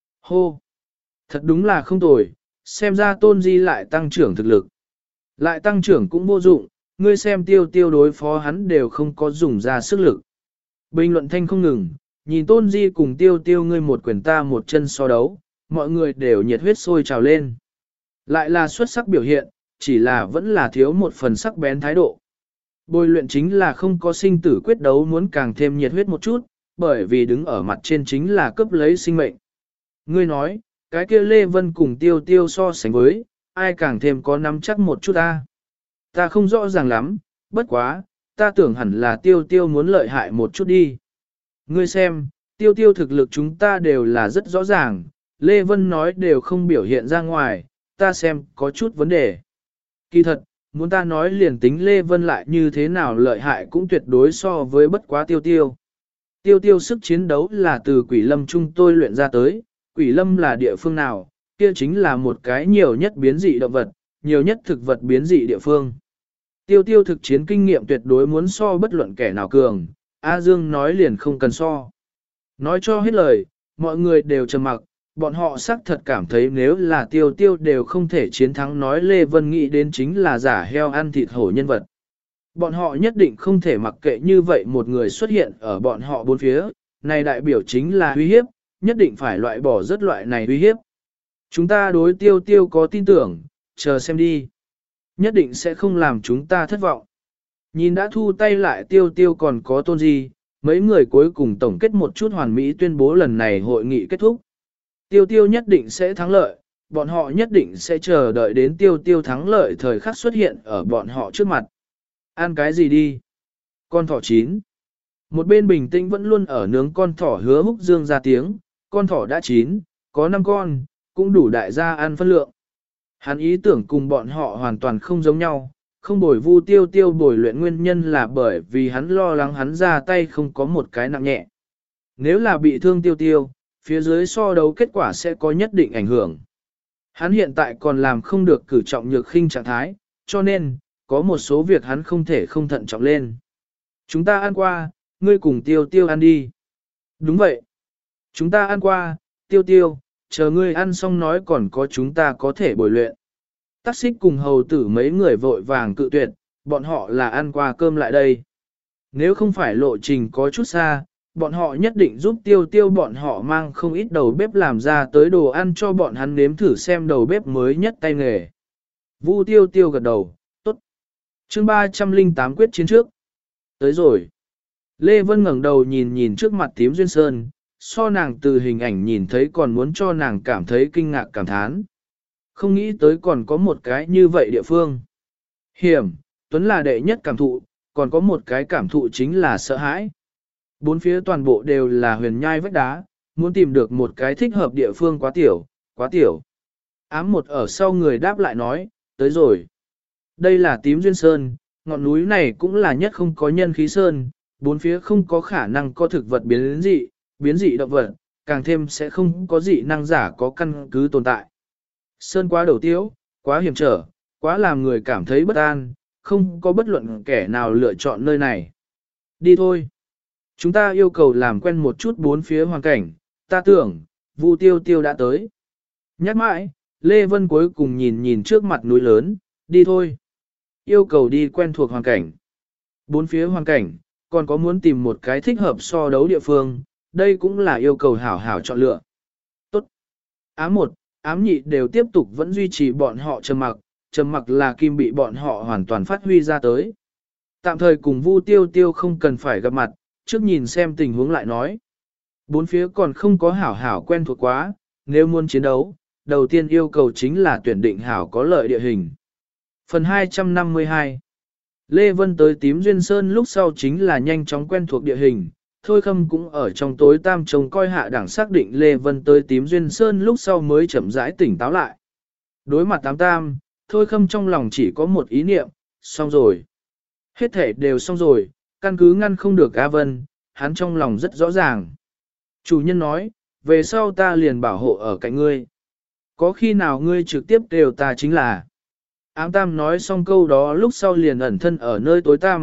Hô! Thật đúng là không tồi, xem ra Tôn Di lại tăng trưởng thực lực. Lại tăng trưởng cũng vô dụng, ngươi xem Tiêu Tiêu đối phó hắn đều không có dùng ra sức lực. Bình luận thanh không ngừng, nhìn Tôn Di cùng Tiêu Tiêu ngươi một quyền ta một chân so đấu, mọi người đều nhiệt huyết sôi trào lên. Lại là xuất sắc biểu hiện, chỉ là vẫn là thiếu một phần sắc bén thái độ. Bồi luyện chính là không có sinh tử quyết đấu muốn càng thêm nhiệt huyết một chút, bởi vì đứng ở mặt trên chính là cướp lấy sinh mệnh. Ngươi nói, cái kia Lê Vân cùng Tiêu Tiêu so sánh với, ai càng thêm có nắm chắc một chút ta. Ta không rõ ràng lắm, bất quá, ta tưởng hẳn là Tiêu Tiêu muốn lợi hại một chút đi. Ngươi xem, Tiêu Tiêu thực lực chúng ta đều là rất rõ ràng, Lê Vân nói đều không biểu hiện ra ngoài, ta xem có chút vấn đề. Kỳ thật, muốn ta nói liền tính Lê Vân lại như thế nào lợi hại cũng tuyệt đối so với bất quá Tiêu Tiêu. Tiêu Tiêu sức chiến đấu là từ Quỷ Lâm chúng tôi luyện ra tới, Quỷ Lâm là địa phương nào, kia chính là một cái nhiều nhất biến dị động vật, nhiều nhất thực vật biến dị địa phương. Tiêu Tiêu thực chiến kinh nghiệm tuyệt đối muốn so bất luận kẻ nào cường, A Dương nói liền không cần so. Nói cho hết lời, mọi người đều trầm mặc, bọn họ xác thật cảm thấy nếu là Tiêu Tiêu đều không thể chiến thắng nói Lê Vân nghĩ đến chính là giả heo ăn thịt hổ nhân vật. Bọn họ nhất định không thể mặc kệ như vậy một người xuất hiện ở bọn họ bốn phía, này đại biểu chính là uy hiếp, nhất định phải loại bỏ rất loại này uy hiếp. Chúng ta đối Tiêu Tiêu có tin tưởng, chờ xem đi. Nhất định sẽ không làm chúng ta thất vọng. Nhìn đã thu tay lại Tiêu Tiêu còn có Tôn Di, mấy người cuối cùng tổng kết một chút hoàn mỹ tuyên bố lần này hội nghị kết thúc. Tiêu Tiêu nhất định sẽ thắng lợi, bọn họ nhất định sẽ chờ đợi đến Tiêu Tiêu thắng lợi thời khắc xuất hiện ở bọn họ trước mặt. Ăn cái gì đi? Con thỏ chín. Một bên bình tĩnh vẫn luôn ở nướng con thỏ Hứa Húc Dương ra tiếng, con thỏ đã chín, có năm con, cũng đủ đại gia ăn phân lượng. Hắn ý tưởng cùng bọn họ hoàn toàn không giống nhau, không bồi Vu Tiêu Tiêu bồi luyện nguyên nhân là bởi vì hắn lo lắng hắn ra tay không có một cái nặng nhẹ. Nếu là bị thương Tiêu Tiêu, phía dưới so đấu kết quả sẽ có nhất định ảnh hưởng. Hắn hiện tại còn làm không được cử trọng nhược khinh trạng thái, cho nên, có một số việc hắn không thể không thận trọng lên. Chúng ta ăn qua, ngươi cùng Tiêu Tiêu ăn đi. Đúng vậy. Chúng ta ăn qua, Tiêu Tiêu, chờ ngươi ăn xong nói còn có chúng ta có thể bồi luyện. Tắc xích cùng hầu tử mấy người vội vàng cự tuyệt, bọn họ là ăn qua cơm lại đây. Nếu không phải lộ trình có chút xa, bọn họ nhất định giúp Tiêu Tiêu bọn họ mang không ít đầu bếp làm ra tới đồ ăn cho bọn hắn nếm thử xem đầu bếp mới nhất tay nghề. Vu Tiêu Tiêu gật đầu, tốt. Chương ba trăm lẻ tám quyết chiến trước. Tới rồi. Lê Vân ngẩng đầu nhìn nhìn trước mặt tím duyên sơn, so nàng từ hình ảnh nhìn thấy còn muốn cho nàng cảm thấy kinh ngạc cảm thán. Không nghĩ tới còn có một cái như vậy địa phương. Hiểm, Tuấn là đệ nhất cảm thụ, còn có một cái cảm thụ chính là sợ hãi. Bốn phía toàn bộ đều là huyền nhai vách đá, muốn tìm được một cái thích hợp địa phương quá tiểu, quá tiểu. Ám một ở sau người đáp lại nói, tới rồi. Đây là tím duyên sơn, ngọn núi này cũng là nhất không có nhân khí sơn, bốn phía không có khả năng có thực vật biến dị, biến dị động vật, càng thêm sẽ không có dị năng giả có căn cứ tồn tại. Sơn quá đầu tiếu, quá hiểm trở, quá làm người cảm thấy bất an, không có bất luận kẻ nào lựa chọn nơi này. Đi thôi. Chúng ta yêu cầu làm quen một chút bốn phía hoàn cảnh, ta tưởng, Vu Tiêu Tiêu đã tới. Nhắc mãi, Lê Vân cuối cùng nhìn nhìn trước mặt núi lớn, đi thôi. Yêu cầu đi quen thuộc hoàn cảnh. Bốn phía hoàn cảnh, còn có muốn tìm một cái thích hợp so đấu địa phương, đây cũng là yêu cầu hảo hảo chọn lựa. Tốt. Ám một, ám nhị đều tiếp tục vẫn duy trì bọn họ trầm mặc, trầm mặc là kim bị bọn họ hoàn toàn phát huy ra tới. Tạm thời cùng Vu Tiêu Tiêu không cần phải gặp mặt, trước nhìn xem tình huống lại nói. Bốn phía còn không có hảo hảo quen thuộc quá, nếu muốn chiến đấu, đầu tiên yêu cầu chính là tuyển định hảo có lợi địa hình. Phần hai trăm năm mươi hai Lê Vân tới tím duyên sơn lúc sau chính là nhanh chóng quen thuộc địa hình, Thôi Khâm cũng ở trong tối tam trông coi hạ đẳng xác định Lê Vân tới tím duyên sơn lúc sau mới chậm rãi tỉnh táo lại. Đối mặt tám tam, Thôi Khâm trong lòng chỉ có một ý niệm, xong rồi. Hết thể đều xong rồi, căn cứ ngăn không được A Vân, hắn trong lòng rất rõ ràng. Chủ nhân nói, về sau ta liền bảo hộ ở cạnh ngươi. Có khi nào ngươi trực tiếp đều ta chính là. Ám tam nói xong câu đó lúc sau liền ẩn thân ở nơi tối tăm,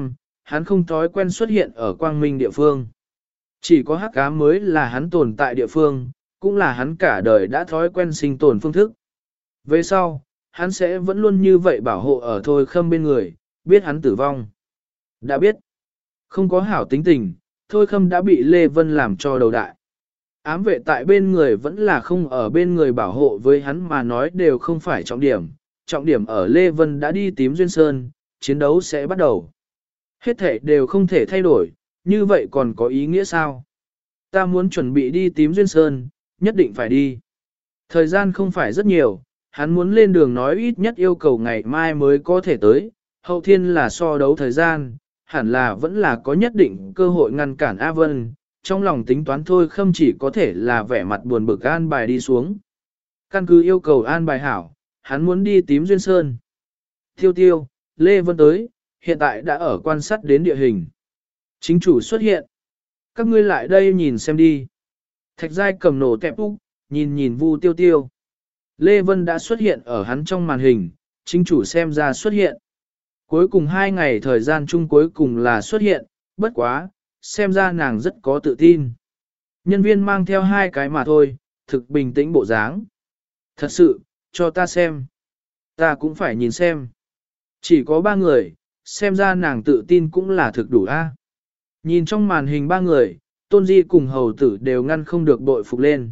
hắn không thói quen xuất hiện ở quang minh địa phương. Chỉ có hắc ám mới là hắn tồn tại địa phương, cũng là hắn cả đời đã thói quen sinh tồn phương thức. Về sau, hắn sẽ vẫn luôn như vậy bảo hộ ở Thôi Khâm bên người, biết hắn tử vong. Đã biết, không có hảo tính tình, Thôi Khâm đã bị Lê Vân làm cho đầu đại. Ám vệ tại bên người vẫn là không ở bên người bảo hộ với hắn mà nói đều không phải trọng điểm. Trọng điểm ở Lê Vân đã đi tím Duyên Sơn, chiến đấu sẽ bắt đầu. Hết thể đều không thể thay đổi, như vậy còn có ý nghĩa sao? Ta muốn chuẩn bị đi tím Duyên Sơn, nhất định phải đi. Thời gian không phải rất nhiều, hắn muốn lên đường nói ít nhất yêu cầu ngày mai mới có thể tới, hậu thiên là so đấu thời gian, hẳn là vẫn là có nhất định cơ hội ngăn cản A Vân, trong lòng tính toán Thôi Khâm chỉ có thể là vẻ mặt buồn bực an bài đi xuống. Căn cứ yêu cầu an bài hảo, hắn muốn đi tím Duyên Sơn. Tiêu tiêu, Lê Vân tới, hiện tại đã ở quan sát đến địa hình. Chính chủ xuất hiện. Các ngươi lại đây nhìn xem đi. Thạch Giai cầm nổ tẹp úc, nhìn nhìn Vu Tiêu Tiêu. Lê Vân đã xuất hiện ở hắn trong màn hình, chính chủ xem ra xuất hiện. Cuối cùng hai ngày thời gian chung cuối cùng là xuất hiện, bất quá, xem ra nàng rất có tự tin. Nhân viên mang theo hai cái mà thôi, thực bình tĩnh bộ dáng. Thật sự, cho ta xem. Ta cũng phải nhìn xem. Chỉ có ba người, xem ra nàng tự tin cũng là thực đủ a. Nhìn trong màn hình ba người, Tôn Di cùng hầu tử đều ngăn không được bội phục lên.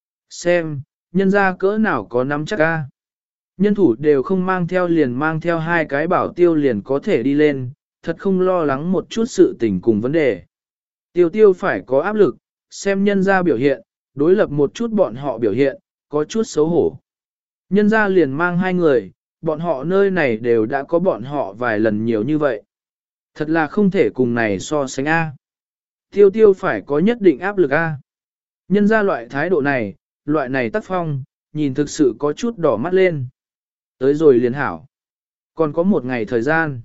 Xem, nhân ra cỡ nào có nắm chắc a. Nhân thủ đều không mang theo liền mang theo hai cái bảo tiêu liền có thể đi lên, thật không lo lắng một chút sự tình cùng vấn đề. Tiêu tiêu phải có áp lực, xem nhân ra biểu hiện, đối lập một chút bọn họ biểu hiện, có chút xấu hổ. Nhân ra liền mang hai người, bọn họ nơi này đều đã có bọn họ vài lần nhiều như vậy. Thật là không thể cùng này so sánh A. Tiêu tiêu phải có nhất định áp lực A. Nhân ra loại thái độ này, loại này tác phong, nhìn thực sự có chút đỏ mắt lên. Tới rồi liền hảo. Còn có một ngày thời gian.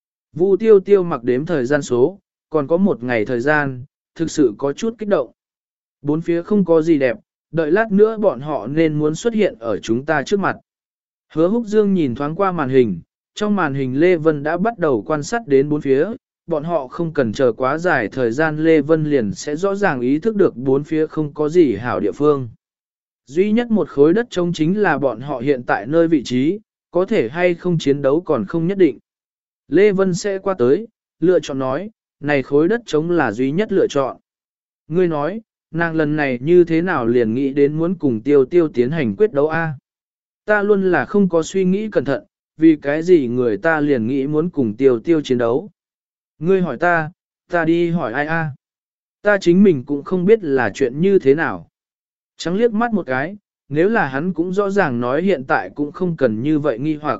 Vu tiêu tiêu mặc đếm thời gian số, còn có một ngày thời gian, thực sự có chút kích động. Bốn phía không có gì đẹp, đợi lát nữa bọn họ nên muốn xuất hiện ở chúng ta trước mặt. Hứa Húc Dương nhìn thoáng qua màn hình, trong màn hình Lê Vân đã bắt đầu quan sát đến bốn phía, bọn họ không cần chờ quá dài thời gian Lê Vân liền sẽ rõ ràng ý thức được bốn phía không có gì hảo địa phương. Duy nhất một khối đất trống chính là bọn họ hiện tại nơi vị trí, có thể hay không chiến đấu còn không nhất định. Lê Vân sẽ qua tới, lựa chọn nói, này khối đất trống là duy nhất lựa chọn. Ngươi nói, nàng lần này như thế nào liền nghĩ đến muốn cùng tiêu tiêu tiến hành quyết đấu A. Ta luôn là không có suy nghĩ cẩn thận, vì cái gì người ta liền nghĩ muốn cùng tiêu tiêu chiến đấu. Ngươi hỏi ta, ta đi hỏi ai A. Ta chính mình cũng không biết là chuyện như thế nào. Trắng liếc mắt một cái, nếu là hắn cũng rõ ràng nói hiện tại cũng không cần như vậy nghi hoặc.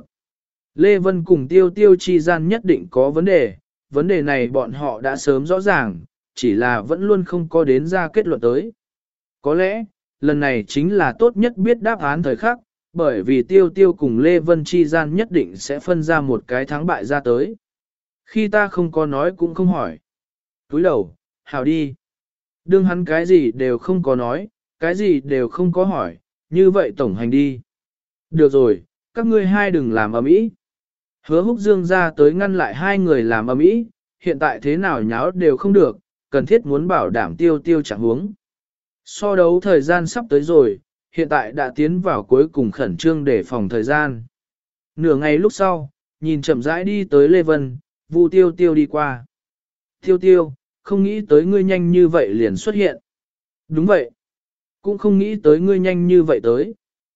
Lê Vân cùng tiêu tiêu chi gian nhất định có vấn đề, vấn đề này bọn họ đã sớm rõ ràng, chỉ là vẫn luôn không có đến ra kết luận tới. Có lẽ, lần này chính là tốt nhất biết đáp án thời khắc, bởi vì tiêu tiêu cùng Lê Vân chi gian nhất định sẽ phân ra một cái thắng bại ra tới. Khi ta không có nói cũng không hỏi. Túi đầu, hào đi. Đương hắn cái gì đều không có nói, cái gì đều không có hỏi, như vậy tổng hành đi. Được rồi, các ngươi hai đừng làm ầm ĩ. Hứa Húc Dương ra tới ngăn lại hai người làm ầm ĩ, hiện tại thế nào nháo đều không được, cần thiết muốn bảo đảm tiêu tiêu chẳng huống. So đấu thời gian sắp tới rồi, hiện tại đã tiến vào cuối cùng khẩn trương để phòng thời gian. Nửa ngày lúc sau, nhìn chậm rãi đi tới Lê Vân, Vu Tiêu Tiêu đi qua. Tiêu Tiêu, không nghĩ tới ngươi nhanh như vậy liền xuất hiện. Đúng vậy. Cũng không nghĩ tới ngươi nhanh như vậy tới.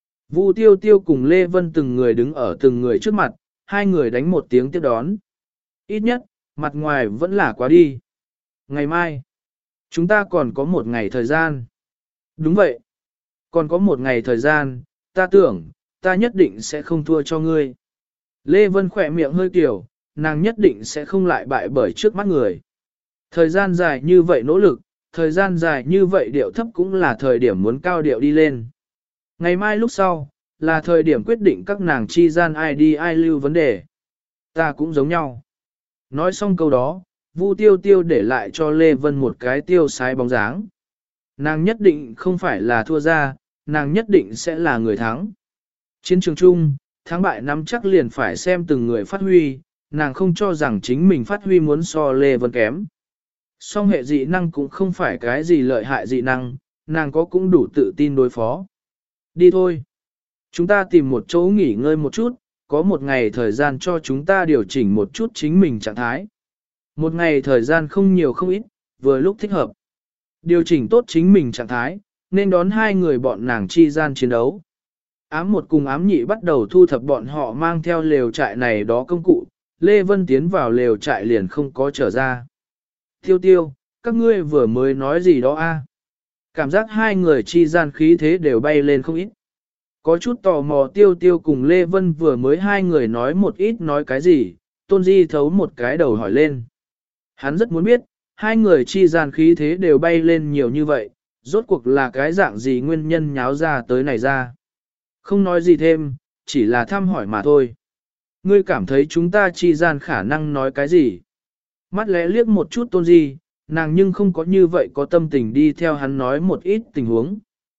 Vu Tiêu Tiêu cùng Lê Vân từng người đứng ở từng người trước mặt, hai người đánh một tiếng tiếp đón. Ít nhất, mặt ngoài vẫn là quá đi. Ngày mai, chúng ta còn có một ngày thời gian. Đúng vậy. Còn có một ngày thời gian, ta tưởng, ta nhất định sẽ không thua cho ngươi. Lê Vân khỏe miệng hơi kiểu, nàng nhất định sẽ không lại bại bởi trước mắt người. Thời gian dài như vậy nỗ lực, thời gian dài như vậy điệu thấp cũng là thời điểm muốn cao điệu đi lên. Ngày mai lúc sau, là thời điểm quyết định các nàng chi gian ai đi ai lưu vấn đề. Ta cũng giống nhau. Nói xong câu đó, Vu Tiêu Tiêu để lại cho Lê Vân một cái tiêu sái bóng dáng. Nàng nhất định không phải là thua ra, nàng nhất định sẽ là người thắng. Chiến trường chung, thắng bại nắm chắc liền phải xem từng người phát huy, nàng không cho rằng chính mình phát huy muốn so Lê Vân kém. Song hệ dị năng cũng không phải cái gì lợi hại dị năng, nàng có cũng đủ tự tin đối phó. Đi thôi. Chúng ta tìm một chỗ nghỉ ngơi một chút, có một ngày thời gian cho chúng ta điều chỉnh một chút chính mình trạng thái. Một ngày thời gian không nhiều không ít, vừa lúc thích hợp. Điều chỉnh tốt chính mình trạng thái, nên đón hai người bọn nàng chi gian chiến đấu. Ám một cùng ám nhị bắt đầu thu thập bọn họ mang theo lều trại này đó công cụ, Lê Vân tiến vào lều trại liền không có trở ra. Tiêu tiêu, các ngươi vừa mới nói gì đó a? Cảm giác hai người chi gian khí thế đều bay lên không ít. Có chút tò mò tiêu tiêu cùng Lê Vân vừa mới hai người nói một ít nói cái gì, Tôn Di thấu một cái đầu hỏi lên. Hắn rất muốn biết, hai người chi gian khí thế đều bay lên nhiều như vậy, rốt cuộc là cái dạng gì nguyên nhân nháo ra tới này ra. Không nói gì thêm, chỉ là thăm hỏi mà thôi. Ngươi cảm thấy chúng ta chi gian khả năng nói cái gì? Mắt lẽ liếc một chút Tôn Di, nàng nhưng không có như vậy có tâm tình đi theo hắn nói một ít tình huống.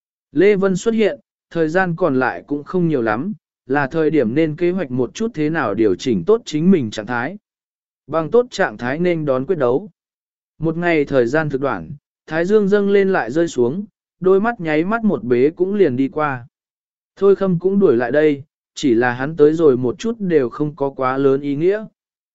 Lê Vân xuất hiện, thời gian còn lại cũng không nhiều lắm, là thời điểm nên kế hoạch một chút thế nào điều chỉnh tốt chính mình trạng thái. Bằng tốt trạng thái nên đón quyết đấu. Một ngày thời gian thực đoạn, thái dương dâng lên lại rơi xuống, đôi mắt nháy mắt một bế cũng liền đi qua. Thôi Khâm cũng đuổi lại đây, chỉ là hắn tới rồi một chút đều không có quá lớn ý nghĩa.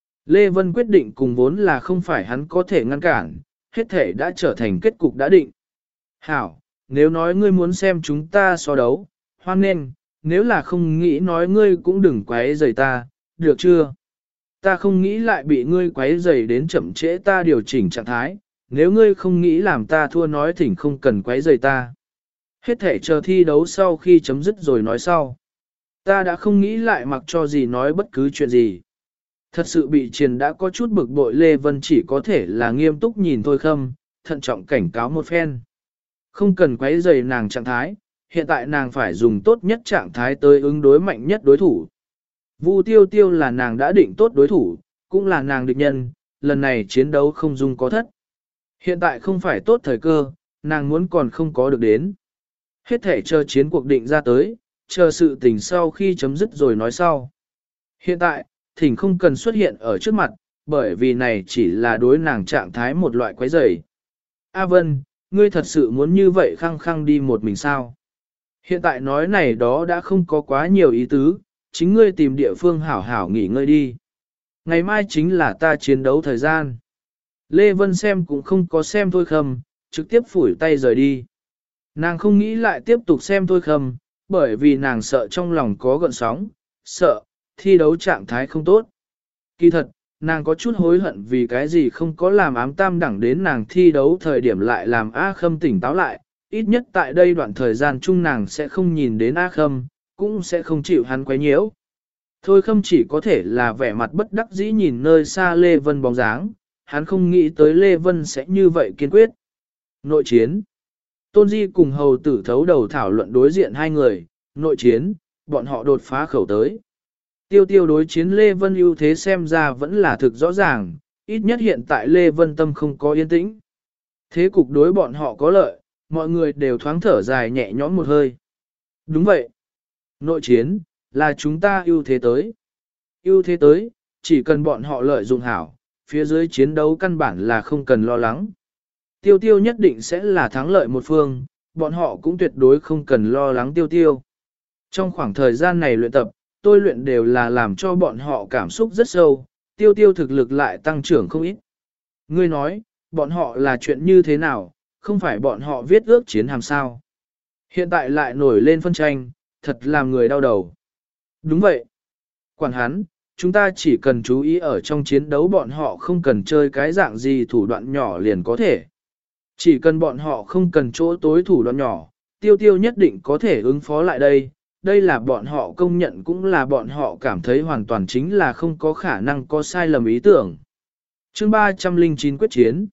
Lê Vân quyết định cùng vốn là không phải hắn có thể ngăn cản, hết thể đã trở thành kết cục đã định. Hảo, nếu nói ngươi muốn xem chúng ta so đấu, hoan nghênh, nếu là không nghĩ nói ngươi cũng đừng quấy rầy ta, được chưa? Ta không nghĩ lại bị ngươi quấy rầy đến chậm trễ ta điều chỉnh trạng thái, nếu ngươi không nghĩ làm ta thua nói thỉnh không cần quấy rầy ta. Hết thể chờ thi đấu sau khi chấm dứt rồi nói sau. Ta đã không nghĩ lại mặc cho gì nói bất cứ chuyện gì. Thật sự bị triền đã có chút bực bội Lê Vân chỉ có thể là nghiêm túc nhìn Thôi Khâm, thận trọng cảnh cáo một phen. Không cần quấy rầy nàng trạng thái, hiện tại nàng phải dùng tốt nhất trạng thái tới ứng đối mạnh nhất đối thủ. Vu Tiêu Tiêu là nàng đã định tốt đối thủ, cũng là nàng địch nhân, lần này chiến đấu không dung có thất. Hiện tại không phải tốt thời cơ, nàng muốn còn không có được đến. Hết thể chờ chiến cuộc định ra tới, chờ sự tình sau khi chấm dứt rồi nói sau. Hiện tại, thỉnh không cần xuất hiện ở trước mặt, bởi vì này chỉ là đối nàng trạng thái một loại quấy rầy. A Vân, ngươi thật sự muốn như vậy khăng khăng đi một mình sao? Hiện tại nói này đó đã không có quá nhiều ý tứ, chính ngươi tìm địa phương hảo hảo nghỉ ngơi đi. Ngày mai chính là ta chiến đấu thời gian. Lê Vân xem cũng không có xem Thôi Khâm, trực tiếp phủi tay rời đi. Nàng không nghĩ lại tiếp tục xem Thôi Khâm, bởi vì nàng sợ trong lòng có gợn sóng, sợ, thi đấu trạng thái không tốt. Kỳ thật, nàng có chút hối hận vì cái gì không có làm ám tam đẳng đến nàng thi đấu thời điểm lại làm A Khâm tỉnh táo lại, ít nhất tại đây đoạn thời gian chung nàng sẽ không nhìn đến A Khâm, cũng sẽ không chịu hắn quấy nhiễu. Thôi Khâm chỉ có thể là vẻ mặt bất đắc dĩ nhìn nơi xa Lê Vân bóng dáng, hắn không nghĩ tới Lê Vân sẽ như vậy kiên quyết. Nội chiến. Tôn Di cùng hầu tử thấu đầu thảo luận đối diện hai người, nội chiến, bọn họ đột phá khẩu tới. Tiêu tiêu đối chiến Lê Vân ưu thế xem ra vẫn là thực rõ ràng, ít nhất hiện tại Lê Vân tâm không có yên tĩnh. Thế cục đối bọn họ có lợi, mọi người đều thoáng thở dài nhẹ nhõm một hơi. Đúng vậy. Nội chiến, là chúng ta ưu thế tới. Ưu thế tới, chỉ cần bọn họ lợi dụng hảo, phía dưới chiến đấu căn bản là không cần lo lắng. Tiêu tiêu nhất định sẽ là thắng lợi một phương, bọn họ cũng tuyệt đối không cần lo lắng tiêu tiêu. Trong khoảng thời gian này luyện tập, tôi luyện đều là làm cho bọn họ cảm xúc rất sâu, tiêu tiêu thực lực lại tăng trưởng không ít. Ngươi nói, bọn họ là chuyện như thế nào, không phải bọn họ viết ước chiến hàm sao. Hiện tại lại nổi lên phân tranh, thật làm người đau đầu. Đúng vậy. Quản hắn, chúng ta chỉ cần chú ý ở trong chiến đấu bọn họ không cần chơi cái dạng gì thủ đoạn nhỏ liền có thể. Chỉ cần bọn họ không cần chỗ tối thủ đoạn nhỏ, tiêu tiêu nhất định có thể ứng phó lại đây. Đây là bọn họ công nhận cũng là bọn họ cảm thấy hoàn toàn chính là không có khả năng có sai lầm ý tưởng. Chương ba trăm lẻ chín quyết chiến.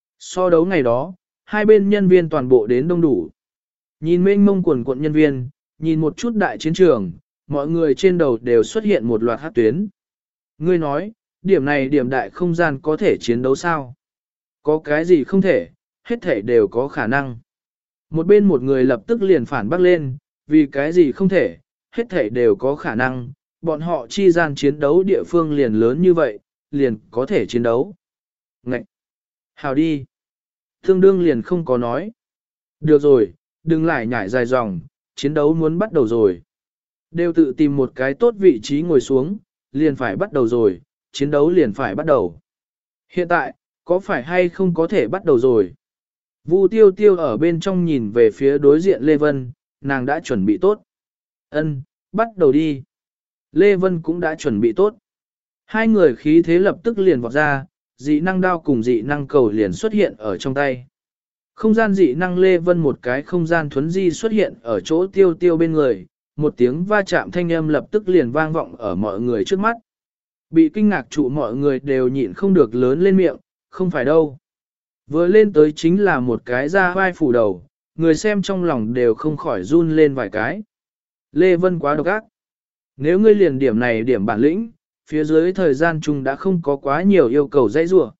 So đấu ngày đó, hai bên nhân viên toàn bộ đến đông đủ. Nhìn mênh mông quần quận nhân viên, nhìn một chút đại chiến trường, mọi người trên đầu đều xuất hiện một loạt hát tuyến. Ngươi nói, điểm này điểm đại không gian có thể chiến đấu sao? Có cái gì không thể, hết thể đều có khả năng. Một bên một người lập tức liền phản bác lên, vì cái gì không thể, hết thể đều có khả năng, bọn họ chi gian chiến đấu địa phương liền lớn như vậy, liền có thể chiến đấu. Ngậy! Hào đi! Tương đương liền không có nói. Được rồi, đừng lại nhảy dài dòng, chiến đấu muốn bắt đầu rồi. Đều tự tìm một cái tốt vị trí ngồi xuống, liền phải bắt đầu rồi, chiến đấu liền phải bắt đầu. Hiện tại, có phải hay không có thể bắt đầu rồi? Vu tiêu tiêu ở bên trong nhìn về phía đối diện Lê Vân, nàng đã chuẩn bị tốt. Ân, bắt đầu đi. Lê Vân cũng đã chuẩn bị tốt. Hai người khí thế lập tức liền vọt ra, dị năng đao cùng dị năng cầu liền xuất hiện ở trong tay. Không gian dị năng Lê Vân một cái không gian thuấn di xuất hiện ở chỗ tiêu tiêu bên người, một tiếng va chạm thanh âm lập tức liền vang vọng ở mọi người trước mắt. Bị kinh ngạc trụ mọi người đều nhịn không được lớn lên miệng, không phải đâu. Vừa lên tới chính là một cái ra vai phủ đầu, người xem trong lòng đều không khỏi run lên vài cái. Lê Vân quá độc ác. Nếu ngươi liền điểm này điểm bản lĩnh, phía dưới thời gian chung đã không có quá nhiều yêu cầu dãy rủa.